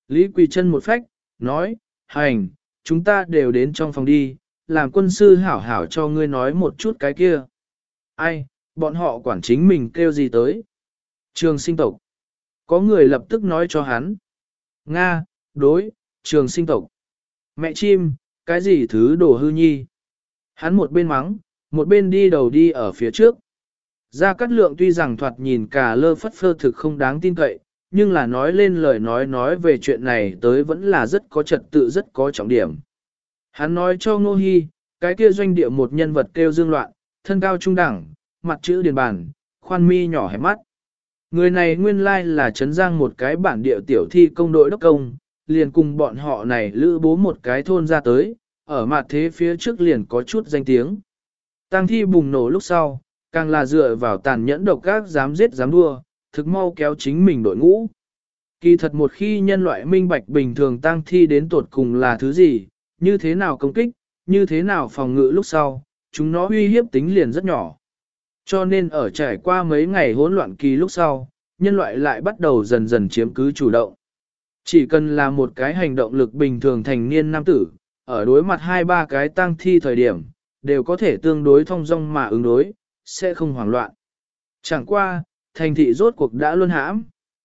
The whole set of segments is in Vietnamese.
Lý Quỳ Chân một phách, nói, hành, chúng ta đều đến trong phòng đi, làm quân sư hảo hảo cho ngươi nói một chút cái kia. Ai, bọn họ quản chính mình kêu gì tới? Trường sinh tộc. Có người lập tức nói cho hắn. Nga, đối, trường sinh tộc. Mẹ chim, cái gì thứ đồ hư nhi? Hắn một bên mắng, một bên đi đầu đi ở phía trước. Gia Cát Lượng tuy rằng thoạt nhìn cả lơ phất phơ thực không đáng tin cậy, nhưng là nói lên lời nói về chuyện này tới vẫn là rất có trật tự rất có trọng điểm. Hắn nói cho Ngô Hi, cái kia doanh địa một nhân vật kêu Dương Loạn, thân cao trung đẳng, mặt chữ điền bản, khoan mi nhỏ hẹp mắt. Người này nguyên lai là Trấn Giang một cái bản địa tiểu thi công đội đốc công, liền cùng bọn họ này lữ bố một cái thôn ra tới, ở mặt thế phía trước liền có chút danh tiếng. Tang thi bùng nổ lúc sau, càng là dựa vào tàn nhẫn độc ác dám giết dám đua, thực mau kéo chính mình đội ngũ. Kỳ thật một khi nhân loại minh bạch bình thường tang thi đến tột cùng là thứ gì, như thế nào công kích, như thế nào phòng ngự lúc sau, chúng nó uy hiếp tính liền rất nhỏ. Cho nên ở trải qua mấy ngày hỗn loạn kỳ lúc sau, nhân loại lại bắt đầu dần dần chiếm cứ chủ động. Chỉ cần là một cái hành động lực bình thường thành niên nam tử, ở đối mặt 2-3 cái tang thi thời điểm, đều có thể tương đối thông dong mà ứng đối, sẽ không hoảng loạn. Chẳng qua, thành thị rốt cuộc đã luân hãm.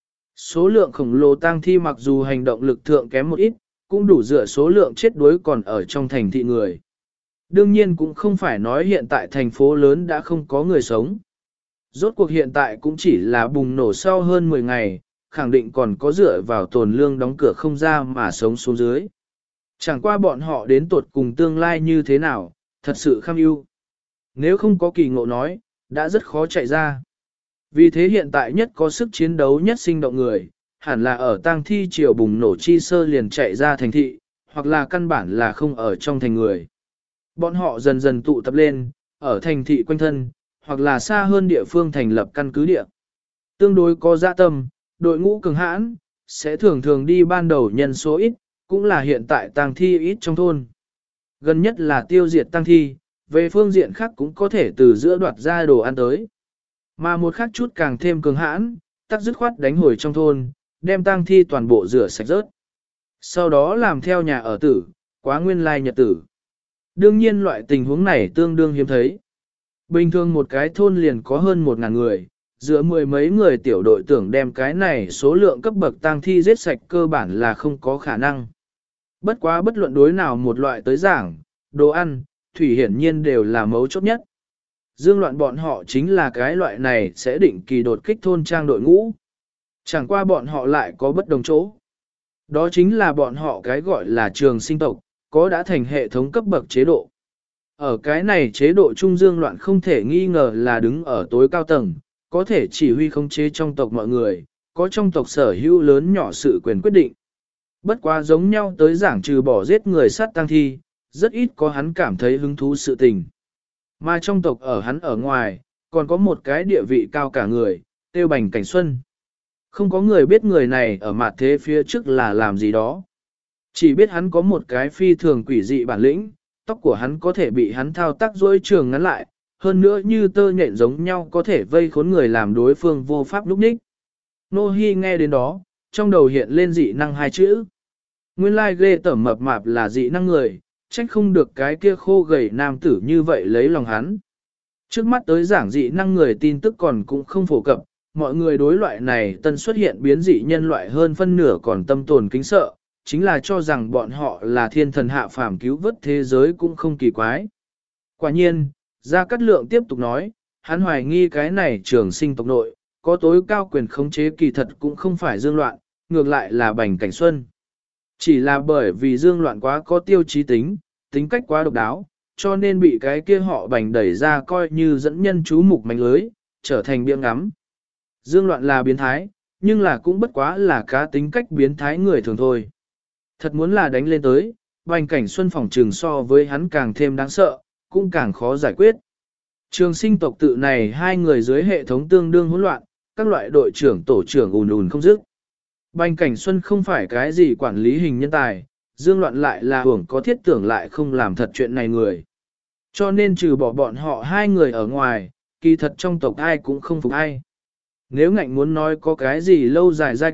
Số lượng khổng lồ tang thi mặc dù hành động lực thượng kém một ít, cũng đủ dựa số lượng chết đuối còn ở trong thành thị người. Đương nhiên cũng không phải nói hiện tại thành phố lớn đã không có người sống. Rốt cuộc hiện tại cũng chỉ là bùng nổ sau hơn 10 ngày, khẳng định còn có dựa vào tồn lương đóng cửa không ra mà sống xuống dưới. Chẳng qua bọn họ đến tuột cùng tương lai như thế nào, thật sự kham ưu. Nếu không có kỳ ngộ nói, đã rất khó chạy ra. Vì thế hiện tại nhất có sức chiến đấu nhất sinh động người, hẳn là ở tang thi chiều bùng nổ chi sơ liền chạy ra thành thị, hoặc là căn bản là không ở trong thành người. Bọn họ dần dần tụ tập lên, ở thành thị quanh thân, hoặc là xa hơn địa phương thành lập căn cứ địa. Tương đối có dạ tâm, đội ngũ cường hãn, sẽ thường thường đi ban đầu nhân số ít, cũng là hiện tại tang thi ít trong thôn. Gần nhất là tiêu diệt tang thi, về phương diện khác cũng có thể từ giữa đoạt ra đồ ăn tới. Mà một khác chút càng thêm cường hãn, tắc dứt khoát đánh hồi trong thôn, đem tang thi toàn bộ rửa sạch rớt. Sau đó làm theo nhà ở tử, quá nguyên lai nhật tử. Đương nhiên loại tình huống này tương đương hiếm thấy. Bình thường một cái thôn liền có hơn 1.000 người, giữa mười mấy người tiểu đội tưởng đem cái này số lượng cấp bậc tang thi giết sạch cơ bản là không có khả năng. Bất quá bất luận đối nào một loại tới giảng, đồ ăn, thủy hiển nhiên đều là mấu chốt nhất. Dương Loạn bọn họ chính là cái loại này sẽ định kỳ đột kích thôn trang đội ngũ. Chẳng qua bọn họ lại có bất đồng chỗ. Đó chính là bọn họ cái gọi là trường sinh tộc, có đã thành hệ thống cấp bậc chế độ. Ở cái này chế độ trung Dương Loạn không thể nghi ngờ là đứng ở tối cao tầng, có thể chỉ huy khống chế trong tộc mọi người, có trong tộc sở hữu lớn nhỏ sự quyền quyết định. Bất quá giống nhau tới giảng trừ bỏ giết người sát tang thi, rất ít có hắn cảm thấy hứng thú sự tình. Mà trong tộc ở hắn ở ngoài, còn có một cái địa vị cao cả người, Tiêu Bành Cảnh Xuân. Không có người biết người này ở mặt thế phía trước là làm gì đó. Chỉ biết hắn có một cái phi thường quỷ dị bản lĩnh, tóc của hắn có thể bị hắn thao tác dối trường ngắn lại, hơn nữa như tơ nhện giống nhau có thể vây khốn người làm đối phương vô pháp lúc ních. Nô Hi nghe đến đó, trong đầu hiện lên dị năng 2 chữ. Nguyên lai ghê tởm mập mạp là dị năng người, trách không được cái kia khô gầy nam tử như vậy lấy lòng hắn. Trước mắt tới giảng dị năng người tin tức còn cũng không phổ cập, mọi người đối loại này tân xuất hiện biến dị nhân loại hơn phân nửa còn tâm tồn kính sợ, chính là cho rằng bọn họ là thiên thần hạ phàm cứu vớt thế giới cũng không kỳ quái. Quả nhiên, Gia Cát Lượng tiếp tục nói, hắn hoài nghi cái này trường sinh tộc nội, có tối cao quyền khống chế kỳ thật cũng không phải Dương Loạn, ngược lại là Bành Cảnh Xuân. Chỉ là bởi vì Dương Loạn quá có tiêu chí tính, tính cách quá độc đáo, cho nên bị cái kia họ Bành đẩy ra coi như dẫn nhân chú mục mánh lưới, trở thành biếng ngắm. Dương Loạn là biến thái, nhưng là cũng bất quá là cá tính cách biến thái người thường thôi. Thật muốn là đánh lên tới, Bành Cảnh Xuân phòng trường so với hắn càng thêm đáng sợ, cũng càng khó giải quyết. Trường sinh tộc tự này hai người dưới hệ thống tương đương hỗn loạn, các loại đội trưởng tổ trưởng ùn ùn không dứt. Bành Cảnh Xuân không phải cái gì quản lý hình nhân tài, Dương Loạn lại là hưởng có thiết tưởng lại không làm thật chuyện này người. Cho nên trừ bỏ bọn họ hai người ở ngoài, kỳ thật trong tộc ai cũng không phục ai. Nếu ngạnh muốn nói có cái gì lâu dài giai cấp,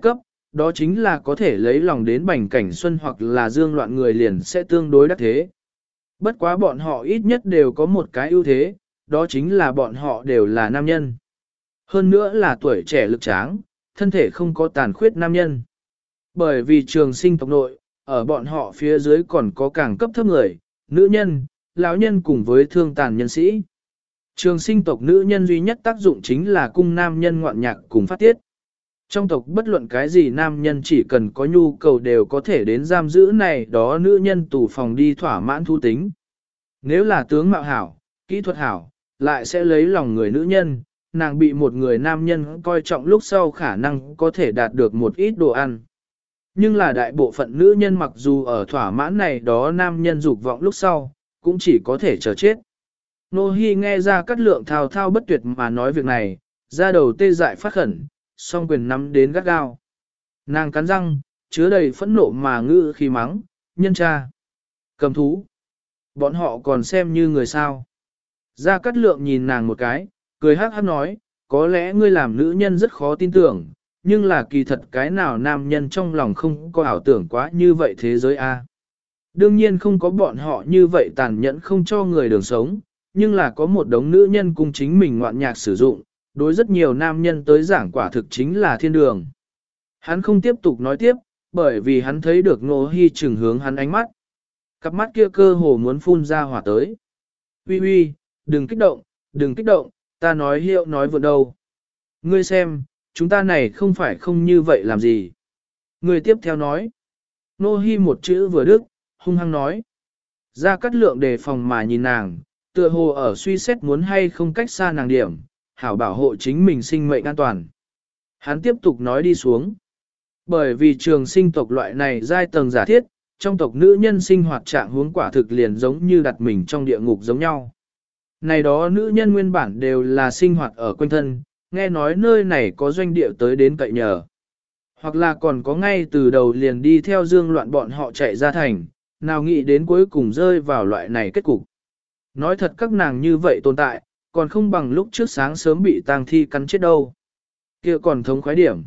đó chính là có thể lấy lòng đến Bành Cảnh Xuân hoặc là Dương Loạn người liền sẽ tương đối đắc thế. Bất quá bọn họ ít nhất đều có một cái ưu thế, đó chính là bọn họ đều là nam nhân. Hơn nữa là tuổi trẻ lực tráng, thân thể không có tàn khuyết nam nhân. Bởi vì trường sinh tộc nội, ở bọn họ phía dưới còn có càng cấp thấp người, nữ nhân, lão nhân cùng với thương tàn nhân sĩ. Trường sinh tộc nữ nhân duy nhất tác dụng chính là cung nam nhân ngoạn nhạc cùng phát tiết. Trong tộc bất luận cái gì nam nhân chỉ cần có nhu cầu đều có thể đến giam giữ này đó nữ nhân tù phòng đi thỏa mãn thu tính. Nếu là tướng mạo hảo, kỹ thuật hảo, lại sẽ lấy lòng người nữ nhân, nàng bị một người nam nhân coi trọng lúc sau khả năng có thể đạt được một ít đồ ăn. Nhưng là đại bộ phận nữ nhân mặc dù ở thỏa mãn này đó nam nhân dục vọng lúc sau, cũng chỉ có thể chờ chết. Nô Hi nghe ra Cát Lượng thao thao bất tuyệt mà nói việc này, ra đầu tê dại phát khẩn, song quyền nắm đến gắt gao. Nàng cắn răng, chứa đầy phẫn nộ mà ngữ khi mắng, nhân cha, cầm thú. Bọn họ còn xem như người sao. Gia Cát Lượng nhìn nàng một cái, cười hắc hắc nói, có lẽ ngươi làm nữ nhân rất khó tin tưởng, nhưng là kỳ thật cái nào nam nhân trong lòng không có ảo tưởng quá như vậy thế giới a. Đương nhiên không có bọn họ như vậy tàn nhẫn không cho người đường sống, nhưng là có một đống nữ nhân cùng chính mình ngoạn nhạc sử dụng, đối rất nhiều nam nhân tới giảng quả thực chính là thiên đường. Hắn không tiếp tục nói tiếp, bởi vì hắn thấy được Ngô Hi trừng hướng hắn ánh mắt. Cặp mắt kia cơ hồ muốn phun ra hỏa tới. Uy uy, đừng kích động, ta nói hiệu nói vượn đâu. Ngươi xem, chúng ta này không phải không như vậy làm gì. Ngươi tiếp theo nói. Ngô Hi một chữ vừa đứt, hung hăng nói. Gia Cát Lượng đề phòng mà nhìn nàng, tựa hồ ở suy xét muốn hay không cách xa nàng điểm, hảo bảo hộ chính mình sinh mệnh an toàn. Hắn tiếp tục nói đi xuống. Bởi vì trường sinh tộc loại này giai tầng giả thiết, trong tộc nữ nhân sinh hoạt trạng huống quả thực liền giống như đặt mình trong địa ngục giống nhau. Này đó nữ nhân nguyên bản đều là sinh hoạt ở quanh thân, nghe nói nơi này có doanh địa tới đến cậy nhờ. Hoặc là còn có ngay từ đầu liền đi theo Dương Loạn bọn họ chạy ra thành, nào nghĩ đến cuối cùng rơi vào loại này kết cục. Nói thật các nàng như vậy tồn tại, còn không bằng lúc trước sáng sớm bị tang thi cắn chết đâu. Kia còn thống khoái điểm.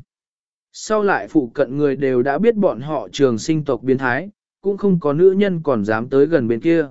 Sau lại phụ cận người đều đã biết bọn họ trường sinh tộc biến thái, cũng không có nữ nhân còn dám tới gần bên kia.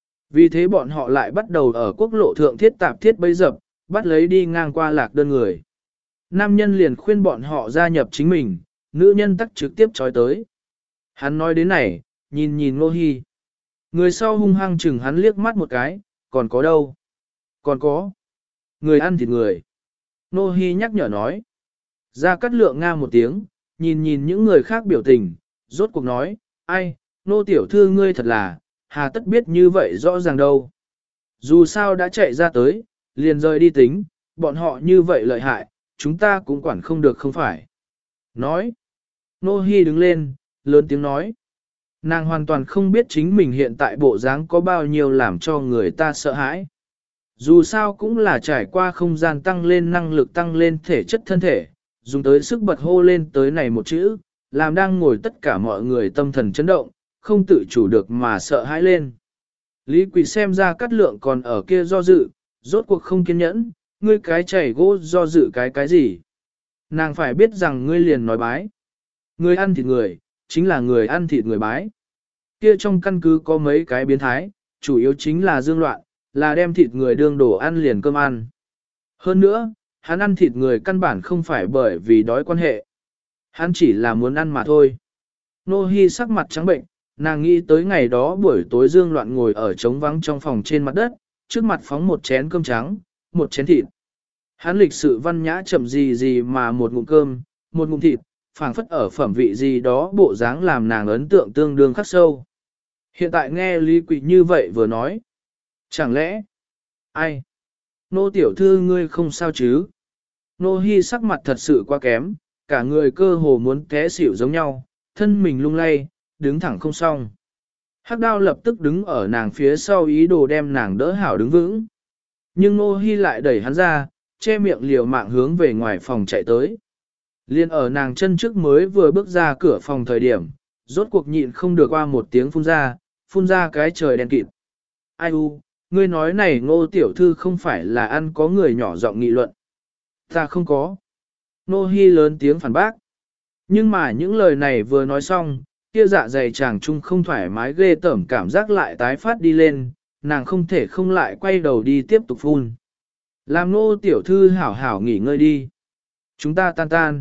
Vì thế bọn họ lại bắt đầu ở quốc lộ thượng thiết tạp thiết bấy dập, bắt lấy đi ngang qua lạc đơn người. Nam nhân liền khuyên bọn họ gia nhập chính mình, nữ nhân tắc trực tiếp trói tới. Hắn nói đến này, nhìn nhìn Ngô Hi. Người sau hung hăng chừng hắn liếc mắt một cái, còn có đâu? Còn có. Người ăn thịt người. Ngô Hi nhắc nhở nói. Gia Cát Lượng nga một tiếng, nhìn nhìn những người khác biểu tình, rốt cuộc nói, ai, Nô tiểu thư ngươi thật là, hà tất biết như vậy rõ ràng đâu. Dù sao đã chạy ra tới, liền rời đi tính, bọn họ như vậy lợi hại, chúng ta cũng quản không được không phải. Nói. Nô Hi đứng lên, lớn tiếng nói. Nàng hoàn toàn không biết chính mình hiện tại bộ dáng có bao nhiêu làm cho người ta sợ hãi. Dù sao cũng là trải qua không gian tăng lên năng lực tăng lên thể chất thân thể, dùng tới sức bật hô lên tới này một chữ, làm đang ngồi tất cả mọi người tâm thần chấn động, không tự chủ được mà sợ hãi lên. Lý Quỳ xem ra Cát Lượng còn ở kia do dự, rốt cuộc không kiên nhẫn, ngươi cái chảy gỗ do dự cái gì. Nàng phải biết rằng ngươi liền nói bái. Người ăn thịt người, chính là người ăn thịt người bái. Kia trong căn cứ có mấy cái biến thái, chủ yếu chính là Dương Loạn, là đem thịt người đương đồ ăn liền cơm ăn. Hơn nữa, hắn ăn thịt người căn bản không phải bởi vì đói quan hệ. Hắn chỉ là muốn ăn mà thôi. Nô Hi sắc mặt trắng bệnh, nàng nghĩ tới ngày đó buổi tối Dương Loạn ngồi ở trống vắng trong phòng trên mặt đất, trước mặt phóng một chén cơm trắng, một chén thịt. Hắn lịch sự văn nhã chậm gì gì mà một ngụm cơm, một ngụm thịt, phảng phất ở phẩm vị gì đó bộ dáng làm nàng ấn tượng tương đương khắc sâu. Hiện tại nghe Lý Quỳ như vậy vừa nói. Chẳng lẽ, ai? Nô tiểu thư ngươi không sao chứ? Nô Hi sắc mặt thật sự quá kém, cả người cơ hồ muốn té xỉu giống nhau, thân mình lung lay, đứng thẳng không xong. Hắc Đao lập tức đứng ở nàng phía sau ý đồ đem nàng đỡ hảo đứng vững. Nhưng Nô Hi lại đẩy hắn ra, che miệng liều mạng hướng về ngoài phòng chạy tới. Liên ở nàng chân trước mới vừa bước ra cửa phòng thời điểm, rốt cuộc nhịn không được qua một tiếng phun ra cái trời đen kịt. Ai u, ngươi nói này Ngô tiểu thư không phải là ăn có người nhỏ giọng nghị luận. Ta không có. Nô Hi lớn tiếng phản bác. Nhưng mà những lời này vừa nói xong, kia dạ dày chàng trung không thoải mái ghê tởm cảm giác lại tái phát đi lên, nàng không thể không lại quay đầu đi tiếp tục phun. Làm nô tiểu thư hảo hảo nghỉ ngơi đi. Chúng ta tan tan.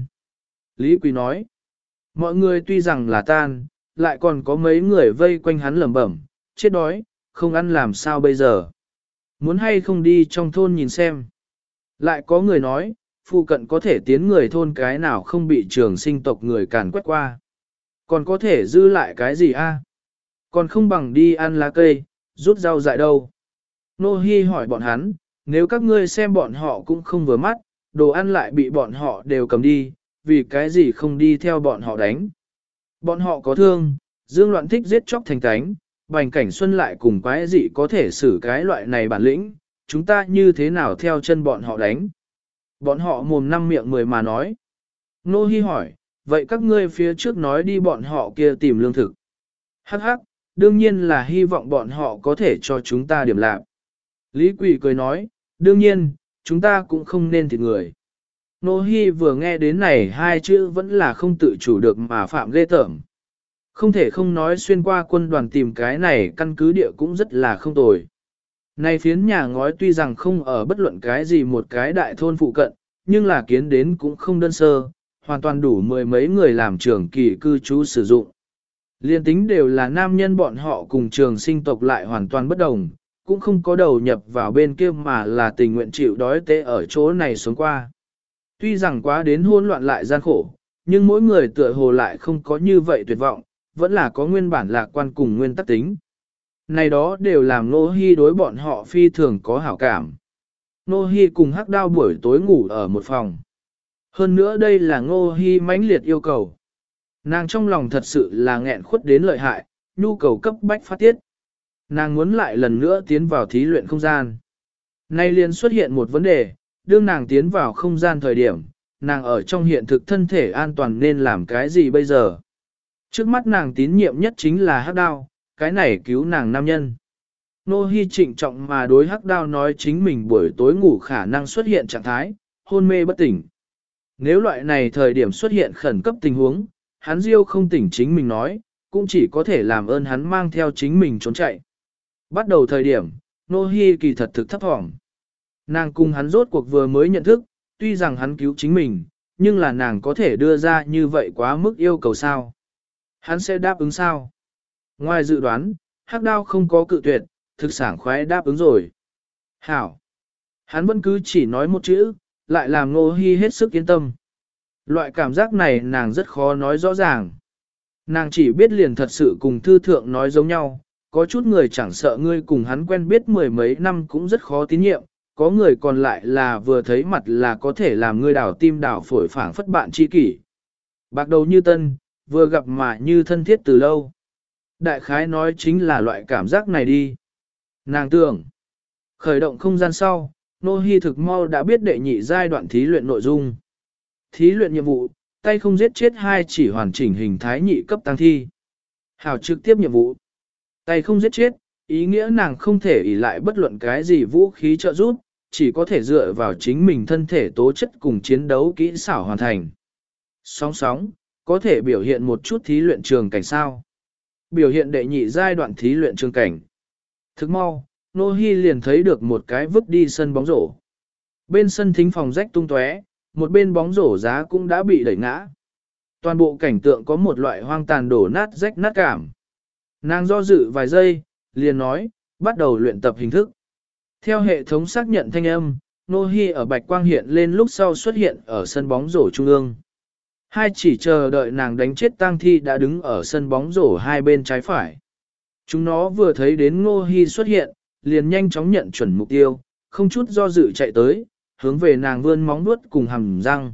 Lý Quý nói, mọi người tuy rằng là tan, lại còn có mấy người vây quanh hắn lẩm bẩm, chết đói, không ăn làm sao bây giờ. Muốn hay không đi trong thôn nhìn xem. Lại có người nói, phụ cận có thể tiến người thôn cái nào không bị trường sinh tộc người càn quét qua. Còn có thể dư lại cái gì a? Còn không bằng đi ăn lá cây, rút rau dại đâu. Nô Hi hỏi bọn hắn, nếu các ngươi xem bọn họ cũng không vừa mắt, đồ ăn lại bị bọn họ đều cầm đi, vì cái gì không đi theo bọn họ đánh. Bọn họ có thương, Dương Loạn thích giết chóc thành cánh, Bành Cảnh Xuân lại cùng quái dị có thể xử cái loại này bản lĩnh, chúng ta như thế nào theo chân bọn họ đánh. Bọn họ mồm năm miệng mười mà nói. Nô Hi hỏi, vậy các ngươi phía trước nói đi bọn họ kia tìm lương thực. Hắc hắc, đương nhiên là hy vọng bọn họ có thể cho chúng ta điểm lạc. Lý Quỷ cười nói, đương nhiên, chúng ta cũng không nên thịt người. Nô Hi vừa nghe đến này hai chữ vẫn là không tự chủ được mà phạm ghê tởm. Không thể không nói xuyên qua quân đoàn tìm cái này căn cứ địa cũng rất là không tồi. Này phiến nhà ngói tuy rằng không ở bất luận cái gì một cái đại thôn phụ cận, nhưng là kiến đến cũng không đơn sơ, hoàn toàn đủ mười mấy người làm trường kỳ cư trú sử dụng. Liên tính đều là nam nhân bọn họ cùng trường sinh tộc lại hoàn toàn bất đồng, cũng không có đầu nhập vào bên kia mà là tình nguyện chịu đói tế ở chỗ này sống qua. Tuy rằng quá đến hỗn loạn lại gian khổ, nhưng mỗi người tựa hồ lại không có như vậy tuyệt vọng, vẫn là có nguyên bản lạc quan cùng nguyên tắc tính. Này đó đều làm Nô Hi đối bọn họ phi thường có hảo cảm. Nô Hi cùng Hắc Đao buổi tối ngủ ở một phòng. Hơn nữa đây là Nô Hi mãnh liệt yêu cầu. Nàng trong lòng thật sự là nghẹn khuất đến lợi hại, nhu cầu cấp bách phát tiết. Nàng muốn lại lần nữa tiến vào thí luyện không gian. Nay liền xuất hiện một vấn đề, đương nàng tiến vào không gian thời điểm, nàng ở trong hiện thực thân thể an toàn nên làm cái gì bây giờ? Trước mắt nàng tín nhiệm nhất chính là Hắc Đao, cái này cứu nàng nam nhân. Nô Hi trịnh trọng mà đối Hắc Đao nói chính mình buổi tối ngủ khả năng xuất hiện trạng thái, hôn mê bất tỉnh. Nếu loại này thời điểm xuất hiện khẩn cấp tình huống, hắn Diêu không tỉnh chính mình nói, cũng chỉ có thể làm ơn hắn mang theo chính mình trốn chạy. Bắt đầu thời điểm, Nô Hi kỳ thật thực thấp thỏm. Nàng cùng hắn rốt cuộc vừa mới nhận thức, tuy rằng hắn cứu chính mình, nhưng là nàng có thể đưa ra như vậy quá mức yêu cầu sao? Hắn sẽ đáp ứng sao? Ngoài dự đoán, Hắc Đao không có cự tuyệt, thực sảng khoái đáp ứng rồi. Hảo! Hắn vẫn cứ chỉ nói một chữ, lại làm Nô Hi hết sức yên tâm. Loại cảm giác này nàng rất khó nói rõ ràng. Nàng chỉ biết liền thật sự cùng thư thượng nói giống nhau, có chút người chẳng sợ ngươi cùng hắn quen biết mười mấy năm cũng rất khó tín nhiệm, có người còn lại là vừa thấy mặt là có thể làm ngươi đảo tim đảo phổi phảng phất bạn tri kỷ. Bạc đầu như tân, vừa gặp mà như thân thiết từ lâu. Đại khái nói chính là loại cảm giác này đi. Nàng tưởng, khởi động không gian sau, Nô Hi thực mau đã biết đệ nhị giai đoạn thí luyện nội dung. Thí luyện nhiệm vụ, tay không giết chết hai chỉ hoàn chỉnh hình thái nhị cấp tăng thi. Hảo trực tiếp nhiệm vụ. Tay không giết chết, ý nghĩa nàng không thể ỷ lại bất luận cái gì vũ khí trợ giúp, chỉ có thể dựa vào chính mình thân thể tố chất cùng chiến đấu kỹ xảo hoàn thành. Sóng sóng, có thể biểu hiện một chút thí luyện trường cảnh sao. Biểu hiện đệ nhị giai đoạn thí luyện trường cảnh. Thức mau, Nô Hi liền thấy được một cái vứt đi sân bóng rổ. Bên sân thính phòng rách tung tóe, một bên bóng rổ giá cũng đã bị đẩy ngã. Toàn bộ cảnh tượng có một loại hoang tàn đổ nát rách nát cảm. Nàng do dự vài giây, liền nói, bắt đầu luyện tập hình thức. Theo hệ thống xác nhận thanh âm, Nô Hi ở bạch quang hiện lên lúc sau xuất hiện ở sân bóng rổ trung ương. Hai chỉ chờ đợi nàng đánh chết tang thi đã đứng ở sân bóng rổ hai bên trái phải. Chúng nó vừa thấy đến Nô Hi xuất hiện, liền nhanh chóng nhận chuẩn mục tiêu, không chút do dự chạy tới, hướng về nàng vươn móng vuốt cùng hàm răng.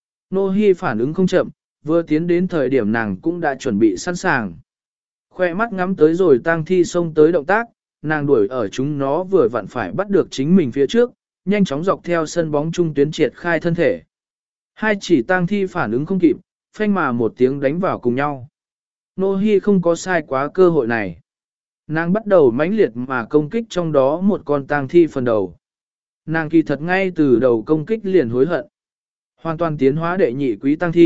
Nô Hi phản ứng không chậm, vừa tiến đến thời điểm nàng cũng đã chuẩn bị sẵn sàng. Khoe mắt ngắm tới rồi tang thi xông tới động tác, nàng đuổi ở chúng nó vừa vặn phải bắt được chính mình phía trước, nhanh chóng dọc theo sân bóng trung tuyến triệt khai thân thể. Hai chỉ tang thi phản ứng không kịp, phanh mà một tiếng đánh vào cùng nhau. Nô Hi không có sai quá cơ hội này. Nàng bắt đầu mãnh liệt mà công kích trong đó một con tang thi phần đầu. Nàng kỳ thật ngay từ đầu công kích liền hối hận. Hoàn toàn tiến hóa đệ nhị quý tang thi,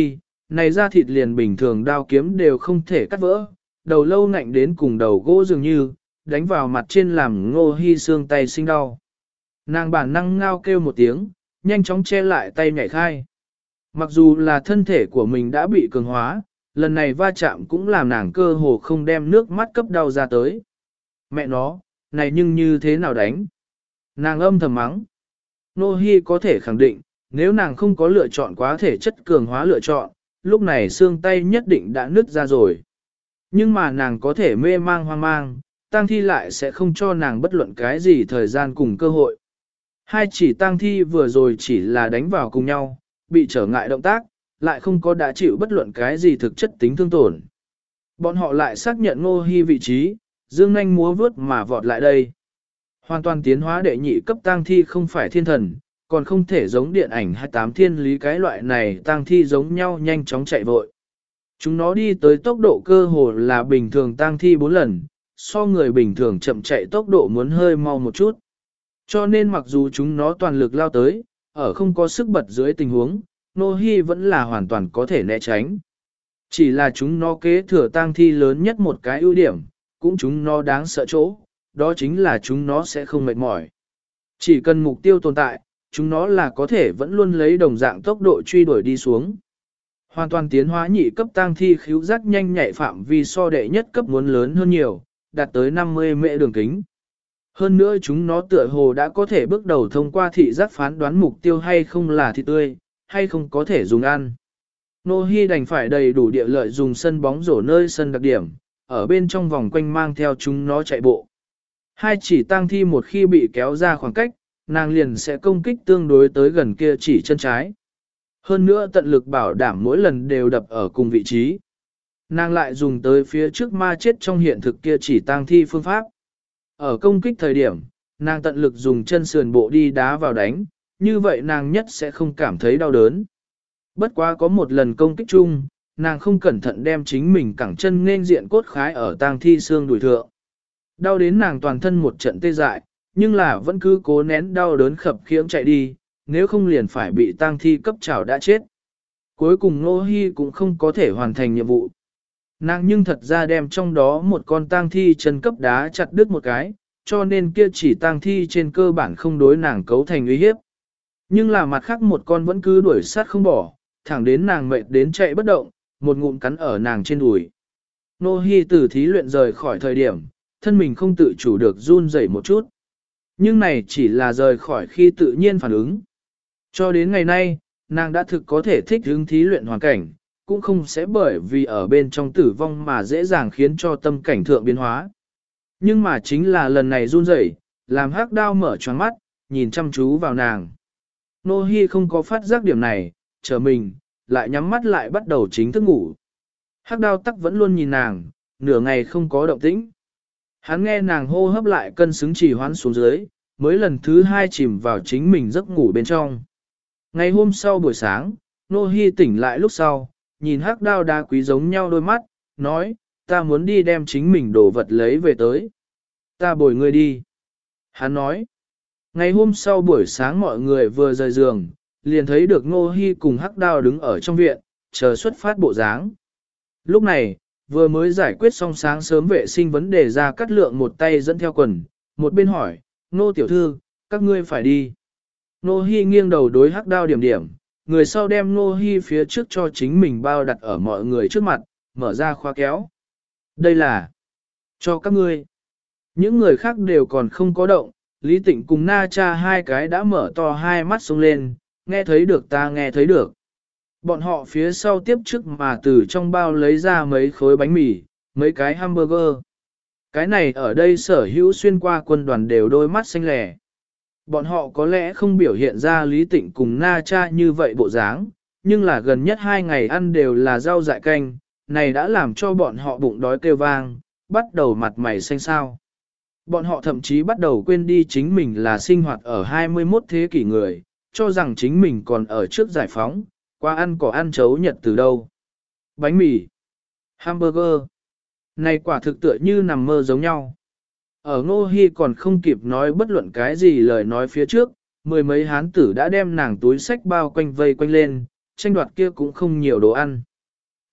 này da thịt liền bình thường đao kiếm đều không thể cắt vỡ, đầu lâu ngạnh đến cùng đầu gỗ dường như, đánh vào mặt trên làm Ngô Hi xương tay sinh đau. Nàng bản năng ngao kêu một tiếng, nhanh chóng che lại tay nhảy khai. Mặc dù là thân thể của mình đã bị cường hóa, lần này va chạm cũng làm nàng cơ hồ không đem nước mắt cấp đau ra tới. Mẹ nó, này nhưng như thế nào đánh? Nàng âm thầm mắng. Ngô Hi có thể khẳng định, nếu nàng không có lựa chọn quá thể chất cường hóa lựa chọn, lúc này xương tay nhất định đã nứt ra rồi. Nhưng mà nàng có thể mê mang hoang mang, tang thi lại sẽ không cho nàng bất luận cái gì thời gian cùng cơ hội. Hai chỉ tang thi vừa rồi chỉ là đánh vào cùng nhau, bị trở ngại động tác, lại không có đã chịu bất luận cái gì thực chất tính thương tổn. Bọn họ lại xác nhận Ngô Hi vị trí, dương nhanh múa vướt mà vọt lại đây. Hoàn toàn tiến hóa đệ nhị cấp tang thi không phải thiên thần, còn không thể giống điện ảnh 28 thiên lý cái loại này tang thi giống nhau nhanh chóng chạy vội. Chúng nó đi tới tốc độ cơ hồ là bình thường tang thi 4 lần, so người bình thường chậm chạy tốc độ muốn hơi mau một chút. Cho nên mặc dù chúng nó toàn lực lao tới, ở không có sức bật dưới tình huống, Ngô Hi vẫn là hoàn toàn có thể né tránh. Chỉ là chúng nó kế thừa tang thi lớn nhất một cái ưu điểm, cũng chúng nó đáng sợ chỗ, đó chính là chúng nó sẽ không mệt mỏi. Chỉ cần mục tiêu tồn tại, chúng nó là có thể vẫn luôn lấy đồng dạng tốc độ truy đuổi đi xuống. Hoàn toàn tiến hóa nhị cấp tang thi khíu giác nhanh nhạy phạm vi so đệ nhất cấp muốn lớn hơn nhiều, đạt tới 50 mệ đường kính. Hơn nữa chúng nó tựa hồ đã có thể bước đầu thông qua thị giác phán đoán mục tiêu hay không là thịt tươi, hay không có thể dùng ăn. Ngô Hi đành phải đầy đủ địa lợi dùng sân bóng rổ nơi sân đặc điểm, ở bên trong vòng quanh mang theo chúng nó chạy bộ. Hai chỉ tang thi một khi bị kéo ra khoảng cách, nàng liền sẽ công kích tương đối tới gần kia chỉ chân trái. Hơn nữa tận lực bảo đảm mỗi lần đều đập ở cùng vị trí. Nàng lại dùng tới phía trước ma chết trong hiện thực kia chỉ tang thi phương pháp. Ở công kích thời điểm, nàng tận lực dùng chân sườn bộ đi đá vào đánh, như vậy nàng nhất sẽ không cảm thấy đau đớn. Bất quá có một lần công kích chung, nàng không cẩn thận đem chính mình cẳng chân nên diện cốt khái ở tang thi xương đùi thượng. Đau đến nàng toàn thân một trận tê dại, nhưng là vẫn cứ cố nén đau đớn khập khiễng chạy đi, nếu không liền phải bị tang thi cấp chảo đã chết. Cuối cùng Ngô Hi cũng không có thể hoàn thành nhiệm vụ. Nàng nhưng thật ra đem trong đó một con tang thi chân cấp đá chặt đứt một cái, cho nên kia chỉ tang thi trên cơ bản không đối nàng cấu thành uy hiếp. Nhưng là mặt khác một con vẫn cứ đuổi sát không bỏ, thẳng đến nàng mệt đến chạy bất động, một ngụm cắn ở nàng trên đùi. Ngô Hi từ thí luyện rời khỏi thời điểm, thân mình không tự chủ được run rẩy một chút. Nhưng này chỉ là rời khỏi khi tự nhiên phản ứng. Cho đến ngày nay, nàng đã thực có thể thích ứng thí luyện hoàn cảnh, cũng không sẽ bởi vì ở bên trong tử vong mà dễ dàng khiến cho tâm cảnh thượng biến hóa. Nhưng mà chính là lần này run rẩy, làm Hắc Đao mở choáng mắt, nhìn chăm chú vào nàng. Ngô Hi không có phát giác điểm này, chờ mình, lại nhắm mắt lại bắt đầu chính thức ngủ. Hắc Đao tắc vẫn luôn nhìn nàng, nửa ngày không có động tĩnh. Hắn nghe nàng hô hấp lại cân xứng trì hoãn xuống dưới, mới lần thứ hai chìm vào chính mình giấc ngủ bên trong. Ngày hôm sau buổi sáng, Ngô Hi tỉnh lại lúc sau, nhìn Hắc Đao đá quý giống nhau đôi mắt, nói, ta muốn đi đem chính mình đồ vật lấy về tới. Ta bồi ngươi đi. Hắn nói, ngày hôm sau buổi sáng mọi người vừa rời giường, liền thấy được Ngô Hi cùng Hắc Đao đứng ở trong viện, chờ xuất phát bộ dáng. Lúc này, vừa mới giải quyết xong sáng sớm vệ sinh vấn đề ra cắt lượng một tay dẫn theo quần, một bên hỏi, Ngô tiểu thư, các ngươi phải đi. Ngô Hi nghiêng đầu đối Hắc Đao điểm điểm, người sau đem Ngô Hi phía trước cho chính mình bao đặt ở mọi người trước mặt, mở ra khóa kéo. Đây là cho các ngươi. Những người khác đều còn không có động, Lý Tịnh cùng Na Cha hai cái đã mở to hai mắt xuống lên, nghe thấy được ta nghe thấy được. Bọn họ phía sau tiếp trước mà từ trong bao lấy ra mấy khối bánh mì, mấy cái hamburger. Cái này ở đây sở hữu xuyên qua quân đoàn đều đôi mắt xanh lẻ. Bọn họ có lẽ không biểu hiện ra Lý Tịnh cùng Na Cha như vậy bộ dáng, nhưng là gần nhất 2 ngày ăn đều là rau dại canh, này đã làm cho bọn họ bụng đói kêu vang, bắt đầu mặt mày xanh xao. Bọn họ thậm chí bắt đầu quên đi chính mình là sinh hoạt ở 21 thế kỷ người, cho rằng chính mình còn ở trước giải phóng, qua ăn cỏ ăn chấu nhật từ đâu. Bánh mì, hamburger, này quả thực tựa như nằm mơ giống nhau. Ở Ngô Hi còn không kịp nói bất luận cái gì lời nói phía trước, mười mấy hán tử đã đem nàng túi sách bao quanh vây quanh lên, tranh đoạt kia cũng không nhiều đồ ăn.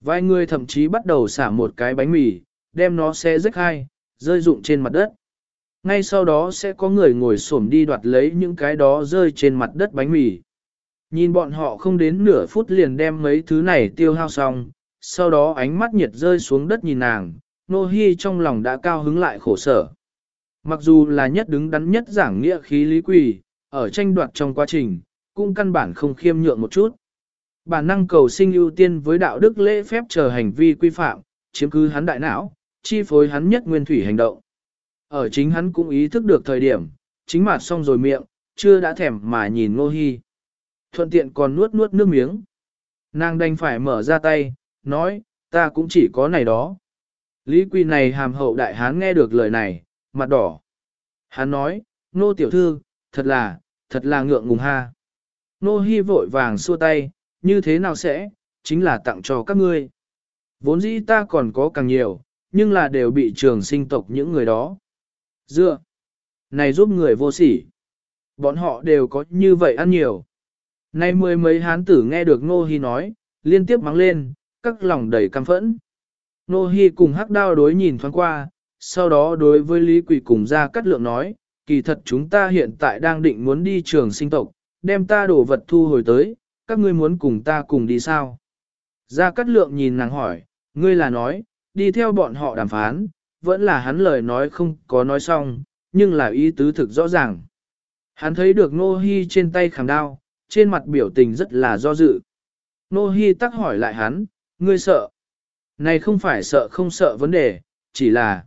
Vài người thậm chí bắt đầu xả một cái bánh mì, đem nó xé rách hai, rơi rụng trên mặt đất. Ngay sau đó sẽ có người ngồi xổm đi đoạt lấy những cái đó rơi trên mặt đất bánh mì. Nhìn bọn họ không đến nửa phút liền đem mấy thứ này tiêu hao xong, sau đó ánh mắt nhiệt rơi xuống đất nhìn nàng, Nô Hi trong lòng đã cao hứng lại khổ sở. Mặc dù là nhất đứng đắn nhất giảng nghĩa khí Lý Quỳ, ở tranh đoạt trong quá trình, cũng căn bản không khiêm nhượng một chút. Bản năng cầu sinh ưu tiên với đạo đức lễ phép chờ hành vi quy phạm, chiếm cứ hắn đại não, chi phối hắn nhất nguyên thủy hành động. Ở chính hắn cũng ý thức được thời điểm, chính mặt xong rồi miệng, chưa đã thèm mà nhìn Nô Hi. Thuận tiện còn nuốt nuốt nước miếng. Nàng đành phải mở ra tay, nói, ta cũng chỉ có này đó. Lý Quỳ này hàm hậu đại hán nghe được lời này, mặt đỏ. Hắn nói, Nô tiểu thư, thật là ngượng ngùng ha. Nô Hi vội vàng xua tay, như thế nào sẽ, chính là tặng cho các ngươi. Vốn dĩ ta còn có càng nhiều, nhưng là đều bị trường sinh tộc những người đó. Dựa, này giúp người vô sỉ. Bọn họ đều có như vậy ăn nhiều. Nay mười mấy hán tử nghe được Nô Hi nói, liên tiếp mắng lên, các lòng đầy căm phẫn. Nô Hi cùng Hắc Đao đối nhìn thoáng qua, sau đó đối với Lý Quỳ cùng Gia Cát Lượng nói, kỳ thật chúng ta hiện tại đang định muốn đi trường sinh tộc, đem ta đổ vật thu hồi tới, các ngươi muốn cùng ta cùng đi sao? Gia Cát Lượng nhìn nàng hỏi, ngươi là nói, đi theo bọn họ đàm phán, vẫn là hắn lời nói không có nói xong, nhưng là ý tứ thực rõ ràng. Hắn thấy được Nô Hi trên tay khảm đao, trên mặt biểu tình rất là do dự. Nô Hi tắc hỏi lại hắn, ngươi sợ? Này không phải sợ không sợ vấn đề, chỉ là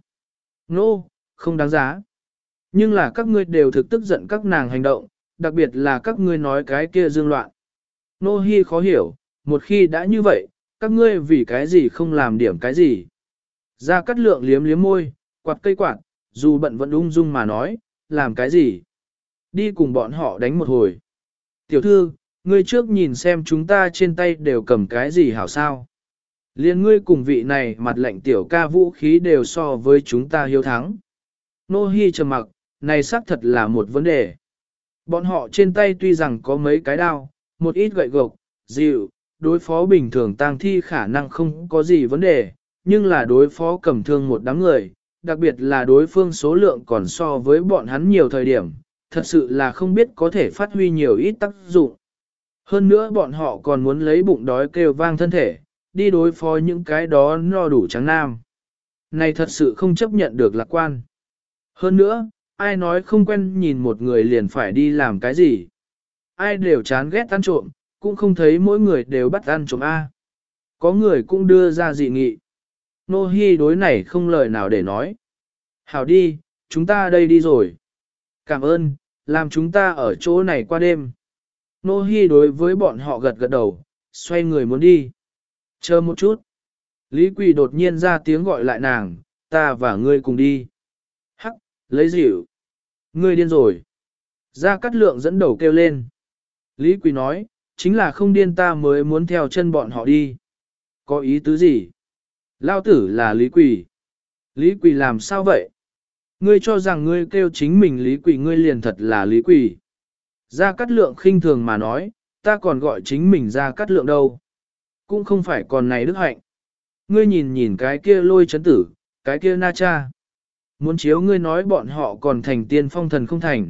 Nô, không đáng giá. Nhưng là các ngươi đều thực tức giận các nàng hành động, đặc biệt là các ngươi nói cái kia dương loạn. Nô Hi khó hiểu, một khi đã như vậy, các ngươi vì cái gì không làm điểm cái gì. Gia Cát Lượng liếm liếm môi, quạt cây quạt, dù bận vẫn ung dung mà nói, làm cái gì. Đi cùng bọn họ đánh một hồi. Tiểu thư, ngươi trước nhìn xem chúng ta trên tay đều cầm cái gì hảo sao. Liên ngươi cùng vị này mặt lệnh tiểu ca vũ khí đều so với chúng ta hiếu thắng. Nô Hi trầm mặc, này xác thật là một vấn đề. Bọn họ trên tay tuy rằng có mấy cái đao, một ít gậy gộc, dịu, đối phó bình thường tang thi khả năng không có gì vấn đề, nhưng là đối phó cầm thương một đám người, đặc biệt là đối phương số lượng còn so với bọn hắn nhiều thời điểm, thật sự là không biết có thể phát huy nhiều ít tác dụng. Hơn nữa bọn họ còn muốn lấy bụng đói kêu vang thân thể, đi đối phó những cái đó no đủ trắng nam. Này thật sự không chấp nhận được lạc quan. Hơn nữa, ai nói không quen nhìn một người liền phải đi làm cái gì. Ai đều chán ghét ăn trộm, cũng không thấy mỗi người đều bắt ăn trộm A. Có người cũng đưa ra dị nghị. Nô Hi đối này không lời nào để nói. Hảo đi, chúng ta đây đi rồi. Cảm ơn, làm chúng ta ở chỗ này qua đêm. Nô Hi đối với bọn họ gật gật đầu, xoay người muốn đi. Chờ một chút. Lý Quỳ đột nhiên ra tiếng gọi lại nàng, ta và ngươi cùng đi. Hắc, lấy dịu. Ngươi điên rồi. Gia Cát Lượng dẫn đầu kêu lên. Lý Quỳ nói, chính là không điên ta mới muốn theo chân bọn họ đi. Có ý tứ gì? Lao tử là Lý Quỳ. Lý Quỳ làm sao vậy? Ngươi cho rằng ngươi kêu chính mình Lý Quỳ ngươi liền thật là Lý Quỳ. Gia Cát Lượng khinh thường mà nói, ta còn gọi chính mình Gia Cát Lượng đâu. Cũng không phải còn này đức hạnh. Ngươi nhìn nhìn cái kia lôi chấn tử, cái kia na cha. Muốn chiếu ngươi nói bọn họ còn thành tiên phong thần không thành.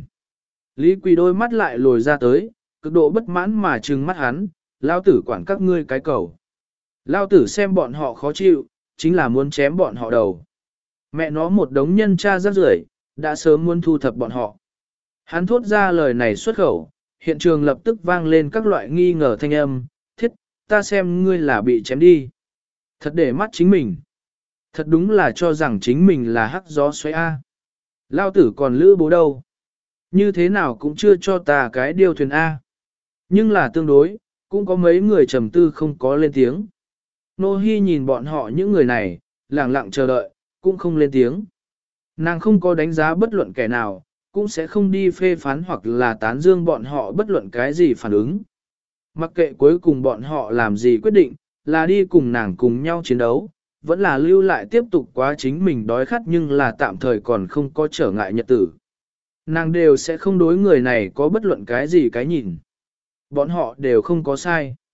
Lý Quỳ đôi mắt lại lồi ra tới, cực độ bất mãn mà trừng mắt hắn, lao tử quản các ngươi cái cầu. Lao tử xem bọn họ khó chịu, chính là muốn chém bọn họ đầu. Mẹ nó một đống nhân cha rác rưởi, đã sớm muốn thu thập bọn họ. Hắn thốt ra lời này xuất khẩu, hiện trường lập tức vang lên các loại nghi ngờ thanh âm, thiết, ta xem ngươi là bị chém đi. Thật để mắt chính mình. Thật đúng là cho rằng chính mình là hắc gió xoáy A. Lao tử còn lữ bố đâu. Như thế nào cũng chưa cho ta cái điều thuyền A. Nhưng là tương đối, cũng có mấy người trầm tư không có lên tiếng. Nô Hi nhìn bọn họ những người này, lặng lặng chờ đợi, cũng không lên tiếng. Nàng không có đánh giá bất luận kẻ nào, cũng sẽ không đi phê phán hoặc là tán dương bọn họ bất luận cái gì phản ứng. Mặc kệ cuối cùng bọn họ làm gì quyết định, là đi cùng nàng cùng nhau chiến đấu, vẫn là lưu lại tiếp tục quá chính mình đói khát nhưng là tạm thời còn không có trở ngại nhật tử. Nàng đều sẽ không đối người này có bất luận cái gì cái nhìn. Bọn họ đều không có sai.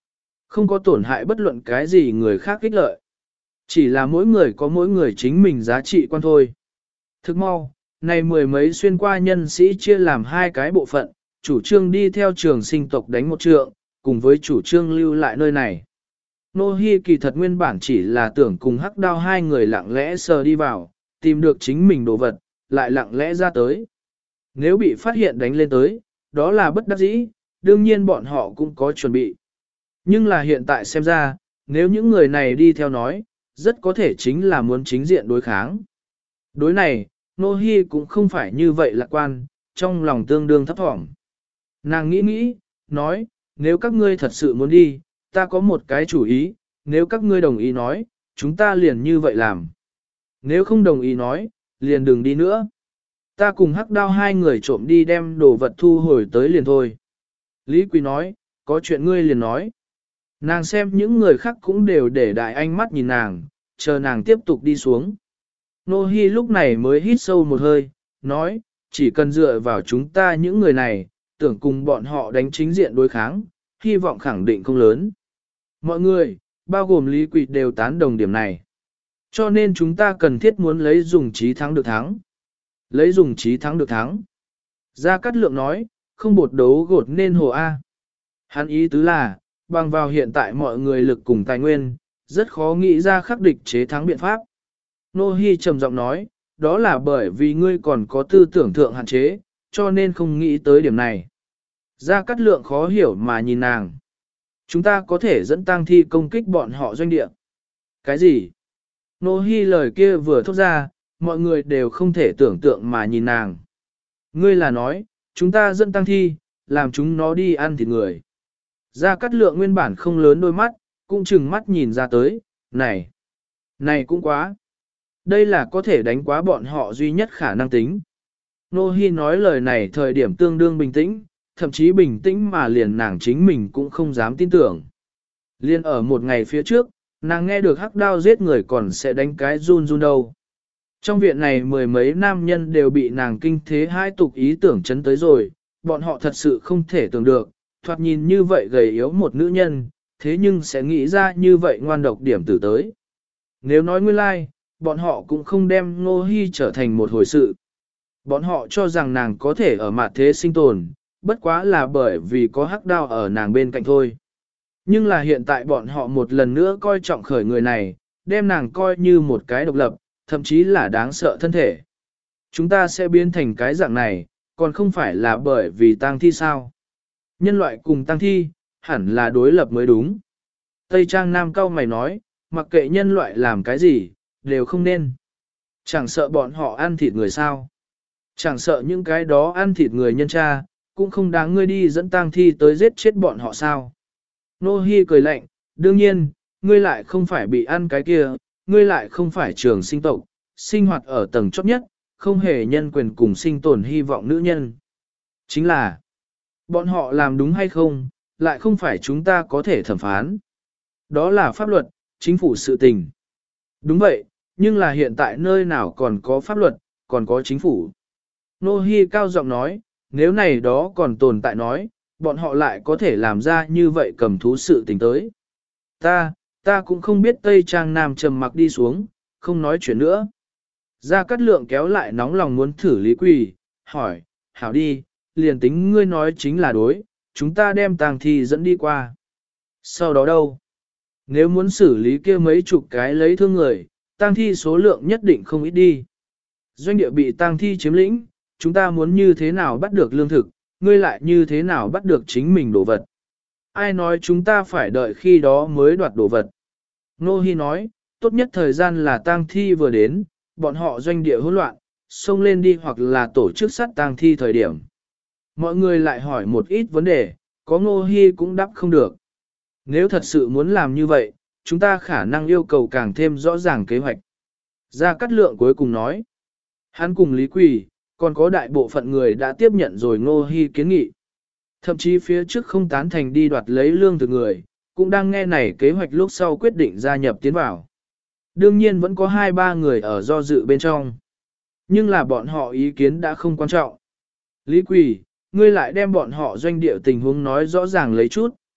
Không có tổn hại bất luận cái gì người khác ích lợi. Chỉ là mỗi người có mỗi người chính mình giá trị quan thôi. Thức mau, này mười mấy xuyên qua nhân sĩ chia làm hai cái bộ phận, chủ trương đi theo trường sinh tộc đánh một trượng, cùng với chủ trương lưu lại nơi này. Nô Hi kỳ thật nguyên bản chỉ là tưởng cùng hắc đao hai người lặng lẽ sờ đi vào, tìm được chính mình đồ vật, lại lặng lẽ ra tới. Nếu bị phát hiện đánh lên tới, đó là bất đắc dĩ, đương nhiên bọn họ cũng có chuẩn bị. Nhưng là hiện tại xem ra, nếu những người này đi theo nói, rất có thể chính là muốn chính diện đối kháng. Đối này, Nô Hi cũng không phải như vậy lạc quan, trong lòng tương đương thấp thỏm. Nàng nghĩ nghĩ, nói, nếu các ngươi thật sự muốn đi, ta có một cái chủ ý, nếu các ngươi đồng ý nói, chúng ta liền như vậy làm. Nếu không đồng ý nói, liền đừng đi nữa. Ta cùng hắc đao hai người trộm đi đem đồ vật thu hồi tới liền thôi. Lý Quý nói, có chuyện ngươi liền nói. Nàng xem những người khác cũng đều để đại ánh mắt nhìn nàng, chờ nàng tiếp tục đi xuống. Nô Hi lúc này mới hít sâu một hơi, nói, chỉ cần dựa vào chúng ta những người này, tưởng cùng bọn họ đánh chính diện đối kháng, hy vọng khẳng định không lớn. Mọi người, bao gồm Lý Quỳ đều tán đồng điểm này. Cho nên chúng ta cần thiết muốn lấy dùng trí thắng được thắng. Lấy dùng trí thắng được thắng. Gia Cát Lượng nói, không bột đấu gột nên hồ A. Hắn ý tứ là, bằng vào hiện tại mọi người lực cùng tài nguyên, rất khó nghĩ ra khắc địch chế thắng biện pháp. Nô Hi trầm giọng nói, đó là bởi vì ngươi còn có tư tưởng thượng hạn chế, cho nên không nghĩ tới điểm này. Gia Cát Lượng khó hiểu mà nhìn nàng. Chúng ta có thể dẫn tang thi công kích bọn họ doanh địa. Cái gì? Nô Hi lời kia vừa thốt ra, mọi người đều không thể tưởng tượng mà nhìn nàng. Ngươi là nói, chúng ta dẫn tang thi, làm chúng nó đi ăn thịt người. Gia Cát Lượng nguyên bản không lớn đôi mắt, cũng chừng mắt nhìn ra tới, này cũng quá. Đây là có thể đánh quá bọn họ duy nhất khả năng tính. Nô Hi nói lời này thời điểm tương đương bình tĩnh, thậm chí bình tĩnh mà liền nàng chính mình cũng không dám tin tưởng. Liên ở một ngày phía trước, nàng nghe được hắc đao giết người còn sẽ đánh cái run run đâu. Trong viện này mười mấy nam nhân đều bị nàng kinh thế hai tục ý tưởng chấn tới rồi, bọn họ thật sự không thể tưởng được, thoạt nhìn như vậy gầy yếu một nữ nhân, thế nhưng sẽ nghĩ ra như vậy ngoan độc điểm tử tới. Nếu nói nguyên lai, bọn họ cũng không đem Ngô Hi trở thành một hồi sự. Bọn họ cho rằng nàng có thể ở mặt thế sinh tồn, bất quá là bởi vì có hắc đao ở nàng bên cạnh thôi. Nhưng là hiện tại bọn họ một lần nữa coi trọng khởi người này, đem nàng coi như một cái độc lập, thậm chí là đáng sợ thân thể. Chúng ta sẽ biến thành cái dạng này, còn không phải là bởi vì tang thi sao. Nhân loại cùng tang thi, hẳn là đối lập mới đúng. Tây Trang Nam cao mày nói, mặc kệ nhân loại làm cái gì, đều không nên. Chẳng sợ bọn họ ăn thịt người sao. Chẳng sợ những cái đó ăn thịt người nhân cha, cũng không đáng ngươi đi dẫn tang thi tới giết chết bọn họ sao. Nô Hi cười lạnh, đương nhiên, ngươi lại không phải bị ăn cái kia, ngươi lại không phải trường sinh tộc, sinh hoạt ở tầng chót nhất, không hề nhân quyền cùng sinh tồn hy vọng nữ nhân. Chính là, bọn họ làm đúng hay không, lại không phải chúng ta có thể thẩm phán. Đó là pháp luật, chính phủ sự tình. Đúng vậy, nhưng là hiện tại nơi nào còn có pháp luật, còn có chính phủ. Nô Hi cao giọng nói, nếu này đó còn tồn tại nói, bọn họ lại có thể làm ra như vậy cầm thú sự tình tới. Ta cũng không biết Tây Trang Nam trầm mặc đi xuống, không nói chuyện nữa. Gia Cát Lượng kéo lại nóng lòng muốn thử Lý Quỳ, hỏi, hảo đi, liền tính ngươi nói chính là đối, chúng ta đem tang thi dẫn đi qua. Sau đó đâu? Nếu muốn xử lý kia mấy chục cái lấy thương người, tang thi số lượng nhất định không ít đi. Doanh địa bị tang thi chiếm lĩnh, chúng ta muốn như thế nào bắt được lương thực, ngươi lại như thế nào bắt được chính mình đồ vật. Ai nói chúng ta phải đợi khi đó mới đoạt đồ vật. Nô Hi nói, tốt nhất thời gian là tang thi vừa đến, bọn họ doanh địa hỗn loạn, xông lên đi hoặc là tổ chức sát tang thi thời điểm. Mọi người lại hỏi một ít vấn đề, có Nô Hi cũng đáp không được. Nếu thật sự muốn làm như vậy, chúng ta khả năng yêu cầu càng thêm rõ ràng kế hoạch. Gia Cát Lượng cuối cùng nói, hắn cùng Lý Quỳ, còn có đại bộ phận người đã tiếp nhận rồi Ngô Hi kiến nghị. Thậm chí phía trước không tán thành đi đoạt lấy lương từ người, cũng đang nghe này kế hoạch lúc sau quyết định gia nhập tiến vào. Đương nhiên vẫn có 2-3 người ở do dự bên trong. Nhưng là bọn họ ý kiến đã không quan trọng. Lý Quỳ, ngươi lại đem bọn họ doanh địa tình huống nói rõ ràng lấy chút.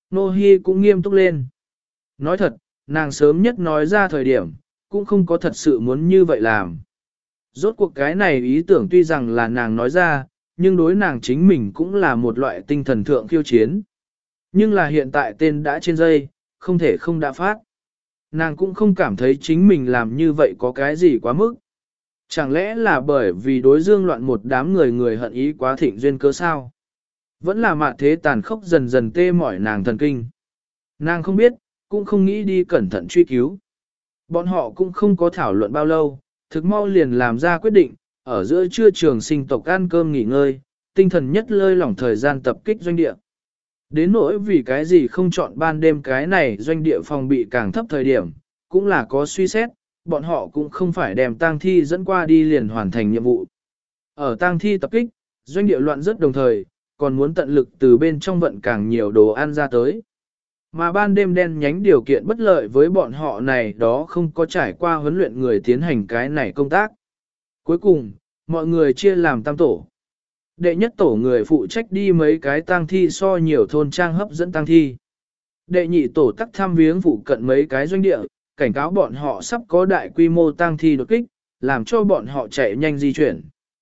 Nô Hi cũng nghiêm túc lên. Nói thật, nàng sớm nhất nói ra thời điểm, cũng không có thật sự muốn như vậy làm. Rốt cuộc cái này ý tưởng tuy rằng là nàng nói ra, nhưng đối nàng chính mình cũng là một loại tinh thần thượng khiêu chiến. Nhưng là hiện tại tên đã trên dây, không thể không đã phát. Nàng cũng không cảm thấy chính mình làm như vậy có cái gì quá mức. Chẳng lẽ là bởi vì đối dương loạn một đám người hận ý quá thịnh duyên cơ sao? Vẫn là mạt thế tàn khốc dần dần tê mỏi nàng thần kinh. Nàng không biết, cũng không nghĩ đi cẩn thận truy cứu. Bọn họ cũng không có thảo luận bao lâu, thực mau liền làm ra quyết định, ở giữa trưa trường sinh tộc ăn cơm nghỉ ngơi, tinh thần nhất lơi lỏng thời gian tập kích doanh địa. Đến nỗi vì cái gì không chọn ban đêm cái này doanh địa phòng bị càng thấp thời điểm, cũng là có suy xét, bọn họ cũng không phải đem tang thi dẫn qua đi liền hoàn thành nhiệm vụ. Ở tang thi tập kích, doanh địa loạn rất đồng thời, còn muốn tận lực từ bên trong vận càng nhiều đồ ăn ra tới. Mà ban đêm đen nhánh điều kiện bất lợi với bọn họ này đó không có trải qua huấn luyện người tiến hành cái này công tác. Cuối cùng, mọi người chia làm tam tổ. Đệ nhất tổ người phụ trách đi mấy cái tang thi so nhiều thôn trang hấp dẫn tang thi. Đệ nhị tổ tắc thăm viếng phụ cận mấy cái doanh địa, cảnh cáo bọn họ sắp có đại quy mô tang thi đột kích, làm cho bọn họ chạy nhanh di chuyển.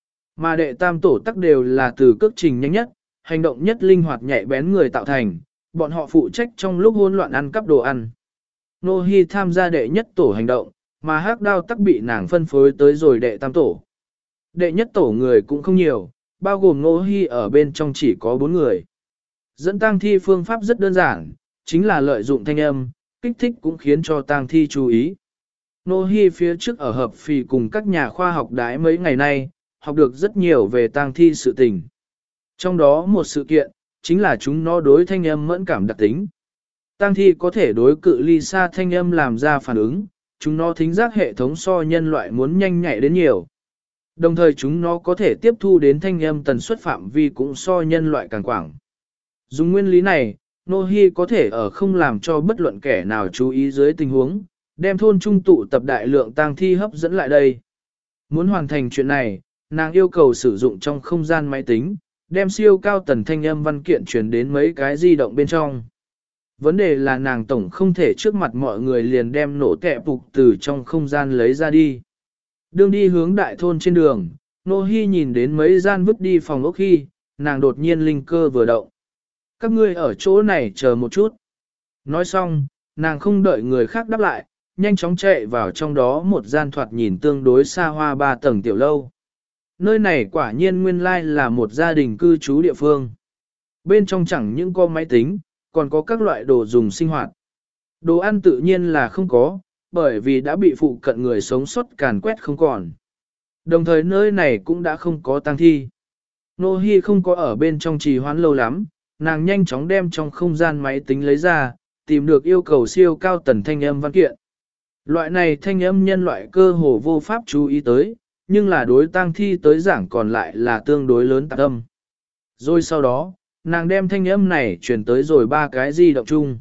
Mà đệ tam tổ tắc đều là từ cước trình nhanh nhất, hành động nhất linh hoạt nhạy bén người tạo thành, bọn họ phụ trách trong lúc hỗn loạn ăn cắp đồ ăn. Nô Hi tham gia đệ nhất tổ hành động, mà Hắc Đao tắc bị nàng phân phối tới rồi đệ tam tổ. Đệ nhất tổ người cũng không nhiều, bao gồm Nô Hi ở bên trong chỉ có 4 người. Dẫn tang thi phương pháp rất đơn giản, chính là lợi dụng thanh âm, kích thích cũng khiến cho tang thi chú ý. Nô Hi phía trước ở hợp phì cùng các nhà khoa học đái mấy ngày nay, học được rất nhiều về tang thi sự tình. Trong đó một sự kiện, chính là chúng nó đối thanh âm mẫn cảm đặc tính. Tang thi có thể đối cự ly xa thanh âm làm ra phản ứng, chúng nó thính giác hệ thống so nhân loại muốn nhanh nhạy đến nhiều. Đồng thời chúng nó có thể tiếp thu đến thanh âm tần suất phạm vi cũng so nhân loại càng quảng. Dùng nguyên lý này, Nô Hi có thể ở không làm cho bất luận kẻ nào chú ý dưới tình huống, đem thôn trung tụ tập đại lượng tang thi hấp dẫn lại đây. Muốn hoàn thành chuyện này, nàng yêu cầu sử dụng trong không gian máy tính, đem siêu cao tần thanh âm văn kiện truyền đến mấy cái di động bên trong. Vấn đề là nàng tổng không thể trước mặt mọi người liền đem nổ tệ phục từ trong không gian lấy ra đi. Đường đi hướng đại thôn trên đường, Nô Hi nhìn đến mấy gian vứt đi phòng ốc khi, nàng đột nhiên linh cơ vừa động. Các ngươi ở chỗ này chờ một chút. Nói xong, nàng không đợi người khác đáp lại, nhanh chóng chạy vào trong đó một gian thoạt nhìn tương đối xa hoa 3 tầng tiểu lâu. Nơi này quả nhiên nguyên lai là một gia đình cư trú địa phương. Bên trong chẳng những có máy tính, còn có các loại đồ dùng sinh hoạt. Đồ ăn tự nhiên là không có, bởi vì đã bị phụ cận người sống sót càn quét không còn. Đồng thời nơi này cũng đã không có tang thi. Nô Hi không có ở bên trong trì hoãn lâu lắm, nàng nhanh chóng đem trong không gian máy tính lấy ra, tìm được yêu cầu siêu cao tần thanh âm văn kiện. Loại này thanh âm nhân loại cơ hồ vô pháp chú ý tới, nhưng là đối tang thi tới giảng còn lại là tương đối lớn tạc âm. Rồi sau đó, nàng đem thanh âm này truyền tới rồi 3 cái di động chung.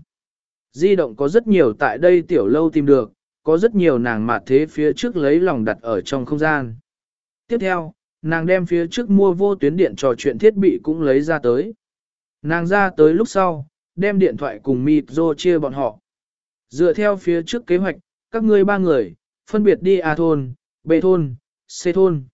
Di động có rất nhiều tại đây tiểu lâu tìm được, có rất nhiều nàng mạt thế phía trước lấy lòng đặt ở trong không gian. Tiếp theo, nàng đem phía trước mua vô tuyến điện trò chuyện thiết bị cũng lấy ra tới. Nàng ra tới lúc sau, đem điện thoại cùng micro chia bọn họ. Dựa theo phía trước kế hoạch, các ngươi 3 người, phân biệt đi A thôn, B thôn, C thôn.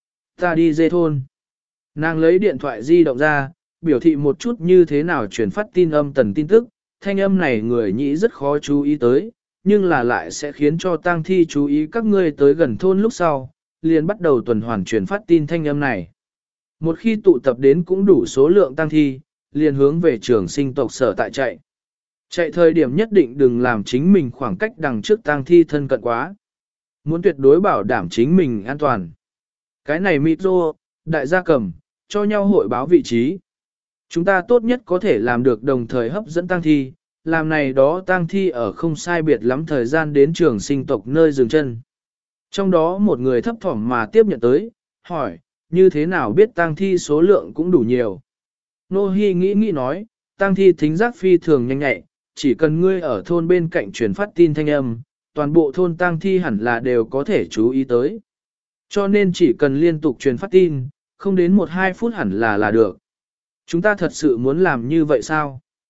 Ta đi D thôn. Nàng lấy điện thoại di động ra, biểu thị một chút như thế nào truyền phát tin âm tần tin tức, thanh âm này người nhĩ rất khó chú ý tới, nhưng là lại sẽ khiến cho tang thi chú ý các ngươi tới gần thôn lúc sau, liền bắt đầu tuần hoàn truyền phát tin thanh âm này. Một khi tụ tập đến cũng đủ số lượng tang thi, liền hướng về trường sinh tộc sở tại chạy. Chạy thời điểm nhất định đừng làm chính mình khoảng cách đằng trước tang thi thân cận quá. Muốn tuyệt đối bảo đảm chính mình an toàn. Cái này micro, đại gia cầm, cho nhau hội báo vị trí. Chúng ta tốt nhất có thể làm được đồng thời hấp dẫn tang thi, làm này đó tang thi ở không sai biệt lắm thời gian đến trường sinh tộc nơi dừng chân. Trong đó một người thấp thỏm mà tiếp nhận tới, hỏi, như thế nào biết tang thi số lượng cũng đủ nhiều. Nô Hi nghĩ nói, tang thi thính giác phi thường nhanh nhạy, chỉ cần ngươi ở thôn bên cạnh truyền phát tin thanh âm, toàn bộ thôn tang thi hẳn là đều có thể chú ý tới. Cho nên chỉ cần liên tục truyền phát tin, không đến 1-2 phút hẳn là được. Chúng ta thật sự muốn làm như vậy sao?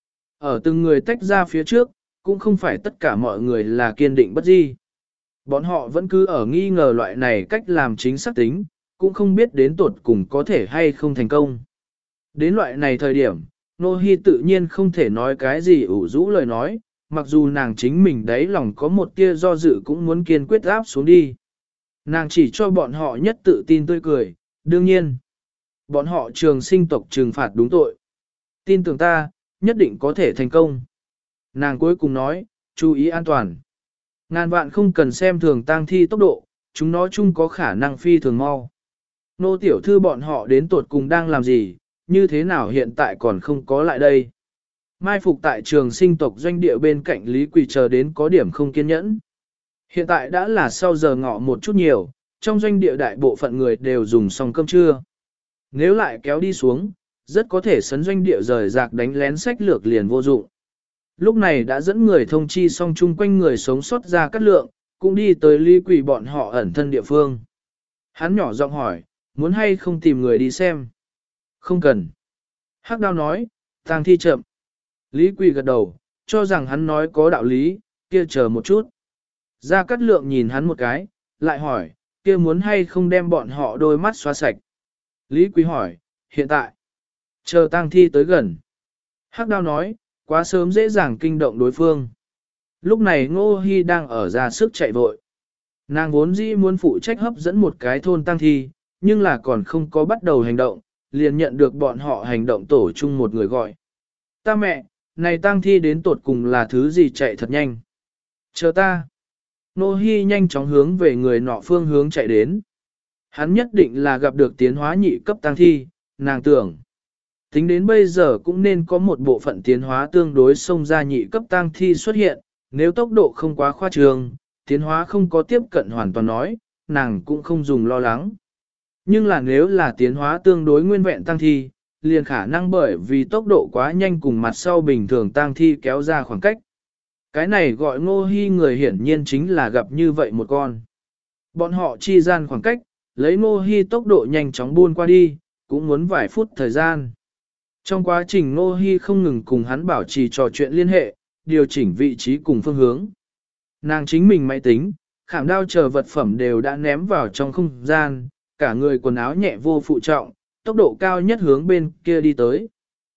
Ở từng người tách ra phía trước, cũng không phải tất cả mọi người là kiên định bất di. Bọn họ vẫn cứ ở nghi ngờ loại này cách làm chính xác tính, cũng không biết đến tột cùng có thể hay không thành công. Đến loại này thời điểm, Nô Hi tự nhiên không thể nói cái gì ủ rũ lời nói, mặc dù nàng chính mình đấy lòng có một tia do dự cũng muốn kiên quyết áp xuống đi. Nàng chỉ cho bọn họ nhất tự tin tươi cười, đương nhiên. Bọn họ trường sinh tộc trừng phạt đúng tội. Tin tưởng ta, nhất định có thể thành công. Nàng cuối cùng nói, chú ý an toàn. Ngàn vạn không cần xem thường tang thi tốc độ, chúng nó chung có khả năng phi thường mau. Nô tiểu thư bọn họ đến tột cùng đang làm gì, như thế nào hiện tại còn không có lại đây. Mai phục tại trường sinh tộc doanh địa bên cạnh Lý Quỳ chờ đến có điểm không kiên nhẫn. Hiện tại đã là sau giờ ngọ một chút nhiều, trong doanh địa đại bộ phận người đều dùng xong cơm trưa. Nếu lại kéo đi xuống, rất có thể sấn doanh địa rời rạc đánh lén sách lược liền vô dụng. Lúc này đã dẫn người thông chi xong chung quanh người sống sót ra cắt lượng, cũng đi tới Lý Quỳ bọn họ ẩn thân địa phương. Hắn nhỏ giọng hỏi, muốn hay không tìm người đi xem? Không cần. Hắc Đao nói, tang thi chậm. Lý Quỳ gật đầu, cho rằng hắn nói có đạo lý, kia chờ một chút. Gia Cát Lượng nhìn hắn một cái, lại hỏi, kia muốn hay không đem bọn họ đôi mắt xóa sạch. Lý Quỳ hỏi, hiện tại, chờ tang thi tới gần. Hắc Đao nói, quá sớm dễ dàng kinh động đối phương. Lúc này Ngô Hi đang ở ra sức chạy vội. Nàng vốn dĩ muốn phụ trách hấp dẫn một cái thôn tang thi, nhưng là còn không có bắt đầu hành động, liền nhận được bọn họ hành động tổ chung một người gọi. Ta mẹ, này tang thi đến tột cùng là thứ gì chạy thật nhanh. Chờ ta. Nô Hi nhanh chóng hướng về người nọ phương hướng chạy đến. Hắn nhất định là gặp được tiến hóa nhị cấp tang thi, nàng tưởng. Tính đến bây giờ cũng nên có một bộ phận tiến hóa tương đối xông ra nhị cấp tang thi xuất hiện, nếu tốc độ không quá khoa trương, tiến hóa không có tiếp cận hoàn toàn nói, nàng cũng không dùng lo lắng. Nhưng là nếu là tiến hóa tương đối nguyên vẹn tang thi, liền khả năng bởi vì tốc độ quá nhanh cùng mặt sau bình thường tang thi kéo ra khoảng cách. Cái này gọi Ngô Hi người hiển nhiên chính là gặp như vậy một con. Bọn họ chi gian khoảng cách, lấy Ngô Hi tốc độ nhanh chóng buôn qua đi, cũng muốn vài phút thời gian. Trong quá trình Ngô Hi không ngừng cùng hắn bảo trì trò chuyện liên hệ, điều chỉnh vị trí cùng phương hướng. Nàng chính mình máy tính, khảm đao chờ vật phẩm đều đã ném vào trong không gian, cả người quần áo nhẹ vô phụ trọng, tốc độ cao nhất hướng bên kia đi tới.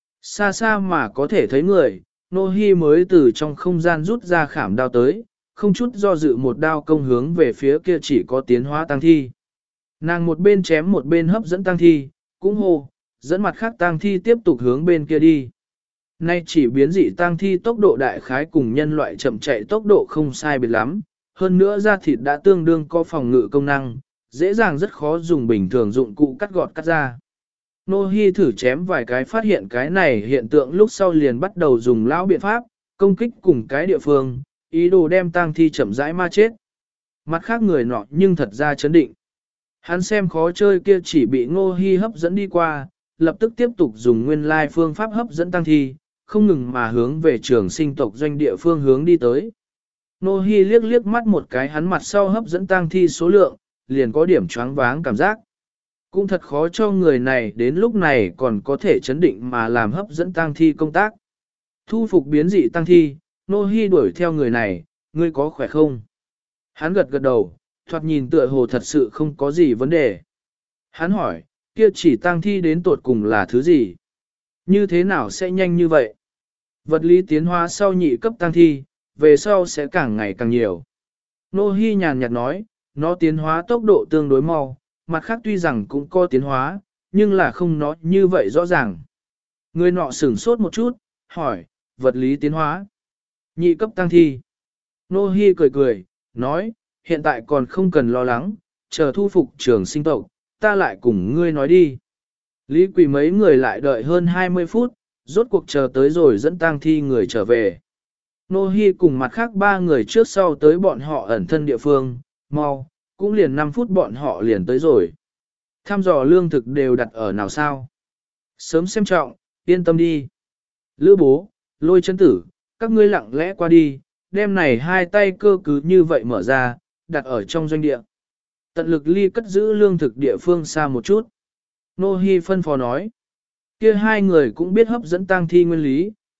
Xa xa mà có thể thấy người, Nô Hi mới từ trong không gian rút ra khảm đao tới, không chút do dự một đao công hướng về phía kia chỉ có tiến hóa tăng thi. Nàng một bên chém một bên hấp dẫn tăng thi, cũng hô, dẫn mặt khác tăng thi tiếp tục hướng bên kia đi. Nay chỉ biến dị tăng thi tốc độ đại khái cùng nhân loại chậm chạy tốc độ không sai biệt lắm, hơn nữa da thịt đã tương đương có phòng ngự công năng, dễ dàng rất khó dùng bình thường dụng cụ cắt gọt cắt ra. Nô Hi thử chém vài cái phát hiện cái này hiện tượng lúc sau liền bắt đầu dùng lão biện pháp, công kích cùng cái địa phương, ý đồ đem tang thi chậm rãi ma chết. Mặt khác người nọ nhưng thật ra chấn định. Hắn xem khó chơi kia chỉ bị Ngô Hi hấp dẫn đi qua, lập tức tiếp tục dùng nguyên lai phương pháp hấp dẫn tang thi, không ngừng mà hướng về trường sinh tộc doanh địa phương hướng đi tới. Ngô Hi liếc liếc mắt một cái hắn mặt sau hấp dẫn tang thi số lượng, liền có điểm choáng váng cảm giác. Cũng thật khó cho người này đến lúc này còn có thể chấn định mà làm hấp dẫn tang thi công tác. Thu phục biến dị tang thi, Nô Hi đuổi theo người này, ngươi có khỏe không? Hắn gật gật đầu, thoạt nhìn tựa hồ thật sự không có gì vấn đề. Hắn hỏi, kia chỉ tang thi đến tột cùng là thứ gì? Như thế nào sẽ nhanh như vậy? Vật lý tiến hóa sau nhị cấp tang thi, về sau sẽ càng ngày càng nhiều. Nô Hi nhàn nhạt nói, nó tiến hóa tốc độ tương đối mau, mặt khác tuy rằng cũng có tiến hóa, nhưng là không nói như vậy rõ ràng. Người nọ sửng sốt một chút, hỏi, vật lý tiến hóa. Nhị cấp tăng thi. Nô Hi cười cười, nói, hiện tại còn không cần lo lắng, chờ thu phục trường sinh tộc, ta lại cùng ngươi nói đi. Lý Quỳ mấy người lại đợi hơn 20 phút, rốt cuộc chờ tới rồi dẫn tang thi người trở về. Nô Hi cùng mặt khác ba người trước sau tới bọn họ ẩn thân địa phương, mau, cũng liền 5 phút bọn họ liền tới rồi. Thăm dò lương thực đều đặt ở nào sao? Sớm xem trọng, yên tâm đi. Lữ bố, Lôi chân tử, các ngươi lặng lẽ qua đi, đem này hai tay cơ cứ như vậy mở ra, đặt ở trong doanh địa. Tận lực ly cất giữ lương thực địa phương xa một chút. Nô Hi phân phó nói. Kia hai người cũng biết hấp dẫn tang thi nguyên lý,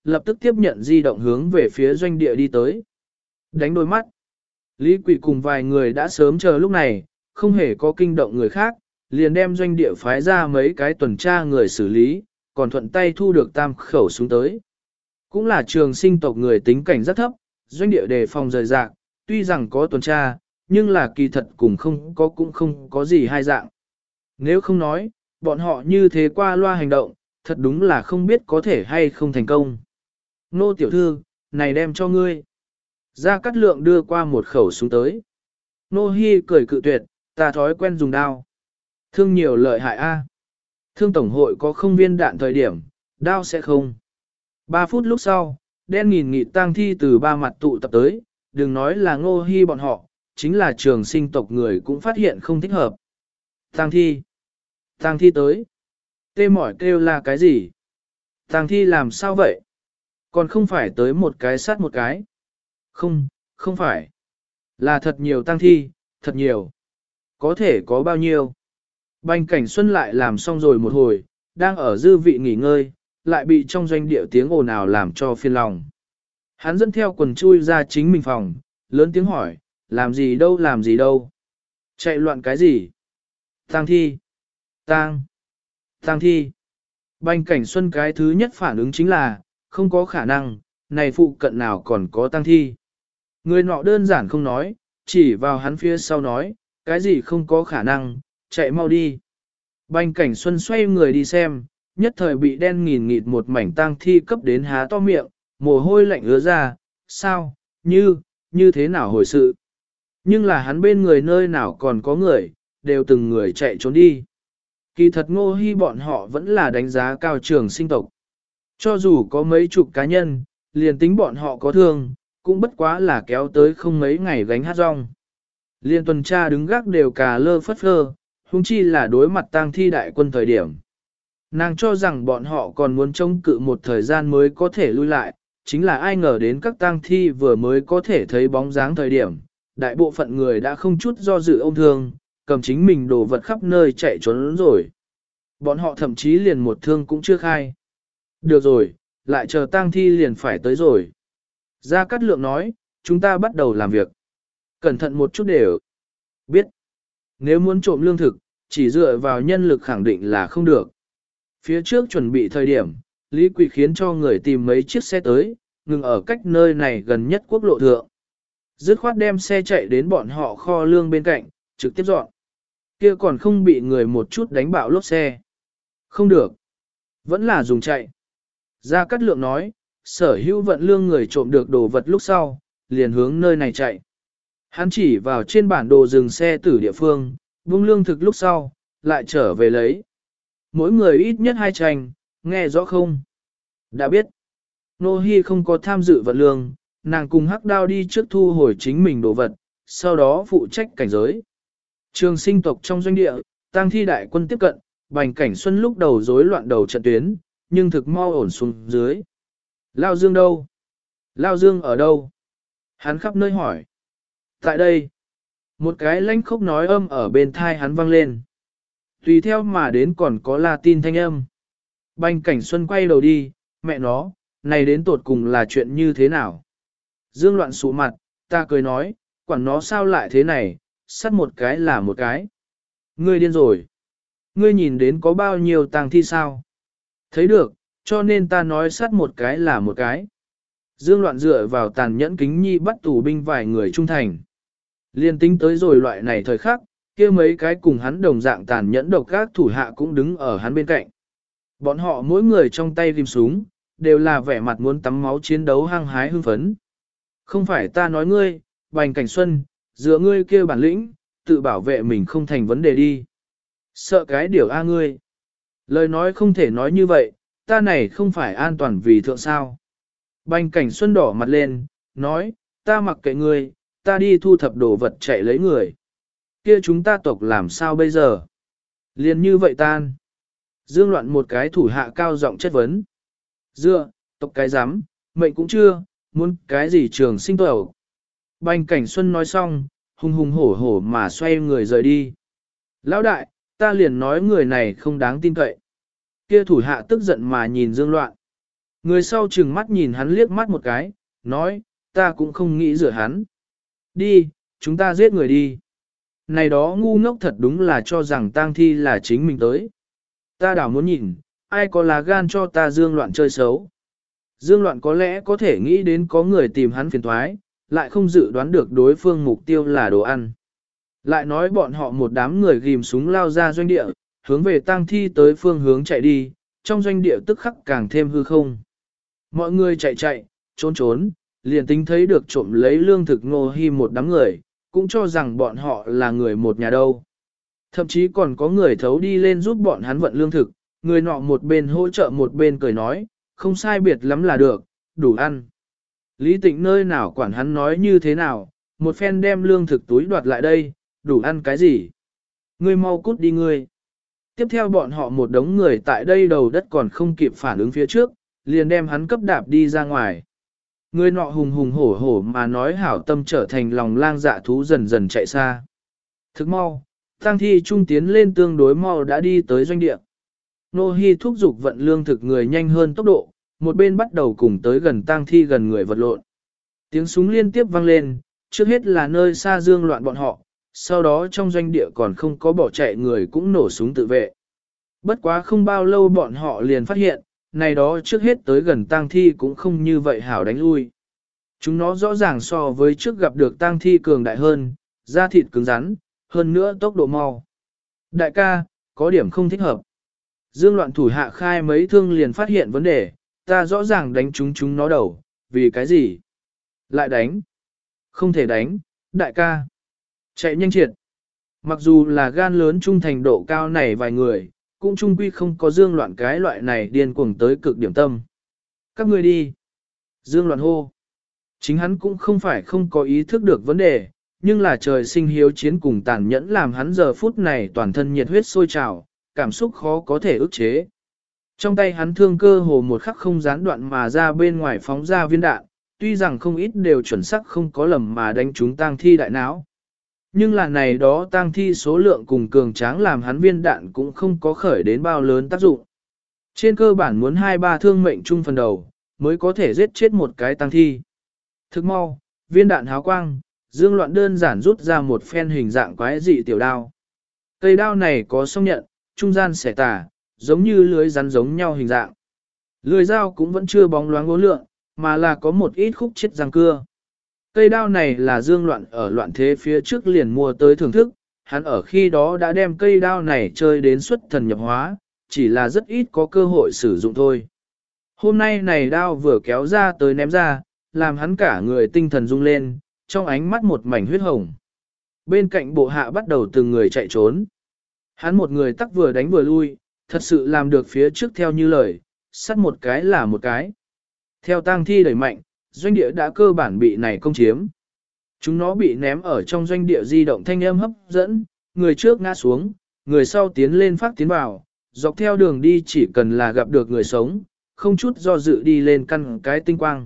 lập tức tiếp nhận di động hướng về phía doanh địa đi tới. Đánh đôi mắt. Lý Quỷ cùng vài người đã sớm chờ lúc này, không hề có kinh động người khác, liền đem doanh địa phái ra mấy cái tuần tra người xử lý, còn thuận tay thu được tam khẩu súng tới. Cũng là trường sinh tộc người tính cảnh rất thấp, doanh địa đề phòng rời rạc, tuy rằng có tuần tra, nhưng là kỳ thật cũng không có gì hai dạng. Nếu không nói, bọn họ như thế qua loa hành động, thật đúng là không biết có thể hay không thành công. Nô tiểu thư, này đem cho ngươi. Gia Cát Lượng đưa qua một khẩu súng tới. Nô Hi cười cự tuyệt, ta thói quen dùng đao. Thương nhiều lợi hại a. Thương tổng hội có không viên đạn thời điểm, đao sẽ không. 3 phút lúc sau, đen nghìn nghịt tang thi từ ba mặt tụ tập tới, đừng nói là Ngô Hi bọn họ, chính là trường sinh tộc người cũng phát hiện không thích hợp. Tang thi tới. Tê mỏi kêu là cái gì? Tang thi làm sao vậy? Còn không phải tới một cái sát một cái. Không phải. Là thật nhiều tang thi, thật nhiều. Có thể có bao nhiêu? Bành Cảnh Xuân lại làm xong rồi một hồi, đang ở dư vị nghỉ ngơi, lại bị trong doanh địa tiếng ồn ào làm cho phiền lòng. Hắn dẫn theo quần chui ra chính mình phòng, lớn tiếng hỏi, làm gì đâu? Chạy loạn cái gì? Tang thi. Tang thi. Bành Cảnh Xuân cái thứ nhất phản ứng chính là, không có khả năng, này phụ cận nào còn có tang thi. Người nọ đơn giản không nói, chỉ vào hắn phía sau nói, cái gì không có khả năng, chạy mau đi. Bành Cảnh Xuân xoay người đi xem, nhất thời bị đen nghìn nghịt một mảnh tang thi cấp đến há to miệng, mồ hôi lạnh ứa ra, sao, như thế nào hồi sự. Nhưng là hắn bên người nơi nào còn có người, đều từng người chạy trốn đi. Kỳ thật Ngô Hi bọn họ vẫn là đánh giá cao trường sinh tộc. Cho dù có mấy chục cá nhân, liền tính bọn họ có thương, cũng bất quá là kéo tới không mấy ngày gánh hát rong. Liên tuần tra đứng gác đều cà lơ phất phơ, huống chi là đối mặt tang thi đại quân thời điểm. Nàng cho rằng bọn họ còn muốn chống cự một thời gian mới có thể lui lại, chính là ai ngờ đến các tang thi vừa mới có thể thấy bóng dáng thời điểm. Đại bộ phận người đã không chút do dự ôm thương, cầm chính mình đồ vật khắp nơi chạy trốn rồi. Bọn họ thậm chí liền một thương cũng chưa khai. Được rồi, lại chờ tang thi liền phải tới rồi. Gia Cát Lượng nói, chúng ta bắt đầu làm việc. Cẩn thận một chút đều. Biết. Nếu muốn trộm lương thực, chỉ dựa vào nhân lực khẳng định là không được. Phía trước chuẩn bị thời điểm, Lý Quỳ khiến cho người tìm mấy chiếc xe tới, ngừng ở cách nơi này gần nhất quốc lộ thượng. Dứt khoát đem xe chạy đến bọn họ kho lương bên cạnh, trực tiếp dọn. Kia còn không bị người một chút đánh bạo lốp xe. Không được. Vẫn là dùng chạy. Gia Cát Lượng nói, sở hữu vận lương người trộm được đồ vật lúc sau, liền hướng nơi này chạy. Hắn chỉ vào trên bản đồ dừng xe từ địa phương, buông lương thực lúc sau, lại trở về lấy. Mỗi người ít nhất 2 tranh, nghe rõ không? Đã biết. Nô Hi không có tham dự vận lương, nàng cùng Hắc Đao đi trước thu hồi chính mình đồ vật, sau đó phụ trách cảnh giới. Trường sinh tộc trong doanh địa, tang thi đại quân tiếp cận, Bành Cảnh Xuân lúc đầu rối loạn đầu trận tuyến, nhưng thực mau ổn xuống dưới. Lao Dương đâu? Lao Dương ở đâu? Hắn khắp nơi hỏi. Tại đây, một cái lãnh khốc nói âm ở bên thai hắn vang lên. Tùy theo mà đến còn có Latin thanh âm. Bành Cảnh Xuân quay đầu đi, mẹ nó, này đến tột cùng là chuyện như thế nào? Dương Loạn sụ mặt, ta cười nói, quản nó sao lại thế này, sắt một cái là một cái. Ngươi điên rồi. Ngươi nhìn đến có bao nhiêu tang thi sao? Thấy được, cho nên ta nói sắt một cái là một cái. Dương Loạn dựa vào tàn nhẫn kính nhi bắt tù binh vài người trung thành. Liên tính tới rồi loại này thời khắc, kia mấy cái cùng hắn đồng dạng tàn nhẫn độc các thủ hạ cũng đứng ở hắn bên cạnh. Bọn họ mỗi người trong tay ghim súng, đều là vẻ mặt muốn tắm máu chiến đấu hăng hái hưng phấn. Không phải ta nói ngươi, Bành Cảnh Xuân, dựa ngươi kia bản lĩnh, tự bảo vệ mình không thành vấn đề đi. Sợ cái điều a ngươi. Lời nói không thể nói như vậy, ta này không phải an toàn vì thượng sao. Bành Cảnh Xuân đỏ mặt lên, nói, ta mặc kệ ngươi, ta đi thu thập đồ vật chạy lấy người. Kia chúng ta tộc làm sao bây giờ? Liền như vậy tan. Dương Loạn một cái thủ hạ cao giọng chất vấn. Dựa, tộc cái rắm mệnh cũng chưa, muốn cái gì trường sinh tộc. Bành Cảnh Xuân nói xong, hùng hùng hổ hổ mà xoay người rời đi. Lão đại, ta liền nói người này không đáng tin cậy. Kia thủ hạ tức giận mà nhìn Dương Loạn. Người sau chừng mắt nhìn hắn liếc mắt một cái, nói, ta cũng không nghĩ rửa hắn. Đi, chúng ta giết người đi. Này đó ngu ngốc thật đúng là cho rằng tang thi là chính mình tới. Ta đảo muốn nhìn, ai có lá gan cho ta Dương Loạn chơi xấu. Dương Loạn có lẽ có thể nghĩ đến có người tìm hắn phiền toái, lại không dự đoán được đối phương mục tiêu là đồ ăn. Lại nói bọn họ một đám người ghim súng lao ra doanh địa, hướng về tang thi tới phương hướng chạy đi, trong doanh địa tức khắc càng thêm hư không. Mọi người chạy, trốn trốn, liền tính thấy được trộm lấy lương thực Ngô Hi một đám người, cũng cho rằng bọn họ là người một nhà đâu. Thậm chí còn có người thấu đi lên giúp bọn hắn vận lương thực, người nọ một bên hỗ trợ một bên cười nói, không sai biệt lắm là được, đủ ăn. Lý Tịnh nơi nào quản hắn nói như thế nào, một phen đem lương thực túi đoạt lại đây, đủ ăn cái gì? Ngươi mau cút đi ngươi. Tiếp theo bọn họ một đống người tại đây đầu đất còn không kịp phản ứng phía trước, liền đem hắn cấp đạp đi ra ngoài. Người nọ hùng hùng hổ hổ mà nói hảo tâm trở thành lòng lang dạ thú dần dần chạy xa. Thức mau, tang thi trung tiến lên tương đối mau đã đi tới doanh địa. Nô Hi thúc giục vận lương thực người nhanh hơn tốc độ, một bên bắt đầu cùng tới gần tang thi gần người vật lộn. Tiếng súng liên tiếp vang lên, trước hết là nơi xa Dương Loạn bọn họ, sau đó trong doanh địa còn không có bỏ chạy người cũng nổ súng tự vệ. Bất quá không bao lâu bọn họ liền phát hiện, này đó trước hết tới gần tang thi cũng không như vậy hảo đánh lui. Chúng nó rõ ràng so với trước gặp được tang thi cường đại hơn, da thịt cứng rắn, hơn nữa tốc độ mau. Đại ca, có điểm không thích hợp. Dương Loạn thủ hạ khai mấy thương liền phát hiện vấn đề, ta rõ ràng đánh chúng nó đầu, vì cái gì? Lại đánh. Không thể đánh, đại ca. Chạy nhanh triệt. Mặc dù là gan lớn trung thành độ cao này vài người, cũng trung quy không có Dương Loạn cái loại này điên cuồng tới cực điểm tâm. Các ngươi đi. Dương Loạn hô. Chính hắn cũng không phải không có ý thức được vấn đề, nhưng là trời sinh hiếu chiến cùng tàn nhẫn làm hắn giờ phút này toàn thân nhiệt huyết sôi trào, cảm xúc khó có thể ức chế. Trong tay hắn thương cơ hồ một khắc không gián đoạn mà ra bên ngoài phóng ra viên đạn, tuy rằng không ít đều chuẩn xác không có lầm mà đánh trúng tang thi đại não. Nhưng là này đó tang thi số lượng cùng cường tráng làm hắn viên đạn cũng không có khởi đến bao lớn tác dụng. Trên cơ bản muốn 2-3 thương mệnh chung phần đầu, mới có thể giết chết một cái tang thi. Thức mau, viên đạn háo quang, Dương Loạn đơn giản rút ra một phen hình dạng quái dị tiểu đao. Cây đao này có song nhận, trung gian xẻ tả, giống như lưới rắn giống nhau hình dạng. Lưỡi dao cũng vẫn chưa bóng loáng ngốn lượng, mà là có một ít khúc chết răng cưa. Cây đao này là Dương Loạn ở loạn thế phía trước liền mua tới thưởng thức, hắn ở khi đó đã đem cây đao này chơi đến xuất thần nhập hóa, chỉ là rất ít có cơ hội sử dụng thôi. Hôm nay này đao vừa kéo ra tới ném ra, làm hắn cả người tinh thần rung lên, trong ánh mắt một mảnh huyết hồng. Bên cạnh bộ hạ bắt đầu từng người chạy trốn. Hắn một người tắc vừa đánh vừa lui, thật sự làm được phía trước theo như lời, sắt một cái là một cái. Theo tang thi đẩy mạnh, doanh địa đã cơ bản bị này công chiếm. Chúng nó bị ném ở trong doanh địa di động thanh âm hấp dẫn, người trước ngã xuống, người sau tiến lên phát tiến vào, dọc theo đường đi chỉ cần là gặp được người sống, không chút do dự đi lên căn cái tinh quang.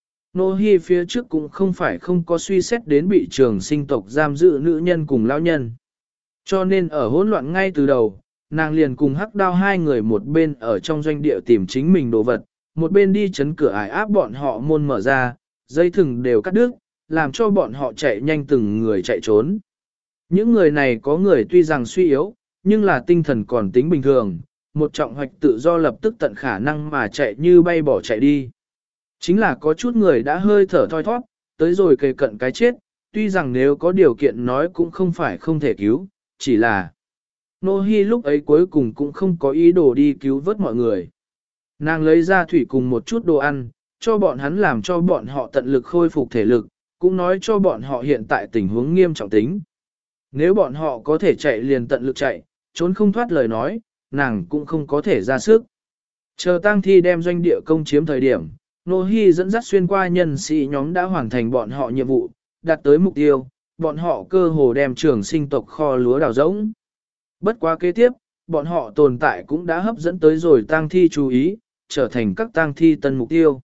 Nô Hi phía trước cũng không phải không có suy xét đến bị trường sinh tộc giam giữ nữ nhân cùng lão nhân. Cho nên ở hỗn loạn ngay từ đầu, nàng liền cùng hắc đao hai người một bên ở trong doanh địa tìm chính mình đồ vật, một bên đi chấn cửa ải áp bọn họ môn mở ra, dây thừng đều cắt đứt, làm cho bọn họ chạy nhanh từng người chạy trốn. Những người này có người tuy rằng suy yếu, nhưng là tinh thần còn tính bình thường, một trọng hoạch tự do lập tức tận khả năng mà chạy như bay bỏ chạy đi. Chính là có chút người đã hơi thở thoi thoát, tới rồi kề cận cái chết, tuy rằng nếu có điều kiện nói cũng không phải không thể cứu, chỉ là Nô Hi lúc ấy cuối cùng cũng không có ý đồ đi cứu vớt mọi người. Nàng lấy ra thủy cùng một chút đồ ăn, cho bọn hắn làm cho bọn họ tận lực khôi phục thể lực, cũng nói cho bọn họ hiện tại tình huống nghiêm trọng tính. Nếu bọn họ có thể chạy liền tận lực chạy, trốn không thoát lời nói, nàng cũng không có thể ra sức. Chờ tang thi đem doanh địa công chiếm thời điểm, Nô Hi dẫn dắt xuyên qua nhân sĩ nhóm đã hoàn thành bọn họ nhiệm vụ, đạt tới mục tiêu, bọn họ cơ hồ đem trường sinh tộc kho lúa đào rỗng. Bất quá kế tiếp, bọn họ tồn tại cũng đã hấp dẫn tới rồi tang thi chú ý, trở thành các tang thi tân mục tiêu.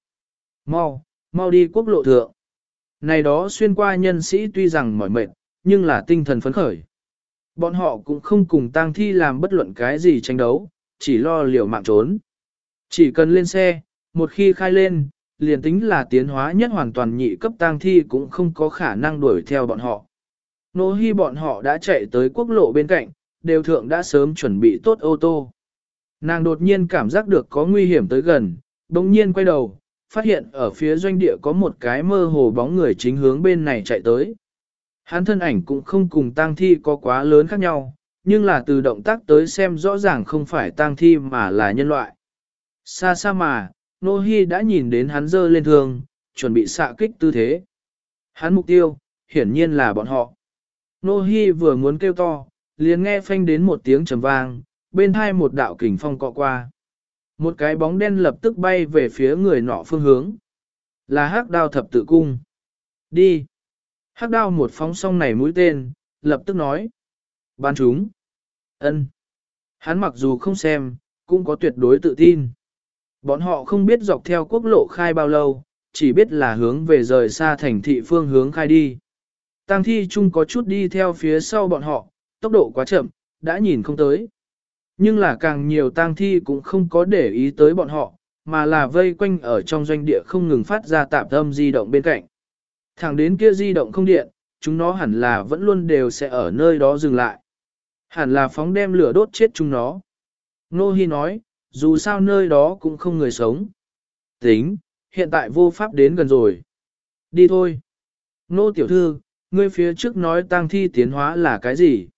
Mau đi quốc lộ thượng. Này đó xuyên qua nhân sĩ tuy rằng mỏi mệt, nhưng là tinh thần phấn khởi. Bọn họ cũng không cùng tang thi làm bất luận cái gì tranh đấu, chỉ lo liều mạng trốn. Chỉ cần lên xe, Một khi khai lên, liền tính là tiến hóa nhất hoàn toàn nhị cấp tang thi cũng không có khả năng đuổi theo bọn họ. Nô Hi bọn họ đã chạy tới quốc lộ bên cạnh, đều thượng đã sớm chuẩn bị tốt ô tô. Nàng đột nhiên cảm giác được có nguy hiểm tới gần, đồng nhiên quay đầu, phát hiện ở phía doanh địa có một cái mơ hồ bóng người chính hướng bên này chạy tới. Hắn thân ảnh cũng không cùng tang thi có quá lớn khác nhau, nhưng là từ động tác tới xem rõ ràng không phải tang thi mà là nhân loại. Xa xa mà, Nô Hi đã nhìn đến hắn giơ lên thương, chuẩn bị xạ kích tư thế. Hắn mục tiêu, hiển nhiên là bọn họ. Nô Hi vừa muốn kêu to, liền nghe phanh đến một tiếng trầm vang, bên hai một đạo kình phong cọ qua. Một cái bóng đen lập tức bay về phía người nọ phương hướng. Là hắc đao thập tự cung. Đi. Hắc đao một phóng xong này mũi tên, lập tức nói. Ban chúng. Ân. Hắn mặc dù không xem, cũng có tuyệt đối tự tin. Bọn họ không biết dọc theo quốc lộ khai bao lâu, chỉ biết là hướng về rời xa thành thị phương hướng khai đi. Tang thi chung có chút đi theo phía sau bọn họ, tốc độ quá chậm, đã nhìn không tới. Nhưng là càng nhiều tang thi cũng không có để ý tới bọn họ, mà là vây quanh ở trong doanh địa không ngừng phát ra tạp âm di động bên cạnh. Thẳng đến kia di động không điện, chúng nó hẳn là vẫn luôn đều sẽ ở nơi đó dừng lại. Hẳn là phóng đem lửa đốt chết chúng nó. Nô Hi nói, dù sao nơi đó cũng không người sống. Tính, hiện tại vô pháp đến gần rồi. Đi thôi. Nô tiểu thư, ngươi phía trước nói tang thi tiến hóa là cái gì?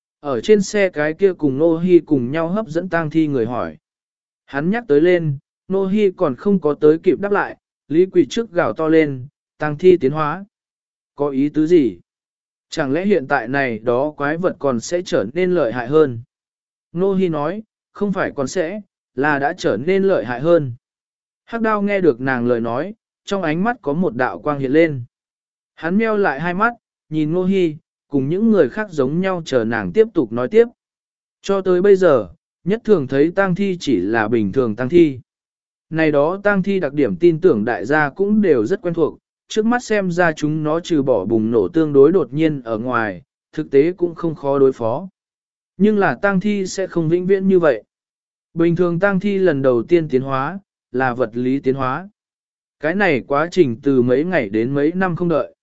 Ở trên xe cái kia cùng Nô Hi cùng nhau hấp dẫn tang thi người hỏi. Hắn nhắc tới lên, Nô Hi còn không có tới kịp đáp lại, Lý Quỷ trước gào to lên, tang thi tiến hóa. Có ý tứ gì? Chẳng lẽ hiện tại này đó quái vật còn sẽ trở nên lợi hại hơn? Nô Hi nói, không phải còn sẽ, là đã trở nên lợi hại hơn. Hắc đao nghe được nàng lời nói, trong ánh mắt có một đạo quang hiện lên. Hắn meo lại hai mắt, nhìn Nô Hi, cùng những người khác giống nhau chờ nàng tiếp tục nói tiếp. Cho tới bây giờ, nhất thường thấy tang thi chỉ là bình thường tang thi. Này đó tang thi đặc điểm tin tưởng đại gia cũng đều rất quen thuộc, trước mắt xem ra chúng nó trừ bỏ bùng nổ tương đối đột nhiên ở ngoài, thực tế cũng không khó đối phó. Nhưng là tang thi sẽ không vĩnh viễn như vậy. Bình thường tang thi lần đầu tiên tiến hóa, là vật lý tiến hóa. Cái này quá trình từ mấy ngày đến mấy năm không đợi.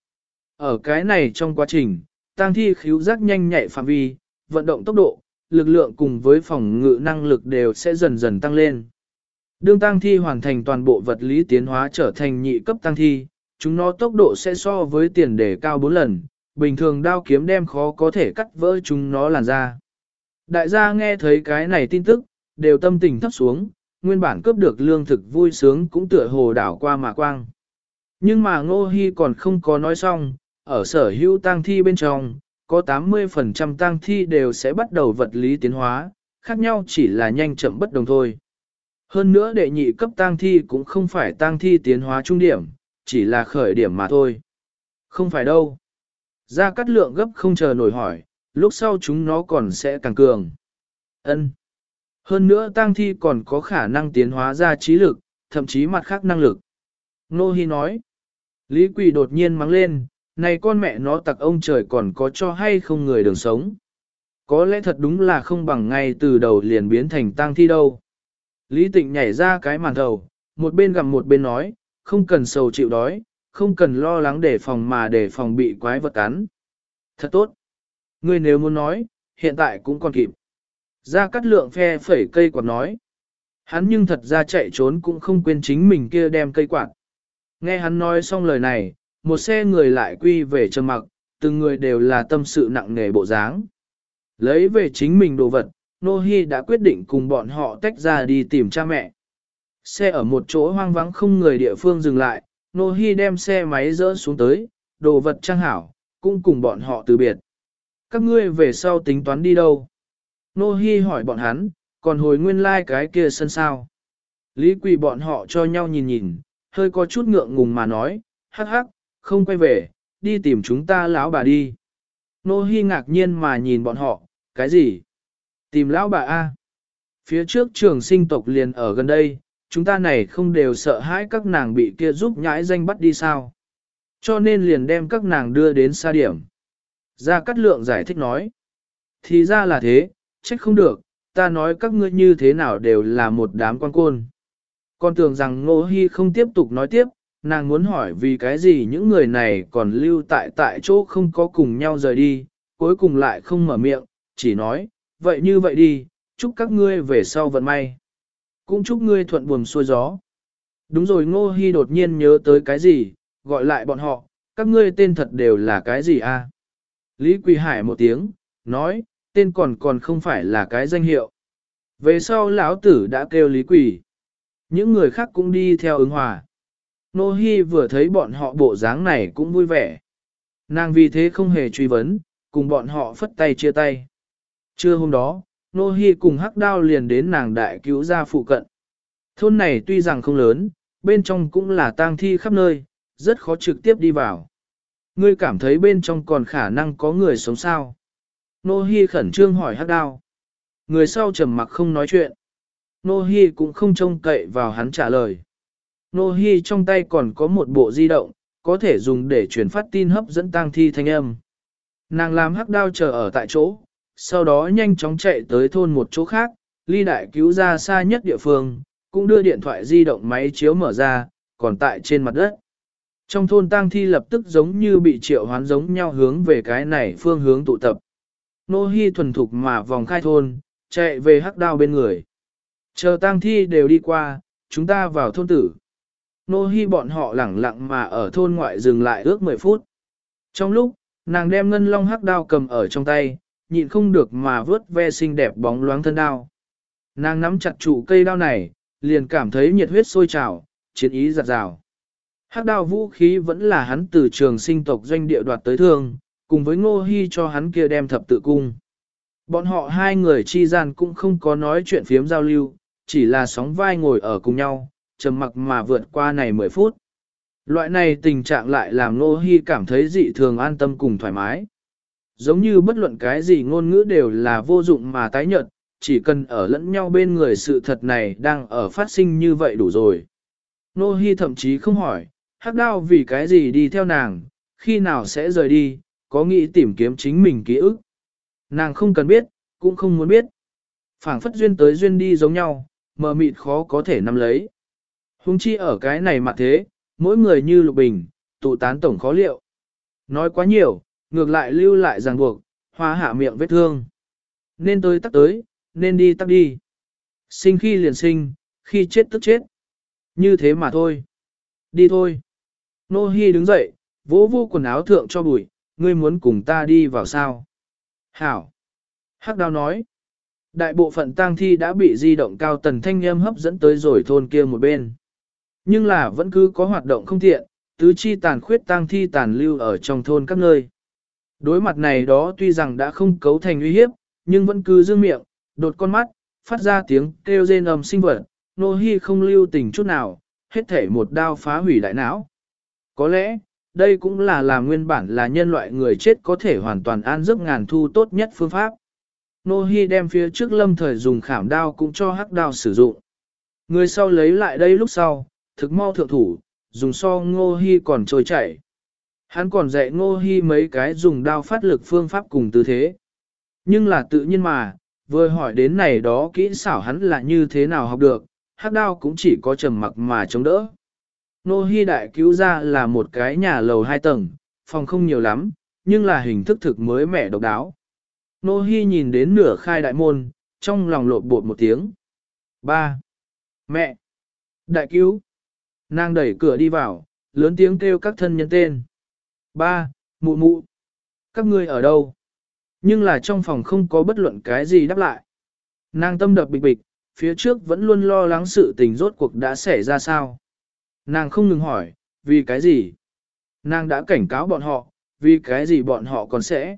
Ở cái này trong quá trình, tang thi khíu giác nhanh nhạy phạm vi, vận động tốc độ, lực lượng cùng với phòng ngự năng lực đều sẽ dần dần tăng lên. Đương tang thi hoàn thành toàn bộ vật lý tiến hóa trở thành nhị cấp tang thi, chúng nó tốc độ sẽ so với tiền đề cao 4 lần, bình thường đao kiếm đem khó có thể cắt vỡ chúng nó làn ra. Đại gia nghe thấy cái này tin tức, đều tâm tình thấp xuống, nguyên bản cướp được lương thực vui sướng cũng tựa hồ đảo qua mà quang. Nhưng mà Ngô Hi còn không có nói xong, ở sở hữu tang thi bên trong, có 80% tang thi đều sẽ bắt đầu vật lý tiến hóa, khác nhau chỉ là nhanh chậm bất đồng thôi. Hơn nữa đệ nhị cấp tang thi cũng không phải tang thi tiến hóa trung điểm, chỉ là khởi điểm mà thôi. Không phải đâu. Gia Cát Lượng gấp không chờ nổi hỏi, lúc sau chúng nó còn sẽ càng cường. Ân. Hơn nữa tang thi còn có khả năng tiến hóa ra trí lực, thậm chí mặt khác năng lực. Nô Hi nói. Lý Quỳ đột nhiên mắng lên, này con mẹ nó tặc ông trời còn có cho hay không người đường sống. Có lẽ thật đúng là không bằng ngay từ đầu liền biến thành tang thi đâu. Lý Tịnh nhảy ra cái màn thầu, một bên gặm một bên nói, không cần sầu chịu đói, không cần lo lắng để phòng mà để phòng bị quái vật cắn. Thật tốt. Ngươi nếu muốn nói, hiện tại cũng còn kịp. Gia Cát Lượng phe phẩy cây quạt nói. Hắn nhưng thật ra chạy trốn cũng không quên chính mình kia đem cây quạt. Nghe hắn nói xong lời này, một xe người lại quy về trầm mặc, từng người đều là tâm sự nặng nề bộ dáng. Lấy về chính mình đồ vật, Nô Hi đã quyết định cùng bọn họ tách ra đi tìm cha mẹ. Xe ở một chỗ hoang vắng không người địa phương dừng lại, Nô Hi đem xe máy dỡ xuống tới, đồ vật trang hảo, cũng cùng bọn họ từ biệt. Các ngươi về sau tính toán đi đâu? Nô Hi hỏi bọn hắn, còn hồi nguyên lai like cái kia sân sao? Lý Quỳ bọn họ cho nhau nhìn nhìn, hơi có chút ngượng ngùng mà nói, hắc hắc, không quay về, đi tìm chúng ta lão bà đi. Nô Hi ngạc nhiên mà nhìn bọn họ, cái gì? Tìm lão bà A. Phía trước trường sinh tộc liền ở gần đây, chúng ta này không đều sợ hãi các nàng bị kia giúp nhãi danh bắt đi sao. Cho nên liền đem các nàng đưa đến xa điểm. Gia Cát Lượng giải thích nói. Thì ra là thế, trách không được, ta nói các ngươi như thế nào đều là một đám quan côn. Con tưởng rằng Ngô Hi không tiếp tục nói tiếp, nàng muốn hỏi vì cái gì những người này còn lưu tại chỗ không có cùng nhau rời đi, cuối cùng lại không mở miệng, chỉ nói, vậy như vậy đi, chúc các ngươi về sau vận may. Cũng chúc ngươi thuận buồm xuôi gió. Đúng rồi, Ngô Hi đột nhiên nhớ tới cái gì, gọi lại bọn họ, các ngươi tên thật đều là cái gì a? Lý Quỳ Hải một tiếng, nói, tên còn không phải là cái danh hiệu. Về sau lão tử đã kêu Lý Quỳ. Những người khác cũng đi theo ứng hòa. Ngô Hi vừa thấy bọn họ bộ dáng này cũng vui vẻ. Nàng vì thế không hề truy vấn, cùng bọn họ phất tay chia tay. Trưa hôm đó, Ngô Hi cùng Hắc Đao liền đến nàng đại cứu gia phụ cận. Thôn này tuy rằng không lớn, bên trong cũng là tang thi khắp nơi, rất khó trực tiếp đi vào. Ngươi cảm thấy bên trong còn khả năng có người sống sao? Ngô Hi khẩn trương hỏi Hắc Đao. Người sau trầm mặc không nói chuyện. Ngô Hi cũng không trông cậy vào hắn trả lời. Ngô Hi trong tay còn có một bộ di động, có thể dùng để truyền phát tin hấp dẫn tang thi thanh âm. Nàng làm Hắc Đao chờ ở tại chỗ, sau đó nhanh chóng chạy tới thôn một chỗ khác, ly đại cứu ra xa nhất địa phương, cũng đưa điện thoại di động máy chiếu mở ra, còn tại trên mặt đất. Trong thôn tang thi lập tức giống như bị triệu hoán giống nhau hướng về cái này phương hướng tụ tập. Nô Hi thuần thục mà vòng khai thôn, chạy về Hắc Đao bên người. Chờ tang thi đều đi qua, chúng ta vào thôn tử. Nô Hi bọn họ lẳng lặng mà ở thôn ngoại dừng lại ước 10 phút. Trong lúc, nàng đem ngân long Hắc Đao cầm ở trong tay, nhịn không được mà vớt ve xinh đẹp bóng loáng thân đao. Nàng nắm chặt trụ cây đao này, liền cảm thấy nhiệt huyết sôi trào, chiến ý giặt rào. Hắc Đao vũ khí vẫn là hắn từ trường sinh tộc doanh địa đoạt tới thương, cùng với Ngô Hi cho hắn kia đem thập tự cung. Bọn họ hai người chi gian cũng không có nói chuyện phiếm giao lưu, chỉ là sóng vai ngồi ở cùng nhau, trầm mặc mà vượt qua này 10 phút. Loại này tình trạng lại làm Ngô Hi cảm thấy dị thường an tâm cùng thoải mái. Giống như bất luận cái gì ngôn ngữ đều là vô dụng mà tái nhợt, chỉ cần ở lẫn nhau bên người sự thật này đang ở phát sinh như vậy đủ rồi. Ngô Hi thậm chí không hỏi, Hắc Đao vì cái gì đi theo nàng, khi nào sẽ rời đi, có nghĩ tìm kiếm chính mình ký ức. Nàng không cần biết, cũng không muốn biết. Phảng phất duyên tới duyên đi giống nhau, mờ mịt khó có thể nắm lấy. Huống chi ở cái này mà thế, mỗi người như lục bình, tụ tán tổng khó liệu. Nói quá nhiều, ngược lại lưu lại ràng buộc, hóa hạ miệng vết thương. Nên tới, nên đi tắc đi. Sinh khi liền sinh, khi chết tức chết. Như thế mà thôi. Đi thôi. Nô Hi đứng dậy, vỗ vô quần áo thượng cho bụi, ngươi muốn cùng ta đi vào sao? Hảo. Hắc Đao nói. Đại bộ phận tang thi đã bị di động cao tần thanh âm hấp dẫn tới rồi thôn kia một bên. Nhưng là vẫn cứ có hoạt động không thiện, tứ chi tàn khuyết tang thi tàn lưu ở trong thôn các nơi. Đối mặt này đó tuy rằng đã không cấu thành uy hiếp, nhưng vẫn cứ dương miệng, đột con mắt, phát ra tiếng kêu rên ầm sinh vật, Nô Hi không lưu tình chút nào, hết thể một đao phá hủy đại não. Có lẽ, đây cũng là làm nguyên bản là nhân loại người chết có thể hoàn toàn an giấc ngàn thu tốt nhất phương pháp. Nô Hi đem phía trước lâm thời dùng khảm đao cũng cho Hắc Đao sử dụng. Người sau lấy lại đây lúc sau, thực mau thượng thủ, dùng so Ngô Hi còn trôi chảy. Hắn còn dạy Ngô Hi mấy cái dùng đao phát lực phương pháp cùng tư thế. Nhưng là tự nhiên mà, vừa hỏi đến này đó kỹ xảo hắn là như thế nào học được, Hắc Đao cũng chỉ có trầm mặc mà chống đỡ. Ngô Hi đại cứu ra là một cái nhà lầu 2 tầng, phòng không nhiều lắm, nhưng là hình thức thực mới mẻ độc đáo. Ngô Hi nhìn đến nửa khai đại môn, trong lòng lộn bột một tiếng. Ba! Mẹ! Đại cứu! Nàng đẩy cửa đi vào, lớn tiếng kêu các thân nhân tên. Ba! Mụ mụ! Các ngươi ở đâu? Nhưng là trong phòng không có bất luận cái gì đáp lại. Nàng tâm đập bịch bịch, phía trước vẫn luôn lo lắng sự tình rốt cuộc đã xảy ra sao. Nàng không ngừng hỏi, vì cái gì? Nàng đã cảnh cáo bọn họ, vì cái gì bọn họ còn sẽ?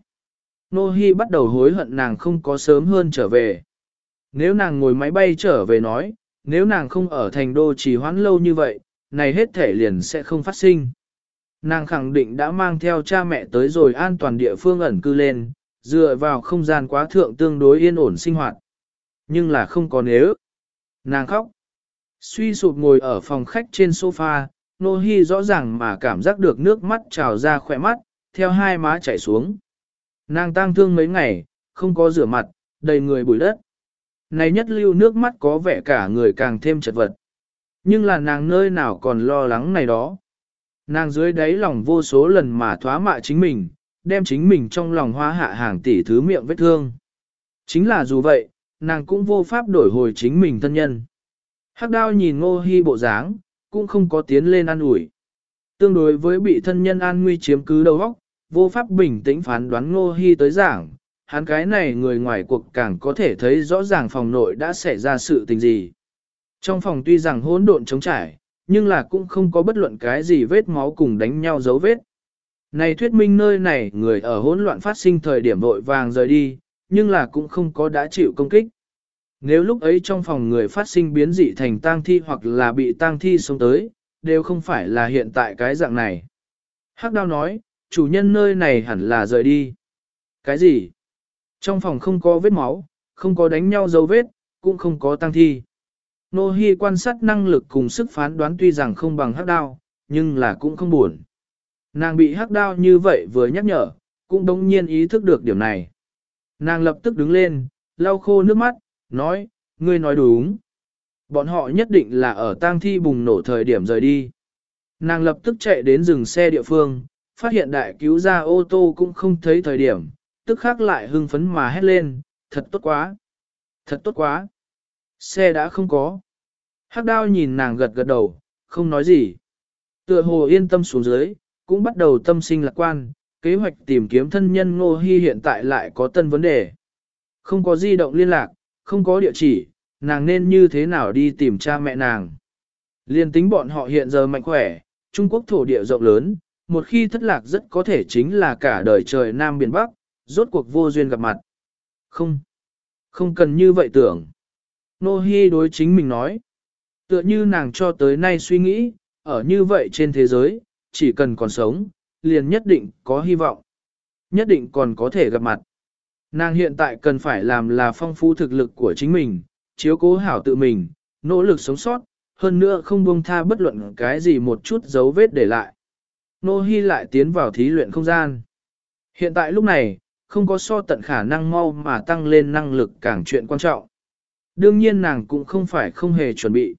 Nô Hi bắt đầu hối hận nàng không có sớm hơn trở về. Nếu nàng ngồi máy bay trở về nói, nếu nàng không ở thành đô trì hoãn lâu như vậy, này hết thể liền sẽ không phát sinh. Nàng khẳng định đã mang theo cha mẹ tới rồi an toàn địa phương ẩn cư lên, dựa vào không gian quá thượng tương đối yên ổn sinh hoạt. Nhưng là không có nếu. Nàng khóc. Suy sụp ngồi ở phòng khách trên sofa, Nô Hi rõ ràng mà cảm giác được nước mắt trào ra khỏe mắt, theo hai má chảy xuống. Nàng tang thương mấy ngày, không có rửa mặt, đầy người bụi đất. Này nhất lưu nước mắt có vẻ cả người càng thêm chật vật. Nhưng là nàng nơi nào còn lo lắng này đó. Nàng dưới đáy lòng vô số lần mà thoá mạ chính mình, đem chính mình trong lòng hóa hạ hàng tỷ thứ miệng vết thương. Chính là dù vậy, nàng cũng vô pháp đổi hồi chính mình thân nhân. Hắc đao nhìn Ngô Hi bộ dáng, cũng không có tiến lên an ủi. Tương đối với bị thân nhân an nguy chiếm cứ đầu óc, vô pháp bình tĩnh phán đoán Ngô Hi tới giảng, hắn cái này người ngoài cuộc càng có thể thấy rõ ràng phòng nội đã xảy ra sự tình gì. Trong phòng tuy rằng hỗn độn trống trải, nhưng là cũng không có bất luận cái gì vết máu cùng đánh nhau dấu vết. Này thuyết minh nơi này người ở hỗn loạn phát sinh thời điểm vội vàng rời đi, nhưng là cũng không có đã chịu công kích. Nếu lúc ấy trong phòng người phát sinh biến dị thành tang thi hoặc là bị tang thi sống tới, đều không phải là hiện tại cái dạng này. Hắc Đao nói, chủ nhân nơi này hẳn là rời đi. Cái gì? Trong phòng không có vết máu, không có đánh nhau dấu vết, cũng không có tang thi. Nô Hi quan sát năng lực cùng sức phán đoán tuy rằng không bằng Hắc Đao, nhưng là cũng không buồn. Nàng bị Hắc Đao như vậy vừa nhắc nhở, cũng đống nhiên ý thức được điểm này. Nàng lập tức đứng lên, lau khô nước mắt, nói, ngươi nói đúng. Bọn họ nhất định là ở tang thi bùng nổ thời điểm rời đi. Nàng lập tức chạy đến dừng xe địa phương, phát hiện đại cứu ra ô tô cũng không thấy thời điểm, tức khắc lại hưng phấn mà hét lên, thật tốt quá, thật tốt quá. Xe đã không có. Hắc Đao nhìn nàng gật gật đầu, không nói gì. Tựa hồ yên tâm xuống dưới, cũng bắt đầu tâm sinh lạc quan, kế hoạch tìm kiếm thân nhân Ngô Hi hiện tại lại có tân vấn đề. Không có di động liên lạc, không có địa chỉ, nàng nên như thế nào đi tìm cha mẹ nàng. Liên tính bọn họ hiện giờ mạnh khỏe, Trung Quốc thổ địa rộng lớn, một khi thất lạc rất có thể chính là cả đời trời Nam Biển Bắc, rốt cuộc vô duyên gặp mặt. Không cần như vậy tưởng. Ngô Hi đối chính mình nói. Tựa như nàng cho tới nay suy nghĩ, ở như vậy trên thế giới, chỉ cần còn sống, liền nhất định có hy vọng. Nhất định còn có thể gặp mặt. Nàng hiện tại cần phải làm là phong phú thực lực của chính mình, chiếu cố hảo tự mình, nỗ lực sống sót, hơn nữa không buông tha bất luận cái gì một chút dấu vết để lại. Nô Hi lại tiến vào thí luyện không gian. Hiện tại lúc này, không có so tận khả năng mau mà tăng lên năng lực càng chuyện quan trọng. Đương nhiên nàng cũng không phải không hề chuẩn bị.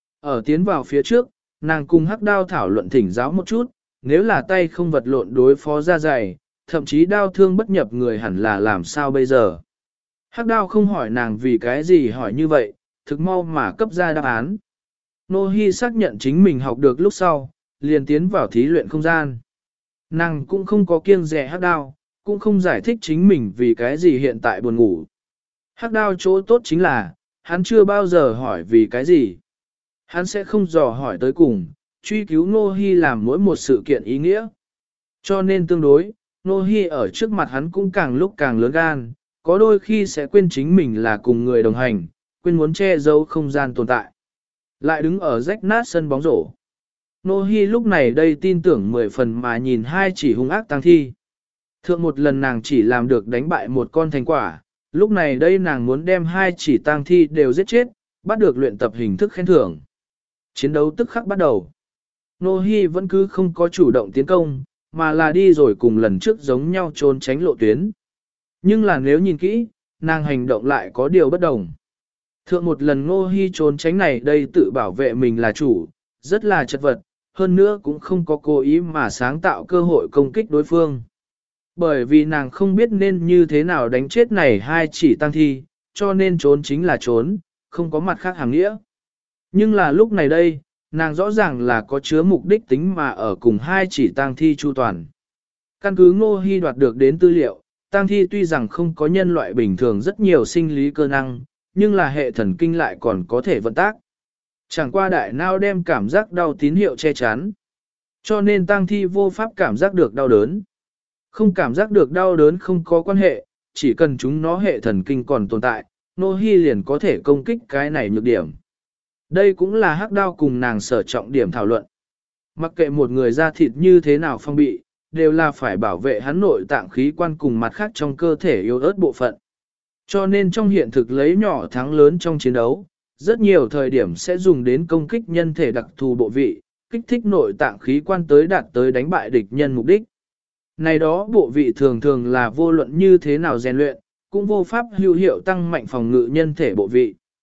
Ở tiến vào phía trước, nàng cùng Hắc Đao thảo luận thỉnh giáo một chút, nếu là tay không vật lộn đối phó ra dày, thậm chí đao thương bất nhập người hẳn là làm sao bây giờ. Hắc Đao không hỏi nàng vì cái gì hỏi như vậy, thực mau mà cấp ra đáp án. Nô Hi xác nhận chính mình học được lúc sau, liền tiến vào thí luyện không gian. Nàng cũng không có kiêng dè Hắc Đao, cũng không giải thích chính mình vì cái gì hiện tại buồn ngủ. Hắc Đao chỗ tốt chính là, hắn chưa bao giờ hỏi vì cái gì. Hắn sẽ không dò hỏi tới cùng, truy cứu Nô Hi làm mỗi một sự kiện ý nghĩa. Cho nên tương đối, Nô Hi ở trước mặt hắn cũng càng lúc càng lớn gan, có đôi khi sẽ quên chính mình là cùng người đồng hành, quên muốn che giấu không gian tồn tại. Lại đứng ở rách nát sân bóng rổ. Nô Hi lúc này đây tin tưởng 10 phần mà nhìn hai chỉ hung ác tăng thi. Thượng một lần nàng chỉ làm được đánh bại một con thành quả, lúc này đây nàng muốn đem hai chỉ tang thi đều giết chết, bắt được luyện tập hình thức khen thưởng. Chiến đấu tức khắc bắt đầu. Nô Hi vẫn cứ không có chủ động tiến công, mà là đi rồi cùng lần trước giống nhau trốn tránh lộ tuyến. Nhưng là nếu nhìn kỹ, nàng hành động lại có điều bất đồng. Thượng một lần Nô Hi trốn tránh này đây tự bảo vệ mình là chủ, rất là chật vật, hơn nữa cũng không có cố ý mà sáng tạo cơ hội công kích đối phương. Bởi vì nàng không biết nên như thế nào đánh chết này hai chỉ tăng thi, cho nên trốn chính là trốn, không có mặt khác hàng nghĩa. Nhưng là lúc này đây, nàng rõ ràng là có chứa mục đích tính mà ở cùng hai chỉ tang thi chu toàn. Căn cứ Ngô Hi đoạt được đến tư liệu, tang thi tuy rằng không có nhân loại bình thường rất nhiều sinh lý cơ năng, nhưng là hệ thần kinh lại còn có thể vận tác. Chẳng qua đại não đem cảm giác đau tín hiệu che chắn. Cho nên tang thi vô pháp cảm giác được đau đớn. Không cảm giác được đau đớn không có quan hệ, chỉ cần chúng nó hệ thần kinh còn tồn tại, Ngô Hi liền có thể công kích cái này nhược điểm. Đây cũng là Hắc Đao cùng nàng sở trọng điểm thảo luận. Mặc kệ một người da thịt như thế nào phong bị, đều là phải bảo vệ hắn nội tạng khí quan cùng mặt khác trong cơ thể yếu ớt bộ phận. Cho nên trong hiện thực lấy nhỏ thắng lớn trong chiến đấu, rất nhiều thời điểm sẽ dùng đến công kích nhân thể đặc thù bộ vị, kích thích nội tạng khí quan tới đạt tới đánh bại địch nhân mục đích. Này đó bộ vị thường thường là vô luận như thế nào rèn luyện, cũng vô pháp hữu hiệu tăng mạnh phòng ngự nhân thể bộ vị.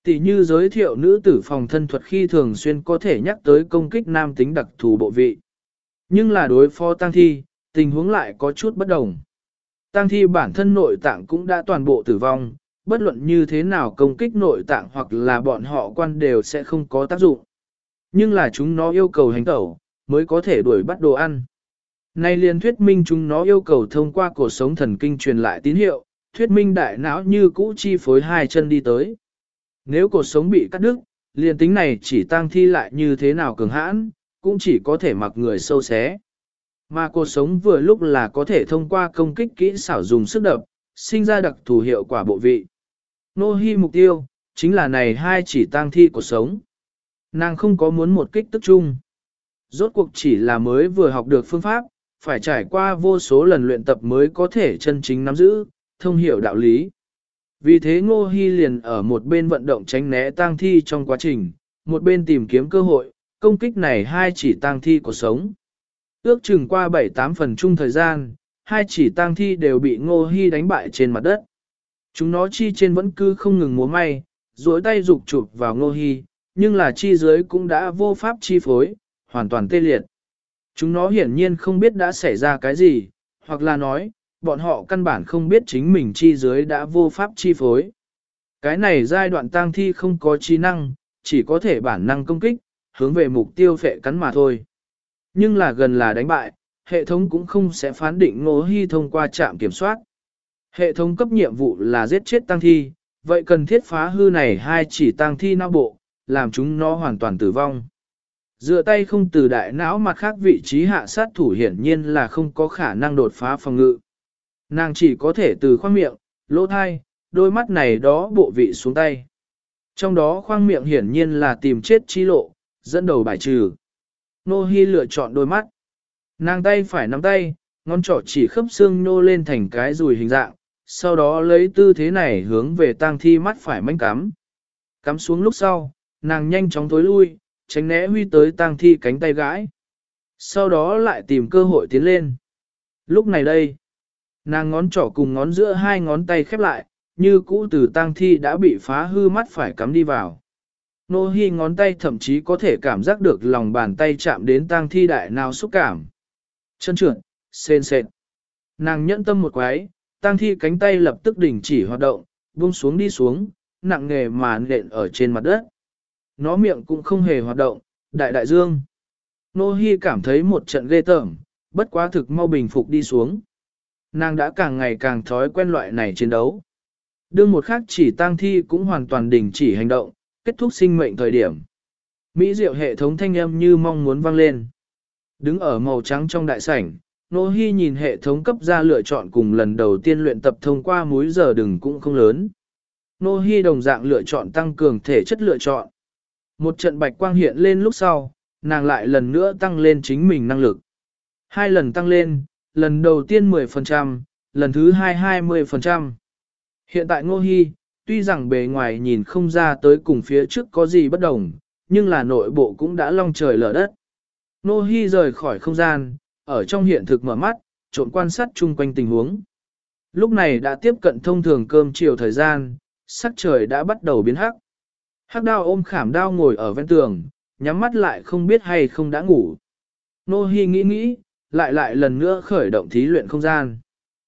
Tỷ như giới thiệu nữ tử phòng thân thuật khi thường xuyên có thể nhắc tới công kích nam tính đặc thù bộ vị. Nhưng là đối phó tang thi, tình huống lại có chút bất đồng. Tang thi bản thân nội tạng cũng đã toàn bộ tử vong, bất luận như thế nào công kích nội tạng hoặc là bọn họ quan đều sẽ không có tác dụng. Nhưng là chúng nó yêu cầu hành tẩu, mới có thể đuổi bắt đồ ăn. Nay liền thuyết minh chúng nó yêu cầu thông qua cột sống thần kinh truyền lại tín hiệu, thuyết minh đại não như cũ chi phối hai chân đi tới. Nếu cột sống bị cắt đứt, liền tính này chỉ tang thi lại như thế nào cường hãn, cũng chỉ có thể mặc người sâu xé. Mà cột sống vừa lúc là có thể thông qua công kích kỹ xảo dùng sức đập, sinh ra đặc thù hiệu quả bộ vị. Nô Hi mục tiêu, chính là này hai chỉ tang thi cột sống. Nàng không có muốn một kích tức chung. Rốt cuộc chỉ là mới vừa học được phương pháp, phải trải qua vô số lần luyện tập mới có thể chân chính nắm giữ, thông hiểu đạo lý. Vì thế Ngô Hi liền ở một bên vận động tránh né tang thi trong quá trình, một bên tìm kiếm cơ hội, công kích này hai chỉ tang thi của sống. Ước chừng qua 7-8 phần chung thời gian, hai chỉ tang thi đều bị Ngô Hi đánh bại trên mặt đất. Chúng nó chi trên vẫn cứ không ngừng múa may, duỗi tay dục chụp vào Ngô Hi, nhưng là chi dưới cũng đã vô pháp chi phối, hoàn toàn tê liệt. Chúng nó hiển nhiên không biết đã xảy ra cái gì, hoặc là nói, bọn họ căn bản không biết chính mình chi dưới đã vô pháp chi phối. Cái này giai đoạn tang thi không có trí năng, chỉ có thể bản năng công kích, hướng về mục tiêu phệ cắn mà thôi. Nhưng là gần là đánh bại, hệ thống cũng không sẽ phán định Ngô Hi thông qua trạm kiểm soát. Hệ thống cấp nhiệm vụ là giết chết tang thi, vậy cần thiết phá hư này hai chỉ tang thi não bộ, làm chúng nó hoàn toàn tử vong. Dựa tay không từ đại não mặt khác vị trí hạ sát thủ hiển nhiên là không có khả năng đột phá phòng ngự. Nàng chỉ có thể từ khoang miệng, lỗ thai, đôi mắt này đó bộ vị xuống tay. Trong đó khoang miệng hiển nhiên là tìm chết chi lộ, dẫn đầu bài trừ. Nô Hi lựa chọn đôi mắt. Nàng tay phải nắm tay, ngón trỏ chỉ khớp xương nô lên thành cái rùi hình dạng, sau đó lấy tư thế này hướng về tang thi mắt phải manh cắm. Cắm xuống lúc sau, nàng nhanh chóng tối lui, tránh né huy tới tang thi cánh tay gãi. Sau đó lại tìm cơ hội tiến lên. Lúc này đây, nàng ngón trỏ cùng ngón giữa hai ngón tay khép lại, như cũ từ tang thi đã bị phá hư mắt phải cắm đi vào. Nô Hi ngón tay thậm chí có thể cảm giác được lòng bàn tay chạm đến tang thi đại nào xúc cảm. Chân trượt, sền sệt. Nàng nhẫn tâm một quái, tang thi cánh tay lập tức đình chỉ hoạt động, buông xuống đi xuống, nặng nề mà nện ở trên mặt đất. Nó miệng cũng không hề hoạt động, đại đại dương. Nô Hi cảm thấy một trận ghê tởm, bất quá thực mau bình phục đi xuống. Nàng đã càng ngày càng thói quen loại này chiến đấu. Đương một khắc chỉ tang thi cũng hoàn toàn đình chỉ hành động, kết thúc sinh mệnh thời điểm. Mỹ diệu hệ thống thanh âm như mong muốn vang lên. Đứng ở màu trắng trong đại sảnh, Nô Hi nhìn hệ thống cấp ra lựa chọn cùng lần đầu tiên luyện tập thông qua múi giờ đừng cũng không lớn. Nô Hi đồng dạng lựa chọn tăng cường thể chất lựa chọn. Một trận bạch quang hiện lên lúc sau, nàng lại lần nữa tăng lên chính mình năng lực. Hai lần tăng lên, lần đầu tiên 10%, lần thứ hai 20%. Hiện tại Ngô Hi, tuy rằng bề ngoài nhìn không ra tới cùng phía trước có gì bất đồng, nhưng là nội bộ cũng đã long trời lở đất. Ngô Hi rời khỏi không gian, ở trong hiện thực mở mắt, trộn quan sát chung quanh tình huống. Lúc này đã tiếp cận thông thường cơm chiều thời gian, sắc trời đã bắt đầu biến hắc. Hắc đao ôm khảm đao ngồi ở ven tường, nhắm mắt lại không biết hay không đã ngủ. Nô Hi nghĩ, lại lần nữa khởi động thí luyện không gian.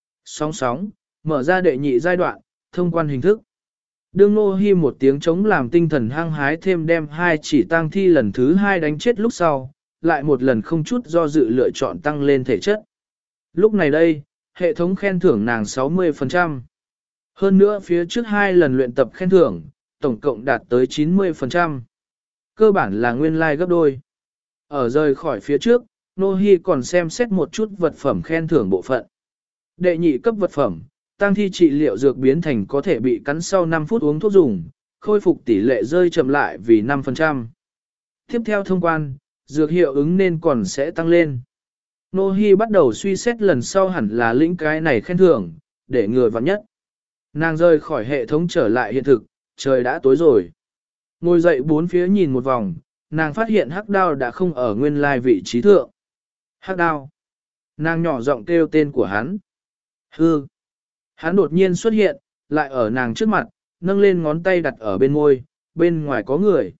Sóng, mở ra đệ nhị giai đoạn, thông quan hình thức. Đương Nô Hi một tiếng chống làm tinh thần hăng hái thêm đem hai chỉ tang thi lần thứ hai đánh chết lúc sau, lại một lần không chút do dự lựa chọn tăng lên thể chất. Lúc này đây, hệ thống khen thưởng nàng 60%. Hơn nữa phía trước hai lần luyện tập khen thưởng, tổng cộng đạt tới 90%. Cơ bản là nguyên lai like gấp đôi. Ở rời khỏi phía trước, Nô Hi còn xem xét một chút vật phẩm khen thưởng bộ phận. Đệ nhị cấp vật phẩm, tăng thi trị liệu dược biến thành có thể bị cắn sau 5 phút uống thuốc dùng, khôi phục tỷ lệ rơi chậm lại vì 5%. Tiếp theo thông quan, dược hiệu ứng nên còn sẽ tăng lên. Nô Hi bắt đầu suy xét lần sau hẳn là lĩnh cái này khen thưởng, để ngừa vạn nhất. Nàng rời khỏi hệ thống trở lại hiện thực, trời đã tối rồi. Ngồi dậy bốn phía nhìn một vòng, nàng phát hiện hắc đao đã không ở nguyên lai vị trí thượng. Hắc đao. Nàng nhỏ giọng kêu tên của hắn. Hư. Hắn đột nhiên xuất hiện, lại ở nàng trước mặt, nâng lên ngón tay đặt ở bên môi, bên ngoài có người.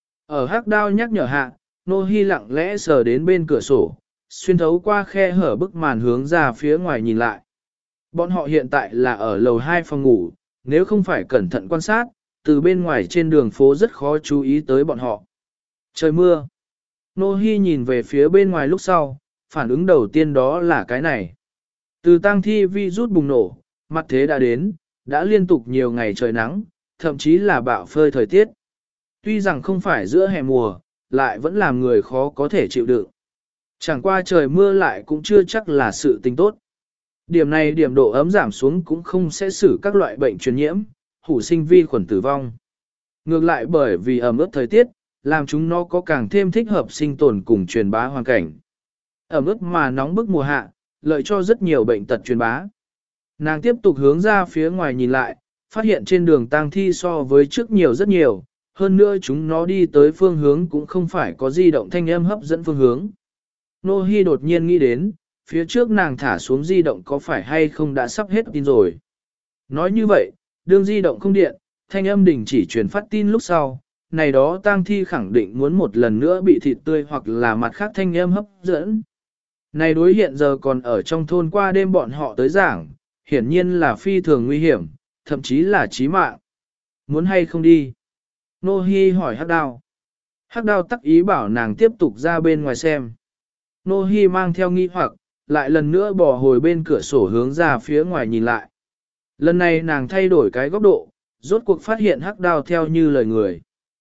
Ở hắc đao nhắc nhở hạ, Nô Hi lặng lẽ sờ đến bên cửa sổ, xuyên thấu qua khe hở bức màn hướng ra phía ngoài nhìn lại. Bọn họ hiện tại là ở lầu 2 phòng ngủ, nếu không phải cẩn thận quan sát, từ bên ngoài trên đường phố rất khó chú ý tới bọn họ. Trời mưa. Nô Hi nhìn về phía bên ngoài lúc sau, phản ứng đầu tiên đó là cái này. Từ tang thi virus bùng nổ, mặt thế đã đến, đã liên tục nhiều ngày trời nắng, thậm chí là bạo phơi thời tiết. Tuy rằng không phải giữa hè mùa, lại vẫn làm người khó có thể chịu đựng. Chẳng qua trời mưa lại cũng chưa chắc là sự tình tốt. Điểm này điểm độ ấm giảm xuống cũng không sẽ xử các loại bệnh truyền nhiễm, hủ sinh vi khuẩn tử vong. Ngược lại bởi vì ẩm ướt thời tiết, làm chúng nó có càng thêm thích hợp sinh tồn cùng truyền bá hoàn cảnh. Ẩm ướt mà nóng bức mùa hạ, lợi cho rất nhiều bệnh tật truyền bá. Nàng tiếp tục hướng ra phía ngoài nhìn lại, phát hiện trên đường tang thi so với trước nhiều rất nhiều, hơn nữa chúng nó đi tới phương hướng cũng không phải có di động thanh âm hấp dẫn phương hướng. Nô Hi đột nhiên nghĩ đến, phía trước nàng thả xuống di động có phải hay không đã sắp hết tin rồi. Nói như vậy, đương di động không điện, thanh âm đình chỉ truyền phát tin lúc sau, này đó tang thi khẳng định muốn một lần nữa bị thịt tươi hoặc là mặt khác thanh âm hấp dẫn. Này đối hiện giờ còn ở trong thôn qua đêm bọn họ tới giảng, hiển nhiên là phi thường nguy hiểm, thậm chí là chí mạng. Muốn hay không đi? Nô Hi hỏi Hắc Đao. Hắc Đao tắc ý bảo nàng tiếp tục ra bên ngoài xem. Nô Hi mang theo nghi hoặc, lại lần nữa bỏ hồi bên cửa sổ hướng ra phía ngoài nhìn lại. Lần này nàng thay đổi cái góc độ, rốt cuộc phát hiện Hắc Đao theo như lời người.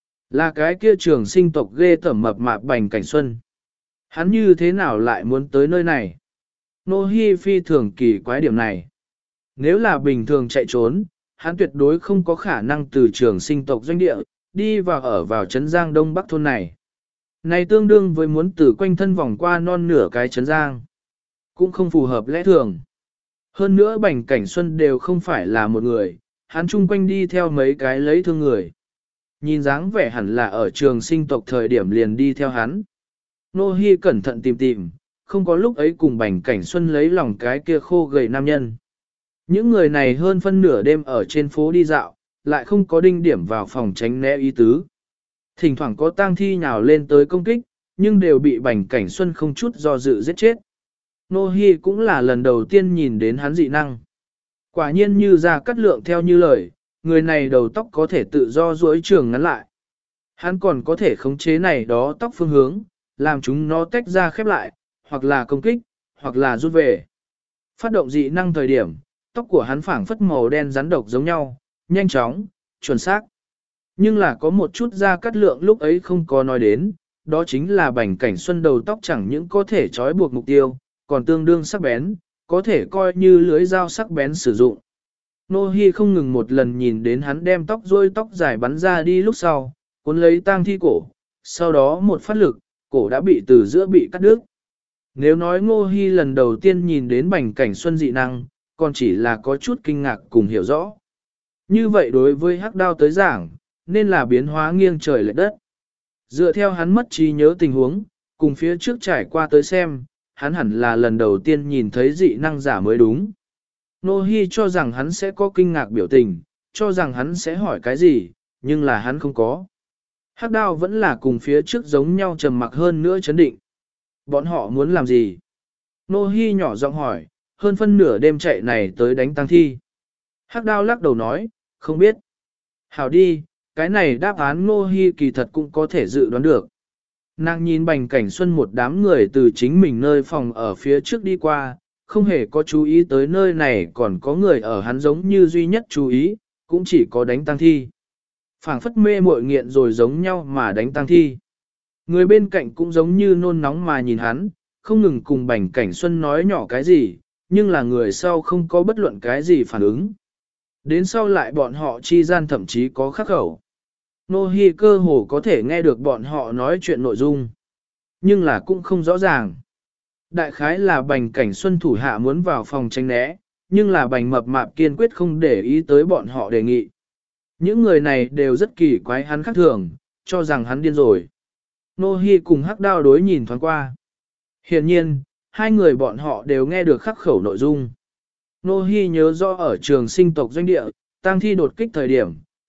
Là cái kia trường sinh tộc ghê tởm mập mạp Bành Cảnh Xuân. Hắn như thế nào lại muốn tới nơi này? Nô Hi phi thường kỳ quái điểm này. Nếu là bình thường chạy trốn, hắn tuyệt đối không có khả năng từ trường sinh tộc doanh địa, đi vào ở vào trấn Giang Đông Bắc thôn này. Này tương đương với muốn từ quanh thân vòng qua non nửa cái trấn Giang. Cũng không phù hợp lẽ thường. Hơn nữa Bành Cảnh Xuân đều không phải là một người, hắn chung quanh đi theo mấy cái lấy thương người. Nhìn dáng vẻ hẳn là ở trường sinh tộc thời điểm liền đi theo hắn. Nô Hi cẩn thận tìm, không có lúc ấy cùng Bành Cảnh Xuân lấy lòng cái kia khô gầy nam nhân. Những người này hơn phân nửa đêm ở trên phố đi dạo, lại không có đinh điểm vào phòng tránh né ý tứ. Thỉnh thoảng có tang thi nhào lên tới công kích, nhưng đều bị Bành Cảnh Xuân không chút do dự giết chết. Nô Hi cũng là lần đầu tiên nhìn đến hắn dị năng. Quả nhiên như Gia Cát Lượng theo như lời, người này đầu tóc có thể tự do duỗi trường ngắn lại. Hắn còn có thể khống chế này đó tóc phương hướng, làm chúng nó tách ra khép lại, hoặc là công kích, hoặc là rút về. Phát động dị năng thời điểm, tóc của hắn phảng phất màu đen rắn độc giống nhau, nhanh chóng, chuẩn xác. Nhưng là có một chút Gia Cát Lượng lúc ấy không có nói đến, đó chính là Bành Cảnh Xuân đầu tóc chẳng những có thể trói buộc mục tiêu, còn tương đương sắc bén, có thể coi như lưới dao sắc bén sử dụng. Nô Hi không ngừng một lần nhìn đến hắn đem tóc dài bắn ra đi lúc sau, cuốn lấy tang thi cổ, sau đó một phát lực, cổ đã bị từ giữa bị cắt đứt. Nếu nói Ngô Hi lần đầu tiên nhìn đến Bành Cảnh Xuân dị năng, còn chỉ là có chút kinh ngạc cùng hiểu rõ. Như vậy đối với Hắc Đao tới giảng, nên là biến hóa nghiêng trời lệch đất. Dựa theo hắn mất trí nhớ tình huống, cùng phía trước trải qua tới xem, hắn hẳn là lần đầu tiên nhìn thấy dị năng giả mới đúng. Nô Hi cho rằng hắn sẽ có kinh ngạc biểu tình, cho rằng hắn sẽ hỏi cái gì, nhưng là hắn không có. Hắc Đao vẫn là cùng phía trước giống nhau trầm mặc hơn nữa chấn định. Bọn họ muốn làm gì? Nô Hi nhỏ giọng hỏi, hơn phân nửa đêm chạy này tới đánh tang thi. Hắc Đao lắc đầu nói, không biết. Hảo đi, cái này đáp án Nô Hi kỳ thật cũng có thể dự đoán được. Nàng nhìn Bành Cảnh Xuân một đám người từ chính mình nơi phòng ở phía trước đi qua, không hề có chú ý tới nơi này còn có người ở hắn giống như duy nhất chú ý, cũng chỉ có đánh tang thi. Phảng phất mê muội nghiện rồi giống nhau mà đánh tang thi. Người bên cạnh cũng giống như nôn nóng mà nhìn hắn, không ngừng cùng Bành Cảnh Xuân nói nhỏ cái gì, nhưng là người sau không có bất luận cái gì phản ứng. Đến sau lại bọn họ chi gian thậm chí có khắc khẩu. Nô Hi cơ hồ có thể nghe được bọn họ nói chuyện nội dung, nhưng là cũng không rõ ràng. Đại khái là Bành Cảnh Xuân thủ hạ muốn vào phòng tránh né, nhưng là Bành Mập Mạp kiên quyết không để ý tới bọn họ đề nghị. Những người này đều rất kỳ quái hắn khác thường, cho rằng hắn điên rồi. Nô Hi cùng Hắc Đao đối nhìn thoáng qua. Hiển nhiên, hai người bọn họ đều nghe được khắc khẩu nội dung. Nô Hi nhớ rõ ở trường sinh tộc doanh địa, tang thi đột kích thời điểm,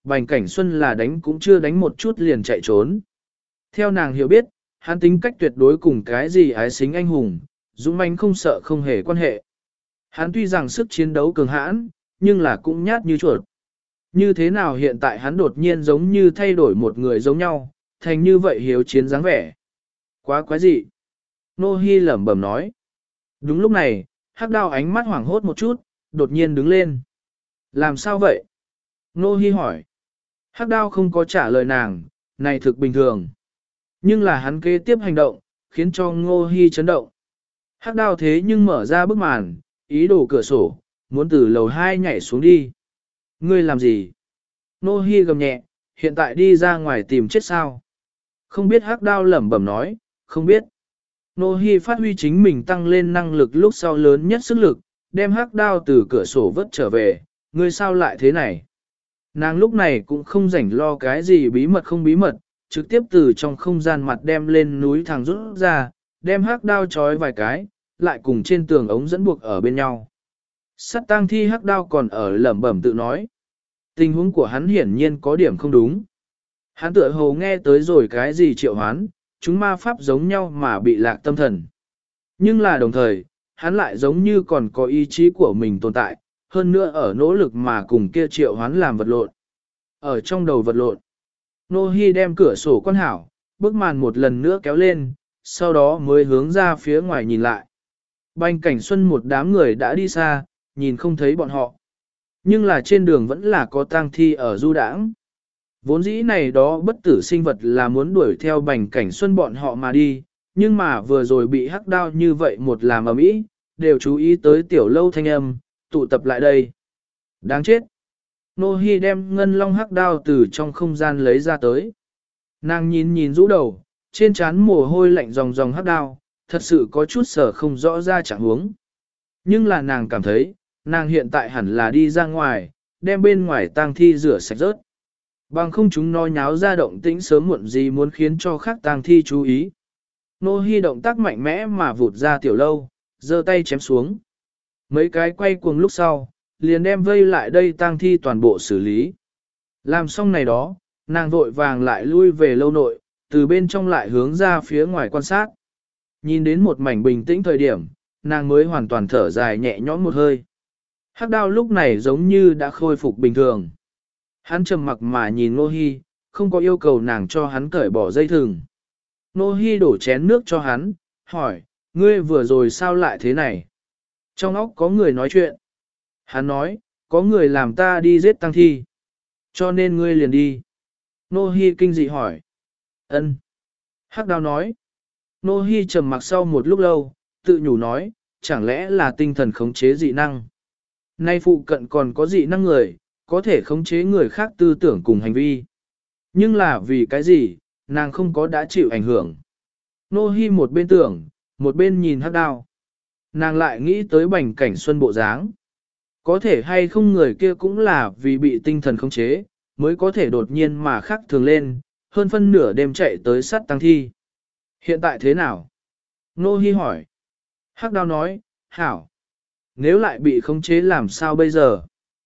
Bành Cảnh Xuân là đánh cũng chưa đánh một chút liền chạy trốn. Theo nàng hiểu biết, hắn tính cách tuyệt đối cùng cái gì ái xính anh hùng, dũng mãnh không sợ không hề quan hệ. Hắn tuy rằng sức chiến đấu cường hãn, nhưng là cũng nhát như chuột. Như thế nào hiện tại hắn đột nhiên giống như thay đổi một người giống nhau, thành như vậy hiếu chiến dáng vẻ. Quá quái dị. Nô Hi lẩm bẩm nói. Đúng lúc này, Hắc Đao ánh mắt hoảng hốt một chút, đột nhiên đứng lên. Làm sao vậy? Nô Hi hỏi. Hắc Đao không có trả lời nàng, này thực bình thường. Nhưng là hắn kế tiếp hành động, khiến cho Ngô Hi chấn động. Hắc Đao thế nhưng mở ra bức màn, ý đồ cửa sổ, muốn từ lầu 2 nhảy xuống đi. Ngươi làm gì? Nô Hi gầm nhẹ, hiện tại đi ra ngoài tìm chết sao? Không biết Hắc Đao lẩm bẩm nói, không biết. Nô Hi phát huy chính mình tăng lên năng lực lúc sau lớn nhất sức lực, đem Hắc Đao từ cửa sổ vớt trở về, ngươi sao lại thế này? Nàng lúc này cũng không rảnh lo cái gì bí mật không bí mật, trực tiếp từ trong không gian mặt đem lên núi thẳng rút ra, đem Hắc Đao trói vài cái, lại cùng trên tường ống dẫn buộc ở bên nhau. Sắt tang thi Hắc Đao còn ở lẩm bẩm tự nói. Tình huống của hắn hiển nhiên có điểm không đúng. Hắn tựa hồ nghe tới rồi cái gì triệu hoán, chúng ma pháp giống nhau mà bị lạc tâm thần. Nhưng là đồng thời, hắn lại giống như còn có ý chí của mình tồn tại, hơn nữa ở nỗ lực mà cùng kia triệu hoán làm vật lộn. Ở trong đầu vật lộn, Nô Hi đem cửa sổ quan hảo, bức màn một lần nữa kéo lên, sau đó mới hướng ra phía ngoài nhìn lại. Bành Cảnh Xuân một đám người đã đi xa, nhìn không thấy bọn họ. Nhưng là trên đường vẫn là có tang thi ở du đãng. Vốn dĩ này đó bất tử sinh vật là muốn đuổi theo Bành Cảnh Xuân bọn họ mà đi, nhưng mà vừa rồi bị Hắc Đao như vậy một làm ầm ĩ, đều chú ý tới tiểu lâu thanh âm, tụ tập lại đây. Đáng chết! Nô Hi đem ngân long Hắc Đao từ trong không gian lấy ra tới. Nàng nhìn rũ đầu, trên trán mồ hôi lạnh ròng ròng Hắc Đao, thật sự có chút sở không rõ ra trạng huống. Nhưng là nàng cảm thấy, nàng hiện tại hẳn là đi ra ngoài, đem bên ngoài tang thi rửa sạch rớt. Bằng không chúng nó nháo ra động tĩnh sớm muộn gì muốn khiến cho khác tang thi chú ý. Nô Hi động tác mạnh mẽ mà vụt ra tiểu lâu, giơ tay chém xuống. Mấy cái quay cuồng lúc sau, liền đem vây lại đây tang thi toàn bộ xử lý. Làm xong này đó, nàng vội vàng lại lui về lâu nội, từ bên trong lại hướng ra phía ngoài quan sát. Nhìn đến một mảnh bình tĩnh thời điểm, nàng mới hoàn toàn thở dài nhẹ nhõm một hơi. Hắc Đao lúc này giống như đã khôi phục bình thường. Hắn trầm mặc mà nhìn Nô Hi, không có yêu cầu nàng cho hắn cởi bỏ dây thừng. Nô Hi đổ chén nước cho hắn, hỏi, ngươi vừa rồi sao lại thế này? Trong óc có người nói chuyện. Hắn nói, có người làm ta đi giết tang thi. Cho nên ngươi liền đi. Nô Hi kinh dị hỏi. Ân. Hắc Đao nói. Nô Hi trầm mặc sau một lúc lâu, tự nhủ nói, chẳng lẽ là tinh thần khống chế dị năng. Nay phụ cận còn có dị năng người, có thể khống chế người khác tư tưởng cùng hành vi. Nhưng là vì cái gì, nàng không có đã chịu ảnh hưởng. Nô Hi một bên tưởng, một bên nhìn Hắc Đao. Nàng lại nghĩ tới Bành Cảnh Xuân bộ dáng. Có thể hay không người kia cũng là vì bị tinh thần khống chế, mới có thể đột nhiên mà khác thường lên, hơn phân nửa đêm chạy tới sát tang thi. Hiện tại thế nào? Nô Hi hỏi. Hắc Đao nói, hảo. Nếu lại bị khống chế làm sao bây giờ?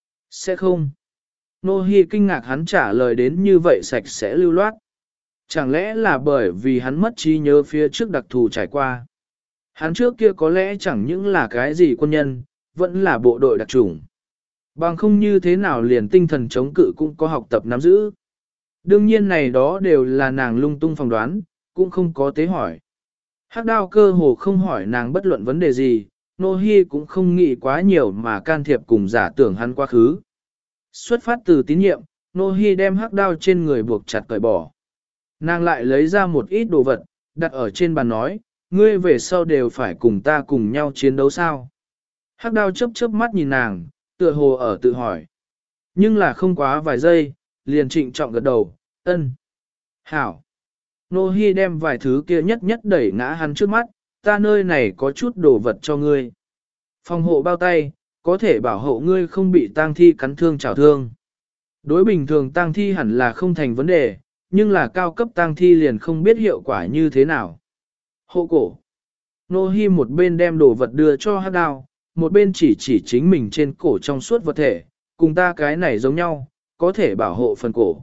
Sẽ không. Nô Hi kinh ngạc hắn trả lời đến như vậy sạch sẽ lưu loát. Chẳng lẽ là bởi vì hắn mất trí nhớ phía trước đặc thù trải qua. Hắn trước kia có lẽ chẳng những là cái gì quân nhân, vẫn là bộ đội đặc chủng. Bằng không như thế nào liền tinh thần chống cự cũng có học tập nắm giữ. Đương nhiên này đó đều là nàng lung tung phỏng đoán, cũng không có tế hỏi. Hắc Đao cơ hồ không hỏi nàng bất luận vấn đề gì, Nô Hi cũng không nghĩ quá nhiều mà can thiệp cùng giả tưởng hắn quá khứ. Xuất phát từ tín nhiệm, Nô Hi đem Hắc Đao trên người buộc chặt cởi bỏ. Nàng lại lấy ra một ít đồ vật, đặt ở trên bàn nói, ngươi về sau đều phải cùng ta cùng nhau chiến đấu sao. Hắc Đao chớp chớp mắt nhìn nàng, tựa hồ ở tự hỏi. Nhưng là không quá vài giây, liền trịnh trọng gật đầu, ân. Hảo. Nô Hi đem vài thứ kia nhất nhất đẩy ngã hắn trước mắt, ta nơi này có chút đồ vật cho ngươi. Phòng hộ bao tay, có thể bảo hộ ngươi không bị tang thi cắn thương chảo thương. Đối bình thường tang thi hẳn là không thành vấn đề, nhưng là cao cấp tang thi liền không biết hiệu quả như thế nào. Hộ cổ. Nô Hi một bên đem đồ vật đưa cho Hắc Đao, một bên chỉ chính mình trên cổ trong suốt vật thể, cùng ta cái này giống nhau, có thể bảo hộ phần cổ.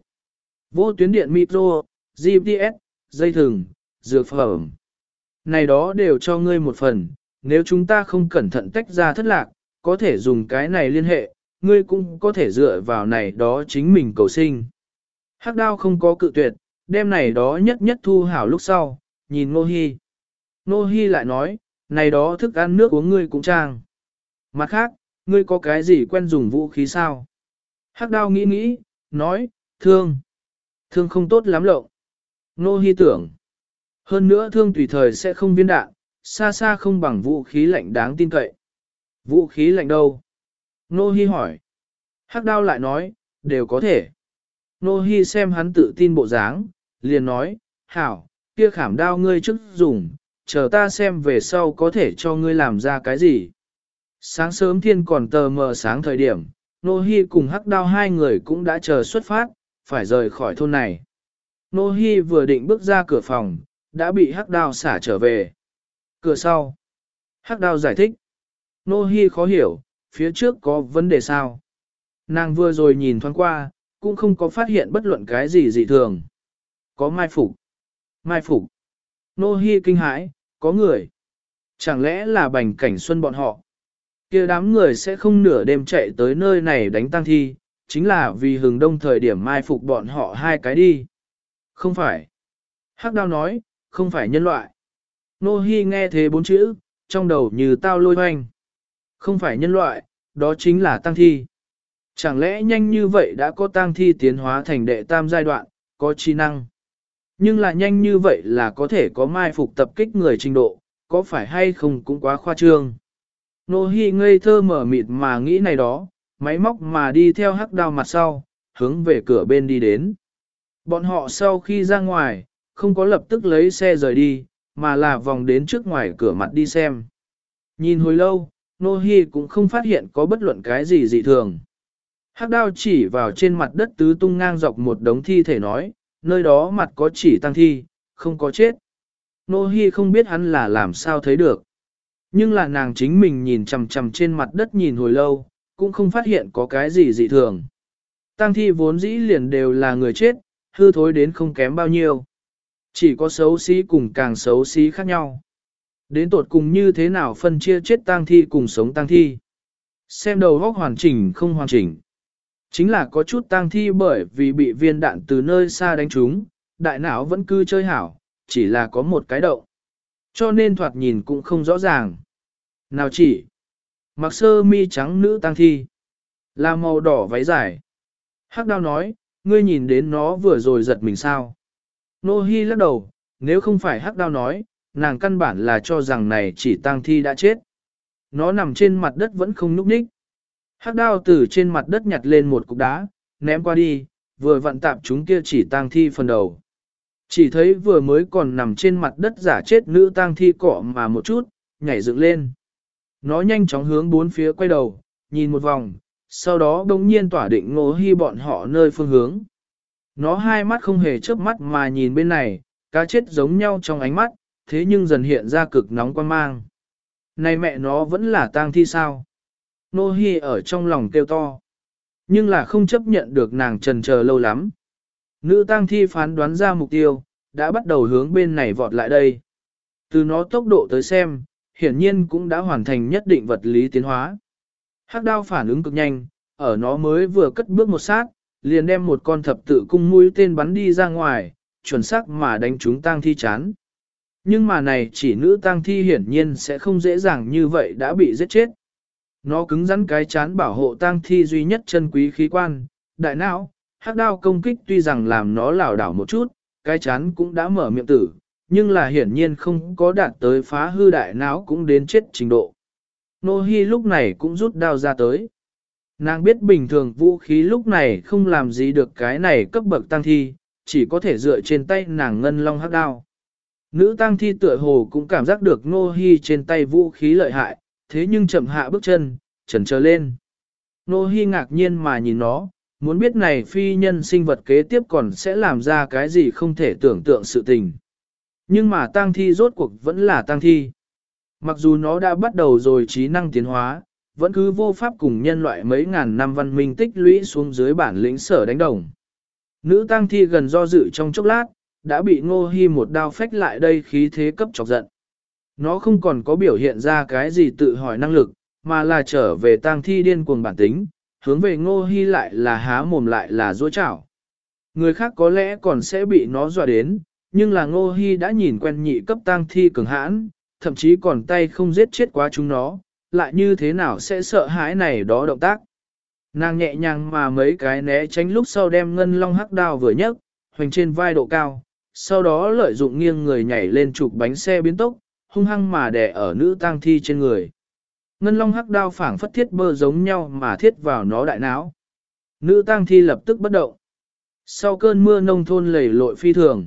Vô tuyến điện micro, GPS, dây thừng, dược phẩm. Này đó đều cho ngươi một phần, nếu chúng ta không cẩn thận tách ra thất lạc, có thể dùng cái này liên hệ, ngươi cũng có thể dựa vào này đó chính mình cầu sinh. Hắc đao không có cự tuyệt, đem này đó nhất nhất thu hảo lúc sau, nhìn Ngô Hi. Ngô Hi lại nói, này đó thức ăn nước uống ngươi cũng trang. Mặt khác, ngươi có cái gì quen dùng vũ khí sao? Hắc đao nghĩ nghĩ, nói, thương. Thương không tốt lắm lộng. Ngô Hi tưởng. Hơn nữa thương tùy thời sẽ không viên đạn, xa xa không bằng vũ khí lạnh đáng tin cậy. Vũ khí lạnh đâu? Ngô Hi hỏi. Hắc đao lại nói, đều có thể. Ngô Hi xem hắn tự tin bộ dáng, liền nói, hảo, kia khảm đao ngươi trước dùng, chờ ta xem về sau có thể cho ngươi làm ra cái gì. Sáng sớm thiên còn tờ mờ sáng thời điểm, Ngô Hi cùng Hắc đao hai người cũng đã chờ xuất phát, phải rời khỏi thôn này. Ngô Hi vừa định bước ra cửa phòng, đã bị Hắc đao xả trở về. Cửa sau. Hắc đao giải thích. Ngô Hi khó hiểu, phía trước có vấn đề sao? Nàng vừa rồi nhìn thoáng qua, cũng không có phát hiện bất luận cái gì dị thường. Có mai phục. Mai phục. Ngô Hi kinh hãi, có người. Chẳng lẽ là Bành Cảnh Xuân bọn họ? Kia đám người sẽ không nửa đêm chạy tới nơi này đánh tang thi, chính là vì hừng đông thời điểm mai phục bọn họ hai cái đi. Không phải. Hắc đao nói, không phải nhân loại. Ngô Hi nghe thế bốn chữ, trong đầu như tao lôi hoành. Không phải nhân loại, đó chính là tang thi. Chẳng lẽ nhanh như vậy đã có tang thi tiến hóa thành đệ tam giai đoạn, có trí năng. Nhưng là nhanh như vậy là có thể có mai phục tập kích người trình độ, có phải hay không cũng quá khoa trương. Ngô Hi ngây thơ mở mịt mà nghĩ này đó, máy móc mà đi theo Hắc đao mặt sau, hướng về cửa bên đi đến. Bọn họ sau khi ra ngoài, không có lập tức lấy xe rời đi, mà là vòng đến trước ngoài cửa mặt đi xem. Nhìn hồi lâu, Ngô Hi cũng không phát hiện có bất luận cái gì dị thường. Hắc đao chỉ vào trên mặt đất tứ tung ngang dọc một đống thi thể nói, nơi đó mặt có chỉ tăng thi, không có chết. Ngô Hi không biết hắn là làm sao thấy được. Nhưng là nàng chính mình nhìn chằm chằm trên mặt đất nhìn hồi lâu, cũng không phát hiện có cái gì dị thường. Tăng thi vốn dĩ liền đều là người chết, hư thối đến không kém bao nhiêu. Chỉ có xấu xí cùng càng xấu xí khác nhau. Đến tột cùng như thế nào phân chia chết tang thi cùng sống tang thi. Xem đầu óc hoàn chỉnh không hoàn chỉnh. Chính là có chút tang thi bởi vì bị viên đạn từ nơi xa đánh trúng, đại não vẫn cứ chơi hảo, chỉ là có một cái động. Cho nên thoạt nhìn cũng không rõ ràng. Nào chỉ, mặc sơ mi trắng nữ tang thi, là màu đỏ váy dài. Hắc đao nói, ngươi nhìn đến nó vừa rồi giật mình sao. Nô Hi lắc đầu, nếu không phải Hắc đao nói, nàng căn bản là cho rằng này chỉ tang thi đã chết. Nó nằm trên mặt đất vẫn không nhúc nhích. Hắc đao từ trên mặt đất nhặt lên một cục đá, ném qua đi, vừa vặn tạp chúng kia chỉ tang thi phần đầu. Chỉ thấy vừa mới còn nằm trên mặt đất giả chết nữ tang thi cọ mà một chút, nhảy dựng lên. Nó nhanh chóng hướng bốn phía quay đầu, nhìn một vòng, sau đó bỗng nhiên tỏa định Ngô Hi bọn họ nơi phương hướng. Nó hai mắt không hề chớp mắt mà nhìn bên này, cá chết giống nhau trong ánh mắt, thế nhưng dần hiện ra cực nóng quan mang. Này mẹ nó vẫn là tang thi sao? Ngô Hi ở trong lòng kêu to. Nhưng là không chấp nhận được nàng trần chờ lâu lắm. Nữ tang thi phán đoán ra mục tiêu, đã bắt đầu hướng bên này vọt lại đây. Từ nó tốc độ tới xem, hiển nhiên cũng đã hoàn thành nhất định vật lý tiến hóa. Hắc đao phản ứng cực nhanh, ở nó mới vừa cất bước một sát, liền đem một con thập tự cung mũi tên bắn đi ra ngoài, chuẩn xác mà đánh trúng tang thi chán. Nhưng mà này chỉ nữ tang thi hiển nhiên sẽ không dễ dàng như vậy đã bị giết chết. Nó cứng rắn cái chán bảo hộ tang thi duy nhất chân quý khí quan, đại não. Hắc đao công kích tuy rằng làm nó lảo đảo một chút, cái chán cũng đã mở miệng tử, nhưng là hiển nhiên không có đạt tới phá hư đại não cũng đến chết trình độ. Nô Hi lúc này cũng rút đao ra tới. Nàng biết bình thường vũ khí lúc này không làm gì được cái này cấp bậc tăng thi, chỉ có thể dựa trên tay nàng ngân long hắc đao. Nữ tăng thi tựa hồ cũng cảm giác được Nô Hi trên tay vũ khí lợi hại, thế nhưng chậm hạ bước chân, chần chờ lên. Nô Hi ngạc nhiên mà nhìn nó, muốn biết này phi nhân sinh vật kế tiếp còn sẽ làm ra cái gì không thể tưởng tượng sự tình. Nhưng mà tang thi rốt cuộc vẫn là tang thi. Mặc dù nó đã bắt đầu rồi trí năng tiến hóa, vẫn cứ vô pháp cùng nhân loại mấy ngàn năm văn minh tích lũy xuống dưới bản lĩnh sở đánh đồng. Nữ tang thi gần do dự trong chốc lát, đã bị Ngô Hi một đao phách lại đây khí thế cấp chọc giận. Nó không còn có biểu hiện ra cái gì tự hỏi năng lực, mà là trở về tang thi điên cuồng bản tính, hướng về Ngô Hi lại là há mồm lại là giũa chảo. Người khác có lẽ còn sẽ bị nó dọa đến, nhưng là Ngô Hi đã nhìn quen nhị cấp tang thi cường hãn, thậm chí còn tay không giết chết quá chúng nó, lại như thế nào sẽ sợ hãi này đó động tác. Nàng nhẹ nhàng mà mấy cái né tránh lúc sau đem ngân long hắc đao vừa nhấc, hoành trên vai độ cao, sau đó lợi dụng nghiêng người nhảy lên chụp bánh xe biến tốc, hung hăng mà đè ở nữ tang thi trên người. Ngân long hắc đao phảng phất thiết bơ giống nhau mà thiết vào nó đại não. Nữ tang thi lập tức bất động. Sau cơn mưa nông thôn lầy lội phi thường,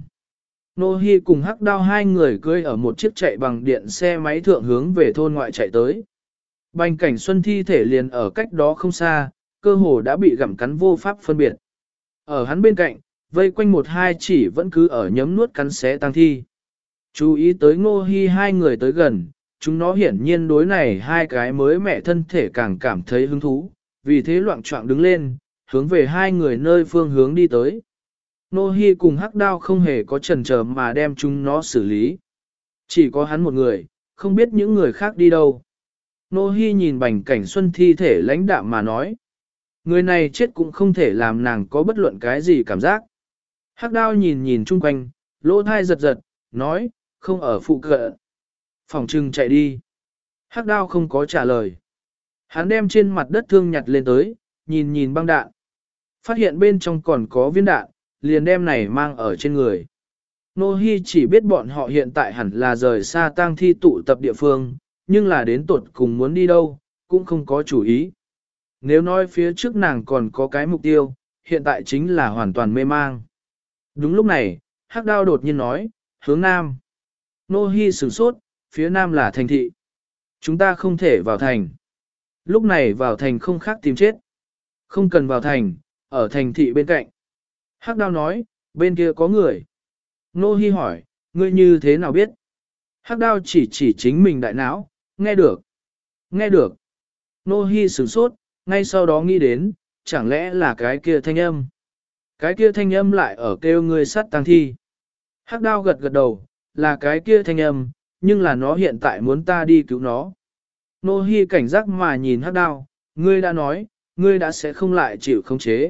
Nô Hi cùng hắc đao hai người cưỡi ở một chiếc chạy bằng điện xe máy thượng hướng về thôn ngoại chạy tới. Bành Cảnh Xuân thi thể liền ở cách đó không xa, cơ hồ đã bị gặm cắn vô pháp phân biệt. Ở hắn bên cạnh, vây quanh một hai chỉ vẫn cứ ở nhấm nuốt cắn xé tang thi. Chú ý tới Ngô Hi hai người tới gần, chúng nó hiển nhiên đối này hai cái mới mẹ thân thể càng cảm thấy hứng thú, vì thế loạng choạng đứng lên, hướng về hai người nơi phương hướng đi tới. Ngô Hi cùng hắc đao không hề có chần chờ mà đem chúng nó xử lý. Chỉ có hắn một người, không biết những người khác đi đâu. Ngô Hi nhìn Bành Cảnh Xuân thi thể lãnh đạm mà nói. Người này chết cũng không thể làm nàng có bất luận cái gì cảm giác. Hắc đao nhìn nhìn chung quanh, lỗ thai giật giật, nói, không ở phụ cận. Phòng trừng chạy đi. Hắc đao không có trả lời. Hắn đem trên mặt đất thương nhặt lên tới, nhìn nhìn băng đạn. Phát hiện bên trong còn có viên đạn, liền đem này mang ở trên người. Nô Hi chỉ biết bọn họ hiện tại hẳn là rời xa tang thi tụ tập địa phương, nhưng là đến tột cùng muốn đi đâu, cũng không có chủ ý. Nếu nói phía trước nàng còn có cái mục tiêu, hiện tại chính là hoàn toàn mê mang. Đúng lúc này, hắc đao đột nhiên nói, hướng nam. Nô Hi sửng sốt, phía nam là thành thị. Chúng ta không thể vào thành. Lúc này vào thành không khác tìm chết. Không cần vào thành, ở thành thị bên cạnh. Hắc đao nói, bên kia có người. Nô Hi hỏi, ngươi như thế nào biết? Hắc đao chỉ chính mình đại não, nghe được. Nghe được. Nô Hi sửng sốt, ngay sau đó nghĩ đến, chẳng lẽ là cái kia thanh âm. Cái kia thanh âm lại ở kêu ngươi sát tang thi. Hắc đao gật gật đầu, là cái kia thanh âm, nhưng là nó hiện tại muốn ta đi cứu nó. Nô Hi cảnh giác mà nhìn hắc đao, ngươi đã nói, ngươi đã sẽ không lại chịu khống chế.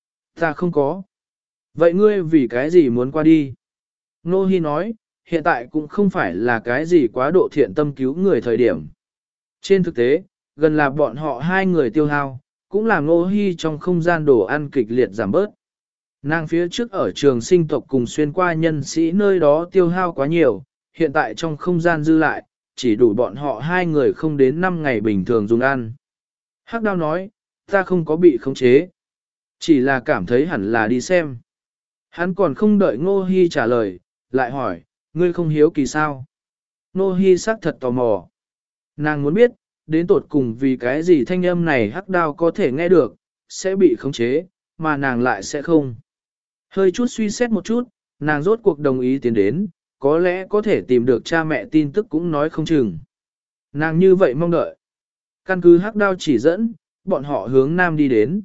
Ta không có. Vậy ngươi vì cái gì muốn qua đi? Nô Hi nói, hiện tại cũng không phải là cái gì quá độ thiện tâm cứu người thời điểm. Trên thực tế, gần là bọn họ hai người tiêu hao, cũng làm Nô Hi trong không gian đồ ăn kịch liệt giảm bớt. Nàng phía trước ở trường sinh tộc cùng xuyên qua nhân sĩ nơi đó tiêu hao quá nhiều, hiện tại trong không gian dư lại, chỉ đủ bọn họ hai người không đến 5 ngày bình thường dùng ăn. Hắc đao nói, ta không có bị khống chế. Chỉ là cảm thấy hẳn là đi xem. Hắn còn không đợi Ngô Hi trả lời, lại hỏi, ngươi không hiếu kỳ sao? Ngô Hi xác thật tò mò. Nàng muốn biết, đến tột cùng vì cái gì thanh âm này hắc đao có thể nghe được, sẽ bị khống chế, mà nàng lại sẽ không. Hơi chút suy xét một chút, nàng rốt cuộc đồng ý tiến đến, có lẽ có thể tìm được cha mẹ tin tức cũng nói không chừng. Nàng như vậy mong đợi. Căn cứ hắc đao chỉ dẫn, bọn họ hướng nam đi đến.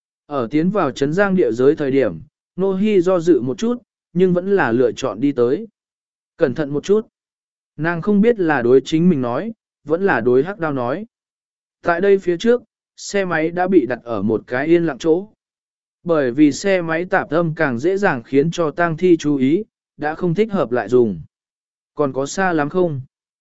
Ở tiến vào trấn giang địa giới thời điểm, Nô Hi do dự một chút, nhưng vẫn là lựa chọn đi tới. Cẩn thận một chút. Nàng không biết là đối chính mình nói, vẫn là đối hắc đao nói. Tại đây phía trước, xe máy đã bị đặt ở một cái yên lặng chỗ. Bởi vì xe máy tạp âm càng dễ dàng khiến cho tang thi chú ý, đã không thích hợp lại dùng. Còn có xa lắm không?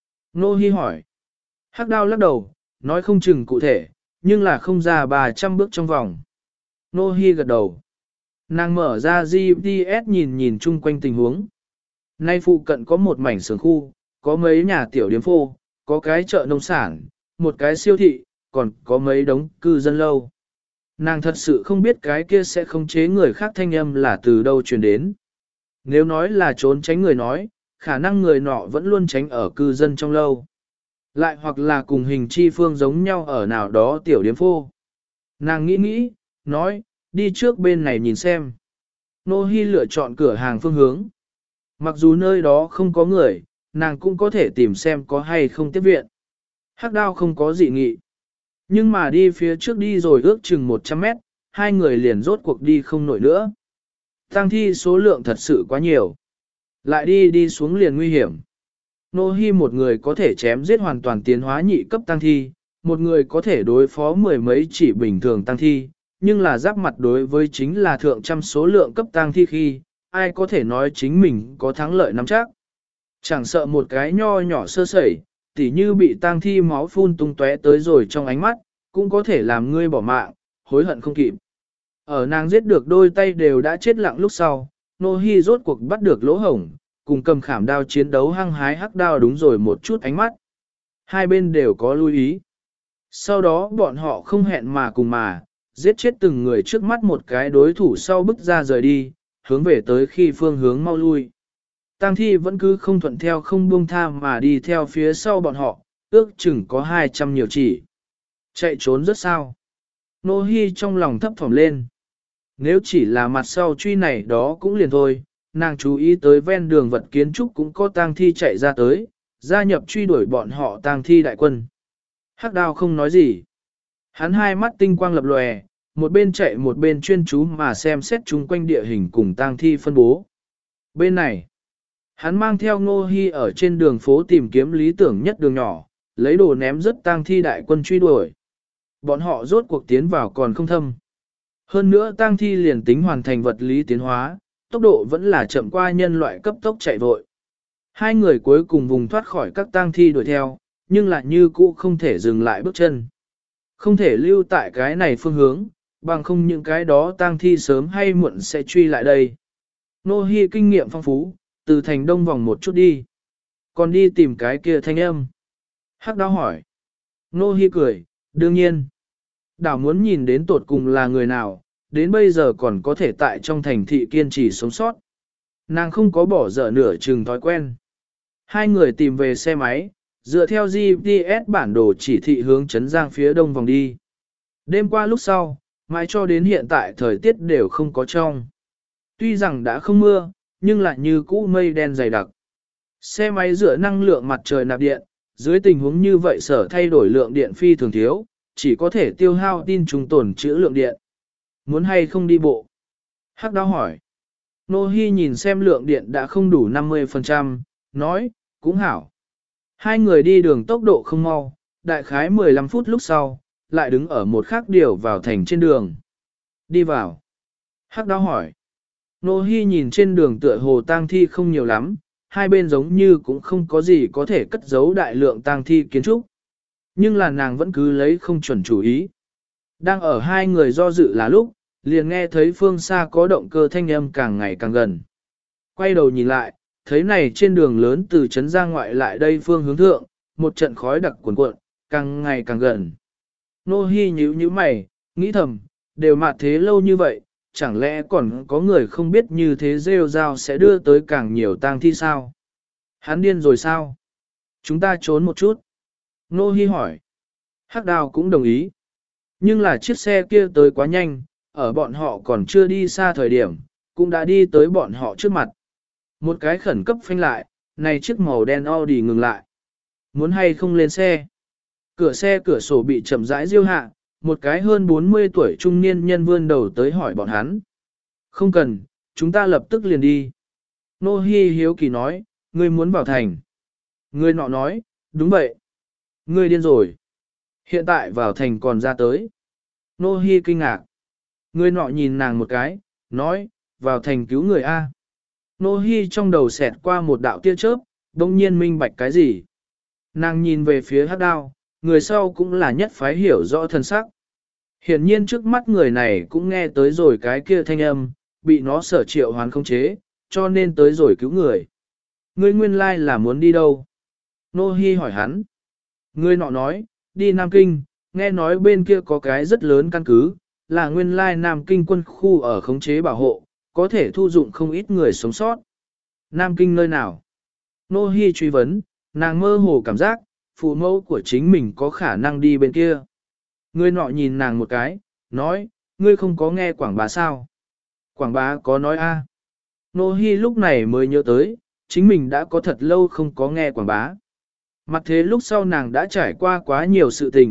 Nô Hi hỏi. Hắc đao lắc đầu, nói không chừng cụ thể, nhưng là không ra 300 bước trong vòng. Nô Hi gật đầu. Nàng mở ra GPS nhìn nhìn chung quanh tình huống. Nay phụ cận có một mảnh xưởng khu, có mấy nhà tiểu điếm phô, có cái chợ nông sản, một cái siêu thị, còn có mấy đống cư dân lâu. Nàng thật sự không biết cái kia sẽ không chế người khác thanh âm là từ đâu truyền đến. Nếu nói là trốn tránh người nói, khả năng người nọ vẫn luôn tránh ở cư dân trong lâu. Lại hoặc là cùng hình chi phương giống nhau ở nào đó tiểu điếm phô. Nàng nghĩ, nói, đi trước bên này nhìn xem. Nô Hi lựa chọn cửa hàng phương hướng. Mặc dù nơi đó không có người, nàng cũng có thể tìm xem có hay không tiếp viện. Hắc đao không có dị nghị. Nhưng mà đi phía trước đi rồi ước chừng 100 mét, hai người liền rốt cuộc đi không nổi nữa. Tang thi số lượng thật sự quá nhiều. Lại đi xuống liền nguy hiểm. Nô Hi một người có thể chém giết hoàn toàn tiến hóa nhị cấp tang thi, một người có thể đối phó mười mấy chỉ bình thường tang thi, nhưng là giáp mặt đối với chính là thượng trăm số lượng cấp tang thi khi, ai có thể nói chính mình có thắng lợi nắm chắc. Chẳng sợ một cái nho nhỏ sơ sẩy, tỉ như bị tang thi máu phun tung tóe tới rồi trong ánh mắt, cũng có thể làm ngươi bỏ mạng, hối hận không kịp. Ở nàng giết được đôi tay đều đã chết lặng lúc sau, Nô Hi rốt cuộc bắt được lỗ hổng, cùng cầm khảm đao chiến đấu hăng hái hắc đao đúng rồi một chút ánh mắt. Hai bên đều có lưu ý. Sau đó bọn họ không hẹn mà cùng mà, giết chết từng người trước mắt một cái đối thủ sau bức ra rời đi, hướng về tới khi phương hướng mau lui. Tang thi vẫn cứ không thuận theo không buông tha mà đi theo phía sau bọn họ, ước chừng có 200 nhiều chỉ. Chạy trốn rất sao. Nô Hi trong lòng thấp thỏm lên. Nếu chỉ là mặt sau truy này đó cũng liền thôi, nàng chú ý tới ven đường vật kiến trúc cũng có tang thi chạy ra tới, gia nhập truy đuổi bọn họ tang thi đại quân. Hắc đao không nói gì. Hắn hai mắt tinh quang lập lòe, một bên chạy một bên chuyên chú mà xem xét chung quanh địa hình cùng tang thi phân bố. Bên này, hắn mang theo Ngô Hi ở trên đường phố tìm kiếm lý tưởng nhất đường nhỏ, lấy đồ ném rất tang thi đại quân truy đuổi. Bọn họ rốt cuộc tiến vào còn không thâm. Hơn nữa tang thi liền tính hoàn thành vật lý tiến hóa, tốc độ vẫn là chậm qua nhân loại cấp tốc chạy vội. Hai người cuối cùng vùng thoát khỏi các tang thi đuổi theo, nhưng lại như cũ không thể dừng lại bước chân. Không thể lưu tại cái này phương hướng, bằng không những cái đó tang thi sớm hay muộn sẽ truy lại đây. Nô Hi kinh nghiệm phong phú, từ thành đông vòng một chút đi. Còn đi tìm cái kia thanh âm. Hắc đao hỏi. Nô Hi cười, đương nhiên. Đảo muốn nhìn đến tột cùng là người nào, đến bây giờ còn có thể tại trong thành thị kiên trì sống sót. Nàng không có bỏ dở nửa chừng thói quen. Hai người tìm về xe máy, dựa theo GPS bản đồ chỉ thị hướng Trấn Giang phía đông vòng đi. Đêm qua lúc sau, mãi cho đến hiện tại thời tiết đều không có trong. Tuy rằng đã không mưa, nhưng lại như cũ mây đen dày đặc. Xe máy dựa năng lượng mặt trời nạp điện, dưới tình huống như vậy sở thay đổi lượng điện phi thường thiếu, chỉ có thể tiêu hao tin trùng tổn trữ lượng điện. Muốn hay không đi bộ? Hắc đao hỏi. Nô Hi nhìn xem lượng điện đã không đủ 50%, nói, cũng hảo. Hai người đi đường tốc độ không mau, đại khái 15 phút lúc sau, lại đứng ở một khác điều vào thành trên đường. Đi vào. Hắc đao hỏi. Nô Hi nhìn trên đường tựa hồ tang thi không nhiều lắm, hai bên giống như cũng không có gì có thể cất giấu đại lượng tang thi kiến trúc. Nhưng là nàng vẫn cứ lấy không chuẩn chủ ý. Đang ở hai người do dự là lúc, liền nghe thấy phương xa có động cơ thanh âm càng ngày càng gần. Quay đầu nhìn lại, thấy này trên đường lớn từ trấn ra ngoại lại đây phương hướng thượng, một trận khói đặc cuồn cuộn, càng ngày càng gần. Nô Hi nhíu mày, nghĩ thầm, đều mà thế lâu như vậy, chẳng lẽ còn có người không biết như thế rêu rao sẽ đưa tới càng nhiều tang thi sao? Hắn điên rồi sao? Chúng ta trốn một chút. Nô Hi hỏi. Hắc đào cũng đồng ý. Nhưng là chiếc xe kia tới quá nhanh, ở bọn họ còn chưa đi xa thời điểm, cũng đã đi tới bọn họ trước mặt. Một cái khẩn cấp phanh lại, này chiếc màu đen Audi ngừng lại. Muốn hay không lên xe? Cửa sổ bị chậm rãi diêu hạ, một cái hơn 40 tuổi trung niên nhân vươn đầu tới hỏi bọn hắn. Không cần, chúng ta lập tức liền đi. Nô Hi hiếu kỳ nói, ngươi muốn vào thành. Người nọ nói, đúng vậy. Ngươi điên rồi. Hiện tại vào thành còn ra tới. Nô Hi kinh ngạc. Người nọ nhìn nàng một cái, nói, vào thành cứu người A. Nô Hi trong đầu xẹt qua một đạo tia chớp, đông nhiên minh bạch cái gì. Nàng nhìn về phía Hắc đao, người sau cũng là nhất phái hiểu rõ thân sắc. Hiển nhiên trước mắt người này cũng nghe tới rồi cái kia thanh âm, bị nó sở triệu hoán không chế, cho nên tới rồi cứu người. Ngươi nguyên lai là muốn đi đâu? Nô Hi hỏi hắn. Người nọ nói, đi Nam Kinh, nghe nói bên kia có cái rất lớn căn cứ, là nguyên lai Nam Kinh quân khu ở khống chế bảo hộ, có thể thu dụng không ít người sống sót. Nam Kinh nơi nào? Nô Hi truy vấn, nàng mơ hồ cảm giác, phụ mẫu của chính mình có khả năng đi bên kia. Người nọ nhìn nàng một cái, nói, ngươi không có nghe quảng bá sao? Quảng bá có nói a. Nô Hi lúc này mới nhớ tới, chính mình đã có thật lâu không có nghe quảng bá. Mặt thế lúc sau nàng đã trải qua quá nhiều sự tình,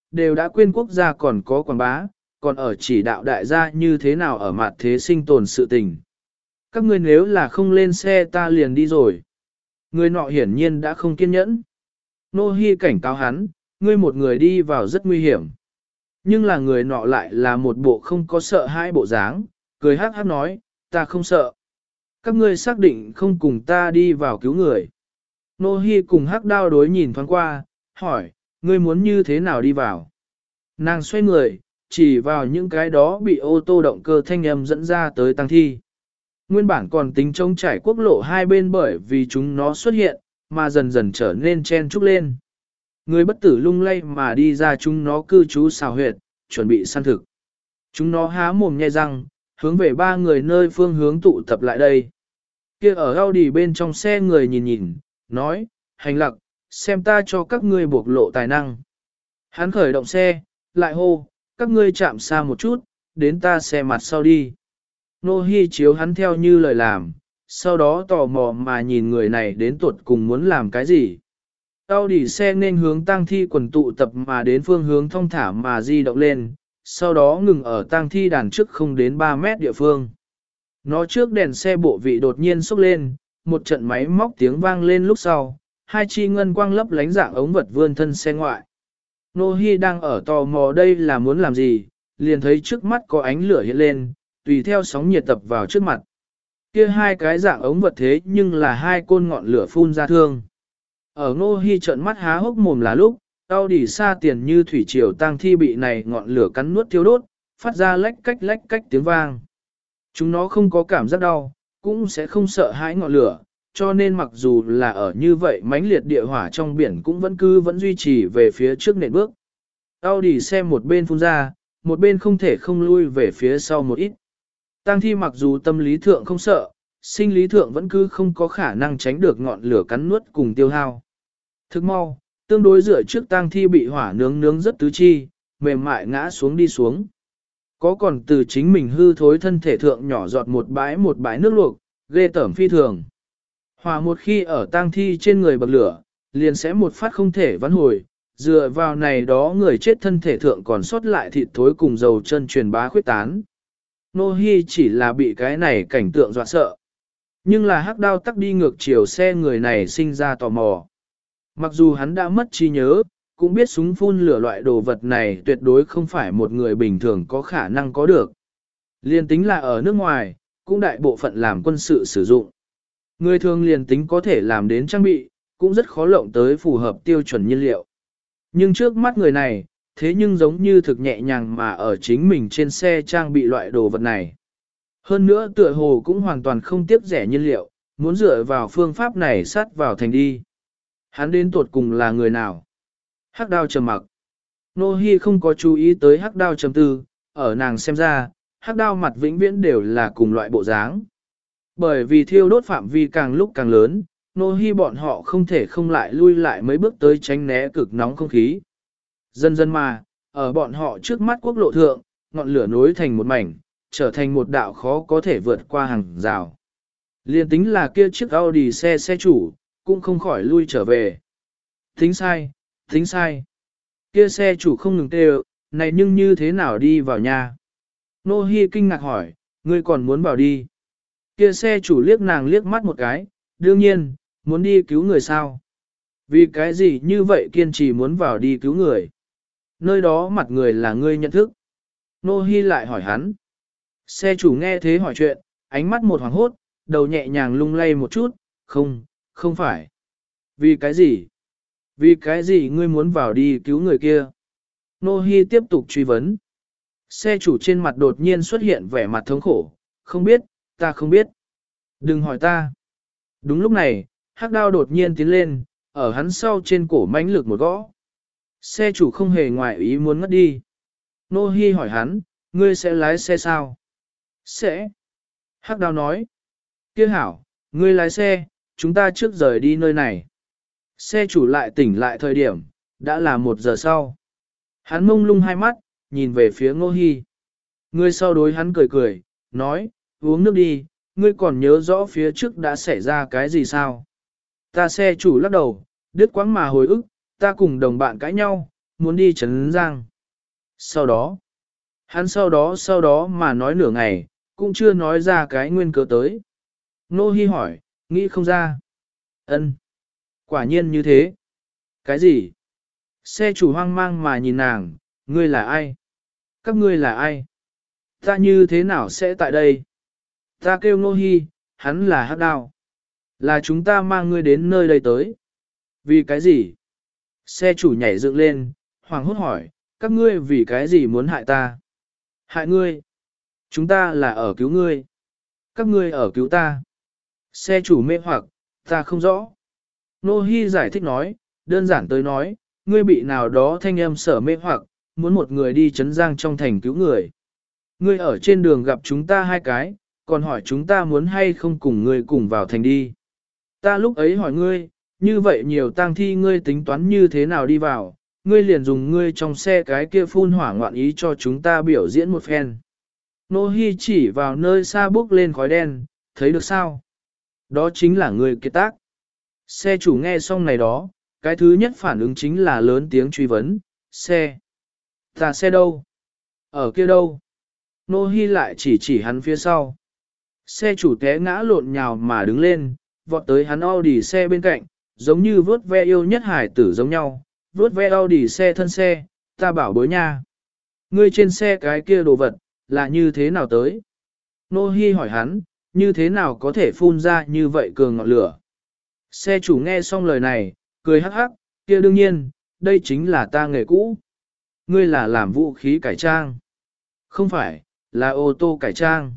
đều đã quên quốc gia còn có quảng bá, còn ở chỉ đạo đại gia như thế nào ở mặt thế sinh tồn sự tình. Các ngươi nếu là không lên xe ta liền đi rồi. Người nọ hiển nhiên đã không kiên nhẫn. Nô Hi cảnh cáo hắn, ngươi một người đi vào rất nguy hiểm. Nhưng là người nọ lại là một bộ không có sợ hãi bộ dáng, cười hắc hắc nói, ta không sợ. Các ngươi xác định không cùng ta đi vào cứu người. Nô Hi cùng hắc đao đối nhìn thoáng qua, hỏi, ngươi muốn như thế nào đi vào? Nàng xoay người, chỉ vào những cái đó bị ô tô động cơ thanh âm dẫn ra tới tang thi. Nguyên bản còn tính trông trải quốc lộ hai bên bởi vì chúng nó xuất hiện, mà dần dần trở nên chen trúc lên. Người bất tử lung lay mà đi ra chúng nó cư trú xào huyệt, chuẩn bị săn thực. Chúng nó há mồm nhe răng, hướng về ba người nơi phương hướng tụ tập lại đây. Kia ở Audi bên trong xe người nhìn nhìn, nói, hành lặc, xem ta cho các ngươi bộc lộ tài năng. Hắn khởi động xe, lại hô, các ngươi chạm xa một chút, đến ta xe mặt sau đi. Nô Hi chiếu hắn theo như lời làm, sau đó tò mò mà nhìn người này đến tuột cùng muốn làm cái gì. Audi xe nên hướng tang thi quần tụ tập mà đến phương hướng thông thả mà di động lên, sau đó ngừng ở tang thi đàn trước không đến 3 mét địa phương. Nó trước đèn xe bộ vị đột nhiên xúc lên, một trận máy móc tiếng vang lên lúc sau, hai chi ngân quang lấp lánh dạng ống vật vươn thân xe ngoại. Nô Hi đang ở tò mò đây là muốn làm gì, liền thấy trước mắt có ánh lửa hiện lên, tùy theo sóng nhiệt tập vào trước mặt. Kia hai cái dạng ống vật thế nhưng là hai côn ngọn lửa phun ra thương. Ở Nô Hi trợn mắt há hốc mồm là lúc, Audi xa tiền như thủy triều tang thi bị này ngọn lửa cắn nuốt thiêu đốt, phát ra lách cách tiếng vang. Chúng nó không có cảm giác đau, cũng sẽ không sợ hãi ngọn lửa, cho nên mặc dù là ở như vậy mãnh liệt địa hỏa trong biển cũng vẫn duy trì về phía trước nền bước. Audi xe một bên phun ra, một bên không thể không lui về phía sau một ít. Tang thi mặc dù tâm lý thượng không sợ, sinh lý thượng vẫn cứ không có khả năng tránh được ngọn lửa cắn nuốt cùng tiêu hao. Thức mau, tương đối dựa trước tang thi bị hỏa nướng rất tứ chi, mềm mại ngã xuống đi xuống. Có còn từ chính mình hư thối thân thể thượng nhỏ giọt một bãi nước luộc, ghê tởm phi thường. Hỏa một khi ở tang thi trên người bậc lửa, liền sẽ một phát không thể vãn hồi, dựa vào này đó người chết thân thể thượng còn sót lại thịt thối cùng dầu chân truyền bá khuyết tán. Nô Hi chỉ là bị cái này cảnh tượng dọa sợ. Nhưng là hắc đao tắc đi ngược chiều xe người này sinh ra tò mò. Mặc dù hắn đã mất trí nhớ, cũng biết súng phun lửa loại đồ vật này tuyệt đối không phải một người bình thường có khả năng có được. Liên tính là ở nước ngoài, cũng đại bộ phận làm quân sự sử dụng. Người thường liền tính có thể làm đến trang bị, cũng rất khó lộng tới phù hợp tiêu chuẩn nhiên liệu. Nhưng trước mắt người này, thế nhưng giống như thực nhẹ nhàng mà ở chính mình trên xe trang bị loại đồ vật này. Hơn nữa tựa hồ cũng hoàn toàn không tiếc rẻ nhiên liệu, muốn dựa vào phương pháp này sát vào thành đi. Hắn đến tuột cùng là người nào? Hắc đao trầm mặc. Nô Hi không có chú ý tới hắc đao trầm tư, ở nàng xem ra, hắc đao mặt vĩnh viễn đều là cùng loại bộ dáng. Bởi vì thiêu đốt phạm vi càng lúc càng lớn, Nô Hi bọn họ không thể không lại lui lại mấy bước tới tránh né cực nóng không khí. Dần dần mà, ở bọn họ trước mắt quốc lộ thượng, ngọn lửa nối thành một mảnh, trở thành một đạo khó có thể vượt qua hàng rào. Liên tính là kia chiếc Audi xe chủ, cũng không khỏi lui trở về. Tính sai. Kia xe chủ không ngừng kêu, này nhưng như thế nào đi vào nhà? Nô Hi kinh ngạc hỏi, ngươi còn muốn vào đi? Kia xe chủ liếc nàng liếc mắt một cái, đương nhiên, muốn đi cứu người sao? Vì cái gì như vậy kiên trì muốn vào đi cứu người? Nơi đó mặt người là ngươi nhận thức. Nô Hi lại hỏi hắn. Xe chủ nghe thế hỏi chuyện, ánh mắt một hoàng hốt, đầu nhẹ nhàng lung lay một chút, không phải. Vì cái gì? Vì cái gì ngươi muốn vào đi cứu người kia? Nô Hi tiếp tục truy vấn. Xe chủ trên mặt đột nhiên xuất hiện vẻ mặt thống khổ, không biết, ta không biết. Đừng hỏi ta. Đúng lúc này, hắc đao đột nhiên tiến lên, ở hắn sau trên cổ mãnh lực một gõ. Xe chủ không hề ngoại ý muốn ngất đi. Nô Hi hỏi hắn, ngươi sẽ lái xe sao? Sẽ. Hắc đao nói. Kia hảo, ngươi lái xe, chúng ta trước rời đi nơi này. Xe chủ lại tỉnh lại thời điểm, đã là 1 giờ sau. Hắn mông lung hai mắt, nhìn về phía Nô Hi. Người sau đối hắn cười, nói, uống nước đi, ngươi còn nhớ rõ phía trước đã xảy ra cái gì sao? Ta xe chủ lắc đầu, đứt quãng mà hồi ức, ta cùng đồng bạn cãi nhau, muốn đi Trấn Giang. Sau đó mà nói nửa ngày, cũng chưa nói ra cái nguyên cớ tới. Nô Hi hỏi, nghĩ không ra. Ân, quả nhiên như thế. Cái gì? Xe chủ hoang mang mà nhìn nàng, ngươi là ai? Các ngươi là ai? Ta như thế nào sẽ tại đây? Ta kêu Nô Hi, hắn là Hắc Đao. Là chúng ta mang ngươi đến nơi đây tới. Vì cái gì? Xe chủ nhảy dựng lên, hoàng hốt hỏi, các ngươi vì cái gì muốn hại ta? Hại ngươi? Chúng ta là ở cứu ngươi. Các ngươi ở cứu ta. Xe chủ mê hoặc, ta không rõ. Nô Hi giải thích nói, đơn giản tới nói, ngươi bị nào đó thanh âm sở mê hoặc, muốn một người đi Trấn Giang trong thành cứu người. Ngươi ở trên đường gặp chúng ta hai cái, còn hỏi chúng ta muốn hay không cùng ngươi cùng vào thành đi. Ta lúc ấy hỏi ngươi, như vậy nhiều tang thi ngươi tính toán như thế nào đi vào, ngươi liền dùng ngươi trong xe cái kia phun hỏa ngoạn ý cho chúng ta biểu diễn một phen. Nô Hi chỉ vào nơi xa bốc lên khói đen, thấy được sao? Đó chính là ngươi kiệt tác. Xe chủ nghe xong này đó, cái thứ nhất phản ứng chính là lớn tiếng truy vấn, xe. Ta xe đâu? Ở kia đâu? Nô Hi lại chỉ hắn phía sau. Xe chủ té ngã lộn nhào mà đứng lên, vọt tới hắn Audi xe bên cạnh, giống như vớt ve yêu nhất hải tử giống nhau, vớt ve Audi xe thân xe, ta bảo bối nha. Ngươi trên xe cái kia đồ vật, là như thế nào tới? Nô Hi hỏi hắn, như thế nào có thể phun ra như vậy cường ngọn lửa? Xe chủ nghe xong lời này, cười hắc hắc, kia đương nhiên, đây chính là ta nghề cũ. Ngươi là làm vũ khí cải trang. Không phải, là ô tô cải trang.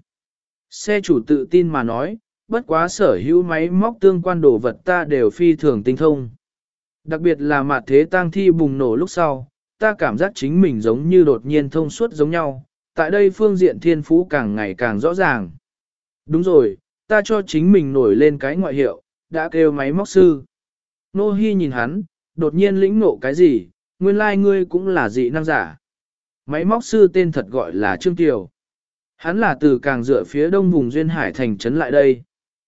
Xe chủ tự tin mà nói, bất quá sở hữu máy móc tương quan đồ vật ta đều phi thường tinh thông. Đặc biệt là mặt thế tang thi bùng nổ lúc sau, ta cảm giác chính mình giống như đột nhiên thông suốt giống nhau, tại đây phương diện thiên phú càng ngày càng rõ ràng. Đúng rồi, ta cho chính mình nổi lên cái ngoại hiệu, đã kêu máy móc sư. Nô Hi nhìn hắn, đột nhiên lĩnh ngộ cái gì, nguyên lai ngươi cũng là dị năng giả. Máy móc sư tên thật gọi là Trương Kiều. Hắn là từ càng dựa phía đông vùng Duyên Hải thành trấn lại đây.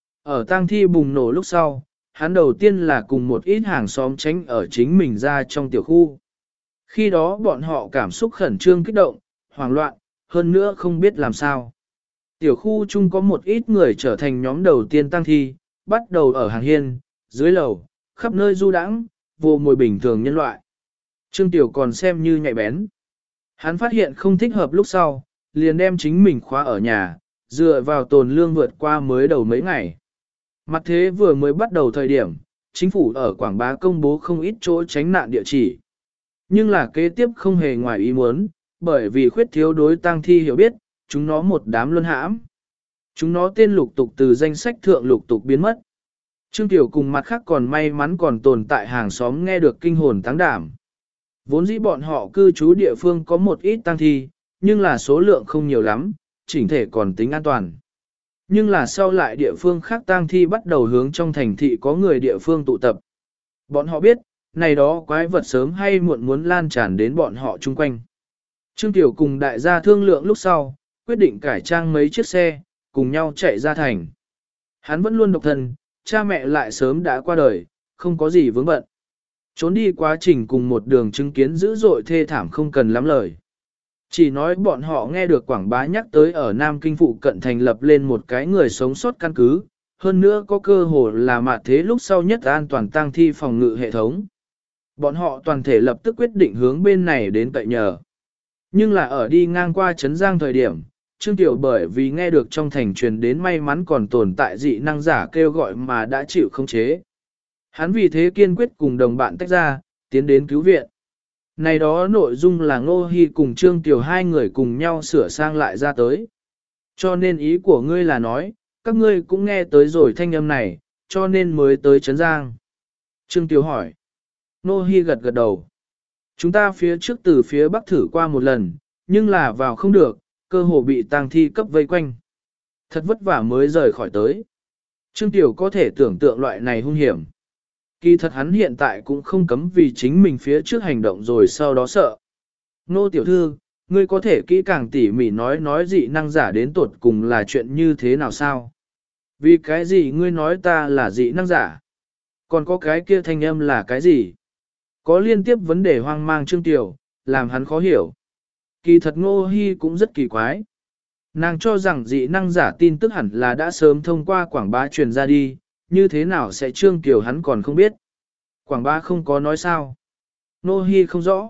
Ở tang thi bùng nổ lúc sau, hắn đầu tiên là cùng một ít hàng xóm tránh ở chính mình ra trong tiểu khu. Khi đó bọn họ cảm xúc khẩn trương kích động, hoảng loạn, hơn nữa không biết làm sao. Tiểu khu chung có một ít người trở thành nhóm đầu tiên tang thi, bắt đầu ở hàng hiên, dưới lầu, khắp nơi du đãng, vô mồi bình thường nhân loại. Trương Tiểu còn xem như nhạy bén. Hắn phát hiện không thích hợp lúc sau, liền đem chính mình khóa ở nhà, dựa vào tồn lương vượt qua mới đầu mấy ngày. Mặt thế vừa mới bắt đầu thời điểm, chính phủ ở Quảng Bá công bố không ít chỗ tránh nạn địa chỉ. Nhưng là kế tiếp không hề ngoài ý muốn, bởi vì khuyết thiếu đối tang thi hiểu biết, chúng nó một đám luân hãm. Chúng nó tên lục tục từ danh sách thượng lục tục biến mất. Trương Tiểu cùng mặt khác còn may mắn còn tồn tại hàng xóm nghe được kinh hồn táng đảm. Vốn dĩ bọn họ cư trú địa phương có một ít tang thi, nhưng là số lượng không nhiều lắm, chỉnh thể còn tính an toàn. Nhưng là sau lại địa phương khác tang thi bắt đầu hướng trong thành thị có người địa phương tụ tập. Bọn họ biết, này đó quái vật sớm hay muộn muốn lan tràn đến bọn họ chung quanh. Trương Tiểu cùng đại gia thương lượng lúc sau, quyết định cải trang mấy chiếc xe, cùng nhau chạy ra thành. Hắn vẫn luôn độc thân, cha mẹ lại sớm đã qua đời, không có gì vướng bận. Trốn đi quá trình cùng một đường chứng kiến dữ dội thê thảm không cần lắm lời. Chỉ nói bọn họ nghe được Quảng Bá nhắc tới ở Nam Kinh phụ cận thành lập lên một cái người sống sót căn cứ, hơn nữa có cơ hội là mạt thế lúc sau nhất an toàn tang thi phòng ngự hệ thống. Bọn họ toàn thể lập tức quyết định hướng bên này đến cậy nhờ. Nhưng là ở đi ngang qua Trấn Giang thời điểm, Trương Tiểu bởi vì nghe được trong thành truyền đến may mắn còn tồn tại dị năng giả kêu gọi mà đã chịu khống chế. Hắn vì thế kiên quyết cùng đồng bạn tách ra, tiến đến cứu viện. Này đó nội dung là Ngô Hi cùng Trương Tiểu hai người cùng nhau sửa sang lại ra tới. Cho nên ý của ngươi là nói, các ngươi cũng nghe tới rồi thanh âm này, cho nên mới tới Trấn Giang. Trương Tiểu hỏi. Ngô Hi gật gật đầu. Chúng ta phía trước từ phía bắc thử qua một lần, nhưng là vào không được, cơ hồ bị tang thi cấp vây quanh. Thật vất vả mới rời khỏi tới. Trương Tiểu có thể tưởng tượng loại này hung hiểm. Kỳ thật hắn hiện tại cũng không cấm vì chính mình phía trước hành động rồi sau đó sợ. Nô tiểu thư, ngươi có thể kỹ càng tỉ mỉ nói dị năng giả đến tuột cùng là chuyện như thế nào sao? Vì cái gì ngươi nói ta là dị năng giả? Còn có cái kia thanh âm là cái gì? Có liên tiếp vấn đề hoang mang Trương Tiểu, làm hắn khó hiểu. Kỳ thật Ngô Hi cũng rất kỳ quái. Nàng cho rằng dị năng giả tin tức hẳn là đã sớm thông qua quảng bá truyền ra đi, như thế nào sẽ Trương Tiểu hắn còn không biết. Quảng bá không có nói sao. Ngô Hi không rõ.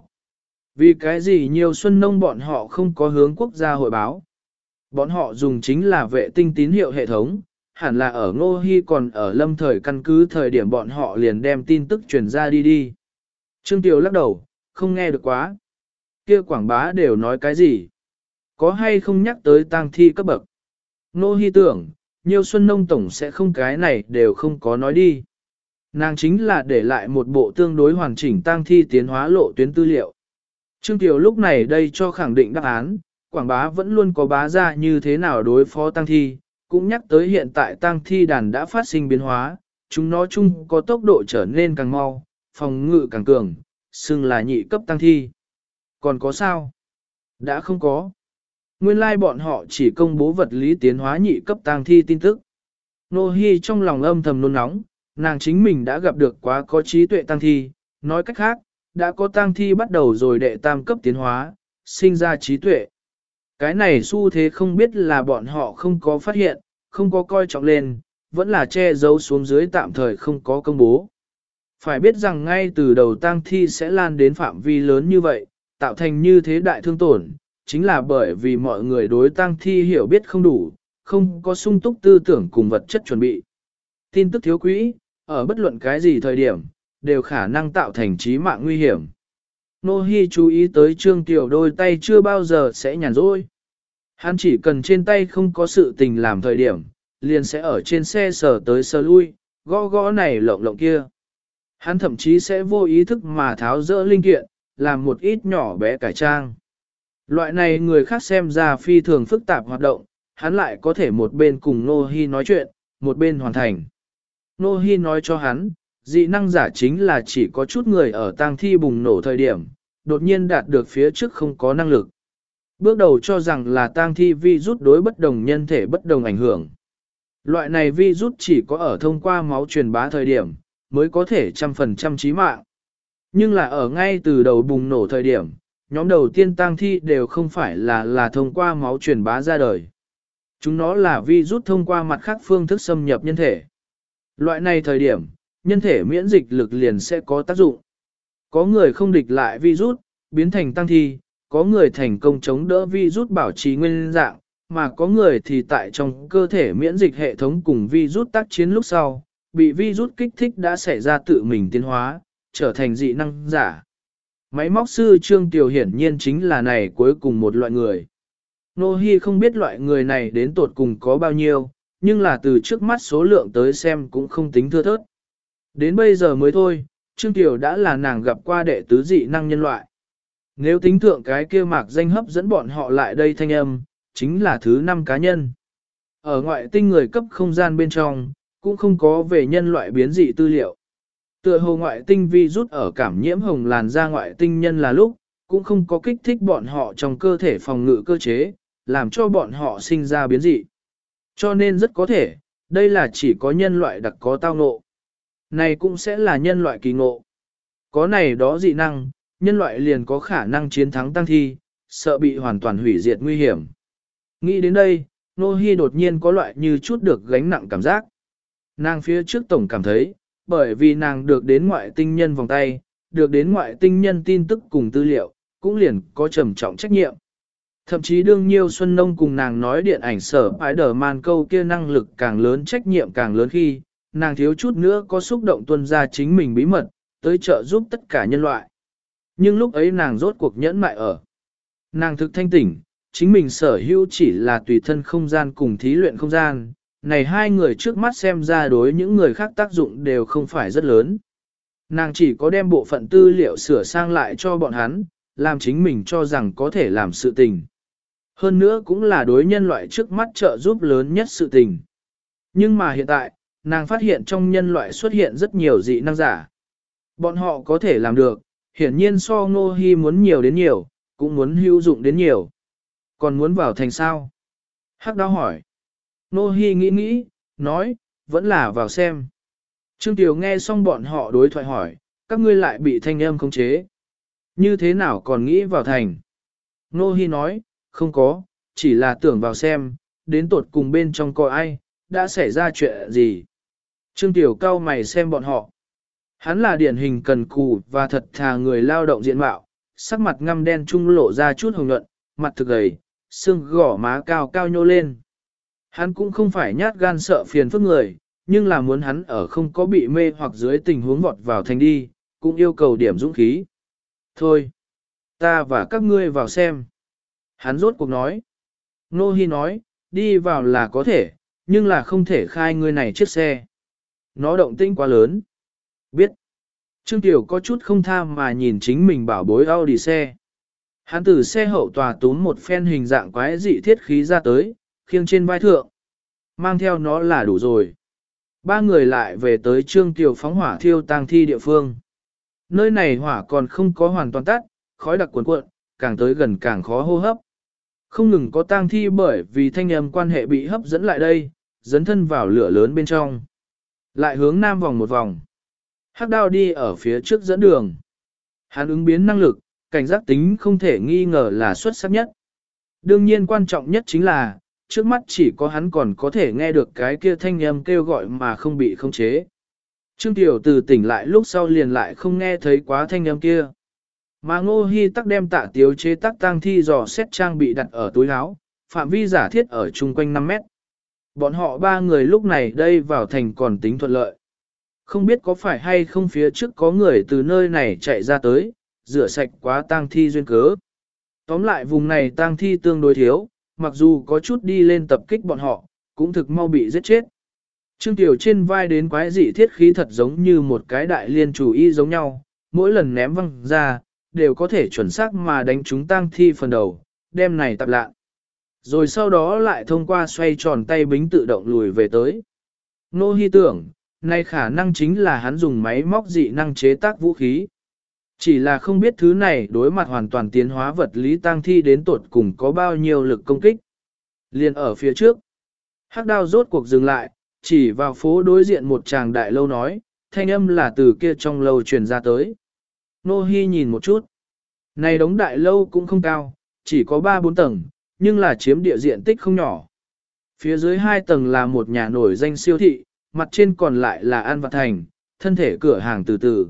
Vì cái gì nhiều xuân nông bọn họ không có hướng quốc gia hội báo. Bọn họ dùng chính là vệ tinh tín hiệu hệ thống, hẳn là ở Ngô Hi còn ở lâm thời căn cứ thời điểm bọn họ liền đem tin tức truyền ra đi. Trương Tiểu lắc đầu, không nghe được quá. Kia quảng bá đều nói cái gì? Có hay không nhắc tới tang thi cấp bậc? Ngô Hi tưởng, nhiều xuân nông tổng sẽ không cái này đều không có nói đi. Nàng chính là để lại một bộ tương đối hoàn chỉnh tang thi tiến hóa lộ tuyến tư liệu. Trương Tiểu lúc này đây cho khẳng định đáp án, quảng bá vẫn luôn có bá ra như thế nào đối phó tang thi, cũng nhắc tới hiện tại tang thi đàn đã phát sinh biến hóa, chúng nó chung có tốc độ trở nên càng mau, phòng ngự càng cường, xưng là nhị cấp tang thi. Còn có sao? Đã không có. Nguyên lai bọn họ chỉ công bố vật lý tiến hóa nhị cấp tang thi tin tức. Nô Hi trong lòng âm thầm nôn nóng, nàng chính mình đã gặp được quá có trí tuệ tang thi, nói cách khác, đã có tang thi bắt đầu rồi đệ tam cấp tiến hóa, sinh ra trí tuệ. Cái này xu thế không biết là bọn họ không có phát hiện, không có coi trọng lên, vẫn là che giấu xuống dưới tạm thời không có công bố. Phải biết rằng ngay từ đầu tang thi sẽ lan đến phạm vi lớn như vậy, tạo thành như thế đại thương tổn, chính là bởi vì mọi người đối tang thi hiểu biết không đủ, không có sung túc tư tưởng cùng vật chất chuẩn bị. Tin tức thiếu quỹ, ở bất luận cái gì thời điểm, đều khả năng tạo thành chí mạng nguy hiểm. Nô Hi chú ý tới Trương Tiểu đôi tay chưa bao giờ sẽ nhàn rỗi. Hắn chỉ cần trên tay không có sự tình làm thời điểm, liền sẽ ở trên xe sờ tới sờ lui, gõ gõ này lộng lộng kia. Hắn thậm chí sẽ vô ý thức mà tháo dỡ linh kiện, làm một ít nhỏ bé cải trang. Loại này người khác xem ra phi thường phức tạp hoạt động, hắn lại có thể một bên cùng Nô Hi nói chuyện, một bên hoàn thành. Nô Hi nói cho hắn, dị năng giả chính là chỉ có chút người ở tang thi bùng nổ thời điểm, đột nhiên đạt được phía trước không có năng lực. Bước đầu cho rằng là tang thi virus đối bất đồng nhân thể bất đồng ảnh hưởng. Loại này virus chỉ có ở thông qua máu truyền bá thời điểm, mới có thể 100% chí mạng. Nhưng là ở ngay từ đầu bùng nổ thời điểm, nhóm đầu tiên tang thi đều không phải là thông qua máu truyền bá ra đời. Chúng nó là virus thông qua mặt khác phương thức xâm nhập nhân thể. Loại này thời điểm, nhân thể miễn dịch lực liền sẽ có tác dụng. Có người không địch lại virus, biến thành tang thi, có người thành công chống đỡ virus bảo trì nguyên dạng, mà có người thì tại trong cơ thể miễn dịch hệ thống cùng virus tác chiến lúc sau, bị virus kích thích đã xảy ra tự mình tiến hóa, trở thành dị năng giả. Máy móc sư Trương Tiểu hiển nhiên chính là này cuối cùng một loại người. Nô Hi không biết loại người này đến tột cùng có bao nhiêu, nhưng là từ trước mắt số lượng tới xem cũng không tính thưa thớt. Đến bây giờ mới thôi, Trương Tiểu đã là nàng gặp qua đệ tứ dị năng nhân loại. Nếu tính thượng cái kia mạc danh hấp dẫn bọn họ lại đây thanh âm, chính là thứ 5 cá nhân. Ở ngoại tinh người cấp không gian bên trong, cũng không có về nhân loại biến dị tư liệu. Tựa hồ ngoại tinh virus ở cảm nhiễm hồng làn da ngoại tinh nhân là lúc, cũng không có kích thích bọn họ trong cơ thể phòng ngự cơ chế, làm cho bọn họ sinh ra biến dị. Cho nên rất có thể, đây là chỉ có nhân loại đặc có tao ngộ. Này cũng sẽ là nhân loại kỳ ngộ. Có này đó dị năng, nhân loại liền có khả năng chiến thắng tăng thi, sợ bị hoàn toàn hủy diệt nguy hiểm. Nghĩ đến đây, Nô Hi đột nhiên có loại như chút được gánh nặng cảm giác. Nàng phía trước tổng cảm thấy, bởi vì nàng được đến ngoại tinh nhân vòng tay, được đến ngoại tinh nhân tin tức cùng tư liệu, cũng liền có trầm trọng trách nhiệm. Thậm chí đương nhiêu Xuân Nông cùng nàng nói điện ảnh sở Spider-Man câu kia năng lực càng lớn trách nhiệm càng lớn khi, nàng thiếu chút nữa có xúc động tuân ra chính mình bí mật, tới trợ giúp tất cả nhân loại. Nhưng lúc ấy nàng rốt cuộc nhẫn mại ở. Nàng thực thanh tỉnh, chính mình sở hữu chỉ là tùy thân không gian cùng thí luyện không gian, này hai người trước mắt xem ra đối những người khác tác dụng đều không phải rất lớn. Nàng chỉ có đem bộ phận tư liệu sửa sang lại cho bọn hắn, làm chính mình cho rằng có thể làm sự tình. Hơn nữa cũng là đối nhân loại trước mắt trợ giúp lớn nhất sự tình. Nhưng mà hiện tại, nàng phát hiện trong nhân loại xuất hiện rất nhiều dị năng giả. Bọn họ có thể làm được, hiển nhiên so Ngô Hi muốn nhiều đến nhiều, cũng muốn hữu dụng đến nhiều. Còn muốn vào thành sao? Hắc Đao hỏi. Ngô Hi nghĩ, nói, vẫn là vào xem. Trương Tiểu nghe xong bọn họ đối thoại hỏi, các ngươi lại bị thanh âm khống chế. Như thế nào còn nghĩ vào thành? Nô Hi nói, không có, chỉ là tưởng vào xem, đến tột cùng bên trong có ai, đã xảy ra chuyện gì. Trương Tiểu cao mày xem bọn họ. Hắn là điển hình cần cù và thật thà người lao động diện mạo, sắc mặt ngăm đen trung lộ ra chút hồng nhuận, mặt thực gầy, xương gỏ má cao cao nhô lên. Hắn cũng không phải nhát gan sợ phiền phức người, nhưng là muốn hắn ở không có bị mê hoặc dưới tình huống vọt vào thành đi, cũng yêu cầu điểm dũng khí. Thôi, ta và các ngươi vào xem. Hắn rốt cuộc nói. Nô Hi nói, đi vào là có thể, nhưng là không thể khai ngươi này chiếc xe. Nó động tĩnh quá lớn. Biết. Trương Tiểu có chút không tham mà nhìn chính mình bảo bối Audi xe. Hắn từ xe hậu tòa túm một phen hình dạng quái dị thiết khí ra tới, khiêng trên vai thượng. Mang theo nó là đủ rồi. Ba người lại về tới Trương Tiểu phóng hỏa thiêu tang thi địa phương. Nơi này hỏa còn không có hoàn toàn tắt, khói đặc cuồn cuộn, càng tới gần càng khó hô hấp. Không ngừng có tang thi bởi vì thanh âm quan hệ bị hấp dẫn lại đây, dấn thân vào lửa lớn bên trong. Lại hướng nam vòng một vòng. Hắc Đao đi ở phía trước dẫn đường. Hắn ứng biến năng lực, cảnh giác tính không thể nghi ngờ là xuất sắc nhất. Đương nhiên quan trọng nhất chính là, trước mắt chỉ có hắn còn có thể nghe được cái kia thanh âm kêu gọi mà không bị khống chế. Trương Tiểu từ tỉnh lại lúc sau liền lại không nghe thấy quá thanh âm kia. Mà Ngô Hi tắc đem Tạ Tiếu chế tác tang thi dò xét trang bị đặt ở túi áo, phạm vi giả thiết ở chung quanh 5 mét. Bọn họ ba người lúc này đây vào thành còn tính thuận lợi. Không biết có phải hay không phía trước có người từ nơi này chạy ra tới, rửa sạch quá tang thi duyên cớ. Tóm lại vùng này tang thi tương đối thiếu, mặc dù có chút đi lên tập kích bọn họ, cũng thực mau bị giết chết. Trương Tiểu trên vai đến quái dị thiết khí thật giống như một cái đại liên chủ y giống nhau, mỗi lần ném văng ra, đều có thể chuẩn xác mà đánh trúng tang thi phần đầu, đem này tập lạ. Rồi sau đó lại thông qua xoay tròn tay bính tự động lùi về tới. Nô Hi tưởng, nay khả năng chính là hắn dùng máy móc dị năng chế tác vũ khí. Chỉ là không biết thứ này đối mặt hoàn toàn tiến hóa vật lý tang thi đến tột cùng có bao nhiêu lực công kích. Liên ở phía trước, Hắc Đao rốt cuộc dừng lại, chỉ vào phố đối diện một tràng đại lâu nói, thanh âm là từ kia trong lâu truyền ra tới. Nô Hi nhìn một chút. Này đống đại lâu cũng không cao, chỉ có 3-4 tầng, nhưng là chiếm địa diện tích không nhỏ. Phía dưới 2 tầng là một nhà nổi danh siêu thị, mặt trên còn lại là An Vặt Thành, thân thể cửa hàng từ từ.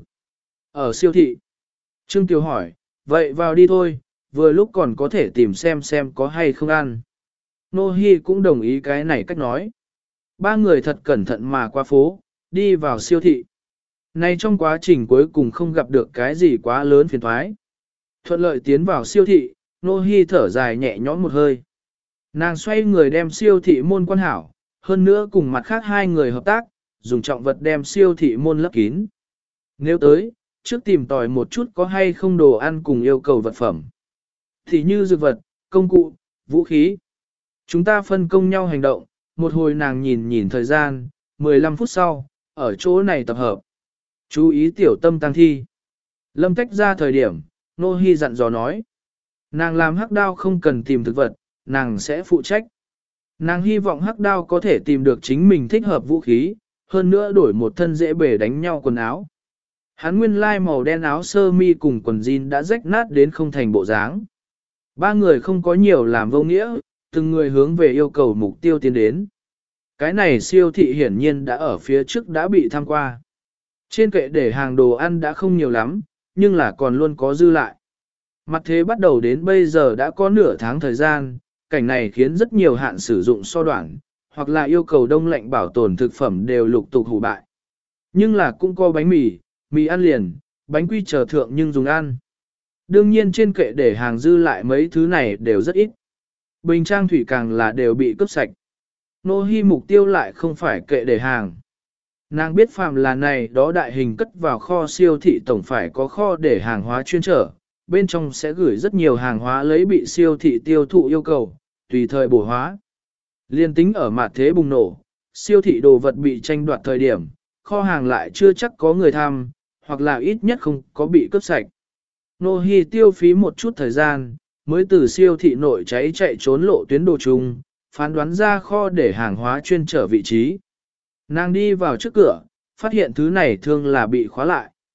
Ở siêu thị, Trương Kiều hỏi, vậy vào đi thôi, vừa lúc còn có thể tìm xem có hay không ăn. Nô Hi cũng đồng ý cái này cách nói. Ba người thật cẩn thận mà qua phố, đi vào siêu thị. Nay trong quá trình cuối cùng không gặp được cái gì quá lớn phiền toái. Thuận lợi tiến vào siêu thị, Nô Hi thở dài nhẹ nhõm một hơi. Nàng xoay người đem siêu thị môn quan hảo, hơn nữa cùng mặt khác 2 người hợp tác, dùng trọng vật đem siêu thị môn lấp kín. Nếu tới, trước tìm tòi một chút có hay không đồ ăn cùng yêu cầu vật phẩm. Thì như dược vật, công cụ, vũ khí. Chúng ta phân công nhau hành động, một hồi nàng nhìn thời gian, 15 phút sau, ở chỗ này tập hợp. Chú ý tiểu tâm tăng thi. Lâm tách ra thời điểm, Nô Hi dặn dò nói. Nàng làm Hắc Đao không cần tìm thực vật, nàng sẽ phụ trách. Nàng hy vọng Hắc Đao có thể tìm được chính mình thích hợp vũ khí, hơn nữa đổi một thân dễ bể đánh nhau quần áo. Hắn nguyên lai màu đen áo sơ mi cùng quần jean đã rách nát đến không thành bộ dáng. Ba người không có nhiều làm vô nghĩa, từng người hướng về yêu cầu mục tiêu tiến đến. Cái này siêu thị hiển nhiên đã ở phía trước đã bị tham qua. Trên kệ để hàng đồ ăn đã không nhiều lắm, nhưng là còn luôn có dư lại. Mặt thế bắt đầu đến bây giờ đã có nửa tháng thời gian, cảnh này khiến rất nhiều hạn sử dụng so đoạn, hoặc là yêu cầu đông lạnh bảo tồn thực phẩm đều lục tục hủ bại. Nhưng là cũng có bánh mì, mì ăn liền, bánh quy chờ thượng nhưng dùng ăn. Đương nhiên trên kệ để hàng dư lại mấy thứ này đều rất ít. Bình trang thủy càng là đều bị cướp sạch. Nô Hi mục tiêu lại không phải kệ để hàng. Nàng biết phàm là này đó đại hình cất vào kho siêu thị tổng phải có kho để hàng hóa chuyên trở, bên trong sẽ gửi rất nhiều hàng hóa lấy bị siêu thị tiêu thụ yêu cầu, tùy thời bổ hóa. Liên tính ở mặt thế bùng nổ, siêu thị đồ vật bị tranh đoạt thời điểm, kho hàng lại chưa chắc có người tham, hoặc là ít nhất không có bị cướp sạch. Nô Hi tiêu phí một chút thời gian, mới từ siêu thị nội cháy chạy trốn lộ tuyến đồ chung, phán đoán ra kho để hàng hóa chuyên trở vị trí. Nàng đi vào trước cửa, phát hiện thứ này thường là bị khóa lại.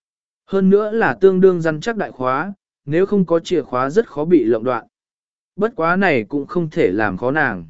Hơn nữa là tương đương rắn chắc đại khóa, nếu không có chìa khóa rất khó bị lộng đoạn. Bất quá này cũng không thể làm khó nàng.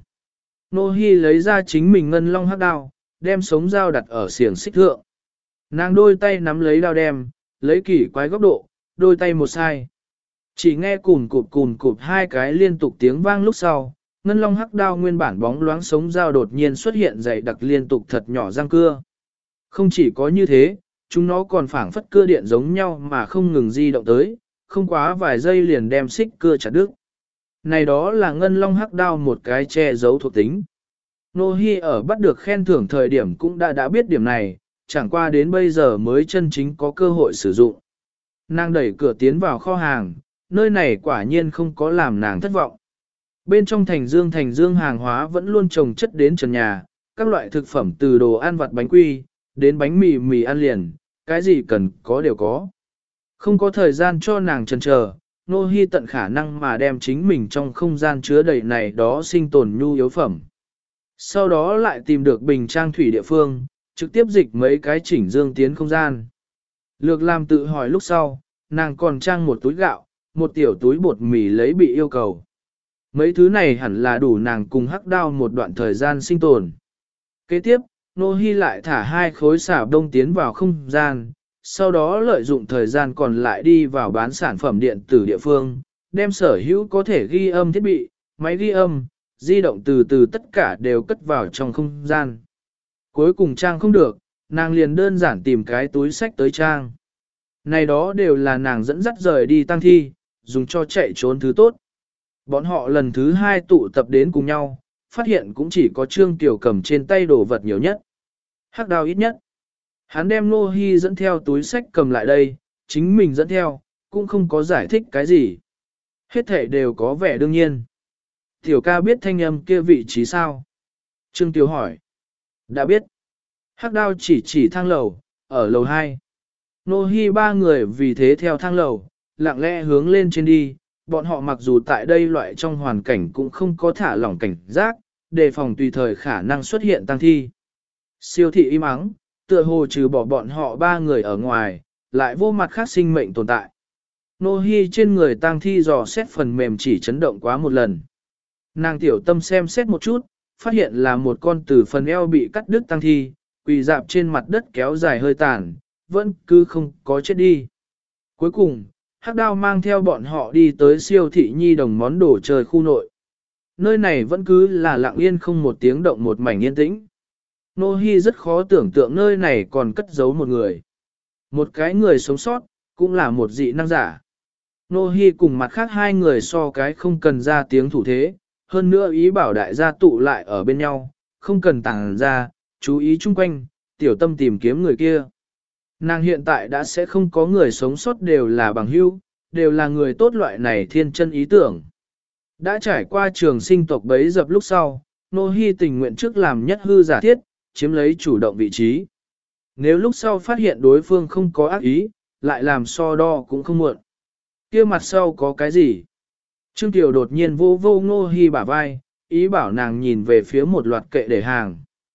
Nô Hi lấy ra chính mình ngân long hắc đao, đem sống dao đặt ở xiềng xích thượng. Nàng đôi tay nắm lấy đao đem, lấy kỳ quái góc độ, đôi tay một sai. Chỉ nghe cùn cụp hai cái liên tục tiếng vang lúc sau, ngân long hắc đao nguyên bản bóng loáng sống dao đột nhiên xuất hiện dày đặc liên tục thật nhỏ răng cưa. Không chỉ có như thế, chúng nó còn phảng phất cưa điện giống nhau mà không ngừng di động tới, không quá vài giây liền đem xích cưa chặt đứt. Này đó là ngân long hắc đao một cái che giấu thuộc tính. Nô Hi ở bắt được khen thưởng thời điểm cũng đã biết điểm này, chẳng qua đến bây giờ mới chân chính có cơ hội sử dụng. Nàng đẩy cửa tiến vào kho hàng, nơi này quả nhiên không có làm nàng thất vọng. Bên trong thành dương hàng hóa vẫn luôn trồng chất đến trần nhà, các loại thực phẩm từ đồ ăn vặt bánh quy, đến bánh mì ăn liền, cái gì cần có đều có. Không có thời gian cho nàng chần chờ, Nô Hi tận khả năng mà đem chính mình trong không gian chứa đầy này đó sinh tồn nhu yếu phẩm. Sau đó lại tìm được bình trang thủy địa phương, trực tiếp dịch mấy cái chỉnh dương tiến không gian. Lược làm tự hỏi lúc sau, nàng còn trang một túi gạo, một tiểu túi bột mì lấy bị yêu cầu. Mấy thứ này hẳn là đủ nàng cùng hắc đao một đoạn thời gian sinh tồn. Kế tiếp, Nô Hi lại thả 2 khối xả đông tiến vào không gian, sau đó lợi dụng thời gian còn lại đi vào bán sản phẩm điện tử địa phương, đem sở hữu có thể ghi âm thiết bị, máy ghi âm, di động từ từ tất cả đều cất vào trong không gian. Cuối cùng trang không được, nàng liền đơn giản tìm cái túi sách tới trang. Này đó đều là nàng dẫn dắt rời đi tăng thi, dùng cho chạy trốn thứ tốt. Bọn họ lần thứ 2 tụ tập đến cùng nhau, phát hiện cũng chỉ có Trương Kiều cầm trên tay đồ vật nhiều nhất. Hắc đao ít nhất. Hắn đem Nô Hi dẫn theo túi sách cầm lại đây, chính mình dẫn theo, cũng không có giải thích cái gì. Hết thể đều có vẻ đương nhiên. Tiểu ca biết thanh âm kia vị trí sao? Trương Kiều hỏi. Đã biết. Hắc đao chỉ thang lầu, ở lầu 2. Nô Hi 3 người vì thế theo thang lầu, lặng lẽ hướng lên trên đi. Bọn họ mặc dù tại đây loại trong hoàn cảnh cũng không có thả lỏng cảnh giác, đề phòng tùy thời khả năng xuất hiện tăng thi. Siêu thị im ắng, tựa hồ trừ bỏ bọn họ 3 người ở ngoài, lại vô mặt khác sinh mệnh tồn tại. Nô Hi trên người tang thi dò xét phần mềm chỉ chấn động quá một lần. Nàng tiểu tâm xem xét một chút, phát hiện là một con từ phần eo bị cắt đứt tang thi, quỳ dạp trên mặt đất kéo dài hơi tàn, vẫn cứ không có chết đi. Cuối cùng, Hắc đao mang theo bọn họ đi tới siêu thị nhi đồng món đồ chơi khu nội. Nơi này vẫn cứ là lặng yên không một tiếng động một mảnh yên tĩnh. Nô Hi rất khó tưởng tượng nơi này còn cất giấu một người. Một cái người sống sót, cũng là một dị năng giả. Nô Hi cùng mặt khác 2 người so cái không cần ra tiếng thủ thế, hơn nữa ý bảo đại gia tụ lại ở bên nhau, không cần tàng ra, chú ý chung quanh, tiểu tâm tìm kiếm người kia. Nàng hiện tại đã sẽ không có người sống sót đều là bằng hữu, đều là người tốt loại này thiên chân ý tưởng. Đã trải qua trường sinh tộc bấy dập lúc sau, Nô Hi tình nguyện trước làm nhất hư giả thiết, chiếm lấy chủ động vị trí. Nếu lúc sau phát hiện đối phương không có ác ý, lại làm so đo cũng không muộn. Kia mặt sau có cái gì? Trương Kiều đột nhiên vô Nô Hi bả vai, ý bảo nàng nhìn về phía một loạt kệ để hàng.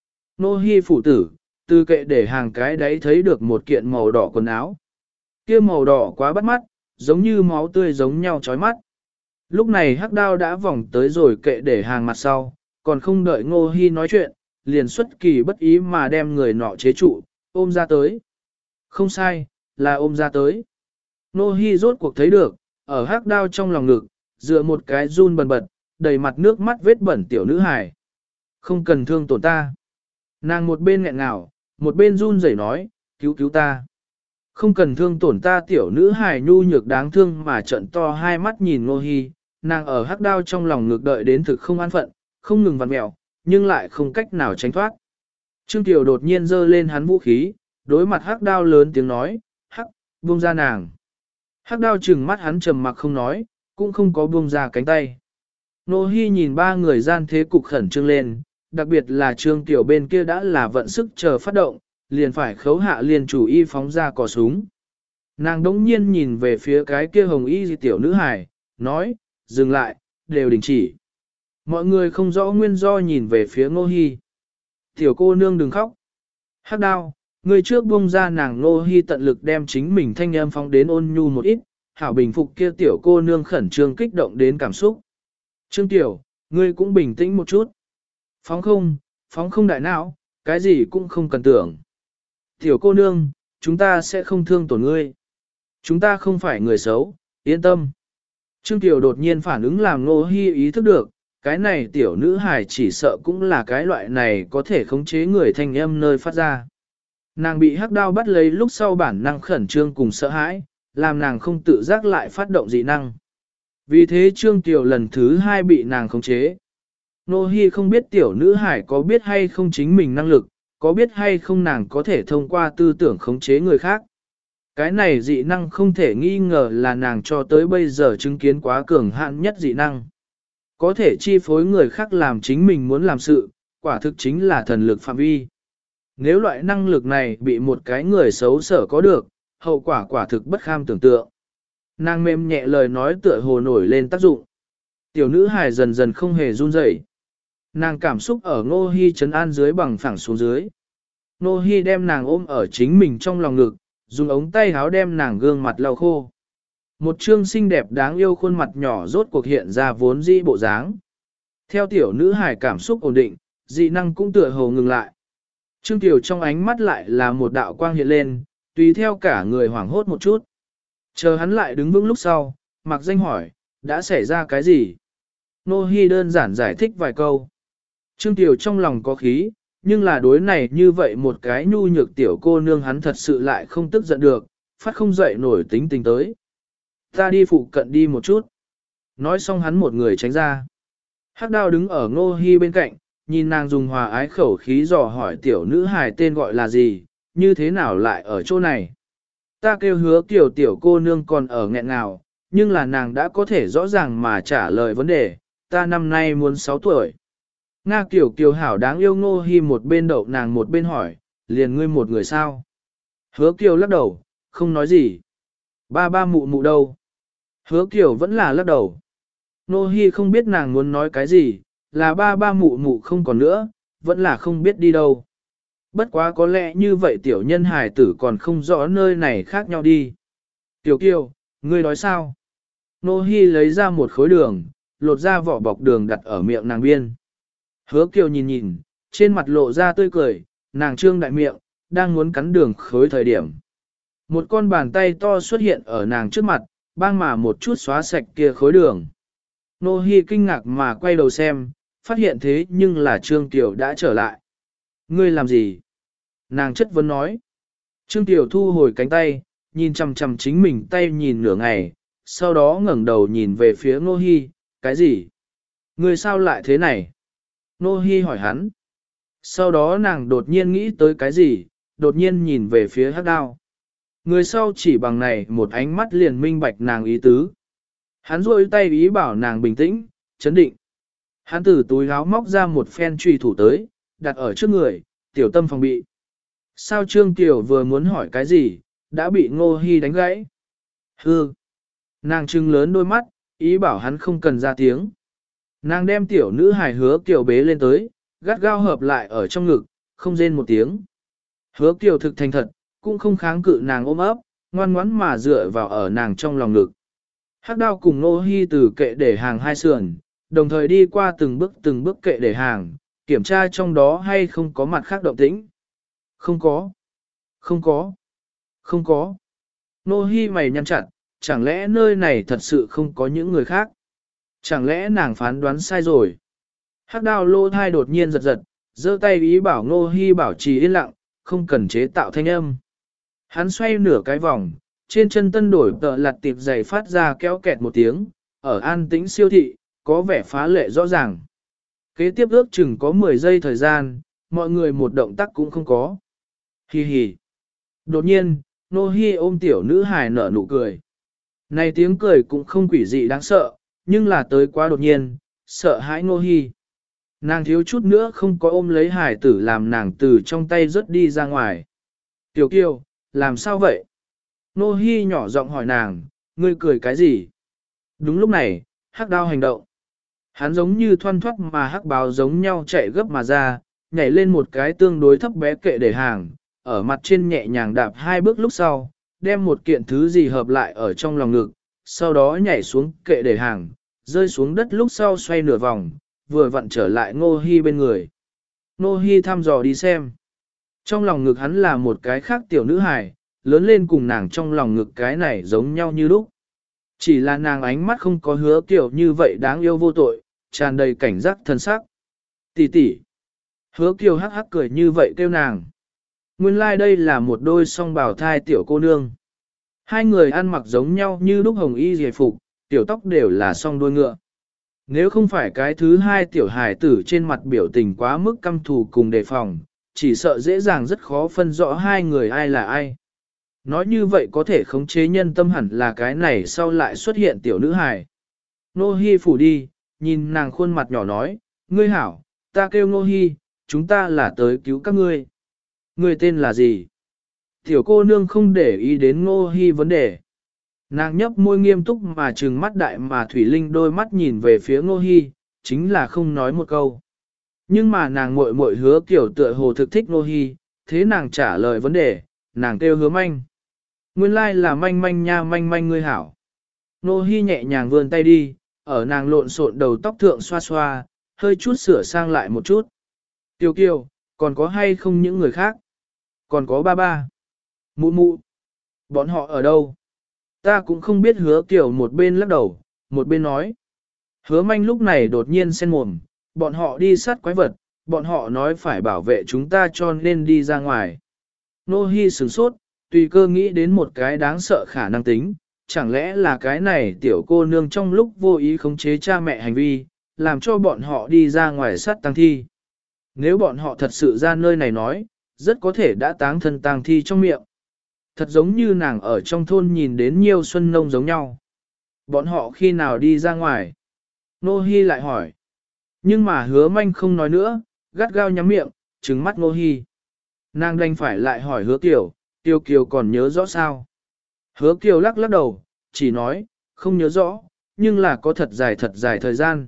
Nô Hi phụ tử, từ kệ để hàng cái đấy thấy được một kiện màu đỏ quần áo. Kia màu đỏ quá bắt mắt, giống như máu tươi giống nhau chói mắt. Lúc này Hắc đao đã vòng tới rồi kệ để hàng mặt sau, còn không đợi Nô Hi nói chuyện, liền xuất kỳ bất ý mà đem người nọ chế trụ, ôm ra tới. Không sai, là ôm ra tới. Nô Hi rốt cuộc thấy được, ở Hắc đao trong lòng ngực, dựa một cái run bần bật, đầy mặt nước mắt vết bẩn tiểu nữ hài. Không cần thương tổn ta. Nàng một bên nghẹn ngào, một bên run rẩy nói, cứu ta. Không cần thương tổn ta tiểu nữ hài nhu nhược đáng thương mà trợn to hai mắt nhìn Nô Hi, nàng ở Hắc đao trong lòng ngực đợi đến thực không an phận, không ngừng vặn mèo, nhưng lại không cách nào tránh thoát. Trương Kiều đột nhiên giơ lên hắn vũ khí, đối mặt Hắc đao lớn tiếng nói, Hắc, buông ra nàng. Hắc đao trừng mắt hắn trầm mặc không nói, cũng không có buông ra cánh tay. Nô Hi nhìn 3 người gian thế cục khẩn trương lên, đặc biệt là Trương Kiều bên kia đã là vận sức chờ phát động, liền phải khấu hạ liền chủ y phóng ra cò súng. Nàng đống nhiên nhìn về phía cái kia hồng y tiểu nữ hài, nói, dừng lại, đều đình chỉ. Mọi người không rõ nguyên do nhìn về phía Nô Hi. Tiểu cô nương đừng khóc. Hắc đao, Người trước buông ra nàng Nô Hi tận lực đem chính mình thanh âm phóng đến ôn nhu một ít, hảo bình phục kia tiểu cô nương khẩn trương kích động đến cảm xúc. Trương Tiểu, ngươi cũng bình tĩnh một chút. Phóng không đại não, cái gì cũng không cần tưởng. Tiểu cô nương, chúng ta sẽ không thương tổn ngươi. Chúng ta không phải người xấu, yên tâm. Trương Tiểu đột nhiên phản ứng làm Nô Hi ý thức được, cái này tiểu nữ hài chỉ sợ cũng là cái loại này có thể khống chế người thanh âm nơi phát ra. Nàng bị hắc đao bắt lấy lúc sau bản năng khẩn trương cùng sợ hãi, làm nàng không tự giác lại phát động dị năng. Vì thế Trương Tiểu lần thứ 2 bị nàng khống chế. Nô Hi không biết tiểu nữ hải có biết hay không chính mình năng lực, có biết hay không nàng có thể thông qua tư tưởng khống chế người khác. Cái này dị năng không thể nghi ngờ là nàng cho tới bây giờ chứng kiến quá cường hạn nhất dị năng. Có thể chi phối người khác làm chính mình muốn làm sự, quả thực chính là thần lực phạm vi. Nếu loại năng lực này bị một cái người xấu sở có được, hậu quả quả thực bất kham tưởng tượng. Nàng mềm nhẹ lời nói tựa hồ nổi lên tác dụng. Tiểu nữ hài dần dần không hề run rẩy. Nàng cảm xúc ở Ngô Hi trấn an dưới bằng phẳng xuống dưới. Ngô Hi đem nàng ôm ở chính mình trong lòng ngực, dùng ống tay áo đem nàng gương mặt lau khô. Một trương xinh đẹp đáng yêu khuôn mặt nhỏ rốt cuộc hiện ra vốn dĩ bộ dáng. Theo tiểu nữ hài cảm xúc ổn định, dị năng cũng tựa hồ ngừng lại. Trương Tiểu trong ánh mắt lại là một đạo quang hiện lên, tùy theo cả người hoảng hốt một chút. Chờ hắn lại đứng vững lúc sau, mặc danh hỏi, đã xảy ra cái gì? Nô Hi đơn giản giải thích vài câu. Trương Tiểu trong lòng có khí, nhưng là đối này như vậy một cái nhu nhược tiểu cô nương hắn thật sự lại không tức giận được, phát không dậy nổi tính tình tới. Ta đi phụ cận đi một chút. Nói xong hắn một người tránh ra. Hắc Đao đứng ở Nô Hi bên cạnh, nhìn nàng dùng hòa ái khẩu khí dò hỏi tiểu nữ hài tên gọi là gì, như thế nào lại ở chỗ này. Ta kêu Hứa Kiều tiểu cô nương còn ở nghẹn ngào, nhưng là nàng đã có thể rõ ràng mà trả lời vấn đề, ta năm nay muốn 6 tuổi. Nga Kiều Kiều hảo đáng yêu. Ngô Hi một bên đậu nàng một bên hỏi, liền ngươi một người sao? Hứa Kiều lắc đầu, không nói gì. Ba ba mụ mụ đâu? Hứa Kiều vẫn là lắc đầu. Ngô Hi không biết nàng muốn nói cái gì, là ba ba mụ mụ không còn nữa, vẫn là không biết đi đâu. Bất quá có lẽ như vậy tiểu nhân hài tử còn không rõ nơi này khác nhau đi. Tiểu Kiều, ngươi nói sao? Nô Hi lấy ra một khối đường, lột ra vỏ bọc đường đặt ở miệng nàng biên. Hứa Kiều nhìn nhìn, trên mặt lộ ra tươi cười, nàng trương đại miệng, đang muốn cắn đường khối thời điểm. Một con bàn tay to xuất hiện ở nàng trước mặt, bang mà một chút xóa sạch kia khối đường. Nô Hi kinh ngạc mà quay đầu xem, phát hiện thế nhưng là Trương Kiều đã trở lại. Ngươi làm gì? Nàng chất vấn nói. Trương Kiều thu hồi cánh tay, nhìn chằm chằm chính mình tay nhìn nửa ngày, sau đó ngẩng đầu nhìn về phía Nô Hi, cái gì? Ngươi sao lại thế này? Nô Hi hỏi hắn. Sau đó nàng đột nhiên nghĩ tới cái gì, đột nhiên nhìn về phía Hắc Đao. Người sau chỉ bằng này một ánh mắt liền minh bạch nàng ý tứ. Hắn duỗi tay ý bảo nàng bình tĩnh, chấn định. Hắn từ túi áo móc ra một phen truy thủ tới, đặt ở trước người, tiểu tâm phòng bị. Sao Trương Kiều vừa muốn hỏi cái gì, đã bị Ngô Hi đánh gãy. Hư! Nàng trừng lớn đôi mắt, ý bảo hắn không cần ra tiếng. Nàng đem tiểu nữ hài Hứa Kiều bế lên tới, gắt gao hợp lại ở trong ngực, không rên một tiếng. Hứa Kiều thực thành thật, cũng không kháng cự nàng ôm ấp, ngoan ngoãn mà dựa vào ở nàng trong lòng ngực. Hắc Đao cùng Ngô Hi từ kệ để hàng hai sườn, đồng thời đi qua từng bước kệ để hàng, kiểm tra trong đó hay không có mặt khác động tĩnh. Không có. Không có. Không có. Ngô Hi mày nhăn chặt, chẳng lẽ nơi này thật sự không có những người khác? Chẳng lẽ nàng phán đoán sai rồi? Hắc Đao lô thai đột nhiên giật giật, giơ tay ý bảo Ngô Hi bảo trì yên lặng, không cần chế tạo thanh âm. Hắn xoay nửa cái vòng, trên chân tân đổi tợ lặt tiệp giày phát ra kéo kẹt một tiếng, ở an tĩnh siêu thị, có vẻ phá lệ rõ ràng. Kế tiếp ước chừng có 10 giây thời gian, mọi người một động tác cũng không có. Hi hi. Đột nhiên, Nô Hi ôm tiểu nữ hài nở nụ cười. Này tiếng cười cũng không quỷ dị đáng sợ, nhưng là tới quá đột nhiên, sợ hãi Nô Hi. Nàng thiếu chút nữa không có ôm lấy hài tử làm nàng từ trong tay rớt đi ra ngoài. Tiểu Kiều, làm sao vậy? Nô Hi nhỏ giọng hỏi nàng, ngươi cười cái gì? Đúng lúc này, Hắc Đao hành động. Hắn giống như thoăn thoắt mà hắc báo giống nhau chạy gấp mà ra, nhảy lên một cái tương đối thấp bé kệ để hàng, ở mặt trên nhẹ nhàng đạp 2 bước lúc sau, đem một kiện thứ gì hợp lại ở trong lòng ngực, sau đó nhảy xuống kệ để hàng, rơi xuống đất lúc sau xoay nửa vòng, vừa vặn trở lại Ngô Hi bên người. Ngô Hi thăm dò đi xem. Trong lòng ngực hắn là một cái khác tiểu nữ hài, lớn lên cùng nàng trong lòng ngực cái này giống nhau như lúc. Chỉ là nàng ánh mắt không có Hứa Kiều như vậy đáng yêu vô tội, tràn đầy cảnh giác thân sắc. Tỷ tỷ. Hứa Kiều hắc hắc cười như vậy kêu nàng. Nguyên lai like đây là một đôi song bào thai tiểu cô nương. Hai người ăn mặc giống nhau như lúc hồng y giải phục, tiểu tóc đều là song đuôi ngựa. Nếu không phải cái thứ hai tiểu hài tử trên mặt biểu tình quá mức căm thù cùng đề phòng, chỉ sợ dễ dàng rất khó phân rõ hai người ai là ai. Nói như vậy có thể khống chế nhân tâm hẳn là cái này sau lại xuất hiện tiểu nữ hài. Nô Hi phủ đi, nhìn nàng khuôn mặt nhỏ nói, ngươi hảo, ta kêu Nô Hi, chúng ta là tới cứu các ngươi. Ngươi tên là gì? Tiểu cô nương không để ý đến Nô Hi vấn đề. Nàng nhấp môi nghiêm túc mà trừng mắt đại mà Thủy Linh đôi mắt nhìn về phía Nô Hi, chính là không nói một câu. Nhưng mà nàng muội muội Hứa Kiều tựa hồ thực thích Nô Hi, thế nàng trả lời vấn đề, nàng kêu Hứa Manh. Nguyên lai là Manh Manh nha, Manh Manh ngươi hảo. Nô Hi nhẹ nhàng vươn tay đi, ở nàng lộn xộn đầu tóc thượng xoa xoa, hơi chút sửa sang lại một chút. Kiều Kiều, còn có hay không những người khác? Còn có ba ba. Mụ mụ. Bọn họ ở đâu? Ta cũng không biết. Hứa Kiều một bên lắc đầu, một bên nói. Hứa Manh lúc này đột nhiên sen mồm, bọn họ đi sát quái vật, bọn họ nói phải bảo vệ chúng ta cho nên đi ra ngoài. Nô Hi sửng sốt, tùy cơ nghĩ đến một cái đáng sợ khả năng tính, chẳng lẽ là cái này tiểu cô nương trong lúc vô ý khống chế cha mẹ hành vi, làm cho bọn họ đi ra ngoài sát tang thi. Nếu bọn họ thật sự ra nơi này nói, rất có thể đã táng thân tang thi trong miệng. Thật giống như nàng ở trong thôn nhìn đến nhiều xuân nông giống nhau. Bọn họ khi nào đi ra ngoài? Nô Hi lại hỏi. Nhưng mà Hứa Manh không nói nữa, gắt gao nhắm miệng, trừng mắt Nô Hi. Nàng đành phải lại hỏi Hứa Kiều, Kiều Kiều còn nhớ rõ sao? Hứa Kiều lắc lắc đầu, chỉ nói, không nhớ rõ, nhưng là có thật dài thời gian.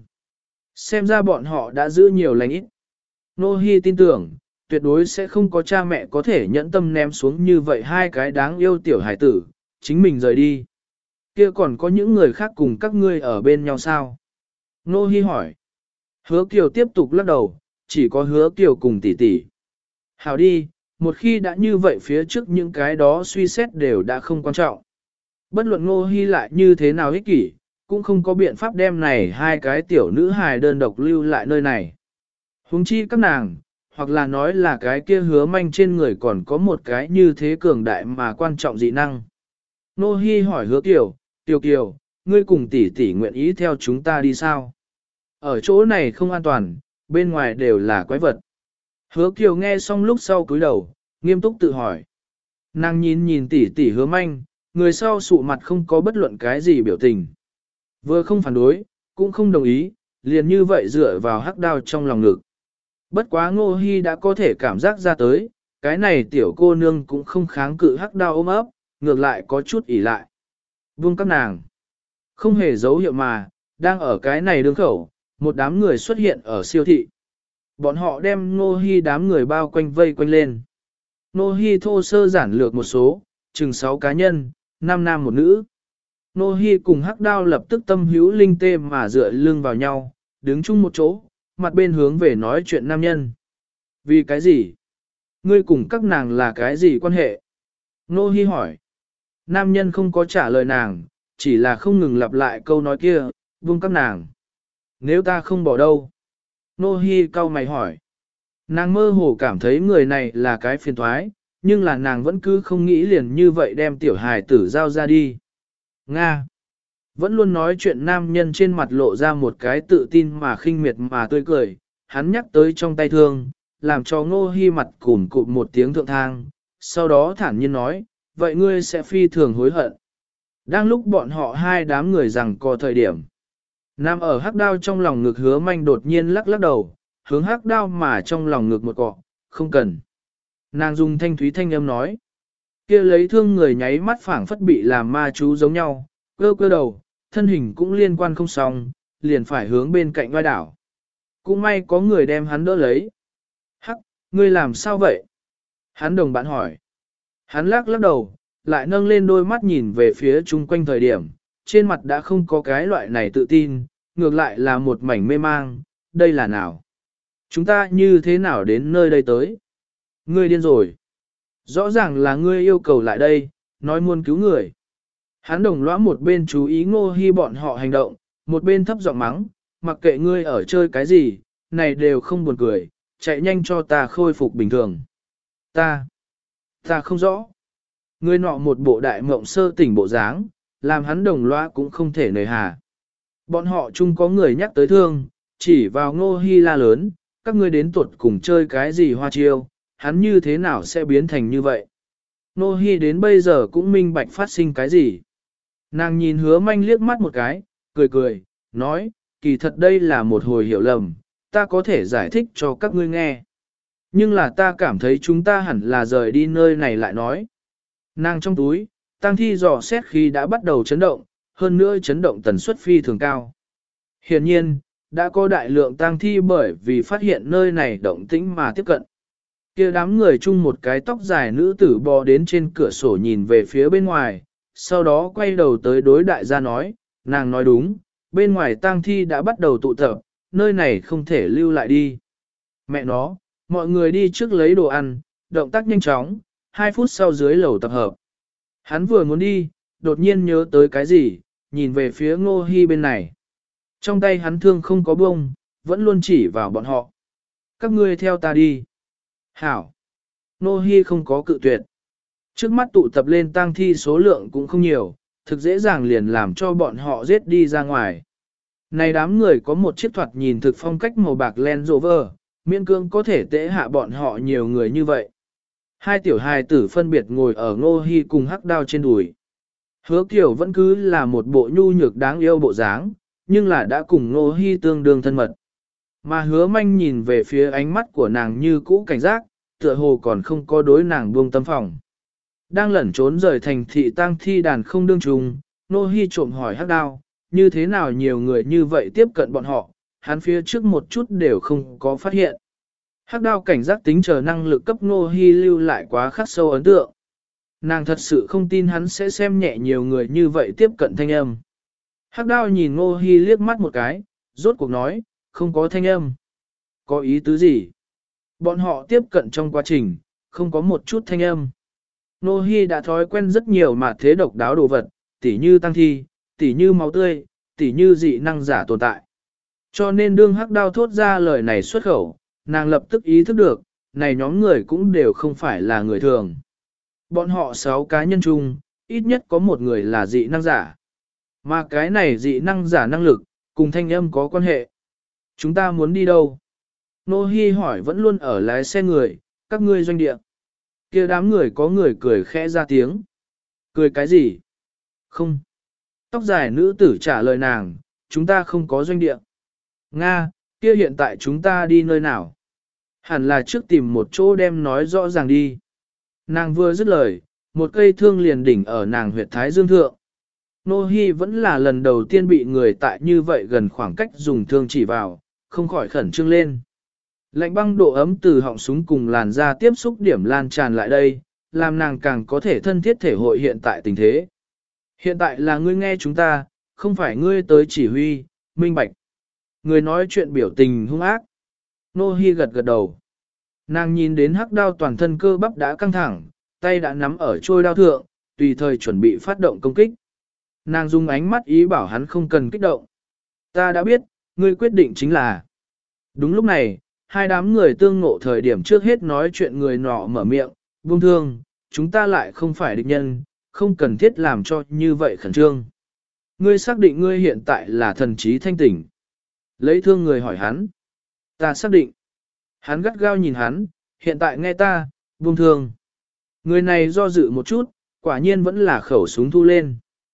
Xem ra bọn họ đã giữ nhiều lành ít. Nô Hi tin tưởng, tuyệt đối sẽ không có cha mẹ có thể nhẫn tâm ném xuống như vậy hai cái đáng yêu tiểu hải tử, chính mình rời đi. Kia còn có những người khác cùng các ngươi ở bên nhau sao? Nô Hi hỏi. Hứa Kiều tiếp tục lắc đầu, chỉ có Hứa Kiều cùng tỷ tỷ. Hảo đi, một khi đã như vậy phía trước những cái đó suy xét đều đã không quan trọng. Bất luận Ngô Hi lại như thế nào ích kỷ, cũng không có biện pháp đem này hai cái tiểu nữ hài đơn độc lưu lại nơi này. Huống chi các nàng, hoặc là nói là cái kia Hứa Manh trên người còn có một cái như thế cường đại mà quan trọng dị năng. Ngô Hi hỏi Hứa Kiều, Kiều Kiều, ngươi cùng tỷ tỷ nguyện ý theo chúng ta đi sao? Ở chỗ này không an toàn, bên ngoài đều là quái vật. Hứa Kiều nghe xong lúc sau cúi đầu, nghiêm túc tự hỏi. Nàng nhìn tỷ tỷ Hứa Manh, người sau sụ mặt không có bất luận cái gì biểu tình. Vừa không phản đối, cũng không đồng ý, liền như vậy dựa vào hắc đao trong lòng ngực. Bất quá Ngô Hi đã có thể cảm giác ra tới, cái này tiểu cô nương cũng không kháng cự hắc đao ôm ấp, ngược lại có chút ỉ lại. Buông các nàng. Không hề dấu hiệu mà, đang ở cái này đường khẩu, một đám người xuất hiện ở siêu thị. Bọn họ đem Ngô Hi đám người bao quanh vây quanh lên. Ngô Hi thô sơ giản lược một số, chừng 6 cá nhân, 5 nam một nữ. Ngô Hi cùng hắc đao lập tức tâm hữu linh tê mà dựa lưng vào nhau, đứng chung một chỗ, mặt bên hướng về nói chuyện nam nhân. Vì cái gì? Ngươi cùng các nàng là cái gì quan hệ? Ngô Hi hỏi. Nam nhân không có trả lời nàng, chỉ là không ngừng lặp lại câu nói kia, buông các nàng. Nếu ta không bỏ đâu? Ngô Hi cau mày hỏi. Nàng mơ hồ cảm thấy người này là cái phiền toái, nhưng là nàng vẫn cứ không nghĩ liền như vậy đem tiểu hài tử giao ra đi. Nga. Vẫn luôn nói chuyện nam nhân trên mặt lộ ra một cái tự tin mà khinh miệt mà tươi cười, hắn nhắc tới trong tay thương, làm cho Ngô Hi mặt cùn cụm một tiếng thượng thang, sau đó thản nhiên nói, vậy ngươi sẽ phi thường hối hận. Đang lúc bọn họ hai đám người rằng có thời điểm. Nam ở hắc đao trong lòng ngực Hứa Manh đột nhiên lắc lắc đầu, hướng hắc đao mà trong lòng ngực một cọ, không cần. Nàng dùng thanh thúy thanh âm nói. Kia lấy thương người nháy mắt phảng phất bị làm ma chú giống nhau, cơ cơ đầu, thân hình cũng liên quan không xong, liền phải hướng bên cạnh vai đảo. Cũng may có người đem hắn đỡ lấy. Hắc, ngươi làm sao vậy? Hắn đồng bạn hỏi. Hắn lắc lắc đầu, lại nâng lên đôi mắt nhìn về phía chung quanh thời điểm, trên mặt đã không có cái loại này tự tin, ngược lại là một mảnh mê mang, đây là nào? Chúng ta như thế nào đến nơi đây tới? Ngươi điên rồi. Rõ ràng là ngươi yêu cầu lại đây, nói muốn cứu người. Hắn đồng lõa một bên chú ý Ngô Hi bọn họ hành động, một bên thấp giọng mắng, mặc kệ ngươi ở chơi cái gì, này đều không buồn cười, chạy nhanh cho ta khôi phục bình thường. Ta không rõ. Ngươi nọ một bộ đại mộng sơ tỉnh bộ dáng, làm hắn đồng lõa cũng không thể nời hà. Bọn họ chung có người nhắc tới thương, chỉ vào Ngô Hi la lớn, các ngươi đến tuột cùng chơi cái gì hoa chiêu, hắn như thế nào sẽ biến thành như vậy. Ngô Hi đến bây giờ cũng minh bạch phát sinh cái gì. Nàng nhìn Hứa Manh liếc mắt một cái, cười cười, nói, kỳ thật đây là một hồi hiểu lầm, ta có thể giải thích cho các ngươi nghe. Nhưng là ta cảm thấy chúng ta hẳn là rời đi nơi này lại nói. Nàng trong túi, tang thi dò xét khi đã bắt đầu chấn động, hơn nữa chấn động tần suất phi thường cao. Hiển nhiên, đã có đại lượng tang thi bởi vì phát hiện nơi này động tĩnh mà tiếp cận. Kia đám người chung một cái tóc dài nữ tử bò đến trên cửa sổ nhìn về phía bên ngoài, sau đó quay đầu tới đối đại gia nói, nàng nói đúng, bên ngoài tang thi đã bắt đầu tụ tập, nơi này không thể lưu lại đi. Mẹ nó, mọi người đi trước lấy đồ ăn, động tác nhanh chóng, 2 phút sau dưới lầu tập hợp. Hắn vừa muốn đi, đột nhiên nhớ tới cái gì, nhìn về phía Ngô Hi bên này. Trong tay hắn thương không có bông, vẫn luôn chỉ vào bọn họ. Các ngươi theo ta đi. Hảo. Ngô Hi không có cự tuyệt. Trước mắt tụ tập lên tang thi số lượng cũng không nhiều, thực dễ dàng liền làm cho bọn họ giết đi ra ngoài. Này đám người có một chiếc thoạt nhìn thực phong cách màu bạc Land Rover, miễn cương có thể tễ hạ bọn họ nhiều người như vậy. Hai tiểu hài tử phân biệt ngồi ở Ngô Hi cùng Hắc Đao trên đùi. Hứa Kiều vẫn cứ là một bộ nhu nhược đáng yêu bộ dáng, nhưng là đã cùng Ngô Hi tương đương thân mật. Mà Hứa Manh nhìn về phía ánh mắt của nàng như cũ cảnh giác, tựa hồ còn không có đối nàng buông tâm phòng. Đang lẩn trốn rời thành thị tang thi đàn không đương trùng, Ngô Hi trộm hỏi Hắc Đao, như thế nào nhiều người như vậy tiếp cận bọn họ, hắn phía trước một chút đều không có phát hiện. Hắc Đao cảnh giác tính chờ năng lực cấp Ngô Hi lưu lại quá khắc sâu ấn tượng. Nàng thật sự không tin hắn sẽ xem nhẹ nhiều người như vậy tiếp cận thanh âm. Hắc Đao nhìn Ngô Hi liếc mắt một cái, rốt cuộc nói, không có thanh âm. Có ý tứ gì? Bọn họ tiếp cận trong quá trình, không có một chút thanh âm. Ngô Hi đã thói quen rất nhiều mà thế độc đáo đồ vật, tỉ như tăng thi, tỉ như máu tươi, tỉ như dị năng giả tồn tại. Cho nên đương Hắc Đao thốt ra lời này xuất khẩu, nàng lập tức ý thức được, này nhóm người cũng đều không phải là người thường. Bọn họ 6 cá nhân chung, ít nhất có một người là dị năng giả. Mà cái này dị năng giả năng lực, cùng thanh âm có quan hệ. Chúng ta muốn đi đâu? Nô Hi hỏi vẫn luôn ở lái xe người, các ngươi doanh địa. Kia đám người có người cười khẽ ra tiếng. Cười cái gì? Không. Tóc dài nữ tử trả lời nàng, chúng ta không có doanh địa. Nga, kia hiện tại chúng ta đi nơi nào? Hẳn là trước tìm một chỗ đem nói rõ ràng đi. Nàng vừa dứt lời, một cây thương liền đỉnh ở nàng huyệt thái dương thượng. Nô Hi vẫn là lần đầu tiên bị người tại như vậy gần khoảng cách dùng thương chỉ vào, không khỏi khẩn trương lên. Lạnh băng độ ấm từ họng súng cùng làn da tiếp xúc điểm lan tràn lại đây, làm nàng càng có thể thân thiết thể hội hiện tại tình thế. Hiện tại là ngươi nghe chúng ta, không phải ngươi tới chỉ huy, minh bạch. Người nói chuyện biểu tình hung ác. Nô Hi gật gật đầu. Nàng nhìn đến Hắc Đao toàn thân cơ bắp đã căng thẳng, tay đã nắm ở trôi đao thượng, tùy thời chuẩn bị phát động công kích. Nàng dùng ánh mắt ý bảo hắn không cần kích động. Ta đã biết, ngươi quyết định chính là. Đúng lúc này, hai đám người tương ngộ thời điểm trước hết nói chuyện người nọ mở miệng, buông thương, chúng ta lại không phải địch nhân, không cần thiết làm cho như vậy khẩn trương. Ngươi xác định ngươi hiện tại là thần trí thanh tỉnh. Lấy thương người hỏi hắn. Ta xác định. Hắn gắt gao nhìn hắn, hiện tại nghe ta, buông thương. Người này do dự một chút, quả nhiên vẫn là khẩu súng thu lên.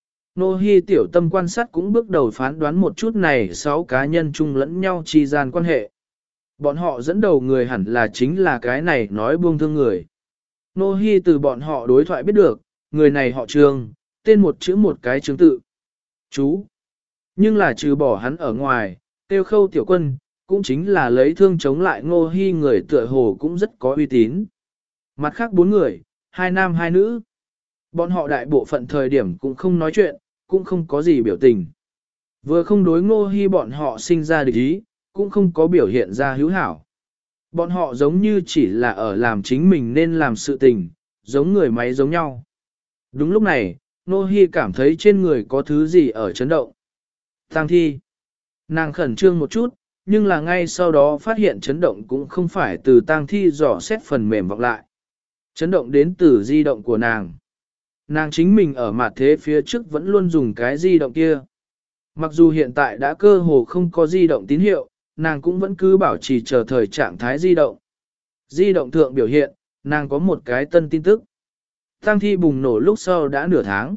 Nô Hi tiểu tâm quan sát cũng bước đầu phán đoán một chút này 6 cá nhân chung lẫn nhau chi gian quan hệ. Bọn họ dẫn đầu người hẳn là chính là cái này nói buông thương người. Nô Hi từ bọn họ đối thoại biết được, người này họ Trương, tên một chữ một cái Trương tự. Chú. Nhưng là trừ bỏ hắn ở ngoài, Tiêu Khâu tiểu quân, cũng chính là lấy thương chống lại Ngô Hi người tựa hồ cũng rất có uy tín. Mặt khác 4 người, 2 nam 2 nữ. Bọn họ đại bộ phận thời điểm cũng không nói chuyện, cũng không có gì biểu tình. Vừa không đối Ngô Hi bọn họ sinh ra địch ý, cũng không có biểu hiện ra hữu hảo. Bọn họ giống như chỉ là ở làm chính mình nên làm sự tình, giống người máy giống nhau. Đúng lúc này, Ngô Hi cảm thấy trên người có thứ gì ở chấn động. Tang thi. Nàng khẩn trương một chút, nhưng là ngay sau đó phát hiện chấn động cũng không phải từ tang thi dò xét phần mềm vọng lại. Chấn động đến từ di động của nàng. Nàng chính mình ở mặt thế phía trước vẫn luôn dùng cái di động kia. Mặc dù hiện tại đã cơ hồ không có di động tín hiệu, nàng cũng vẫn cứ bảo trì chờ thời trạng thái di động. Di động thượng biểu hiện, nàng có một cái tân tin tức. Tang thi bùng nổ lúc sau đã nửa tháng.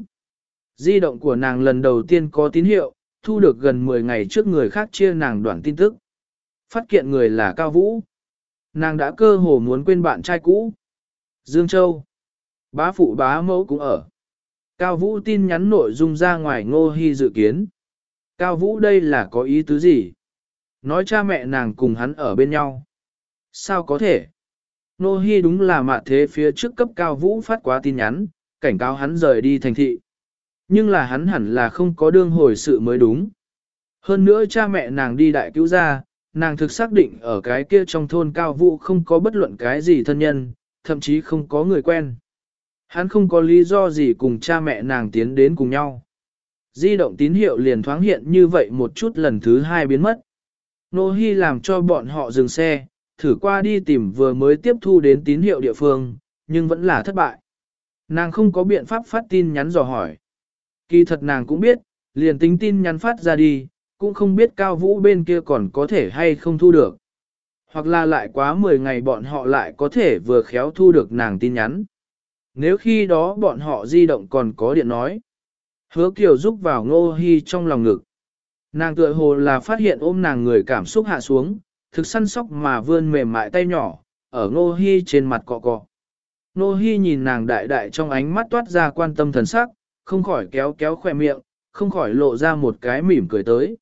Di động của nàng lần đầu tiên có tín hiệu, thu được gần 10 ngày trước người khác chia nàng đoạn tin tức. Phát kiện người là Cao Vũ. Nàng đã cơ hồ muốn quên bạn trai cũ. Dương Châu. Bá phụ bá mẫu cũng ở. Cao Vũ tin nhắn nội dung ra ngoài Ngô Hi dự kiến. Cao Vũ đây là có ý tứ gì? Nói cha mẹ nàng cùng hắn ở bên nhau. Sao có thể? Ngô Hi đúng là mạ thế phía trước cấp Cao Vũ phát quá tin nhắn, cảnh cáo hắn rời đi thành thị. Nhưng là hắn hẳn là không có đương hồi sự mới đúng. Hơn nữa cha mẹ nàng đi đại cứu gia, nàng thực xác định ở cái kia trong thôn Cao Vũ không có bất luận cái gì thân nhân, thậm chí không có người quen. Hắn không có lý do gì cùng cha mẹ nàng tiến đến cùng nhau. Di động tín hiệu liền thoáng hiện như vậy một chút lần thứ 2 biến mất. Nô Hi làm cho bọn họ dừng xe, thử qua đi tìm vừa mới tiếp thu đến tín hiệu địa phương, nhưng vẫn là thất bại. Nàng không có biện pháp phát tin nhắn dò hỏi. Kỳ thật nàng cũng biết, liền tính tin nhắn phát ra đi, cũng không biết Cao Vũ bên kia còn có thể hay không thu được. Hoặc là lại quá 10 ngày bọn họ lại có thể vừa khéo thu được nàng tin nhắn. Nếu khi đó bọn họ di động còn có điện nói. Hứa Kiều giúp vào Ngô Hi trong lòng ngực. Nàng tựa hồ là phát hiện ôm nàng người cảm xúc hạ xuống, thực săn sóc mà vươn mềm mại tay nhỏ, ở Ngô Hi trên mặt cọ cọ. Ngô Hi nhìn nàng đại đại trong ánh mắt toát ra quan tâm thần sắc, không khỏi kéo kéo khỏe miệng, không khỏi lộ ra một cái mỉm cười tới.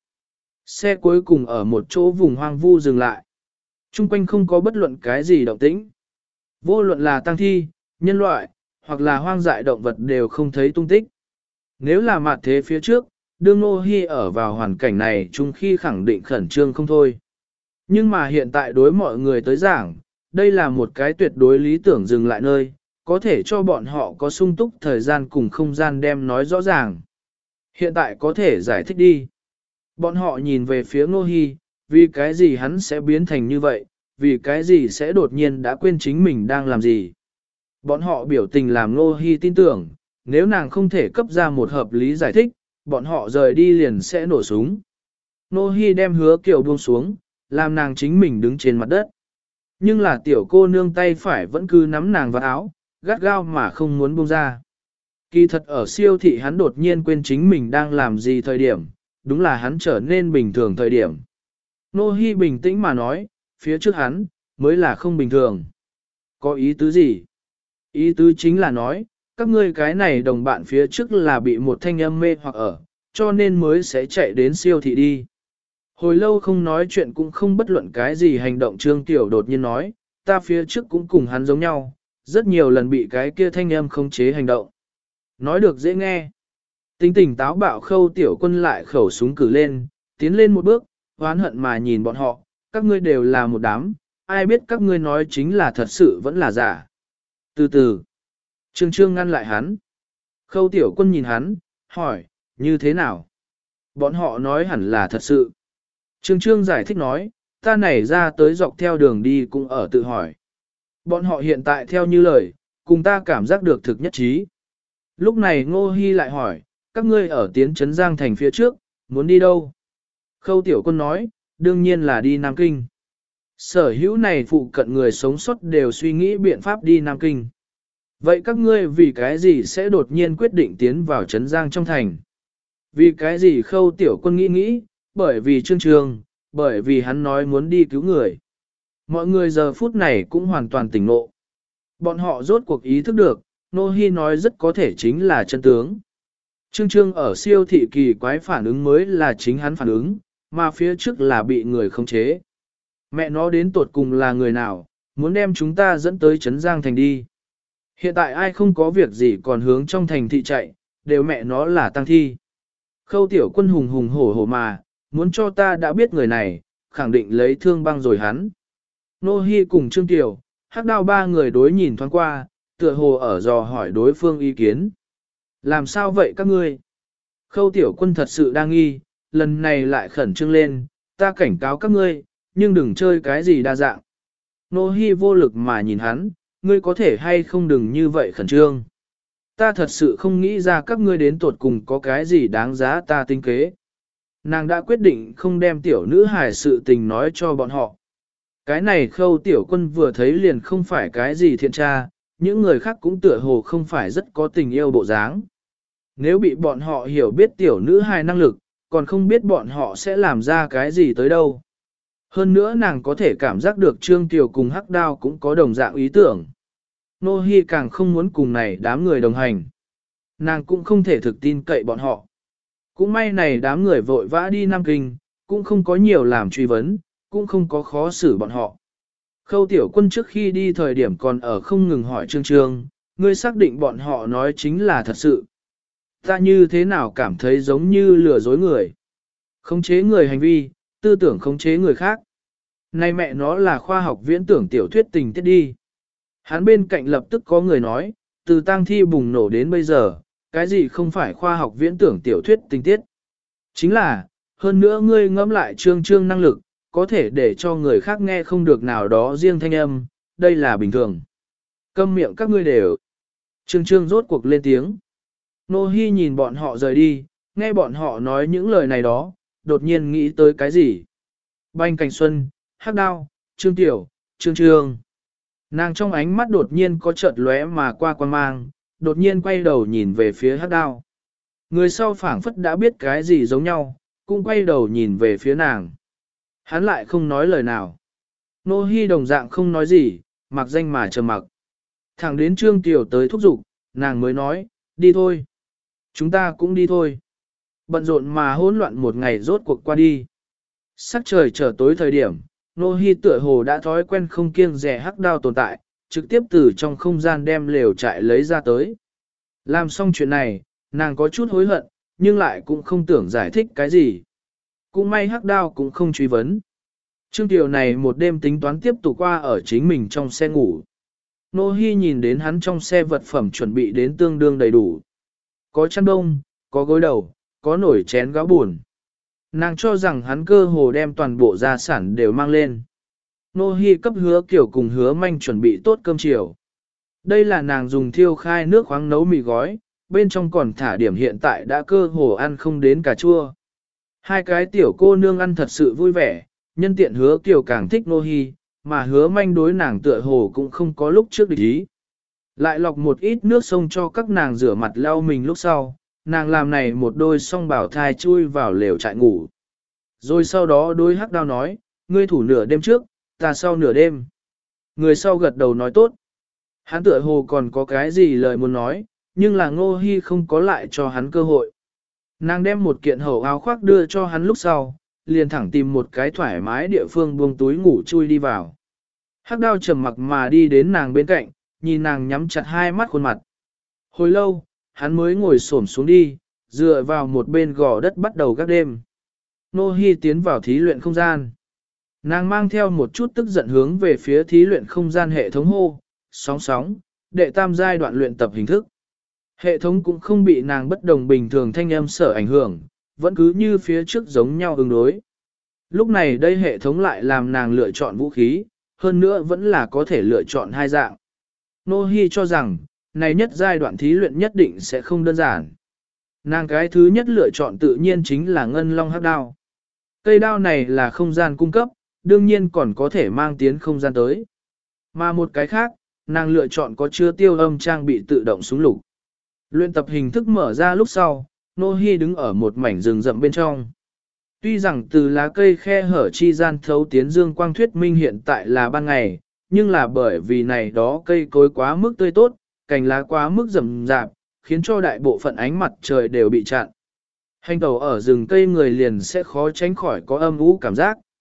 Xe cuối cùng ở một chỗ vùng hoang vu dừng lại. Trung quanh không có bất luận cái gì động tĩnh. Vô luận là tang thi, nhân loại, hoặc là hoang dại động vật đều không thấy tung tích. Nếu là mặt thế phía trước, đương Ngô Hi ở vào hoàn cảnh này chung khi khẳng định khẩn trương không thôi. Nhưng mà hiện tại đối mọi người tới giảng, đây là một cái tuyệt đối lý tưởng dừng lại nơi, có thể cho bọn họ có sung túc thời gian cùng không gian đem nói rõ ràng. Hiện tại có thể giải thích đi. Bọn họ nhìn về phía Ngô Hi, vì cái gì hắn sẽ biến thành như vậy, vì cái gì sẽ đột nhiên đã quên chính mình đang làm gì. Bọn họ biểu tình làm Ngô Hi tin tưởng, nếu nàng không thể cấp ra một hợp lý giải thích, bọn họ rời đi liền sẽ nổ súng. Ngô Hi đem Hứa Kiều buông xuống, làm nàng chính mình đứng trên mặt đất. Nhưng là tiểu cô nương tay phải vẫn cứ nắm nàng vào áo, gắt gao mà không muốn buông ra. Kỳ thật ở siêu thị hắn đột nhiên quên chính mình đang làm gì thời điểm, đúng là hắn trở nên bình thường thời điểm. Ngô Hi bình tĩnh mà nói, phía trước hắn, mới là không bình thường. Có ý tứ gì? Ý tứ chính là nói, các ngươi cái này đồng bạn phía trước là bị một thanh âm mê hoặc ở, cho nên mới sẽ chạy đến siêu thị đi. Hồi lâu không nói chuyện cũng không bất luận cái gì hành động Trương Tiểu đột nhiên nói, ta phía trước cũng cùng hắn giống nhau, rất nhiều lần bị cái kia thanh âm khống chế hành động. Nói được dễ nghe. Tính tình táo bạo Khâu Tiểu Quân lại khẩu súng cử lên, tiến lên một bước, oán hận mà nhìn bọn họ, các ngươi đều là một đám, ai biết các ngươi nói chính là thật sự vẫn là giả. Từ từ, Trương Trương ngăn lại hắn. Khâu Tiểu Quân nhìn hắn, hỏi, như thế nào? Bọn họ nói hẳn là thật sự. Trương Trương giải thích nói, ta nảy ra tới dọc theo đường đi cũng ở tự hỏi. Bọn họ hiện tại theo như lời, cùng ta cảm giác được thực nhất trí. Lúc này Ngô Hi lại hỏi, các ngươi ở tiến trấn Giang thành phía trước, muốn đi đâu? Khâu Tiểu Quân nói, đương nhiên là đi Nam Kinh. Sở hữu này phụ cận người sống sót đều suy nghĩ biện pháp đi Nam Kinh. Vậy các ngươi vì cái gì sẽ đột nhiên quyết định tiến vào trấn Giang trong thành? Vì cái gì Khâu Tiểu Quân nghĩ, bởi vì Trương Trương, bởi vì hắn nói muốn đi cứu người. Mọi người giờ phút này cũng hoàn toàn tỉnh ngộ. Bọn họ rốt cuộc ý thức được, Ngô Hi nói rất có thể chính là chân tướng. Trương Trương ở siêu thị kỳ quái phản ứng mới là chính hắn phản ứng, mà phía trước là bị người khống chế. Mẹ nó đến tột cùng là người nào, muốn đem chúng ta dẫn tới Trấn Giang Thành đi. Hiện tại ai không có việc gì còn hướng trong thành thị chạy, đều mẹ nó là tăng thi. Khâu Tiểu Quân hùng hùng hổ hổ mà, muốn cho ta đã biết người này, khẳng định lấy thương băng rồi hắn. Nô Hi cùng Trương Tiểu, Hắc Đao ba người đối nhìn thoáng qua, tựa hồ ở dò hỏi đối phương ý kiến. Làm sao vậy các ngươi? Khâu Tiểu Quân thật sự đang nghi, lần này lại khẩn trương lên, ta cảnh cáo các ngươi, nhưng đừng chơi cái gì đa dạng. Nô Hi vô lực mà nhìn hắn, ngươi có thể hay không đừng như vậy khẩn trương. Ta thật sự không nghĩ ra các ngươi đến tuột cùng có cái gì đáng giá ta tính kế. Nàng đã quyết định không đem tiểu nữ hài sự tình nói cho bọn họ. Cái này Khâu Tiểu Quân vừa thấy liền không phải cái gì thiện tra, những người khác cũng tựa hồ không phải rất có tình yêu bộ dáng. Nếu bị bọn họ hiểu biết tiểu nữ hài năng lực, còn không biết bọn họ sẽ làm ra cái gì tới đâu. Hơn nữa nàng có thể cảm giác được Trương Tiểu cùng Hắc Đao cũng có đồng dạng ý tưởng. Nô Hi càng không muốn cùng này đám người đồng hành. Nàng cũng không thể thực tin cậy bọn họ. Cũng may này đám người vội vã đi Nam Kinh, cũng không có nhiều làm truy vấn, cũng không có khó xử bọn họ. Khâu Tiểu Quân trước khi đi thời điểm còn ở không ngừng hỏi Trương Trương, ngươi xác định bọn họ nói chính là thật sự. Ta như thế nào cảm thấy giống như lừa dối người. Khống chế người hành vi, tư tưởng khống chế người khác. Này mẹ nó là khoa học viễn tưởng tiểu thuyết tình tiết đi. Hắn bên cạnh lập tức có người nói, từ tang thi bùng nổ đến bây giờ, cái gì không phải khoa học viễn tưởng tiểu thuyết tình tiết. Chính là, hơn nữa ngươi ngẫm lại Trương Trương năng lực, có thể để cho người khác nghe không được nào đó riêng thanh âm, đây là bình thường. Câm miệng các ngươi đều. Trương Trương rốt cuộc lên tiếng. Nô Hi nhìn bọn họ rời đi, nghe bọn họ nói những lời này đó, đột nhiên nghĩ tới cái gì. Banh Cảnh Xuân, Hắc Đao, Trương Tiểu, Trương Trương. Nàng trong ánh mắt đột nhiên có chợt lóe mà qua quan mang, đột nhiên quay đầu nhìn về phía Hắc Đao. Người sau phảng phất đã biết cái gì giống nhau, cũng quay đầu nhìn về phía nàng. Hắn lại không nói lời nào. Nô Hi đồng dạng không nói gì, mặc danh mà trầm mặc. Thẳng đến Trương Tiểu tới thúc giục, nàng mới nói, đi thôi. Chúng ta cũng đi thôi. Bận rộn mà hỗn loạn một ngày rốt cuộc qua đi. Sắc trời trở tối thời điểm, Nô Hi tựa hồ đã thói quen không kiêng dè Hắc Đao tồn tại, trực tiếp từ trong không gian đem lều trại lấy ra tới. Làm xong chuyện này, nàng có chút hối hận, nhưng lại cũng không tưởng giải thích cái gì. Cũng may Hắc Đao cũng không truy vấn. Trương Tiểu này một đêm tính toán tiếp tục qua ở chính mình trong xe ngủ. Nô Hi nhìn đến hắn trong xe vật phẩm chuẩn bị đến tương đương đầy đủ. Có chăn đông, có gối đầu, có nồi chén gáo buồn. Nàng cho rằng hắn cơ hồ đem toàn bộ gia sản đều mang lên. Nô Hi cấp Hứa Kiều cùng Hứa Manh chuẩn bị tốt cơm chiều. Đây là nàng dùng thiêu khai nước khoáng nấu mì gói, bên trong còn thả điểm hiện tại đã cơ hồ ăn không đến cà chua. Hai cái tiểu cô nương ăn thật sự vui vẻ, nhân tiện Hứa Kiều càng thích Nô Hi, mà Hứa Manh đối nàng tựa hồ cũng không có lúc trước địch ý. Lại lọc một ít nước sông cho các nàng rửa mặt lau mình lúc sau, nàng làm này một đôi song bảo thai chui vào lều trại ngủ. Rồi sau đó đôi Hắc Đao nói, ngươi thủ nửa đêm trước, ta sau nửa đêm. Người sau gật đầu nói tốt. Hắn tựa hồ còn có cái gì lời muốn nói, nhưng là Ngô Hi không có lại cho hắn cơ hội. Nàng đem một kiện hậu áo khoác đưa cho hắn lúc sau, liền thẳng tìm một cái thoải mái địa phương buông túi ngủ chui đi vào. Hắc Đao trầm mặc mà đi đến nàng bên cạnh, nhìn nàng nhắm chặt hai mắt khuôn mặt. Hồi lâu, hắn mới ngồi xổm xuống đi, dựa vào một bên gò đất bắt đầu gác đêm. Nô Hi tiến vào thí luyện không gian. Nàng mang theo một chút tức giận hướng về phía thí luyện không gian hệ thống hô, sóng sóng, đệ tam giai đoạn luyện tập hình thức. Hệ thống cũng không bị nàng bất đồng bình thường thanh âm sở ảnh hưởng, vẫn cứ như phía trước giống nhau ứng đối. Lúc này đây hệ thống lại làm nàng lựa chọn vũ khí, hơn nữa vẫn là có thể lựa chọn hai dạng. Nô Hi cho rằng, này nhất giai đoạn thí luyện nhất định sẽ không đơn giản. Nàng cái thứ nhất lựa chọn tự nhiên chính là ngân long hắc đao. Cây đao này là không gian cung cấp, đương nhiên còn có thể mang tiến không gian tới. Mà một cái khác, nàng lựa chọn có chứa tiêu âm trang bị tự động súng lục. Luyện tập hình thức mở ra lúc sau, Nô Hi đứng ở một mảnh rừng rậm bên trong. Tuy rằng từ lá cây khe hở chi gian thấu tiến dương quang thuyết minh hiện tại là ban ngày, nhưng là bởi vì này đó cây cối quá mức tươi tốt, cành lá quá mức rậm rạp, khiến cho đại bộ phận ánh mặt trời đều bị chặn. Hành tẩu ở rừng cây người liền sẽ khó tránh khỏi có âm u cảm giác.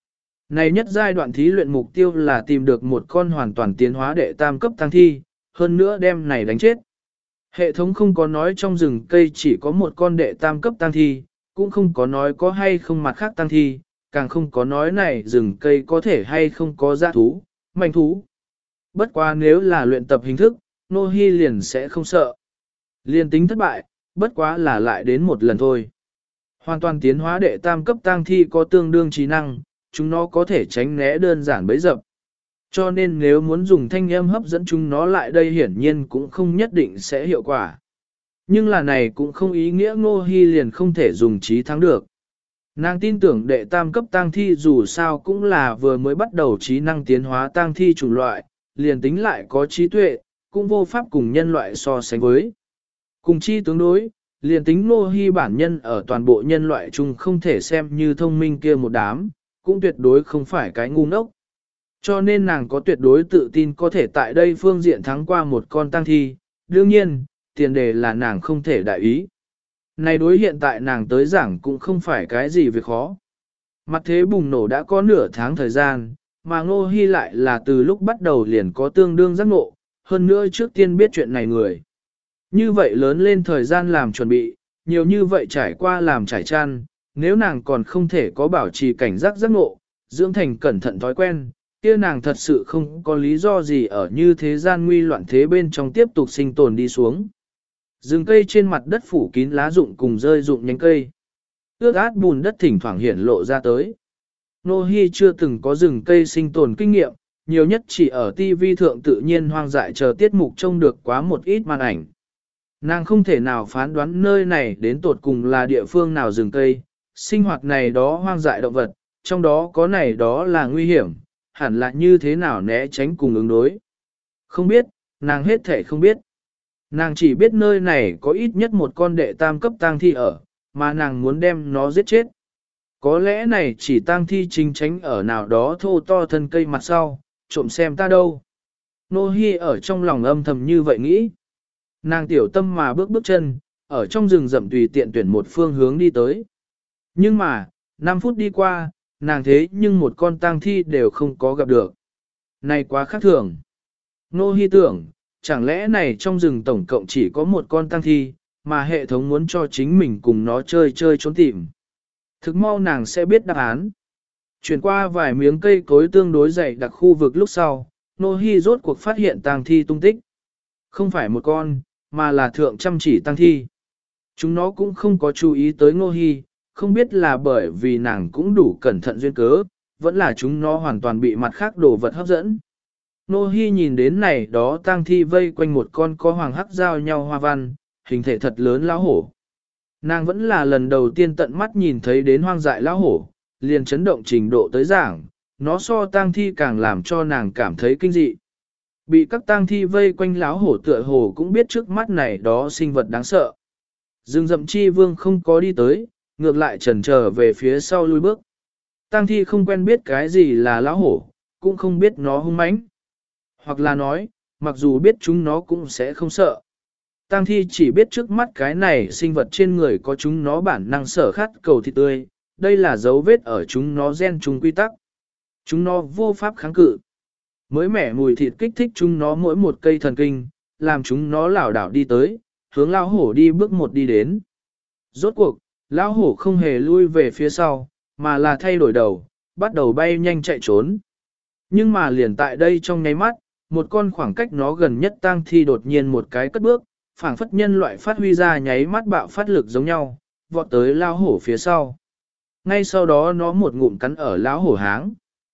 Này nhất giai đoạn thí luyện mục tiêu là tìm được một con hoàn toàn tiến hóa đệ tam cấp tăng thi, hơn nữa đem này đánh chết. Hệ thống không có nói trong rừng cây chỉ có một con đệ tam cấp tăng thi, cũng không có nói có hay không mặt khác tăng thi, càng không có nói này rừng cây có thể hay không có dã thú, manh thú. Bất quá nếu là luyện tập hình thức, Nô Hi liền sẽ không sợ. Liên tính thất bại, bất quá là lại đến một lần thôi. Hoàn toàn tiến hóa đệ tam cấp tăng thi có tương đương trí năng, chúng nó có thể tránh né đơn giản bấy dập. Cho nên nếu muốn dùng thanh âm hấp dẫn chúng nó lại đây hiển nhiên cũng không nhất định sẽ hiệu quả. Nhưng là này cũng không ý nghĩa Ngô Hi liền không thể dùng trí thắng được. Nàng tin tưởng đệ tam cấp tang thi dù sao cũng là vừa mới bắt đầu trí năng tiến hóa tang thi chủng loại, liền tính lại có trí tuệ, cũng vô pháp cùng nhân loại so sánh với. Cùng chi tương đối, liền tính Ngô Hi bản nhân ở toàn bộ nhân loại chung không thể xem như thông minh kia một đám, cũng tuyệt đối không phải cái ngu ngốc. Cho nên nàng có tuyệt đối tự tin có thể tại đây phương diện thắng qua một con tang thi, đương nhiên, tiền đề là nàng không thể đại ý. Này đối hiện tại nàng tới giảng cũng không phải cái gì việc khó. Mặt thế bùng nổ đã có nửa tháng thời gian, mà Ngô Hi lại là từ lúc bắt đầu liền có tương đương giác ngộ, hơn nữa trước tiên biết chuyện này người. Như vậy lớn lên thời gian làm chuẩn bị, nhiều như vậy trải qua làm trải chăn, nếu nàng còn không thể có bảo trì cảnh giác giác ngộ, dưỡng thành cẩn thận thói quen, kia nàng thật sự không có lý do gì ở như thế gian nguy loạn thế bên trong tiếp tục sinh tồn đi xuống. Rừng cây trên mặt đất phủ kín lá rụng cùng rơi rụng nhánh cây. Ước át bùn đất thỉnh thoảng hiển lộ ra tới. Nô Hi chưa từng có rừng cây sinh tồn kinh nghiệm, nhiều nhất chỉ ở TV thượng tự nhiên hoang dại chờ tiết mục trông được quá một ít màn ảnh. Nàng không thể nào phán đoán nơi này đến tột cùng là địa phương nào rừng cây, sinh hoạt này đó hoang dại động vật, trong đó có này đó là nguy hiểm, hẳn là như thế nào né tránh cùng ứng đối. Không biết, nàng hết thể không biết. Nàng chỉ biết nơi này có ít nhất một con đệ tam cấp tang thi ở, mà nàng muốn đem nó giết chết. Có lẽ này chỉ tang thi chính tránh ở nào đó thô to thân cây mặt sau, trộm xem ta đâu. Nô Hi ở trong lòng âm thầm như vậy nghĩ. Nàng tiểu tâm mà bước bước chân, ở trong rừng rậm tùy tiện tuyển một phương hướng đi tới. Nhưng mà, 5 phút đi qua, nàng thế nhưng một con tang thi đều không có gặp được. Này quá khác thường. Nô Hi tưởng, chẳng lẽ này trong rừng tổng cộng chỉ có một con tang thi, mà hệ thống muốn cho chính mình cùng nó chơi trốn tìm. Thực mau nàng sẽ biết đáp án. Chuyển qua vài miếng cây cối tương đối dày đặc khu vực lúc sau, Nô Hi rốt cuộc phát hiện tang thi tung tích. Không phải một con, mà là thượng trăm chỉ tang thi. Chúng nó cũng không có chú ý tới Nô Hi, không biết là bởi vì nàng cũng đủ cẩn thận duyên cớ, vẫn là chúng nó hoàn toàn bị mặt khác đồ vật hấp dẫn. Nô Hi nhìn đến này đó tang thi vây quanh một con có hoàng hắc giao nhau hoa văn, hình thể thật lớn lão hổ. Nàng vẫn là lần đầu tiên tận mắt nhìn thấy đến hoang dại lão hổ, liền chấn động trình độ tới giảng, nó so tang thi càng làm cho nàng cảm thấy kinh dị. Bị các tang thi vây quanh lão hổ tựa hồ cũng biết trước mắt này đó sinh vật đáng sợ. Dương Dậm Chi Vương không có đi tới, ngược lại chần chờ về phía sau lui bước. Tang thi không quen biết cái gì là lão hổ, cũng không biết nó hung mãnh. Hoặc là nói, mặc dù biết chúng nó cũng sẽ không sợ. Tang thi chỉ biết trước mắt cái này sinh vật trên người có chúng nó bản năng sở khát cầu thịt tươi, đây là dấu vết ở chúng nó gen chung quy tắc. Chúng nó vô pháp kháng cự. Mới mẻ mùi thịt kích thích chúng nó mỗi một cây thần kinh, làm chúng nó lảo đảo đi tới, hướng lão hổ đi bước một đi đến. Rốt cuộc, lão hổ không hề lui về phía sau, mà là thay đổi đầu, bắt đầu bay nhanh chạy trốn. Nhưng mà liền tại đây trong nháy mắt, một con khoảng cách nó gần nhất tang thi đột nhiên một cái cất bước, phảng phất nhân loại phát huy ra nháy mắt bạo phát lực giống nhau, vọt tới lão hổ phía sau. Ngay sau đó nó một ngụm cắn ở lão hổ háng.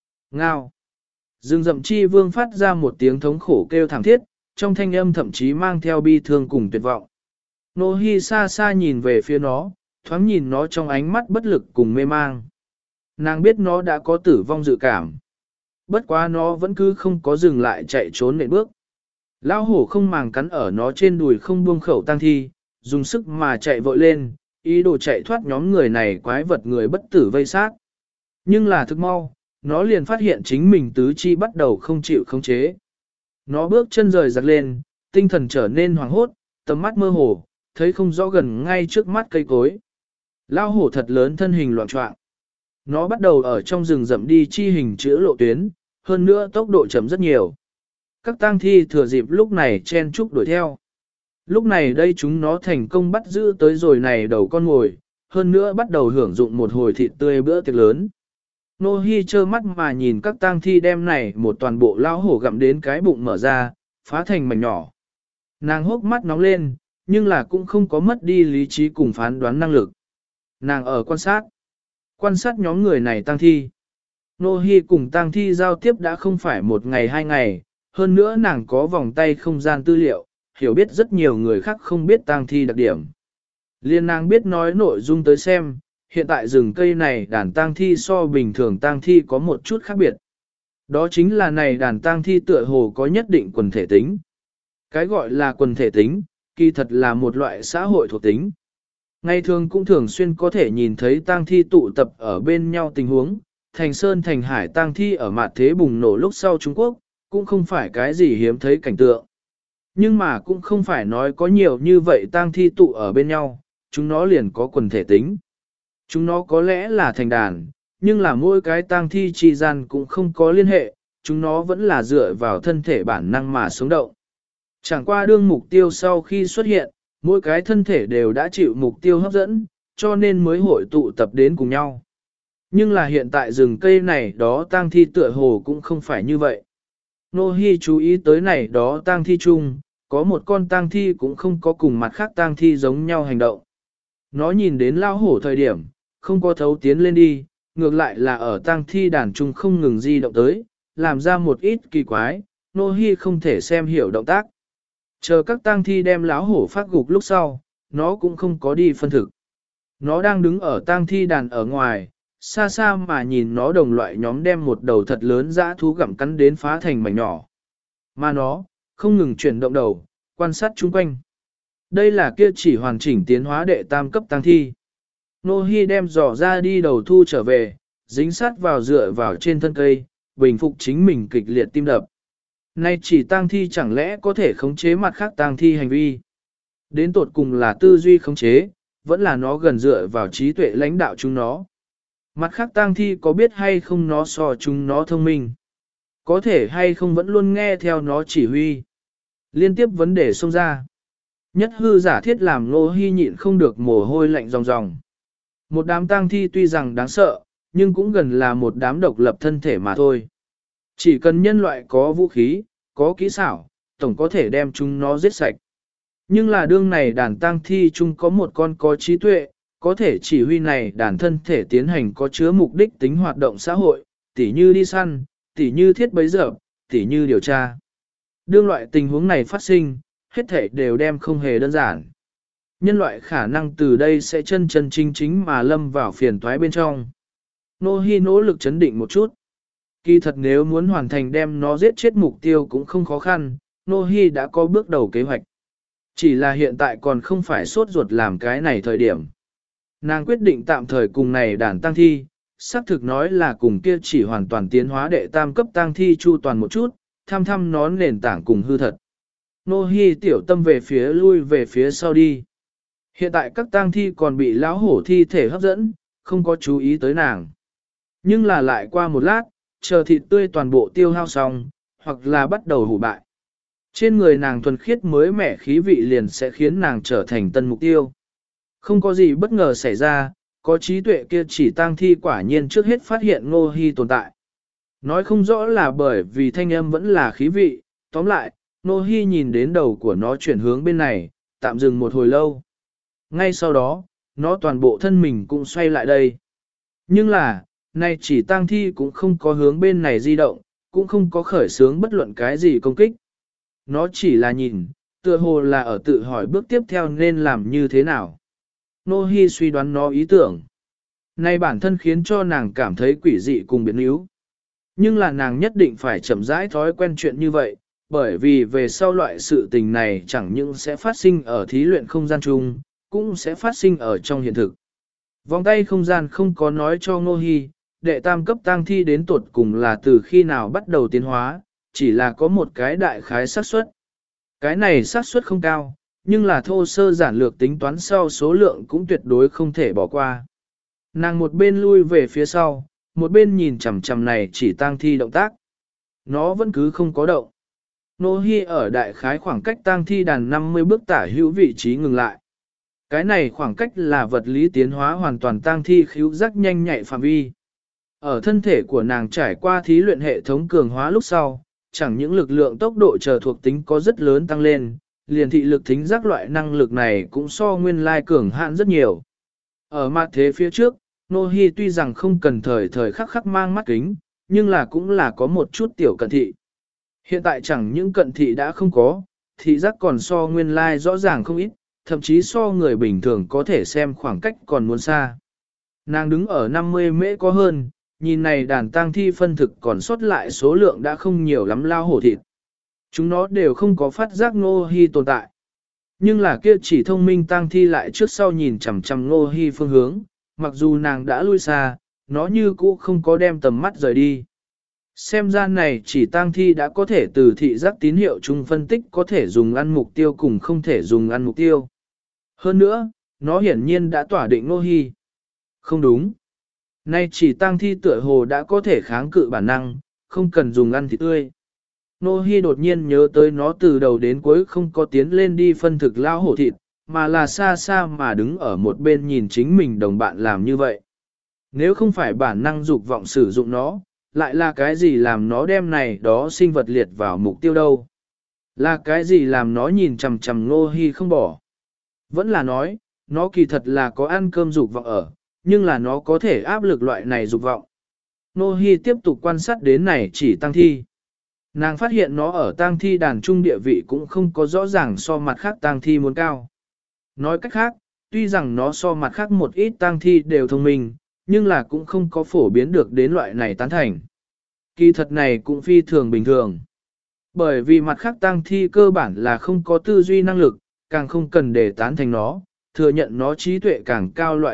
Ngao. Dương Dậm Chi Vương phát ra một tiếng thống khổ kêu thảm thiết, trong thanh âm thậm chí mang theo bi thương cùng tuyệt vọng. Nô Hi xa xa nhìn về phía nó, thoáng nhìn nó trong ánh mắt bất lực cùng mê mang. Nàng biết nó đã có tử vong dự cảm. Bất quá nó vẫn cứ không có dừng lại chạy trốn nện bước. Lão hổ không màng cắn ở nó trên đùi không buông khẩu tang thi, dùng sức mà chạy vội lên, ý đồ chạy thoát nhóm người này quái vật người bất tử vây sát. Nhưng là thực mau, nó liền phát hiện chính mình tứ chi bắt đầu không chịu khống chế. Nó bước chân rời giặc lên, tinh thần trở nên hoảng hốt, tầm mắt mơ hồ, thấy không rõ gần ngay trước mắt cây cối. Lão hổ thật lớn thân hình loạn choạng. Nó bắt đầu ở trong rừng rậm đi chi hình chữa lộ tuyến, hơn nữa tốc độ chậm rất nhiều. Các tang thi thừa dịp lúc này chen chúc đuổi theo. Lúc này đây chúng nó thành công bắt giữ tới rồi này đầu con mồi, hơn nữa bắt đầu hưởng dụng một hồi thịt tươi bữa tiệc lớn. Nô Hi trơ mắt mà nhìn các tang thi đem này một toàn bộ lão hổ gặm đến cái bụng mở ra, phá thành mảnh nhỏ. Nàng hốc mắt nóng lên, nhưng là cũng không có mất đi lý trí cùng phán đoán năng lực. Nàng ở quan sát nhóm người này tang thi. Nô Hi cùng tang thi giao tiếp đã không phải một ngày hai ngày, hơn nữa nàng có vòng tay không gian tư liệu, hiểu biết rất nhiều người khác không biết tang thi đặc điểm. Liên nàng biết nói nội dung tới xem, hiện tại rừng cây này đàn tang thi so bình thường tang thi có một chút khác biệt. Đó chính là này đàn tang thi tựa hồ có nhất định quần thể tính. Cái gọi là quần thể tính, kỳ thật là một loại xã hội thuộc tính. Ngày thường cũng thường xuyên có thể nhìn thấy tang thi tụ tập ở bên nhau tình huống, thành sơn thành hải tang thi ở mặt thế bùng nổ lúc sau Trung Quốc, cũng không phải cái gì hiếm thấy cảnh tượng. Nhưng mà cũng không phải nói có nhiều như vậy tang thi tụ ở bên nhau, chúng nó liền có quần thể tính. Chúng nó có lẽ là thành đàn, nhưng là mỗi cái tang thi chi gian cũng không có liên hệ, chúng nó vẫn là dựa vào thân thể bản năng mà sống động. Chẳng qua đương mục tiêu sau khi xuất hiện, mỗi cái thân thể đều đã chịu mục tiêu hấp dẫn, cho nên mới hội tụ tập đến cùng nhau. Nhưng là hiện tại rừng cây này đó tang thi tựa hồ cũng không phải như vậy. Nô Hi chú ý tới này đó tang thi chung, có một con tang thi cũng không có cùng mặt khác tang thi giống nhau hành động. Nó nhìn đến lao hổ thời điểm, không có thấu tiến lên đi, ngược lại là ở tang thi đàn chung không ngừng di động tới, làm ra một ít kỳ quái, Nô Hi không thể xem hiểu động tác. Chờ các tang thi đem lão hổ phát gục lúc sau, nó cũng không có đi phân thực. Nó đang đứng ở tang thi đàn ở ngoài, xa xa mà nhìn nó đồng loại nhóm đem một đầu thật lớn dã thú gặm cắn đến phá thành mảnh nhỏ. Mà nó, không ngừng chuyển động đầu, quan sát chung quanh. Đây là kia chỉ hoàn chỉnh tiến hóa đệ tam cấp tang thi. Nô Hi đem giỏ ra đi đầu thu trở về, dính sát vào dựa vào trên thân cây, bình phục chính mình kịch liệt tim đập. Nay chỉ tang thi chẳng lẽ có thể khống chế mặt khác tang thi hành vi. Đến tột cùng là tư duy khống chế, vẫn là nó gần dựa vào trí tuệ lãnh đạo chúng nó. Mặt khác tang thi có biết hay không nó so chúng nó thông minh. Có thể hay không vẫn luôn nghe theo nó chỉ huy. Liên tiếp vấn đề xông ra. Nhất hư giả thiết làm Nô Hi nhịn không được mồ hôi lạnh ròng ròng. Một đám tang thi tuy rằng đáng sợ, nhưng cũng gần là một đám độc lập thân thể mà thôi. Chỉ cần nhân loại có vũ khí, có kỹ xảo, tổng có thể đem chúng nó giết sạch. Nhưng là đương này đàn tang thi chung có một con có trí tuệ, có thể chỉ huy này đàn thân thể tiến hành có chứa mục đích tính hoạt động xã hội, tỉ như đi săn, tỉ như thiết bấy giờ, tỉ như điều tra. Đương loại tình huống này phát sinh, hết thể đều đem không hề đơn giản. Nhân loại khả năng từ đây sẽ chân chân chính chính mà lâm vào phiền toái bên trong. Nô Hi nỗ lực chấn định một chút. Kỳ thật nếu muốn hoàn thành đem nó giết chết mục tiêu cũng không khó khăn, Nô Hi đã có bước đầu kế hoạch. Chỉ là hiện tại còn không phải sốt ruột làm cái này thời điểm. Nàng quyết định tạm thời cùng này đàn tang thi, xác thực nói là cùng kia chỉ hoàn toàn tiến hóa đệ tam cấp tang thi chu toàn một chút, thăm thăm nó nền tảng cùng hư thật. Nô Hi tiểu tâm về phía lui về phía sau đi. Hiện tại các tang thi còn bị lão hổ thi thể hấp dẫn, không có chú ý tới nàng. Nhưng là lại qua một lát, chờ thịt tươi toàn bộ tiêu hao xong, hoặc là bắt đầu hủ bại. Trên người nàng thuần khiết mới mẻ khí vị liền sẽ khiến nàng trở thành tân mục tiêu. Không có gì bất ngờ xảy ra, có trí tuệ kia chỉ tang thi quả nhiên trước hết phát hiện Ngô Hi tồn tại. Nói không rõ là bởi vì thanh âm vẫn là khí vị, tóm lại, Ngô Hi nhìn đến đầu của nó chuyển hướng bên này, tạm dừng một hồi lâu. Ngay sau đó, nó toàn bộ thân mình cũng xoay lại đây. Nhưng là, nay chỉ tang thi cũng không có hướng bên này di động, cũng không có khởi xướng bất luận cái gì công kích. Nó chỉ là nhìn, tựa hồ là ở tự hỏi bước tiếp theo nên làm như thế nào. Nô Hi suy đoán nó ý tưởng. Nay bản thân khiến cho nàng cảm thấy quỷ dị cùng biến yếu. Nhưng là nàng nhất định phải chậm rãi thói quen chuyện như vậy, bởi vì về sau loại sự tình này chẳng những sẽ phát sinh ở thí luyện không gian chung, cũng sẽ phát sinh ở trong hiện thực. Vòng tay không gian không có nói cho Ngô Hi, đệ tam cấp tang thi đến tuột cùng là từ khi nào bắt đầu tiến hóa, chỉ là có một cái đại khái xác suất. Cái này xác suất không cao, nhưng là thô sơ giản lược tính toán sau số lượng cũng tuyệt đối không thể bỏ qua. Nàng một bên lui về phía sau, một bên nhìn chằm chằm này chỉ tang thi động tác. Nó vẫn cứ không có động. Nô Hi ở đại khái khoảng cách tang thi đàn 50 bước tả hữu vị trí ngừng lại. Cái này khoảng cách là vật lý tiến hóa hoàn toàn tang thi khíu giác nhanh nhạy phạm vi. Ở thân thể của nàng trải qua thí luyện hệ thống cường hóa lúc sau, chẳng những lực lượng tốc độ chờ thuộc tính có rất lớn tăng lên, liền thị lực thính giác loại năng lực này cũng so nguyên lai cường hạn rất nhiều. Ở mặt thế phía trước, Nô Hi tuy rằng không cần thời thời khắc khắc mang mắt kính, nhưng là cũng là có một chút tiểu cận thị. Hiện tại chẳng những cận thị đã không có, thị giác còn so nguyên lai rõ ràng không ít, thậm chí so người bình thường có thể xem khoảng cách còn muốn xa. Nàng đứng ở 50 mễ có hơn, nhìn này đàn tang thi phân thực còn sót lại số lượng đã không nhiều lắm lao hổ thịt. Chúng nó đều không có phát giác Nô Hi tồn tại. Nhưng là kia chỉ thông minh tang thi lại trước sau nhìn chằm chằm Nô Hi phương hướng, mặc dù nàng đã lui xa, nó như cũ không có đem tầm mắt rời đi. Xem ra này chỉ tang thi đã có thể từ thị giác tín hiệu chung phân tích có thể dùng ăn mục tiêu cùng không thể dùng ăn mục tiêu. Hơn nữa, nó hiển nhiên đã tỏa định Nô Hi. Không đúng. Nay chỉ tang thi tựa hồ đã có thể kháng cự bản năng, không cần dùng ăn thịt tươi. Nô Hi đột nhiên nhớ tới nó từ đầu đến cuối không có tiến lên đi phân thực lao hổ thịt, mà là xa xa mà đứng ở một bên nhìn chính mình đồng bạn làm như vậy. Nếu không phải bản năng dục vọng sử dụng nó, lại là cái gì làm nó đem này đó sinh vật liệt vào mục tiêu đâu? Là cái gì làm nó nhìn chằm chằm Nô Hi không bỏ? Vẫn là nói, nó kỳ thật là có ăn cơm dục vọng ở, nhưng là nó có thể áp lực loại này dục vọng. Nô Hi tiếp tục quan sát đến này chỉ tang thi. Nàng phát hiện nó ở tang thi đàn trung địa vị cũng không có rõ ràng so mặt khác tang thi muốn cao. Nói cách khác, tuy rằng nó so mặt khác một ít tang thi đều thông minh, nhưng là cũng không có phổ biến được đến loại này tán thành. Kỳ thật này cũng phi thường bình thường. Bởi vì mặt khác tang thi cơ bản là không có tư duy năng lực, càng không cần để tán thành nó, thừa nhận nó trí tuệ càng cao loại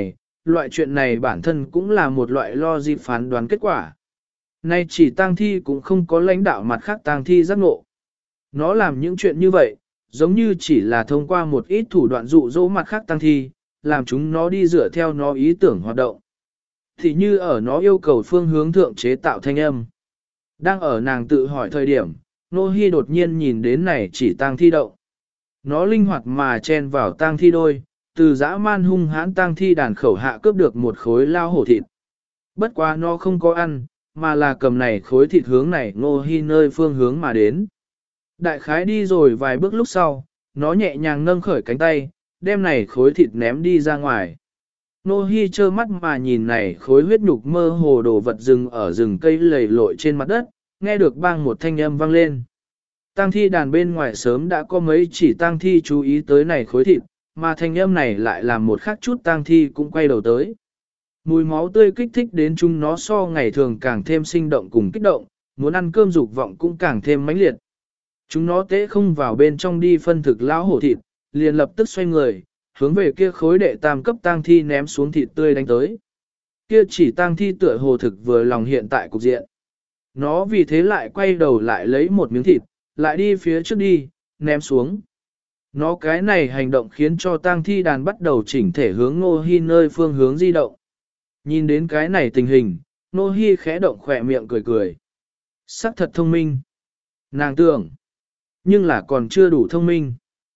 chuyện này bản thân cũng là một loại logic phán đoán kết quả. Nay chỉ tang thi cũng không có lãnh đạo mặt khác tang thi giác ngộ. Nó làm những chuyện như vậy, giống như chỉ là thông qua một ít thủ đoạn dụ dỗ mặt khác tang thi, làm chúng nó đi dựa theo nó ý tưởng hoạt động. Thì như ở nó yêu cầu phương hướng thượng chế tạo thanh âm. Đang ở nàng tự hỏi thời điểm, Nô Hi đột nhiên nhìn đến này chỉ tang thi động. Nó linh hoạt mà chen vào tang thi đôi, từ dã man hung hãn tang thi đàn khẩu hạ cướp được một khối lao hổ thịt. Bất quá nó không có ăn, mà là cầm này khối thịt hướng này Nô Hi nơi phương hướng mà đến. Đại khái đi rồi vài bước lúc sau, nó nhẹ nhàng nâng khởi cánh tay, đem này khối thịt ném đi ra ngoài. Nô Hi trơ mắt mà nhìn này khối huyết nhục mơ hồ đồ vật rừng ở rừng cây lầy lội trên mặt đất, nghe được bang một thanh âm vang lên. Tang thi đàn bên ngoài sớm đã có mấy chỉ tang thi chú ý tới này khối thịt, mà thanh âm này lại làm một khác chút tang thi cũng quay đầu tới. Mùi máu tươi kích thích đến chúng nó so ngày thường càng thêm sinh động cùng kích động, muốn ăn cơm dục vọng cũng càng thêm mãnh liệt. Chúng nó tế không vào bên trong đi phân thực lão hổ thịt, liền lập tức xoay người, hướng về kia khối đệ tam cấp tang thi ném xuống thịt tươi đánh tới. Kia chỉ tang thi tựa hồ thực vừa lòng hiện tại cục diện. Nó vì thế lại quay đầu lại lấy một miếng thịt, lại đi phía trước đi, ném xuống. Nó cái này hành động khiến cho tang thi đàn bắt đầu chỉnh thể hướng Nô Hi nơi phương hướng di động. Nhìn đến cái này tình hình, Nô Hi khẽ động khỏe miệng cười cười. Sắc thật thông minh. Nàng tưởng, nhưng là còn chưa đủ thông minh.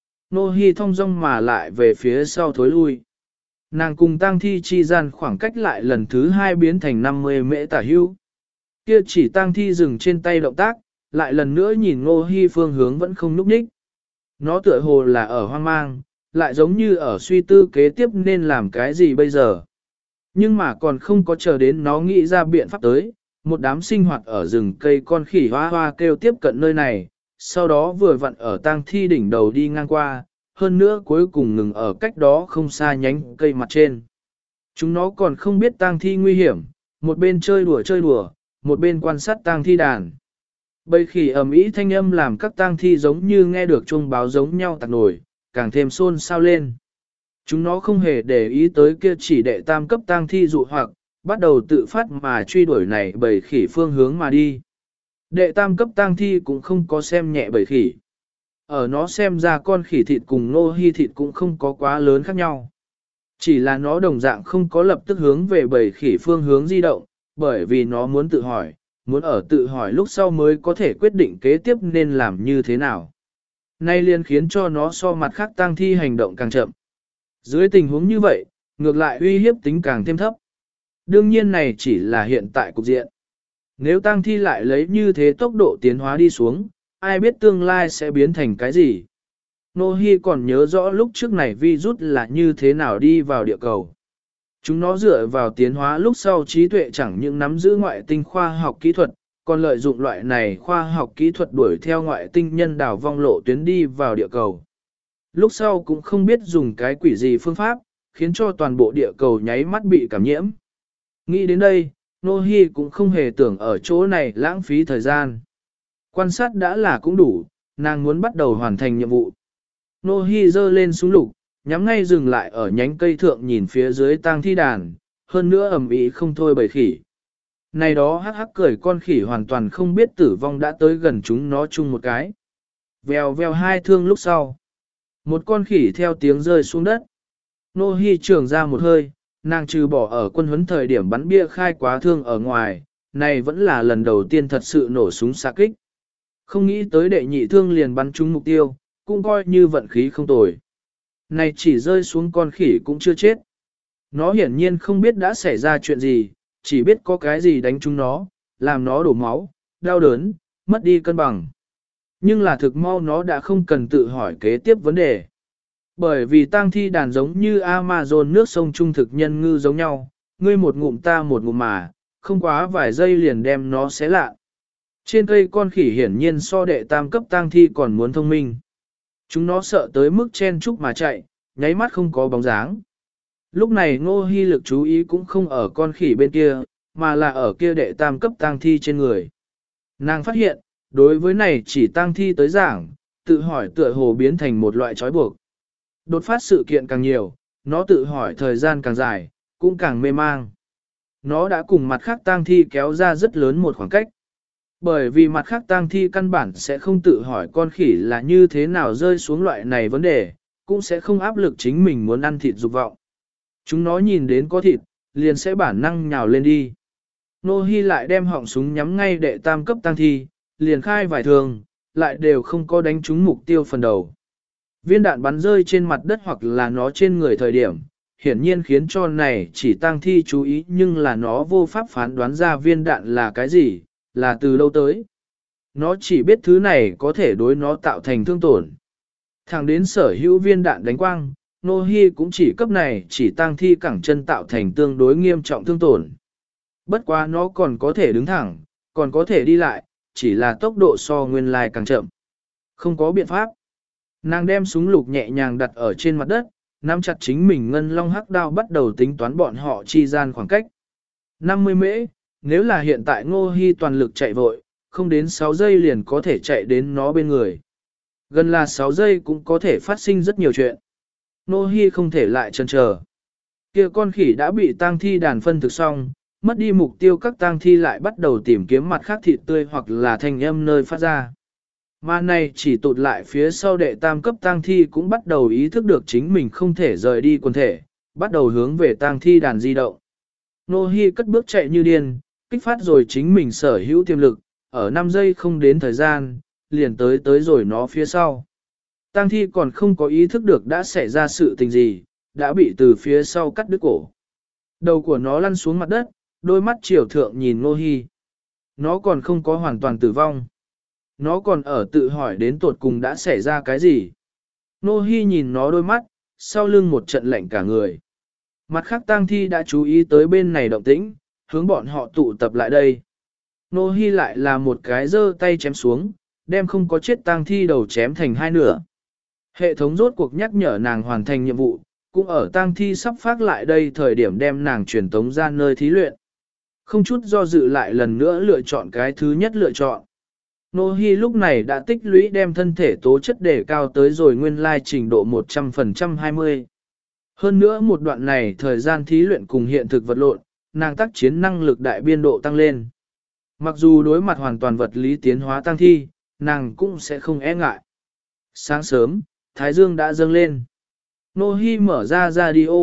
Nô Hi thong dong mà lại về phía sau thối lui. Nàng cùng tang thi chi gian khoảng cách lại lần thứ hai biến thành 50 mễ tả hữu. Kia chỉ tang thi dừng trên tay động tác, lại lần nữa nhìn Nô Hi phương hướng vẫn không núp ních. Nó tựa hồ là ở hoang mang, lại giống như ở suy tư kế tiếp nên làm cái gì bây giờ. Nhưng mà còn không có chờ đến nó nghĩ ra biện pháp tới, một đám sinh hoạt ở rừng cây con khỉ hoa hoa kêu tiếp cận nơi này, sau đó vừa vặn ở tang thi đỉnh đầu đi ngang qua, hơn nữa cuối cùng ngừng ở cách đó không xa nhánh cây mặt trên. Chúng nó còn không biết tang thi nguy hiểm, một bên chơi đùa, một bên quan sát tang thi đàn. Bầy khỉ ầm ĩ thanh âm làm các tang thi giống như nghe được chuông báo giống nhau tạc nổi, càng thêm xôn xao lên. Chúng nó không hề để ý tới kia chỉ đệ tam cấp tang thi dụ hoặc, bắt đầu tự phát mà truy đuổi này bầy khỉ phương hướng mà đi. Đệ tam cấp tang thi cũng không có xem nhẹ bầy khỉ. Ở nó xem ra con khỉ thịt cùng Nô Hi thịt cũng không có quá lớn khác nhau. Chỉ là nó đồng dạng không có lập tức hướng về bầy khỉ phương hướng di động, bởi vì nó muốn tự hỏi, muốn ở tự hỏi lúc sau mới có thể quyết định kế tiếp nên làm như thế nào. Nay liền khiến cho nó so mặt khác tang thi hành động càng chậm. Dưới tình huống như vậy, ngược lại uy hiếp tính càng thêm thấp. Đương nhiên này chỉ là hiện tại cục diện. Nếu tang thi lại lấy như thế tốc độ tiến hóa đi xuống, ai biết tương lai sẽ biến thành cái gì. Nô Hi còn nhớ rõ lúc trước này virus là như thế nào đi vào địa cầu. Chúng nó dựa vào tiến hóa lúc sau trí tuệ chẳng những nắm giữ ngoại tinh khoa học kỹ thuật, còn lợi dụng loại này khoa học kỹ thuật đuổi theo ngoại tinh nhân đảo vong lộ tuyến đi vào địa cầu. Lúc sau cũng không biết dùng cái quỷ gì phương pháp, khiến cho toàn bộ địa cầu nháy mắt bị cảm nhiễm. Nghĩ đến đây, Nô Hi cũng không hề tưởng ở chỗ này lãng phí thời gian. Quan sát đã là cũng đủ, nàng muốn bắt đầu hoàn thành nhiệm vụ. Nô Hi giơ lên súng lục, nhắm ngay dừng lại ở nhánh cây thượng nhìn phía dưới tang thi đàn, hơn nữa ầm ĩ không thôi bầy khỉ. Này đó hắc hắc cười con khỉ hoàn toàn không biết tử vong đã tới gần chúng nó chung một cái. Vèo vèo hai thương lúc sau. Một con khỉ theo tiếng rơi xuống đất. Nô Hi trường ra một hơi, nàng trừ bỏ ở quân huấn thời điểm bắn bia khai quá thương ở ngoài, này vẫn là lần đầu tiên thật sự nổ súng xạ kích. Không nghĩ tới đệ nhị thương liền bắn trúng mục tiêu, cũng coi như vận khí không tồi. Này chỉ rơi xuống con khỉ cũng chưa chết. Nó hiển nhiên không biết đã xảy ra chuyện gì, chỉ biết có cái gì đánh trúng nó, làm nó đổ máu, đau đớn, mất đi cân bằng. Nhưng là thực mau nó đã không cần tự hỏi kế tiếp vấn đề. Bởi vì tang thi đàn giống như Amazon nước sông trung thực nhân ngư giống nhau, ngươi một ngụm ta một ngụm mà, không quá vài giây liền đem nó xé lạ. Trên cây con khỉ hiển nhiên so đệ tam cấp tang thi còn muốn thông minh. Chúng nó sợ tới mức chen chúc mà chạy, nháy mắt không có bóng dáng. Lúc này Ngô Hi lực chú ý cũng không ở con khỉ bên kia, mà là ở kia đệ tam cấp tang thi trên người. Nàng phát hiện, đối với này chỉ tang thi tới giảng, tự hỏi tựa hồ biến thành một loại trói buộc. Đột phát sự kiện càng nhiều, nó tự hỏi thời gian càng dài, cũng càng mê mang. Nó đã cùng mặt khác tang thi kéo ra rất lớn một khoảng cách. Bởi vì mặt khác tang thi căn bản sẽ không tự hỏi con khỉ là như thế nào rơi xuống loại này vấn đề, cũng sẽ không áp lực chính mình muốn ăn thịt dục vọng. Chúng nó nhìn đến có thịt, liền sẽ bản năng nhào lên đi. Nô Hi lại đem họng súng nhắm ngay đệ tam cấp tang thi, liền khai vài thường, lại đều không có đánh trúng mục tiêu phần đầu. Viên đạn bắn rơi trên mặt đất hoặc là nó trên người thời điểm, hiển nhiên khiến cho này chỉ tang thi chú ý nhưng là nó vô pháp phán đoán ra viên đạn là cái gì, là từ đâu tới. Nó chỉ biết thứ này có thể đối nó tạo thành thương tổn. Thẳng đến sở hữu viên đạn đánh quang, Nô Hi cũng chỉ cấp này chỉ tang thi cẳng chân tạo thành tương đối nghiêm trọng thương tổn. Bất quá nó còn có thể đứng thẳng, còn có thể đi lại, chỉ là tốc độ so nguyên lai càng chậm. Không có biện pháp. Nàng đem súng lục nhẹ nhàng đặt ở trên mặt đất, nắm chặt chính mình ngân long hắc đao bắt đầu tính toán bọn họ chi gian khoảng cách. 50 mễ, nếu là hiện tại Ngô Hi toàn lực chạy vội, không đến 6 giây liền có thể chạy đến nó bên người. Gần là 6 giây cũng có thể phát sinh rất nhiều chuyện. Ngô Hi không thể lại chần chờ. Kia con khỉ đã bị tang thi đàn phân thực xong, mất đi mục tiêu các tang thi lại bắt đầu tìm kiếm mặt khác thịt tươi hoặc là thanh âm nơi phát ra. Mà này chỉ tụt lại phía sau đệ tam cấp tang thi cũng bắt đầu ý thức được chính mình không thể rời đi quần thể, bắt đầu hướng về tang thi đàn di động. Nô Hi cất bước chạy như điên, kích phát rồi chính mình sở hữu tiềm lực, ở 5 giây không đến thời gian, liền tới rồi nó phía sau. Tang thi còn không có ý thức được đã xảy ra sự tình gì, đã bị từ phía sau cắt đứt cổ. Đầu của nó lăn xuống mặt đất, đôi mắt chiều thượng nhìn Nô Hi. Nó còn không có hoàn toàn tử vong. Nó còn ở tự hỏi đến tột cùng đã xảy ra cái gì. Nô Hi nhìn nó đôi mắt, sau lưng một trận lạnh cả người. Mặt khác tang thi đã chú ý tới bên này động tĩnh, hướng bọn họ tụ tập lại đây. Nô Hi lại là một cái giơ tay chém xuống, đem không có chết tang thi đầu chém thành hai nửa. Hệ thống rốt cuộc nhắc nhở nàng hoàn thành nhiệm vụ, cũng ở tang thi sắp phát lại đây thời điểm đem nàng truyền tống ra nơi thí luyện. Không chút do dự lại lần nữa lựa chọn cái thứ nhất lựa chọn. Nô Hi lúc này đã tích lũy đem thân thể tố chất đề cao tới rồi nguyên lai trình độ 100% 20. Hơn nữa một đoạn này thời gian thí luyện cùng hiện thực vật lộn, nàng tác chiến năng lực đại biên độ tăng lên. Mặc dù đối mặt hoàn toàn vật lý tiến hóa tăng thi, nàng cũng sẽ không e ngại. Sáng sớm, Thái Dương đã dâng lên. Nô Hi mở ra radio,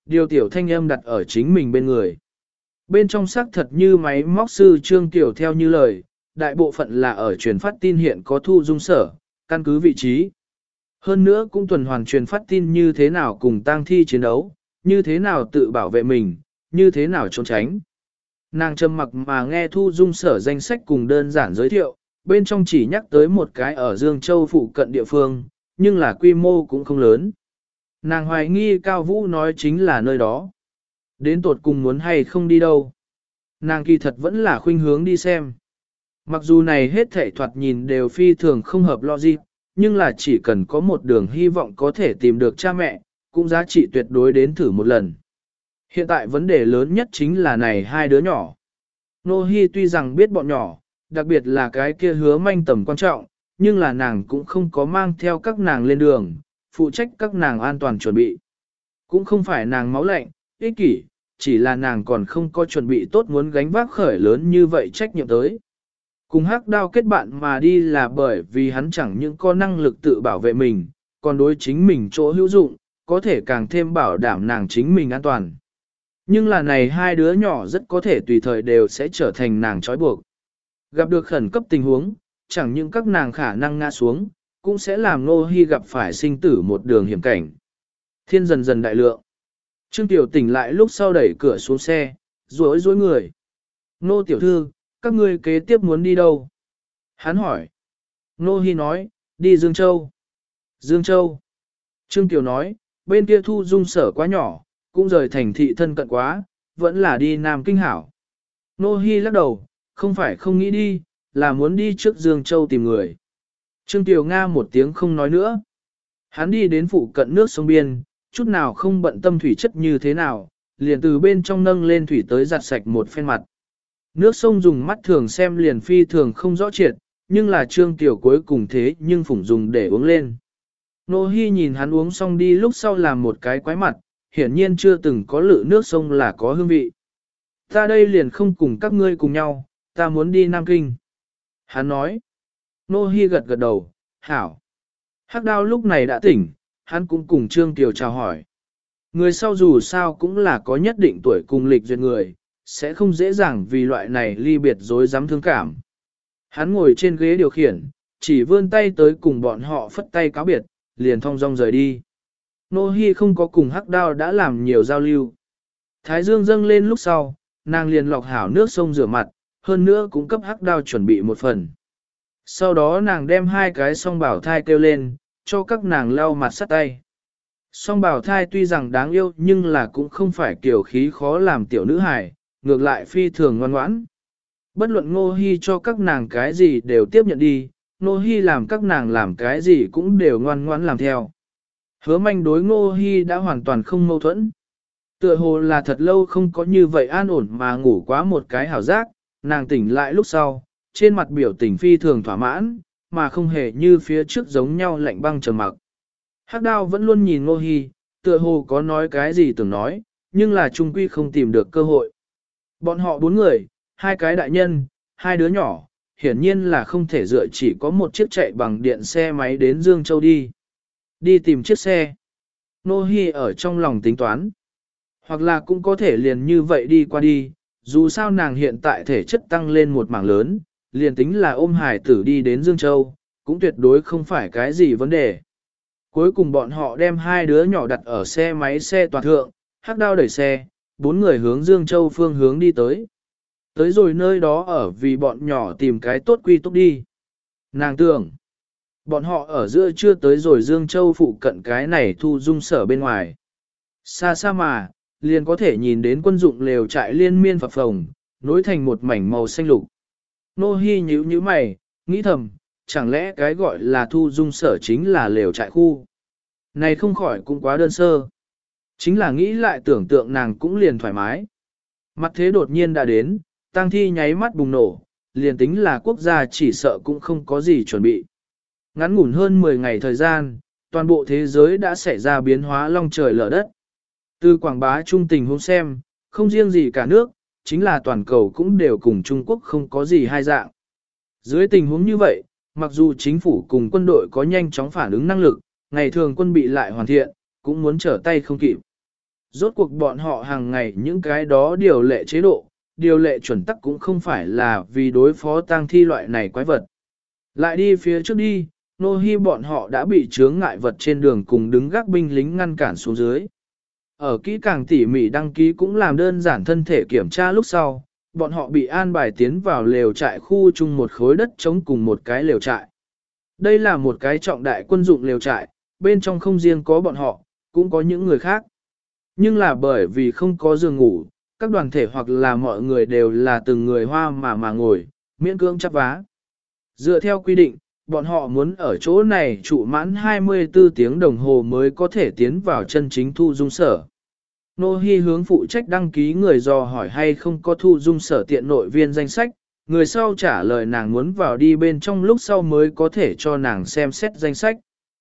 điều tiểu thanh âm đặt ở chính mình bên người. Bên trong xác thật như máy móc sư Trương Tiểu theo như lời, đại bộ phận là ở truyền phát tin hiện có thu dung sở, căn cứ vị trí. Hơn nữa cũng tuần hoàn truyền phát tin như thế nào cùng tang thi chiến đấu, như thế nào tự bảo vệ mình, như thế nào trốn tránh. Nàng trầm mặc mà nghe thu dung sở danh sách cùng đơn giản giới thiệu, bên trong chỉ nhắc tới một cái ở Dương Châu phụ cận địa phương, nhưng là quy mô cũng không lớn. Nàng hoài nghi Cao Vũ nói chính là nơi đó. Đến tột cùng muốn hay không đi đâu. Nàng kỳ thật vẫn là khuynh hướng đi xem. Mặc dù này hết thảy thoạt nhìn đều phi thường không hợp logic, nhưng là chỉ cần có một đường hy vọng có thể tìm được cha mẹ, cũng giá trị tuyệt đối đến thử một lần. Hiện tại vấn đề lớn nhất chính là này hai đứa nhỏ. Nô Hi tuy rằng biết bọn nhỏ, đặc biệt là cái kia hứa manh tầm quan trọng, nhưng là nàng cũng không có mang theo các nàng lên đường, phụ trách các nàng an toàn chuẩn bị. Cũng không phải nàng máu lạnh, ích kỷ, chỉ là nàng còn không có chuẩn bị tốt muốn gánh vác khởi lớn như vậy trách nhiệm tới. Cùng Hắc Đao kết bạn mà đi là bởi vì hắn chẳng những có năng lực tự bảo vệ mình, còn đối chính mình chỗ hữu dụng, có thể càng thêm bảo đảm nàng chính mình an toàn. Nhưng là này hai đứa nhỏ rất có thể tùy thời đều sẽ trở thành nàng trói buộc. Gặp được khẩn cấp tình huống, chẳng những các nàng khả năng ngã xuống, cũng sẽ làm Nô Hi gặp phải sinh tử một đường hiểm cảnh. Thiên dần dần đại lượng. Trương Tiểu tỉnh lại lúc sau đẩy cửa xuống xe, rối rối người. Nô tiểu thư, các ngươi kế tiếp muốn đi đâu? Hắn hỏi. Nô Hi nói, đi Dương Châu. Dương Châu. Trương Tiểu nói, bên kia thu dung sở quá nhỏ, cũng rời thành thị thân cận quá, vẫn là đi Nam Kinh hảo. Nô Hi lắc đầu, không phải không nghĩ đi, là muốn đi trước Dương Châu tìm người. Trương Tiểu Nga một tiếng không nói nữa. Hắn đi đến phụ cận nước sông biên, chút nào không bận tâm thủy chất như thế nào, liền từ bên trong nâng lên thủy tới giặt sạch một phen mặt. Nước sông dùng mắt thường xem liền phi thường không rõ triệt, nhưng là Trương Tiểu cuối cùng thế nhưng phủng dùng để uống lên. Nô Hi nhìn hắn uống xong đi lúc sau làm một cái quái mặt, hiển nhiên chưa từng có lự nước sông là có hương vị. Ta đây liền không cùng các ngươi cùng nhau, ta muốn đi Nam Kinh. Hắn nói. Nô Hi gật gật đầu, hảo. Hắc Đao lúc này đã tỉnh, hắn cũng cùng Trương Kiều chào hỏi. Người sau dù sao cũng là có nhất định tuổi cùng lịch duyệt người, sẽ không dễ dàng vì loại này ly biệt dối dám thương cảm. Hắn ngồi trên ghế điều khiển, chỉ vươn tay tới cùng bọn họ phất tay cáo biệt, liền thong dong rời đi. Nô Hi không có cùng Hắc Đao đã làm nhiều giao lưu. Thái dương dâng lên lúc sau, nàng liền lọc hảo nước sông rửa mặt, hơn nữa cũng cấp Hắc Đao chuẩn bị một phần. Sau đó nàng đem hai cái song bảo thai kêu lên, cho các nàng lau mặt sắt tay. Song bảo thai tuy rằng đáng yêu nhưng là cũng không phải kiểu khí khó làm tiểu nữ hài, ngược lại phi thường ngoan ngoãn. Bất luận Ngô Hi cho các nàng cái gì đều tiếp nhận đi, Ngô Hi làm các nàng làm cái gì cũng đều ngoan ngoãn làm theo. Hứa manh đối Ngô Hi đã hoàn toàn không mâu thuẫn. Tựa hồ là thật lâu không có như vậy an ổn mà ngủ quá một cái hảo giác, nàng tỉnh lại lúc sau, trên mặt biểu tình phi thường thỏa mãn, mà không hề như phía trước giống nhau lạnh băng trầm mặc. Hắc Đao vẫn luôn nhìn Ngô Hi, tựa hồ có nói cái gì tưởng nói, nhưng là trung quy không tìm được cơ hội. Bọn họ bốn người, hai cái đại nhân, hai đứa nhỏ, hiển nhiên là không thể dựa chỉ có một chiếc chạy bằng điện xe máy đến Dương Châu đi. Đi tìm chiếc xe. Ngô Hi ở trong lòng tính toán. Hoặc là cũng có thể liền như vậy đi qua đi, dù sao nàng hiện tại thể chất tăng lên một mảng lớn, liền tính là ôm hải tử đi đến Dương Châu, cũng tuyệt đối không phải cái gì vấn đề. Cuối cùng bọn họ đem hai đứa nhỏ đặt ở xe máy xe toàn thượng, Hắc Đao đẩy xe, bốn người hướng Dương Châu phương hướng đi tới. Tới rồi nơi đó ở vì bọn nhỏ tìm cái tốt quy túc đi. Nàng tưởng, bọn họ ở giữa chưa tới rồi Dương Châu phụ cận cái này thu dung sở bên ngoài. Xa xa mà, liền có thể nhìn đến quân dụng lều trại liên miên phập phồng, nối thành một mảnh màu xanh lục. Nô Hi nhíu nhíu mày, nghĩ thầm, chẳng lẽ cái gọi là thu dung sở chính là lều trại khu. Này không khỏi cũng quá đơn sơ. Chính là nghĩ lại tưởng tượng nàng cũng liền thoải mái. Mặt thế đột nhiên đã đến, tang thi nháy mắt bùng nổ, liền tính là quốc gia chỉ sợ cũng không có gì chuẩn bị. Ngắn ngủn hơn 10 ngày thời gian, toàn bộ thế giới đã xảy ra biến hóa long trời lở đất. Từ quảng bá trung tình huống xem, không riêng gì cả nước, chính là toàn cầu cũng đều cùng Trung Quốc không có gì hai dạng. Dưới tình huống như vậy, mặc dù chính phủ cùng quân đội có nhanh chóng phản ứng năng lực, ngày thường quân bị lại hoàn thiện, cũng muốn trở tay không kịp. rốt cuộc bọn họ hàng ngày những cái đó điều lệ chế độ, điều lệ chuẩn tắc cũng không phải là vì đối phó tang thi loại này quái vật. Lại đi phía trước đi, Nô Hi bọn họ đã bị chướng ngại vật trên đường cùng đứng gác binh lính ngăn cản xuống dưới. Ở kỹ càng tỉ mỉ đăng ký cũng làm đơn giản thân thể kiểm tra lúc sau, bọn họ bị an bài tiến vào lều trại khu chung một khối đất trống cùng một cái lều trại. Đây là một cái trọng đại quân dụng lều trại, bên trong không riêng có bọn họ, cũng có những người khác. Nhưng là bởi vì không có giường ngủ, các đoàn thể hoặc là mọi người đều là từng người hoa mà ngồi, miễn cưỡng chắp vá. Dựa theo quy định, bọn họ muốn ở chỗ này trụ mãn 24 tiếng đồng hồ mới có thể tiến vào chân chính thu dung sở. Nô Hi hướng phụ trách đăng ký người dò hỏi hay không có thu dung sở tiện nội viên danh sách, người sau trả lời nàng muốn vào đi bên trong lúc sau mới có thể cho nàng xem xét danh sách.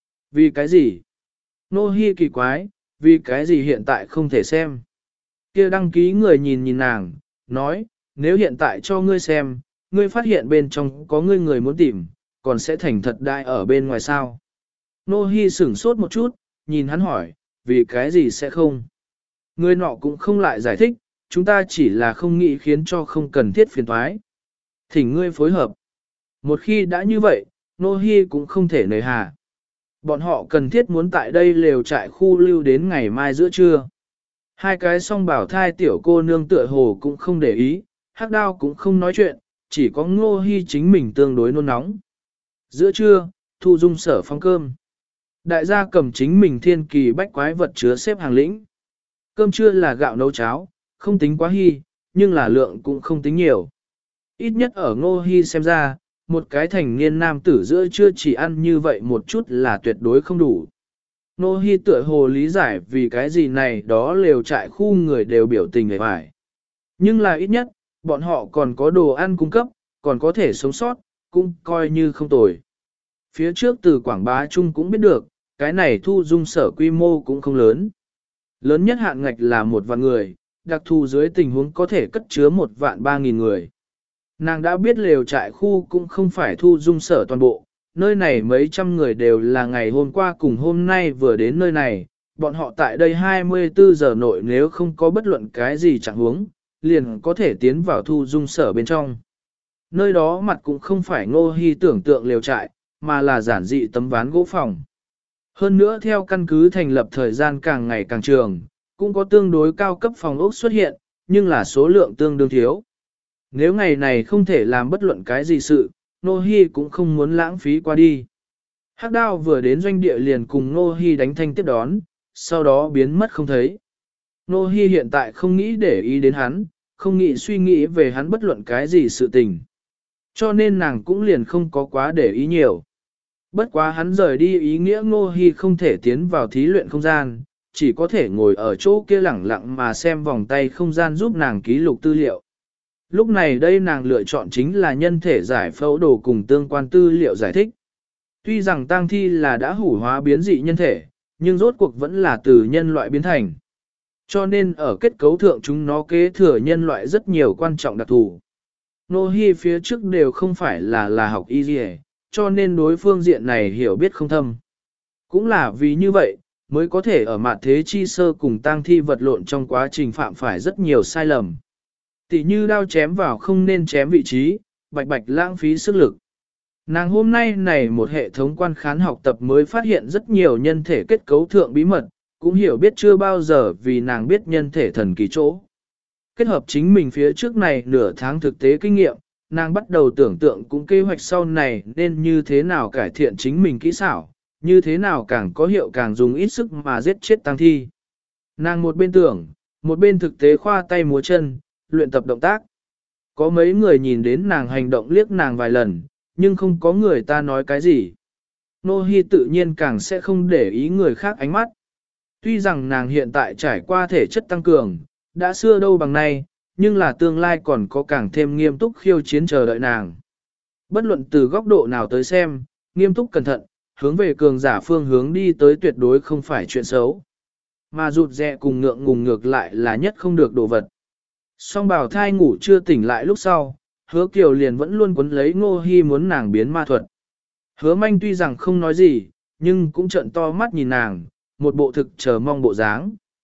Vì cái gì? Nô Hi kỳ quái, vì cái gì hiện tại không thể xem? Kia đăng ký người nhìn nàng, nói, nếu hiện tại cho ngươi xem, ngươi phát hiện bên trong có người muốn tìm, còn sẽ thành thật đại ở bên ngoài sao? Nô Hi sửng sốt một chút, nhìn hắn hỏi, vì cái gì sẽ không? Người nọ cũng không lại giải thích, chúng ta chỉ là không nghĩ khiến cho không cần thiết phiền toái. Thỉnh ngươi phối hợp. Một khi đã như vậy, Nô Hi cũng không thể nề hà. Bọn họ cần thiết muốn tại đây lều trại khu lưu đến ngày mai giữa trưa. Hai cái song bảo thai tiểu cô nương tựa hồ cũng không để ý, Hắc Đao cũng không nói chuyện, chỉ có Nô Hi chính mình tương đối nôn nóng. Giữa trưa, thu dung sở phong cơm. Đại gia cầm chính mình thiên kỳ bách quái vật chứa xếp hàng lĩnh. Cơm trưa là gạo nấu cháo, không tính quá hy, nhưng là lượng cũng không tính nhiều. Ít nhất ở Ngô Hi xem ra, một cái thành niên nam tử giữa trưa chỉ ăn như vậy một chút là tuyệt đối không đủ. Ngô Hi tựa hồ lý giải vì cái gì này đó lều trại khu người đều biểu tình người phải. Nhưng là ít nhất, bọn họ còn có đồ ăn cung cấp, còn có thể sống sót, cũng coi như không tồi. Phía trước từ Quảng Bá Trung cũng biết được, cái này thu dung sở quy mô cũng không lớn. Lớn nhất hạn ngạch là 1.000 người, đặc thù dưới tình huống có thể cất chứa 1.300.000 người. Nàng đã biết lều trại khu cũng không phải thu dung sở toàn bộ, nơi này mấy trăm người đều là ngày hôm qua cùng hôm nay vừa đến nơi này, bọn họ tại đây 24 giờ nội nếu không có bất luận cái gì chẳng huống, liền có thể tiến vào thu dung sở bên trong. Nơi đó mặt cũng không phải Ngô Hi tưởng tượng lều trại, mà là giản dị tấm ván gỗ phòng. Hơn nữa theo căn cứ thành lập thời gian càng ngày càng trường, cũng có tương đối cao cấp phòng ốc xuất hiện, nhưng là số lượng tương đương thiếu. Nếu ngày này không thể làm bất luận cái gì sự, Nô Hi cũng không muốn lãng phí qua đi. Hắc Đao vừa đến doanh địa liền cùng Nô Hi đánh thanh tiếp đón, sau đó biến mất không thấy. Nô Hi hiện tại không nghĩ để ý đến hắn, không nghĩ suy nghĩ về hắn bất luận cái gì sự tình. Cho nên nàng cũng liền không có quá để ý nhiều. Bất quá hắn rời đi ý nghĩa Ngô Hi không thể tiến vào thí luyện không gian, chỉ có thể ngồi ở chỗ kia lẳng lặng mà xem vòng tay không gian giúp nàng ký lục tư liệu. Lúc này đây nàng lựa chọn chính là nhân thể giải phẫu đồ cùng tương quan tư liệu giải thích. Tuy rằng tang thi là đã hủ hóa biến dị nhân thể, nhưng rốt cuộc vẫn là từ nhân loại biến thành. Cho nên ở kết cấu thượng chúng nó kế thừa nhân loại rất nhiều quan trọng đặc thù. Nô Hi phía trước đều không phải là học y gì, cho nên đối phương diện này hiểu biết không thâm. Cũng là vì như vậy, mới có thể ở mặt thế chi sơ cùng tang thi vật lộn trong quá trình phạm phải rất nhiều sai lầm. Tỷ như đao chém vào không nên chém vị trí, bạch bạch lãng phí sức lực. Nàng hôm nay này một hệ thống quan khán học tập mới phát hiện rất nhiều nhân thể kết cấu thượng bí mật, cũng hiểu biết chưa bao giờ vì nàng biết nhân thể thần kỳ chỗ. Kết hợp chính mình phía trước này nửa tháng thực tế kinh nghiệm, nàng bắt đầu tưởng tượng cũng kế hoạch sau này nên như thế nào cải thiện chính mình kỹ xảo, như thế nào càng có hiệu càng dùng ít sức mà giết chết tăng thi. Nàng một bên tưởng, một bên thực tế khoa tay múa chân, luyện tập động tác. Có mấy người nhìn đến nàng hành động liếc nàng vài lần, nhưng không có người ta nói cái gì. Nô Hi tự nhiên càng sẽ không để ý người khác ánh mắt. Tuy rằng nàng hiện tại trải qua thể chất tăng cường, đã xưa đâu bằng nay, nhưng là tương lai còn có càng thêm nghiêm túc khiêu chiến chờ đợi nàng. Bất luận từ góc độ nào tới xem, nghiêm túc cẩn thận, hướng về cường giả phương hướng đi tới tuyệt đối không phải chuyện xấu. Mà rụt rè cùng ngượng ngùng ngược lại là nhất không được đồ vật. Song bào thai ngủ chưa tỉnh lại lúc sau, Hứa Kiều liền vẫn luôn quấn lấy Ngô Hi muốn nàng biến ma thuật. Hứa Manh tuy rằng không nói gì, nhưng cũng trợn to mắt nhìn nàng, một bộ thực chờ mong bộ dáng.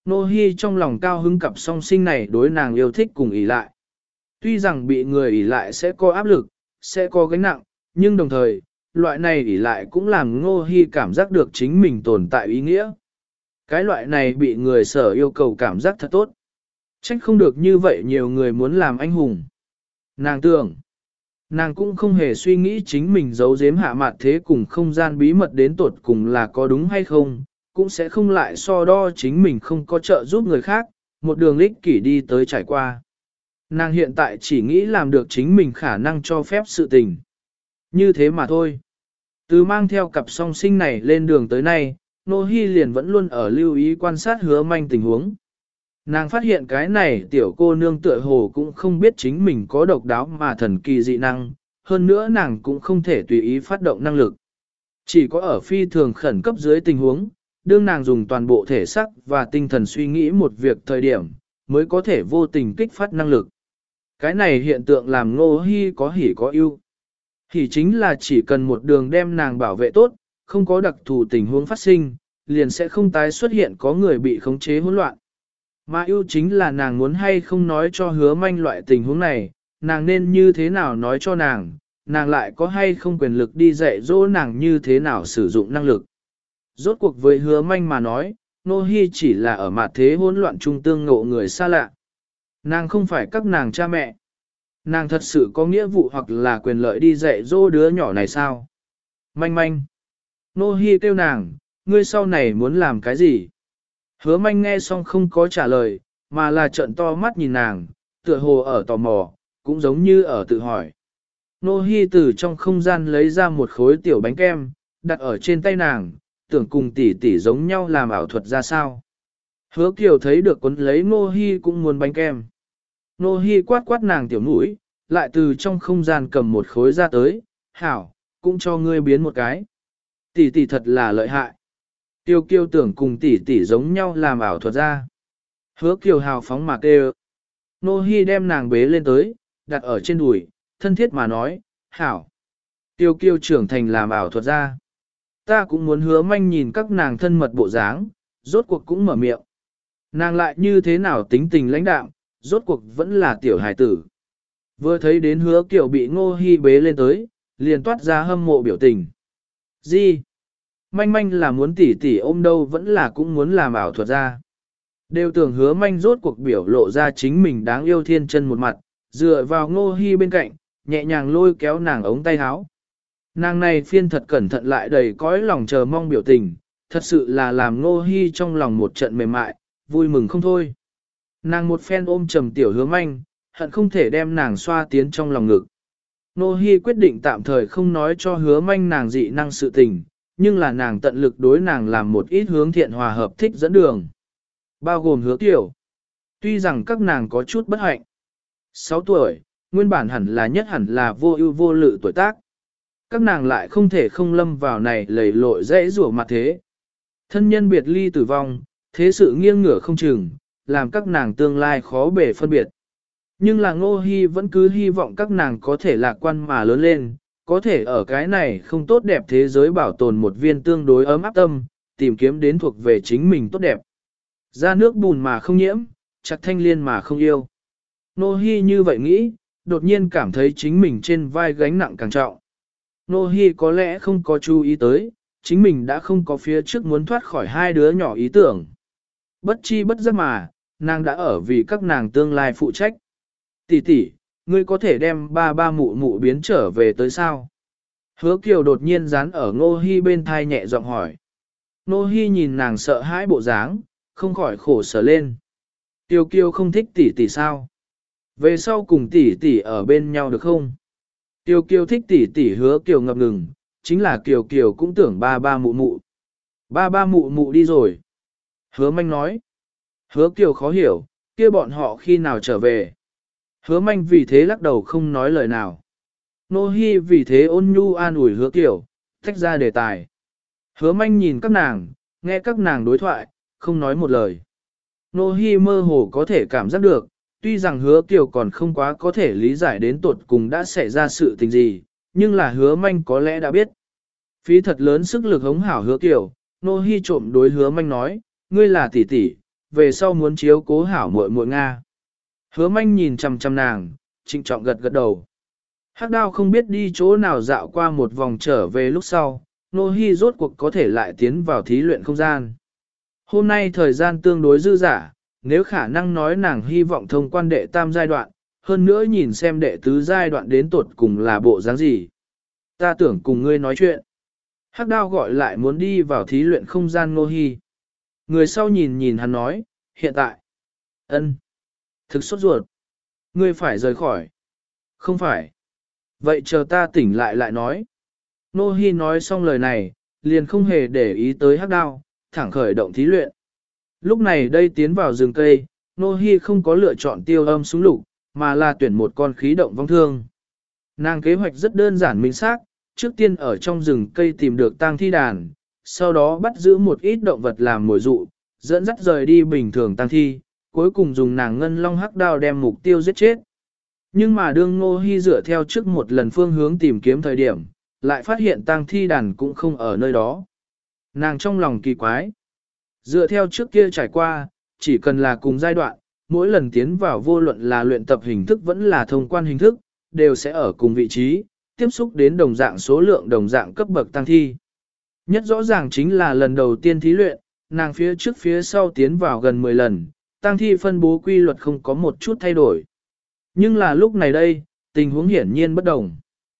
Nô Hi trong lòng cao hứng cặp song sinh này đối nàng yêu thích cùng ỷ lại. Tuy rằng bị người ỷ lại sẽ có áp lực, sẽ có gánh nặng, nhưng đồng thời, loại này ỷ lại cũng làm Nô Hi cảm giác được chính mình tồn tại ý nghĩa. Cái loại này bị người sở yêu cầu cảm giác thật tốt. Trách không được như vậy nhiều người muốn làm anh hùng. Nàng tưởng, nàng cũng không hề suy nghĩ chính mình giấu giếm hạ mặt thế cùng không gian bí mật đến tột cùng là có đúng hay không, cũng sẽ không lại so đo chính mình không có trợ giúp người khác, một đường lích kỷ đi tới trải qua. Nàng hiện tại chỉ nghĩ làm được chính mình khả năng cho phép sự tình. Như thế mà thôi. Từ mang theo cặp song sinh này lên đường tới nay, Nô Hi liền vẫn luôn ở lưu ý quan sát Hứa Manh tình huống. Nàng phát hiện cái này tiểu cô nương tựa hồ cũng không biết chính mình có độc đáo mà thần kỳ dị năng, hơn nữa nàng cũng không thể tùy ý phát động năng lực. Chỉ có ở phi thường khẩn cấp dưới tình huống, đương nàng dùng toàn bộ thể xác và tinh thần suy nghĩ một việc thời điểm, mới có thể vô tình kích phát năng lực. Cái này hiện tượng làm Nô Hi có hỉ có ưu. Hỉ chính là chỉ cần một đường đem nàng bảo vệ tốt, không có đặc thù tình huống phát sinh, liền sẽ không tái xuất hiện có người bị khống chế hỗn loạn. Mà ưu chính là nàng muốn hay không nói cho Hứa Manh loại tình huống này, nàng nên như thế nào nói cho nàng lại có hay không quyền lực đi dạy dỗ nàng như thế nào sử dụng năng lực. Rốt cuộc với Hứa Manh mà nói, Nô Hi chỉ là ở mặt thế hỗn loạn trung tương ngộ người xa lạ. Nàng không phải các nàng cha mẹ. Nàng thật sự có nghĩa vụ hoặc là quyền lợi đi dạy dỗ đứa nhỏ này sao? Manh manh. Nô Hi kêu nàng, ngươi sau này muốn làm cái gì? Hứa Manh nghe xong không có trả lời, mà là trợn to mắt nhìn nàng, tựa hồ ở tò mò, cũng giống như ở tự hỏi. Nô Hi từ trong không gian lấy ra một khối tiểu bánh kem, đặt ở trên tay nàng, tưởng cùng tỷ tỷ giống nhau làm ảo thuật ra sao. Hứa Kiều thấy được cuốn lấy Nô Hi cũng muốn bánh kem. Nô Hi quát quát nàng tiểu mũi, lại từ trong không gian cầm một khối ra tới, hảo, cũng cho ngươi biến một cái. Tỷ tỷ thật là lợi hại. Tiêu Kiều tưởng cùng tỷ tỷ giống nhau làm ảo thuật ra. Hứa Kiều hào phóng mà kêu. Nô Hi đem nàng bế lên tới, đặt ở trên đùi, thân thiết mà nói, hảo. Tiêu Kiều trưởng thành làm ảo thuật ra. Ta cũng muốn Hứa Manh nhìn các nàng thân mật bộ dáng, rốt cuộc cũng mở miệng. Nàng lại như thế nào tính tình lãnh đạm, rốt cuộc vẫn là tiểu hài tử. Vừa thấy đến Hứa Kiều bị Ngô Hi bế lên tới, liền toát ra hâm mộ biểu tình. Gì? Manh manh là muốn tỉ tỉ ôm đâu vẫn là cũng muốn làm ảo thuật ra. Đều tưởng Hứa Manh rốt cuộc biểu lộ ra chính mình đáng yêu thiên chân một mặt, dựa vào Ngô Hi bên cạnh, nhẹ nhàng lôi kéo nàng ống tay áo. Nàng này phiên thật cẩn thận lại đầy cõi lòng chờ mong biểu tình, thật sự là làm Ngô Hi trong lòng một trận mềm mại, vui mừng không thôi. Nàng một phen ôm trầm tiểu Hứa Manh, hận không thể đem nàng xoa tiến trong lòng ngực. Ngô Hi quyết định tạm thời không nói cho Hứa Manh nàng dị năng sự tình, nhưng là nàng tận lực đối nàng làm một ít hướng thiện hòa hợp thích dẫn đường. Bao gồm Hứa Kiều. Tuy rằng các nàng có chút bất hạnh. 6 tuổi, nguyên bản hẳn là vô ưu vô lự tuổi tác. Các nàng lại không thể không lâm vào này lầy lội dễ rủa mặt thế. Thân nhân biệt ly tử vong, thế sự nghiêng ngửa không chừng, làm các nàng tương lai khó bề phân biệt. Nhưng là Ngô Hi vẫn cứ hy vọng các nàng có thể lạc quan mà lớn lên, có thể ở cái này không tốt đẹp thế giới bảo tồn một viên tương đối ấm áp tâm, tìm kiếm đến thuộc về chính mình tốt đẹp. Ra nước bùn mà không nhiễm, chặt thanh liên mà không yêu. Ngô Hi như vậy nghĩ, đột nhiên cảm thấy chính mình trên vai gánh nặng càng trọng. Ngô Hi có lẽ không có chú ý tới, chính mình đã không có phía trước muốn thoát khỏi hai đứa nhỏ ý tưởng. Bất chi bất giác mà, nàng đã ở vì các nàng tương lai phụ trách. Tỷ tỷ, ngươi có thể đem ba ba mụ mụ biến trở về tới sao? Hứa Kiều đột nhiên dán ở Ngô Hi bên thai nhẹ giọng hỏi. Ngô Hi nhìn nàng sợ hãi bộ dáng, không khỏi khổ sở lên. Tiêu Kiều không thích tỷ tỷ sao? Về sau cùng tỷ tỷ ở bên nhau được không? Tiêu Kiều thích tỷ tỷ. Hứa Kiều ngập ngừng, chính là Kiều Kiều cũng tưởng ba ba mụ mụ. Ba ba mụ mụ đi rồi. Hứa Manh nói. Hứa Kiều khó hiểu, kia bọn họ khi nào trở về. Hứa Manh vì thế lắc đầu không nói lời nào. Nô Hi vì thế ôn nhu an ủi Hứa Kiều, tách ra đề tài. Hứa Manh nhìn các nàng, nghe các nàng đối thoại, không nói một lời. Nô Hi mơ hồ có thể cảm giác được, tuy rằng Hứa Kiều còn không quá có thể lý giải đến tột cùng đã xảy ra sự tình gì, nhưng là Hứa Manh có lẽ đã biết. Phí thật lớn sức lực hống hảo Hứa Kiều, Nô Hi trộm đối Hứa Manh nói, ngươi là tỷ tỷ, về sau muốn chiếu cố hảo muội muội Nga. Hứa manh nhìn chằm chằm nàng, trịnh trọng gật gật đầu. Hắc đao không biết đi chỗ nào dạo qua một vòng trở về lúc sau, Nô Hi rốt cuộc có thể lại tiến vào thí luyện không gian. Hôm nay thời gian tương đối dư dả, nếu khả năng nói nàng hy vọng thông quan đệ tam giai đoạn, hơn nữa nhìn xem đệ tứ giai đoạn đến tuột cùng là bộ dáng gì. Ta tưởng cùng ngươi nói chuyện. Hắc đao gọi lại muốn đi vào thí luyện không gian Nô Hi. Người sau nhìn nhìn hắn nói, hiện tại. Ân, thực sốt ruột. Ngươi phải rời khỏi. Không phải. Vậy chờ ta tỉnh lại nói. Nô Hi nói xong lời này, liền không hề để ý tới hắc đao, thẳng khởi động thí luyện. Lúc này đây tiến vào rừng cây, Nô Hi không có lựa chọn tiêu âm súng lục, mà là tuyển một con khí động vong thương. Nàng kế hoạch rất đơn giản minh xác, trước tiên ở trong rừng cây tìm được tang thi đàn, sau đó bắt giữ một ít động vật làm mồi dụ, dẫn dắt rời đi bình thường tang thi, cuối cùng dùng nàng ngân long hắc đao đem mục tiêu giết chết. Nhưng mà đương Nô Hi dựa theo trước một lần phương hướng tìm kiếm thời điểm, lại phát hiện tang thi đàn cũng không ở nơi đó. Nàng trong lòng kỳ quái. Dựa theo trước kia trải qua, chỉ cần là cùng giai đoạn, mỗi lần tiến vào vô luận là luyện tập hình thức vẫn là thông quan hình thức, đều sẽ ở cùng vị trí, tiếp xúc đến đồng dạng số lượng đồng dạng cấp bậc tăng thi. Nhất rõ ràng chính là lần đầu tiên thí luyện, nàng phía trước phía sau tiến vào gần 10 lần, tăng thi phân bố quy luật không có một chút thay đổi. Nhưng là lúc này đây, tình huống hiển nhiên bất đồng.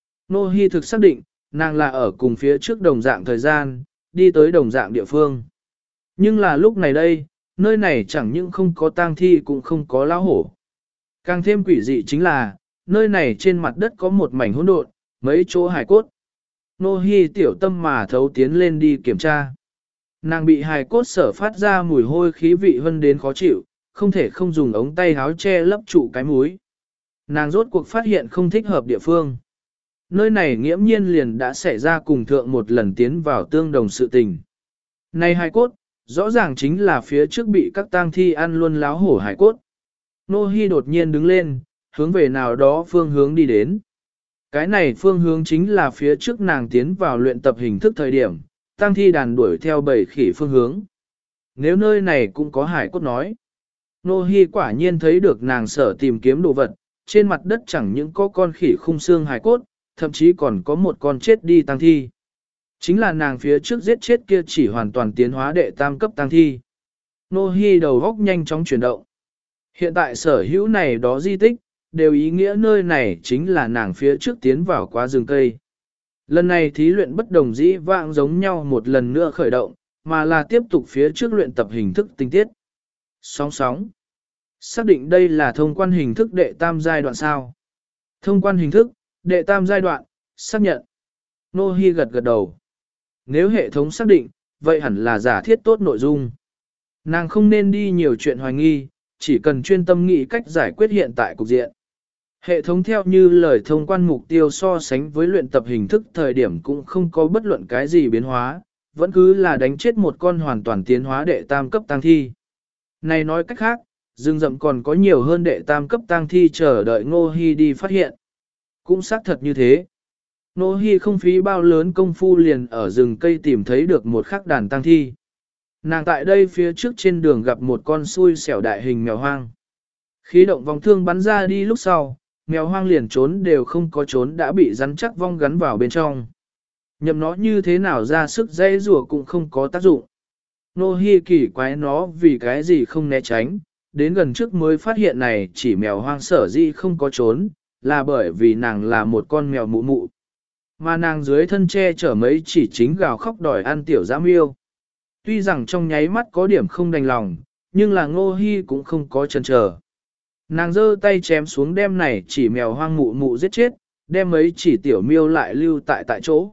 Nô Hi thực xác định, nàng là ở cùng phía trước đồng dạng thời gian, đi tới đồng dạng địa phương. Nhưng là lúc này đây, nơi này chẳng những không có tang thi cũng không có lão hổ. Càng thêm quỷ dị chính là, nơi này trên mặt đất có một mảnh hỗn độn, mấy chỗ hài cốt. Nô Hi tiểu tâm mà thấu tiến lên đi kiểm tra. Nàng bị hài cốt sở phát ra mùi hôi khí vị hơn đến khó chịu, không thể không dùng ống tay áo che lấp trụ cái mũi. Nàng rốt cuộc phát hiện không thích hợp địa phương. Nơi này nghiễm nhiên liền đã xảy ra cùng thượng một lần tiến vào tương đồng sự tình. Này hài cốt, rõ ràng chính là phía trước bị các tang thi ăn luôn láo hổ hài cốt. Nô Hi đột nhiên đứng lên, hướng về nào đó phương hướng đi đến. Cái này phương hướng chính là phía trước nàng tiến vào luyện tập hình thức thời điểm, tang thi đàn đuổi theo bầy khỉ phương hướng. Nếu nơi này cũng có hải cốt nói. Nô Hi quả nhiên thấy được nàng sở tìm kiếm đồ vật, trên mặt đất chẳng những có con khỉ khung xương hải cốt, thậm chí còn có một con chết đi tang thi. Chính là nàng phía trước giết chết kia chỉ hoàn toàn tiến hóa đệ tam cấp tang thi. Nô Hi đầu góc nhanh chóng chuyển động. Hiện tại sở hữu này đó di tích, đều ý nghĩa nơi này chính là nàng phía trước tiến vào quá rừng cây. Lần này thí luyện bất đồng dĩ vãng giống nhau một lần nữa khởi động, mà là tiếp tục phía trước luyện tập hình thức tinh tiết. Sóng sóng. Xác định đây là thông quan hình thức đệ tam giai đoạn sao. Thông quan hình thức, đệ tam giai đoạn, xác nhận. Nô Hi gật gật đầu. Nếu hệ thống xác định, vậy hẳn là giả thiết tốt nội dung. Nàng không nên đi nhiều chuyện hoài nghi, chỉ cần chuyên tâm nghĩ cách giải quyết hiện tại cục diện. Hệ thống theo như lời thông quan mục tiêu so sánh với luyện tập hình thức thời điểm cũng không có bất luận cái gì biến hóa, vẫn cứ là đánh chết một con hoàn toàn tiến hóa đệ tam cấp tang thi. Này nói cách khác, rừng rậm còn có nhiều hơn đệ tam cấp tang thi chờ đợi Ngô Hi đi phát hiện. Cũng xác thật như thế. Ngô Hi không phí bao lớn công phu liền ở rừng cây tìm thấy được một khắc đàn tang thi. Nàng tại đây phía trước trên đường gặp một con xui xẻo đại hình mèo hoang. Khí động vòng thương bắn ra đi lúc sau, mèo hoang liền trốn đều không có trốn đã bị rắn chắc vong gắn vào bên trong. Nhậm nó như thế nào ra sức dây rùa cũng không có tác dụng. Nô Hi kỳ quái nó vì cái gì không né tránh, đến gần trước mới phát hiện này chỉ mèo hoang sở dĩ không có trốn, là bởi vì nàng là một con mèo mụ mụ. Mà nàng dưới thân che chở mấy chỉ chính gào khóc đòi ăn tiểu dã miêu. Tuy rằng trong nháy mắt có điểm không đành lòng, nhưng là Ngô Hi cũng không có chần chờ. Nàng giơ tay chém xuống đem này chỉ mèo hoang mụ mụ giết chết, đem mấy chỉ tiểu miêu lại lưu tại chỗ.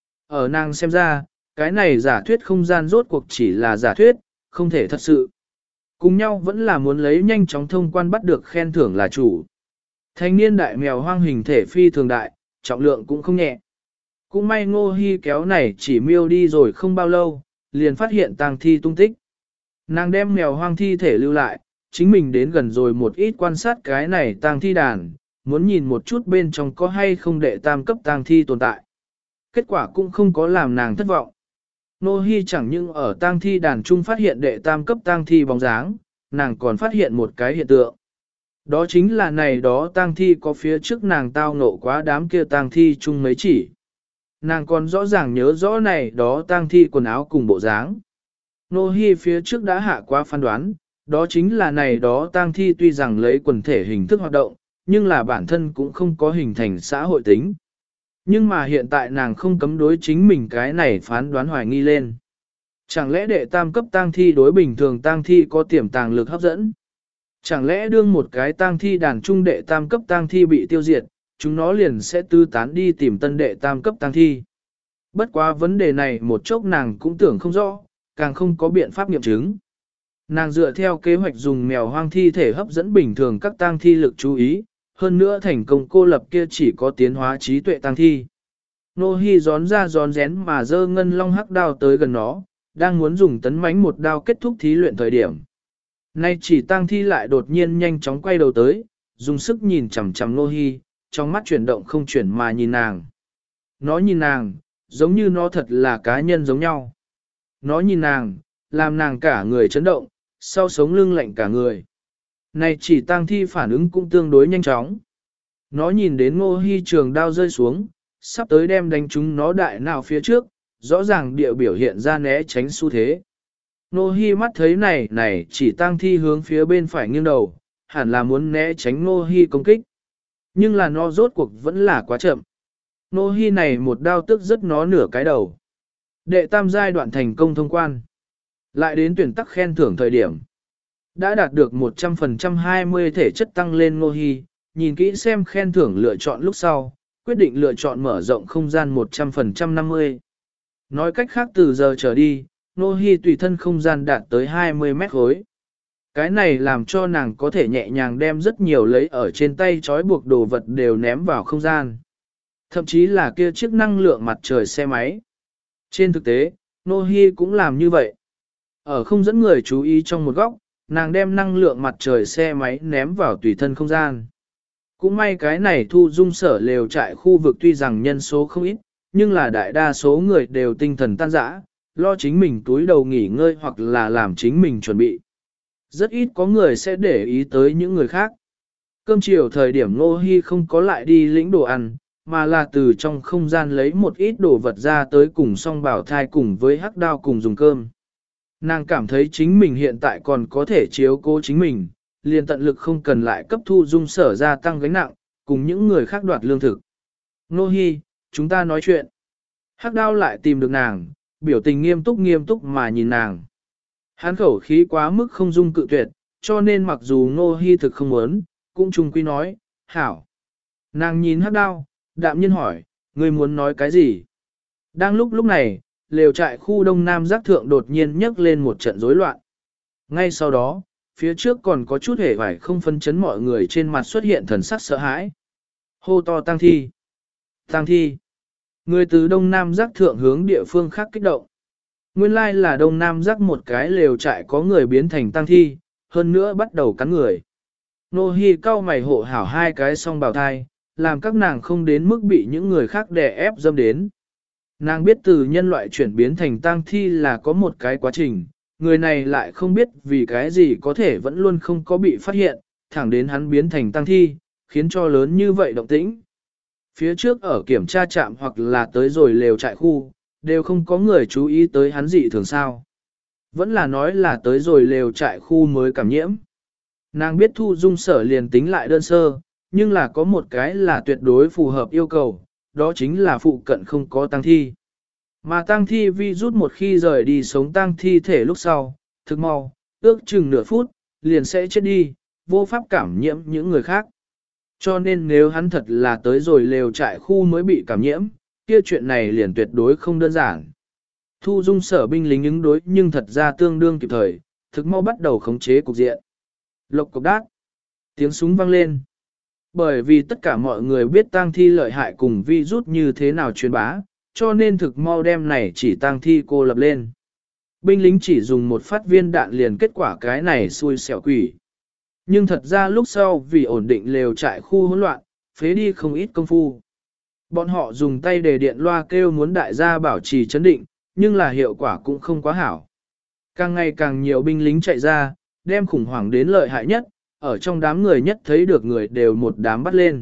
Ở nàng xem ra, cái này giả thuyết không gian rốt cuộc chỉ là giả thuyết, không thể thật sự. Cùng nhau vẫn là muốn lấy nhanh chóng thông quan bắt được khen thưởng là chủ. Thanh niên đại mèo hoang hình thể phi thường đại, trọng lượng cũng không nhẹ. Cũng may Ngô Hi kéo này chỉ miêu đi rồi không bao lâu, liền phát hiện tang thi tung tích. Nàng đem mèo hoang thi thể lưu lại, chính mình đến gần rồi một ít quan sát cái này tang thi đàn, muốn nhìn một chút bên trong có hay không đệ tam cấp tang thi tồn tại. Kết quả cũng không có làm nàng thất vọng. Nô Hi chẳng những ở tang thi đàn trung phát hiện đệ tam cấp tang thi bóng dáng, nàng còn phát hiện một cái hiện tượng. Đó chính là này đó tang thi có phía trước nàng tao ngộ quá đám kia tang thi chung mấy chỉ. Nàng còn rõ ràng nhớ rõ này đó tang thi quần áo cùng bộ dáng. Nô Hi phía trước đã hạ quá phán đoán, đó chính là này đó tang thi tuy rằng lấy quần thể hình thức hoạt động, nhưng là bản thân cũng không có hình thành xã hội tính. Nhưng mà hiện tại nàng không cấm đối chính mình cái này phán đoán hoài nghi lên. Chẳng lẽ đệ tam cấp tang thi đối bình thường tang thi có tiềm tàng lực hấp dẫn? Chẳng lẽ đương một cái tang thi đàn trung đệ tam cấp tang thi bị tiêu diệt, chúng nó liền sẽ tư tán đi tìm tân đệ tam cấp tang thi? Bất quá vấn đề này một chốc nàng cũng tưởng không rõ, càng không có biện pháp nghiệm chứng. Nàng dựa theo kế hoạch dùng mèo hoang thi thể hấp dẫn bình thường các tang thi lực chú ý, hơn nữa thành công cô lập kia chỉ có tiến hóa trí tuệ tang thi. Nô Hi gión ra gión rén mà giơ ngân long hắc đao tới gần nó, đang muốn dùng tấn mãnh một đao kết thúc thí luyện thời điểm. Nay chỉ tang thi lại đột nhiên nhanh chóng quay đầu tới, dùng sức nhìn chằm chằm Nô Hi, trong mắt chuyển động không chuyển mà nhìn nàng. Nó nhìn nàng, giống như nó thật là cá nhân giống nhau. Nó nhìn nàng, làm nàng cả người chấn động, sau sống lưng lạnh cả người. Này chỉ tang thi phản ứng cũng tương đối nhanh chóng. Nó nhìn đến Ngô Hi trường đao rơi xuống, sắp tới đem đánh trúng nó đại nào phía trước, rõ ràng địa biểu hiện ra né tránh xu thế. Ngô Hi mắt thấy này chỉ tang thi hướng phía bên phải nghiêng đầu, hẳn là muốn né tránh Ngô Hi công kích. Nhưng là nó rốt cuộc vẫn là quá chậm. Ngô Hi này một đao tức rất nó nửa cái đầu. Đệ tam giai đoạn thành công thông quan. Lại đến tuyển tắc khen thưởng thời điểm. Đã đạt được 100% 20 thể chất tăng lên Ngô Hi, nhìn kỹ xem khen thưởng lựa chọn lúc sau, quyết định lựa chọn mở rộng không gian 100% 50. Nói cách khác từ giờ trở đi, Ngô Hi tùy thân không gian đạt tới 20 mét khối. Cái này làm cho nàng có thể nhẹ nhàng đem rất nhiều lấy ở trên tay trói buộc đồ vật đều ném vào không gian. Thậm chí là kia chiếc năng lượng mặt trời xe máy. Trên thực tế, Ngô Hi cũng làm như vậy. Ở không dẫn người chú ý trong một góc, nàng đem năng lượng mặt trời xe máy ném vào tùy thân không gian. Cũng may cái này thu dung sở lều trại khu vực tuy rằng nhân số không ít, nhưng là đại đa số người đều tinh thần tan rã, lo chính mình túi đầu nghỉ ngơi hoặc là làm chính mình chuẩn bị. Rất ít có người sẽ để ý tới những người khác. Cơm chiều thời điểm Ngô Hi không có lại đi lĩnh đồ ăn, mà là từ trong không gian lấy một ít đồ vật ra tới cùng song bảo thai cùng với hắc đao cùng dùng cơm. Nàng cảm thấy chính mình hiện tại còn có thể chiếu cố chính mình, liền tận lực không cần lại cấp thu dung sở gia tăng gánh nặng, cùng những người khác đoạt lương thực. Nô Hi, chúng ta nói chuyện. Hắc đao lại tìm được nàng, biểu tình nghiêm túc mà nhìn nàng. Hắn khẩu khí quá mức không dung cự tuyệt, cho nên mặc dù Nô Hi thực không muốn, cũng chung quy nói, hảo. Nàng nhìn Hắc đao, đạm nhiên hỏi, ngươi muốn nói cái gì? Đang lúc này, lều trại khu đông nam giác thượng đột nhiên nhấc lên một trận rối loạn. Ngay sau đó, phía trước còn có chút hề vải không phân chấn mọi người trên mặt xuất hiện thần sắc sợ hãi. Hô to tang thi. Tang thi. Người từ đông nam giác thượng hướng địa phương khác kích động. Nguyên lai là đông nam giác một cái lều trại có người biến thành tang thi, hơn nữa bắt đầu cắn người. Nô Hi cau mày hộ hảo hai cái song bào thai, làm các nàng không đến mức bị những người khác đè ép dâm đến. Nàng biết từ nhân loại chuyển biến thành tang thi là có một cái quá trình, người này lại không biết vì cái gì có thể vẫn luôn không có bị phát hiện, thẳng đến hắn biến thành tang thi, khiến cho lớn như vậy động tĩnh. Phía trước ở kiểm tra trạm hoặc là tới rồi lều trại khu, đều không có người chú ý tới hắn dị thường sao. Vẫn là nói là tới rồi lều trại khu mới cảm nhiễm. Nàng biết thu dung sở liền tính lại đơn sơ, nhưng là có một cái là tuyệt đối phù hợp yêu cầu, đó chính là phụ cận không có tang thi. Mà tang thi vi rút một khi rời đi sống tang thi thể lúc sau, thực mau, ước chừng nửa phút, liền sẽ chết đi, vô pháp cảm nhiễm những người khác. Cho nên nếu hắn thật là tới rồi lều trại khu mới bị cảm nhiễm, kia chuyện này liền tuyệt đối không đơn giản. Thu dung sở binh lính ứng đối nhưng thật ra tương đương kịp thời, thực mau bắt đầu khống chế cục diện. Lộc cục đát, tiếng súng vang lên. Bởi vì tất cả mọi người biết tang thi lợi hại cùng vi rút như thế nào truyền bá, cho nên thực mau đem này chỉ tang thi cô lập lên. Binh lính chỉ dùng một phát viên đạn liền kết quả cái này xui xẻo quỷ. Nhưng thật ra lúc sau vì ổn định lều trại khu hỗn loạn, phế đi không ít công phu. Bọn họ dùng tay đề điện loa kêu muốn đại gia bảo trì chấn định, nhưng là hiệu quả cũng không quá hảo. Càng ngày càng nhiều binh lính chạy ra, đem khủng hoảng đến lợi hại nhất, ở trong đám người nhất thấy được người đều một đám bắt lên.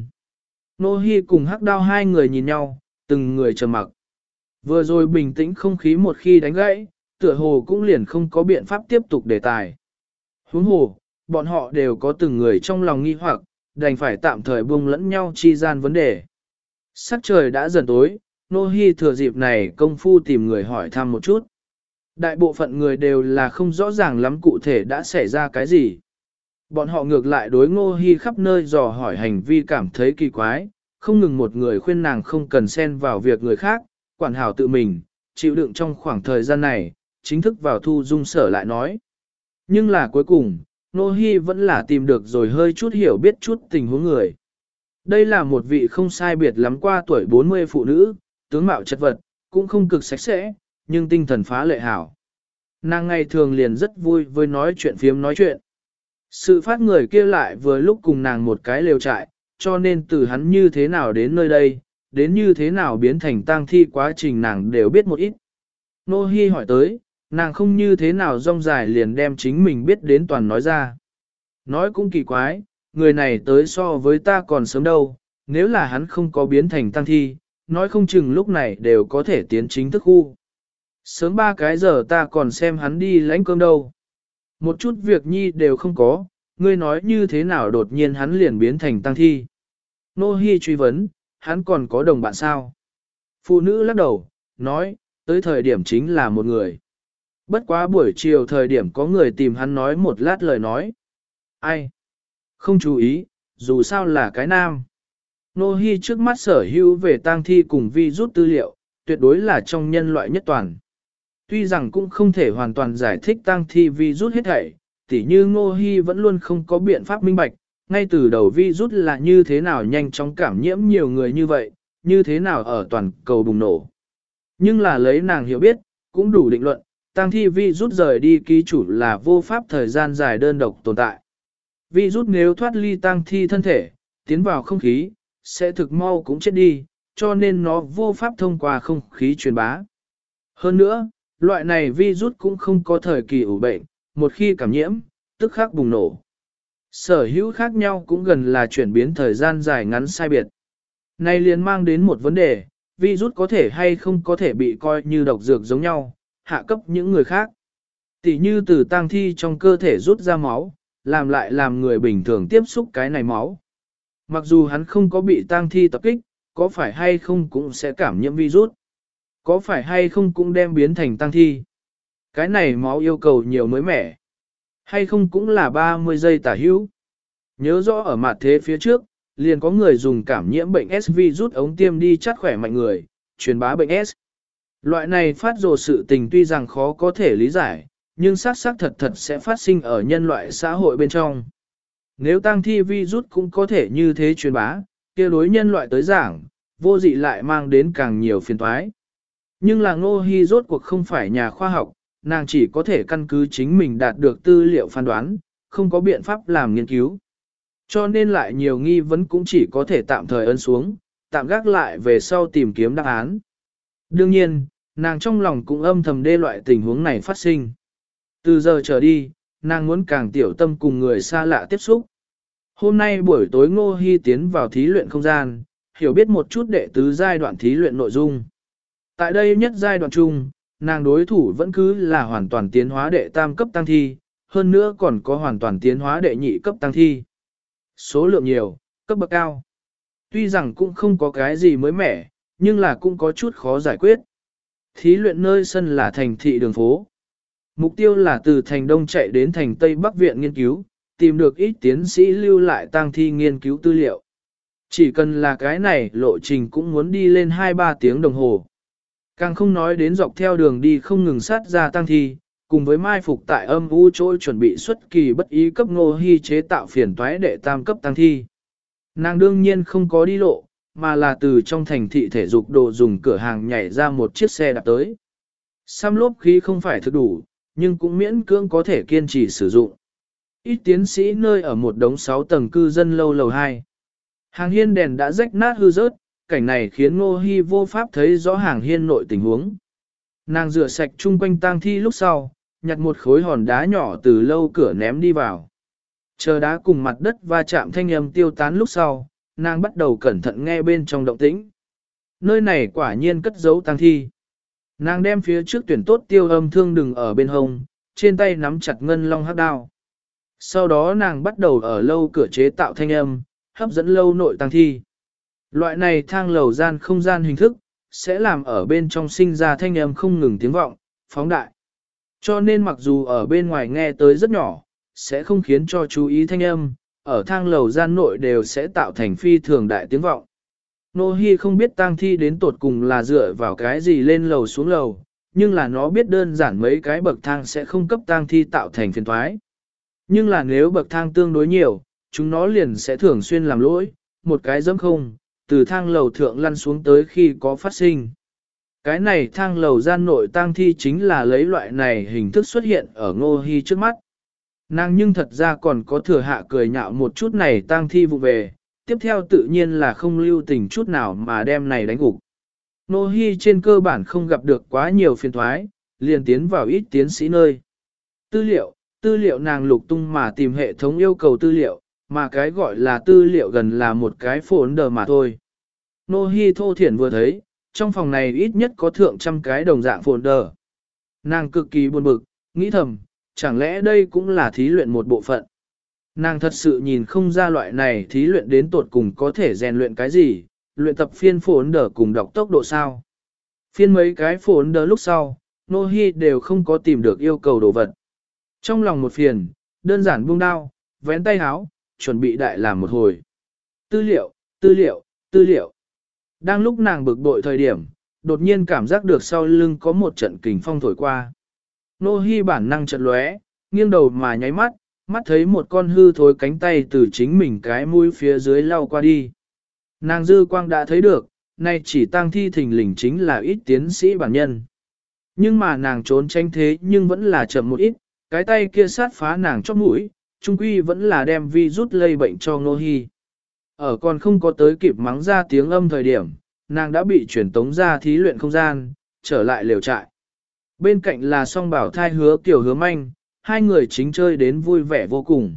Nô Hi cùng Hắc Đao hai người nhìn nhau, từng người trầm mặc. Vừa rồi bình tĩnh không khí một khi đánh gãy, tựa hồ cũng liền không có biện pháp tiếp tục đề tài. Huống hồ, bọn họ đều có từng người trong lòng nghi hoặc, đành phải tạm thời buông lẫn nhau chi gian vấn đề. Sắc trời đã dần tối, Nô Hi thừa dịp này công phu tìm người hỏi thăm một chút. Đại bộ phận người đều là không rõ ràng lắm cụ thể đã xảy ra cái gì. Bọn họ ngược lại đối Nô Hi khắp nơi dò hỏi hành vi cảm thấy kỳ quái, không ngừng một người khuyên nàng không cần xen vào việc người khác, quản hảo tự mình, chịu đựng trong khoảng thời gian này, chính thức vào thu dung sở lại nói. Nhưng là cuối cùng, Nô Hi vẫn là tìm được rồi hơi chút hiểu biết chút tình huống người. Đây là một vị không sai biệt lắm qua tuổi 40 phụ nữ, tướng mạo chất vật, cũng không cực sạch sẽ, nhưng tinh thần phá lệ hảo. Nàng ngày thường liền rất vui với nói chuyện phiếm nói chuyện. Sự phát người kia lại vừa lúc cùng nàng một cái lều trại, cho nên từ hắn như thế nào đến nơi đây, đến như thế nào biến thành tang thi quá trình nàng đều biết một ít. Nô Hi hỏi tới, nàng không như thế nào rong dài liền đem chính mình biết đến toàn nói ra. Nói cũng kỳ quái, người này tới so với ta còn sớm đâu, nếu là hắn không có biến thành tang thi, nói không chừng lúc này đều có thể tiến chính thức khu. Sớm 3 cái giờ ta còn xem hắn đi lãnh cơm đâu. Một chút việc nhi đều không có, ngươi nói như thế nào đột nhiên hắn liền biến thành tang thi. Nô Hi truy vấn, hắn còn có đồng bạn sao? Phụ nữ lắc đầu, nói, tới thời điểm chính là một người. Bất quá buổi chiều thời điểm có người tìm hắn nói một lát lời nói. Ai? Không chú ý, dù sao là cái nam. Nô Hi trước mắt sở hữu về tang thi cùng vi rút tư liệu, tuyệt đối là trong nhân loại nhất toàn. Tuy rằng cũng không thể hoàn toàn giải thích tang thi vi rút hết thảy, tỉ như Nô Hi vẫn luôn không có biện pháp minh bạch, ngay từ đầu vi rút là như thế nào nhanh chóng cảm nhiễm nhiều người như vậy, như thế nào ở toàn cầu bùng nổ. Nhưng là lấy nàng hiểu biết, cũng đủ định luận, tang thi vi rút rời đi ký chủ là vô pháp thời gian dài đơn độc tồn tại. Vi rút nếu thoát ly tang thi thân thể, tiến vào không khí, sẽ thực mau cũng chết đi, cho nên nó vô pháp thông qua không khí truyền bá. Hơn nữa, loại này vi rút cũng không có thời kỳ ủ bệnh, một khi cảm nhiễm, tức khắc bùng nổ. Sở hữu khác nhau cũng gần là chuyển biến thời gian dài ngắn sai biệt. Này liền mang đến một vấn đề, virus có thể hay không có thể bị coi như độc dược giống nhau, hạ cấp những người khác. Tỷ như từ tang thi trong cơ thể rút ra máu, làm lại làm người bình thường tiếp xúc cái này máu. Mặc dù hắn không có bị tang thi tập kích, có phải hay không cũng sẽ cảm nhiễm virus. Có phải hay không cũng đem biến thành tang thi. Cái này máu yêu cầu nhiều mới mẻ. Hay không cũng là 30 giây tả hữu. Nhớ rõ ở mặt thế phía trước, liền có người dùng cảm nhiễm bệnh S virus ống tiêm đi chắt khỏe mạnh người, truyền bá bệnh S. Loại này phát rồ sự tình tuy rằng khó có thể lý giải, nhưng xác thật thật sẽ phát sinh ở nhân loại xã hội bên trong. Nếu tang thi virus cũng có thể như thế truyền bá, kia đối nhân loại tới giảng, vô dị lại mang đến càng nhiều phiền toái. Nhưng là Ngô Hi rốt cuộc không phải nhà khoa học, nàng chỉ có thể căn cứ chính mình đạt được tư liệu phán đoán, không có biện pháp làm nghiên cứu. Cho nên lại nhiều nghi vấn cũng chỉ có thể tạm thời ấn xuống, tạm gác lại về sau tìm kiếm đáp án. Đương nhiên, nàng trong lòng cũng âm thầm đe loại tình huống này phát sinh. Từ giờ trở đi, nàng muốn càng tiểu tâm cùng người xa lạ tiếp xúc. Hôm nay buổi tối Ngô Hi tiến vào thí luyện không gian, hiểu biết một chút đệ tứ giai đoạn thí luyện nội dung. Tại đây nhất giai đoạn chung, nàng đối thủ vẫn cứ là hoàn toàn tiến hóa đệ tam cấp tăng thi, hơn nữa còn có hoàn toàn tiến hóa đệ nhị cấp tăng thi. Số lượng nhiều, cấp bậc cao. Tuy rằng cũng không có cái gì mới mẻ, nhưng là cũng có chút khó giải quyết. Thí luyện nơi sân là thành thị đường phố. Mục tiêu là từ thành Đông chạy đến thành Tây Bắc viện nghiên cứu, tìm được ít tiến sĩ lưu lại tang thi nghiên cứu tư liệu. Chỉ cần là cái này lộ trình cũng muốn đi lên 2-3 tiếng đồng hồ. Càng không nói đến dọc theo đường đi không ngừng sát ra tang thi, cùng với mai phục tại âm u trôi chuẩn bị xuất kỳ bất ý cấp Ngô Hi chế tạo phiền toái đệ tam cấp tang thi. Nàng đương nhiên không có đi lộ, mà là từ trong thành thị thể dục đồ dùng cửa hàng nhảy ra một chiếc xe đạp tới. Xăm lốp khí không phải thực đủ, nhưng cũng miễn cưỡng có thể kiên trì sử dụng. Ít tiến sĩ nơi ở một đống 6 tầng cư dân lâu lầu 2. Hàng hiên đèn đã rách nát hư rớt, cảnh này khiến Ngô Hi vô pháp thấy rõ hàng hiên nội tình huống. Nàng rửa sạch chung quanh tang thi lúc sau, nhặt một khối hòn đá nhỏ từ lâu cửa ném đi vào. Chờ đá cùng mặt đất va chạm thanh âm tiêu tán lúc sau, nàng bắt đầu cẩn thận nghe bên trong động tĩnh. Nơi này quả nhiên cất giấu tang thi. Nàng đem phía trước tuyển tốt tiêu âm thương đừng ở bên hông, trên tay nắm chặt ngân long hắc đao. Sau đó nàng bắt đầu ở lâu cửa chế tạo thanh âm, hấp dẫn lâu nội tang thi. Loại này thang lầu gian không gian hình thức, sẽ làm ở bên trong sinh ra thanh âm không ngừng tiếng vọng, phóng đại. Cho nên mặc dù ở bên ngoài nghe tới rất nhỏ, sẽ không khiến cho chú ý thanh âm, ở thang lầu gian nội đều sẽ tạo thành phi thường đại tiếng vọng. Nô Hi không biết tang thi đến tột cùng là dựa vào cái gì lên lầu xuống lầu, nhưng là nó biết đơn giản mấy cái bậc thang sẽ không cấp tang thi tạo thành phiền toái. Nhưng là nếu bậc thang tương đối nhiều, chúng nó liền sẽ thường xuyên làm lỗi, một cái dẫm không, từ thang lầu thượng lăn xuống tới khi có phát sinh. Cái này thang lầu gian nội tang thi chính là lấy loại này hình thức xuất hiện ở Ngô Hi trước mắt. Nàng nhưng thật ra còn có thừa hạ cười nhạo một chút này tang thi vụ về, tiếp theo tự nhiên là không lưu tình chút nào mà đem này đánh gục. Ngô Hi trên cơ bản không gặp được quá nhiều phiền toái, liền tiến vào ít tiến sĩ nơi. Tư liệu nàng lục tung mà tìm hệ thống yêu cầu tư liệu, mà cái gọi là tư liệu gần là một cái folder mà thôi. Ngô Hi thô thiển vừa thấy, trong phòng này ít nhất có thượng trăm cái đồng dạng folder. Nàng cực kỳ buồn bực, nghĩ thầm, chẳng lẽ đây cũng là thí luyện một bộ phận. Nàng thật sự nhìn không ra loại này thí luyện đến tột cùng có thể rèn luyện cái gì, luyện tập phiên folder cùng đọc tốc độ sao. Phiên mấy cái folder lúc sau, Nô Hi đều không có tìm được yêu cầu đồ vật. Trong lòng một phiền, đơn giản buông đao, vén tay háo, chuẩn bị đại làm một hồi. Tư liệu. Đang lúc nàng bực bội thời điểm, đột nhiên cảm giác được sau lưng có một trận kình phong thổi qua. Nô Hi bản năng chợt lóe, nghiêng đầu mà nháy mắt, mắt thấy một con hư thối cánh tay từ chính mình cái mũi phía dưới lao qua đi. Nàng dư quang đã thấy được, nay chỉ tang thi thình lình chính là ít tiến sĩ bản nhân. Nhưng mà nàng trốn tránh thế nhưng vẫn là chậm một ít, cái tay kia sát phá nàng chóp mũi, trung quy vẫn là đem virus lây bệnh cho Nô Hi. Ở còn không có tới kịp mắng ra tiếng âm thời điểm, nàng đã bị chuyển tống ra thí luyện không gian, trở lại lều trại. Bên cạnh là song bảo thai Hứa Kiều Hứa Manh, hai người chính chơi đến vui vẻ vô cùng.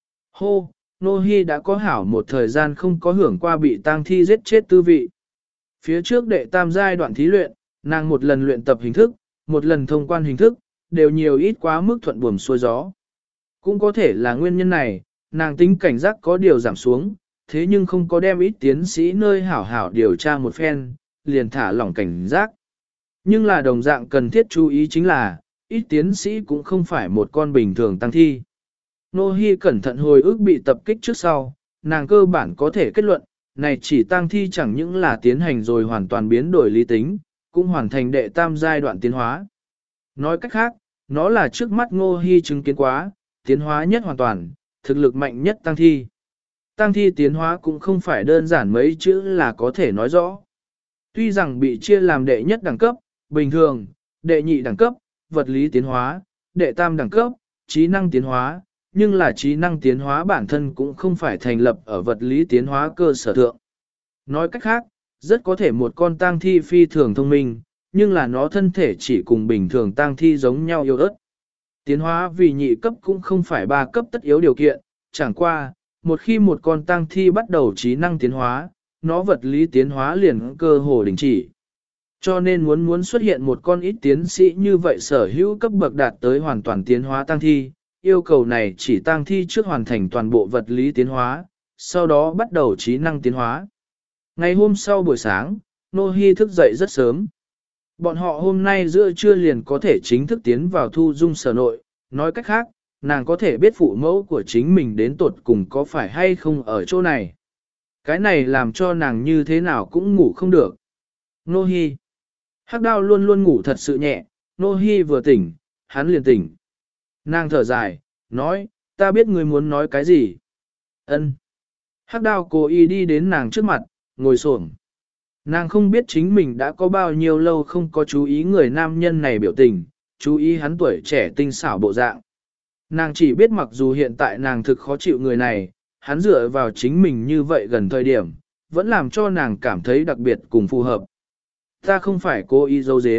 Hô, Nô Hi đã có hảo một thời gian không có hưởng qua bị tang thi giết chết tư vị. Phía trước đệ tam giai đoạn thí luyện, nàng một lần luyện tập hình thức, một lần thông quan hình thức, đều nhiều ít quá mức thuận buồm xuôi gió. Cũng có thể là nguyên nhân này, nàng tính cảnh giác có điều giảm xuống, thế nhưng không có đem ít tiến sĩ nơi hảo hảo điều tra một phen, liền thả lỏng cảnh giác. Nhưng là đồng dạng cần thiết chú ý chính là, ít tiến sĩ cũng không phải một con bình thường tăng thi. Nô Hi cẩn thận hồi ức bị tập kích trước sau, nàng cơ bản có thể kết luận, này chỉ tăng thi chẳng những là tiến hành rồi hoàn toàn biến đổi lý tính, cũng hoàn thành đệ tam giai đoạn tiến hóa. Nói cách khác, nó là trước mắt Ngô Hi chứng kiến quá, tiến hóa nhất hoàn toàn, thực lực mạnh nhất tăng thi. Tăng thi tiến hóa cũng không phải đơn giản mấy chữ là có thể nói rõ. Tuy rằng bị chia làm đệ nhất đẳng cấp, bình thường, đệ nhị đẳng cấp, vật lý tiến hóa, đệ tam đẳng cấp, trí năng tiến hóa, nhưng là trí năng tiến hóa bản thân cũng không phải thành lập ở vật lý tiến hóa cơ sở thượng. Nói cách khác, rất có thể một con tang thi phi thường thông minh, nhưng là nó thân thể chỉ cùng bình thường tang thi giống nhau yếu ớt. Tiến hóa vì nhị cấp cũng không phải ba cấp tất yếu điều kiện, chẳng qua, một khi một con tang thi bắt đầu trí năng tiến hóa, nó vật lý tiến hóa liền cơ hồ đình chỉ. Cho nên muốn xuất hiện một con ít tiến sĩ như vậy sở hữu cấp bậc đạt tới hoàn toàn tiến hóa tang thi, yêu cầu này chỉ tang thi trước hoàn thành toàn bộ vật lý tiến hóa, sau đó bắt đầu trí năng tiến hóa. Ngày hôm sau buổi sáng, Nô Hi thức dậy rất sớm. Bọn họ hôm nay giữa trưa liền có thể chính thức tiến vào thu dung sở nội, nói cách khác, nàng có thể biết phụ mẫu của chính mình đến tuột cùng có phải hay không ở chỗ này. Cái này làm cho nàng như thế nào cũng ngủ không được. Nô Hi. Hắc Đao luôn luôn ngủ thật sự nhẹ, Nô Hi vừa tỉnh, hắn liền tỉnh. Nàng thở dài, nói, ta biết ngươi muốn nói cái gì. Ân. Hắc Đao cố ý đi đến nàng trước mặt, ngồi xổm. Nàng không biết chính mình đã có bao nhiêu lâu không có chú ý người nam nhân này biểu tình, chú ý hắn tuổi trẻ tinh xảo bộ dạng. Nàng chỉ biết mặc dù hiện tại nàng thực khó chịu người này, hắn dựa vào chính mình như vậy gần thời điểm, vẫn làm cho nàng cảm thấy đặc biệt cùng phù hợp. Ta không phải cố ý giấu giếm,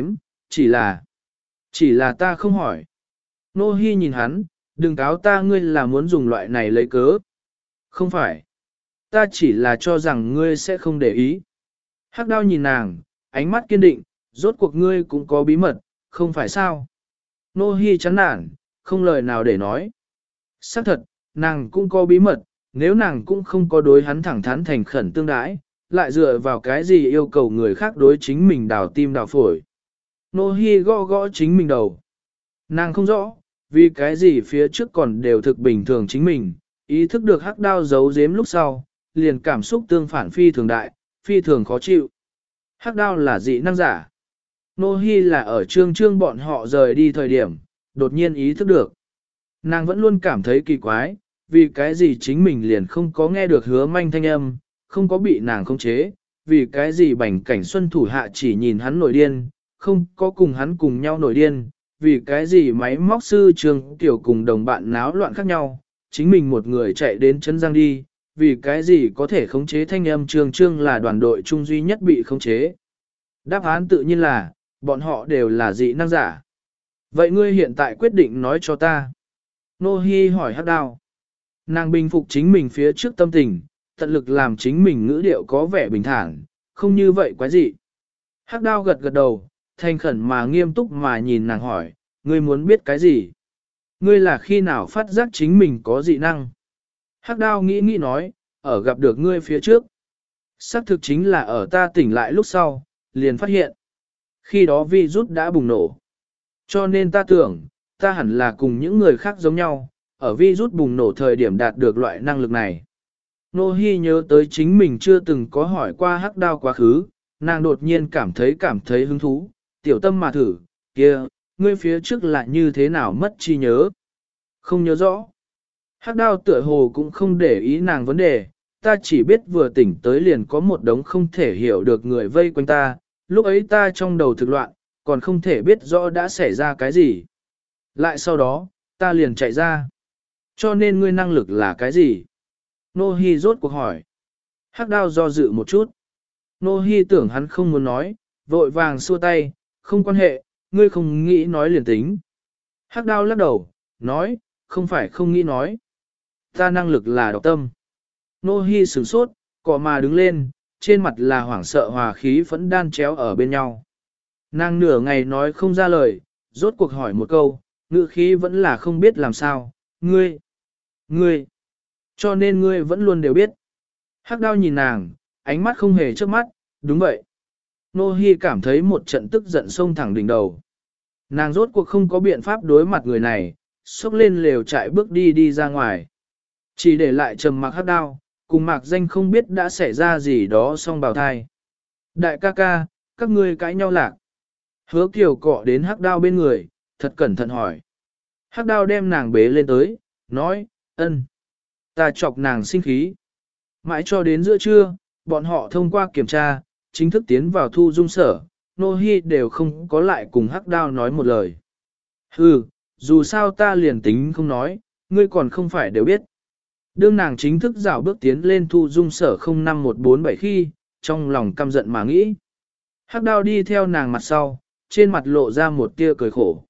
chỉ là ta không hỏi. Nô Hi nhìn hắn, đừng cáo ta ngươi là muốn dùng loại này lấy cớ. Không phải. Ta chỉ là cho rằng ngươi sẽ không để ý. Hắc đao nhìn nàng, ánh mắt kiên định, rốt cuộc ngươi cũng có bí mật, không phải sao. Nô Hi chán nản, không lời nào để nói. Xác thật, nàng cũng có bí mật, nếu nàng cũng không có đối hắn thẳng thắn thành khẩn tương đãi, lại dựa vào cái gì yêu cầu người khác đối chính mình đào tim đào phổi. Nô Hi gõ gõ chính mình đầu. Nàng không rõ, vì cái gì phía trước còn đều thực bình thường chính mình, ý thức được hắc đao giấu giếm lúc sau, liền cảm xúc tương phản phi thường đại, phi thường khó chịu. Hắc đao là dị năng giả. Nô Hi là ở trương bọn họ rời đi thời điểm, đột nhiên ý thức được. Nàng vẫn luôn cảm thấy kỳ quái, vì cái gì chính mình liền không có nghe được hứa manh thanh âm, không có bị nàng khống chế, vì cái gì bành cảnh xuân thủ hạ chỉ nhìn hắn nổi điên, không có cùng hắn cùng nhau nổi điên, vì cái gì máy móc sư Trương Tiểu cùng đồng bạn náo loạn khác nhau, chính mình một người chạy đến chân giang đi, vì cái gì có thể khống chế thanh âm Trương là đoàn đội chung duy nhất bị khống chế. Đáp án tự nhiên là, bọn họ đều là dị năng giả. Vậy ngươi hiện tại quyết định nói cho ta. Nô Hi hỏi Hắc Đao. Nàng bình phục chính mình phía trước tâm tình, tận lực làm chính mình ngữ điệu có vẻ bình thản, không như vậy quái dị. Hắc Đao gật gật đầu, thành khẩn mà nghiêm túc mà nhìn nàng hỏi, ngươi muốn biết cái gì? Ngươi là khi nào phát giác chính mình có dị năng? Hắc Đao nghĩ nói, ở gặp được ngươi phía trước. Xác thực chính là ở ta tỉnh lại lúc sau, liền phát hiện. Khi đó virus đã bùng nổ. Cho nên ta tưởng, ta hẳn là cùng những người khác giống nhau, ở virus bùng nổ thời điểm đạt được loại năng lực này. Nô Hi nhớ tới chính mình chưa từng có hỏi qua Hắc Đao quá khứ, nàng đột nhiên cảm thấy hứng thú, tiểu tâm mà thử, kia, ngươi phía trước là như thế nào mất trí nhớ? Không nhớ rõ. Hắc Đao tựa hồ cũng không để ý nàng vấn đề, ta chỉ biết vừa tỉnh tới liền có một đống không thể hiểu được người vây quanh ta, lúc ấy ta trong đầu thực loạn, còn không thể biết rõ đã xảy ra cái gì. Lại sau đó, ta liền chạy ra. Cho nên ngươi năng lực là cái gì? Nô Hi rốt cuộc hỏi. Hắc Đao do dự một chút. Nô Hi tưởng hắn không muốn nói, vội vàng xua tay, không quan hệ, ngươi không nghĩ nói liền tính. Hắc Đao lắc đầu, nói, không phải không nghĩ nói. Ta năng lực là đọc tâm. Nô Hi sửng sốt, cọ mà đứng lên, trên mặt là hoảng sợ hòa khí phẫn đan chéo ở bên nhau. Nàng nửa ngày nói không ra lời, rốt cuộc hỏi một câu, ngữ khí vẫn là không biết làm sao, ngươi, cho nên ngươi vẫn luôn đều biết. Hắc Đao nhìn nàng, ánh mắt không hề trước mắt, đúng vậy. Nô Hi cảm thấy một trận tức giận xông thẳng đỉnh đầu. Nàng rốt cuộc không có biện pháp đối mặt người này, xốc lên lều chạy bước đi ra ngoài. Chỉ để lại trầm mặc Hắc Đao, cùng Mạc Danh không biết đã xảy ra gì đó xong bào thai. Đại ca ca, các ngươi cãi nhau lạc. Hứa Kiều cọ đến Hắc Đao bên người, thật cẩn thận hỏi. Hắc Đao đem nàng bế lên tới, nói, ân. Ta chọc nàng sinh khí. Mãi cho đến giữa trưa, bọn họ thông qua kiểm tra, chính thức tiến vào thu dung sở, Nô Hi đều không có lại cùng Hắc Đao nói một lời. Hừ, dù sao ta liền tính không nói, ngươi còn không phải đều biết. Đương nàng chính thức dạo bước tiến lên thu dung sở 05147 khi, trong lòng căm giận mà nghĩ. Hắc Đao đi theo nàng mặt sau, trên mặt lộ ra một tia cười khổ.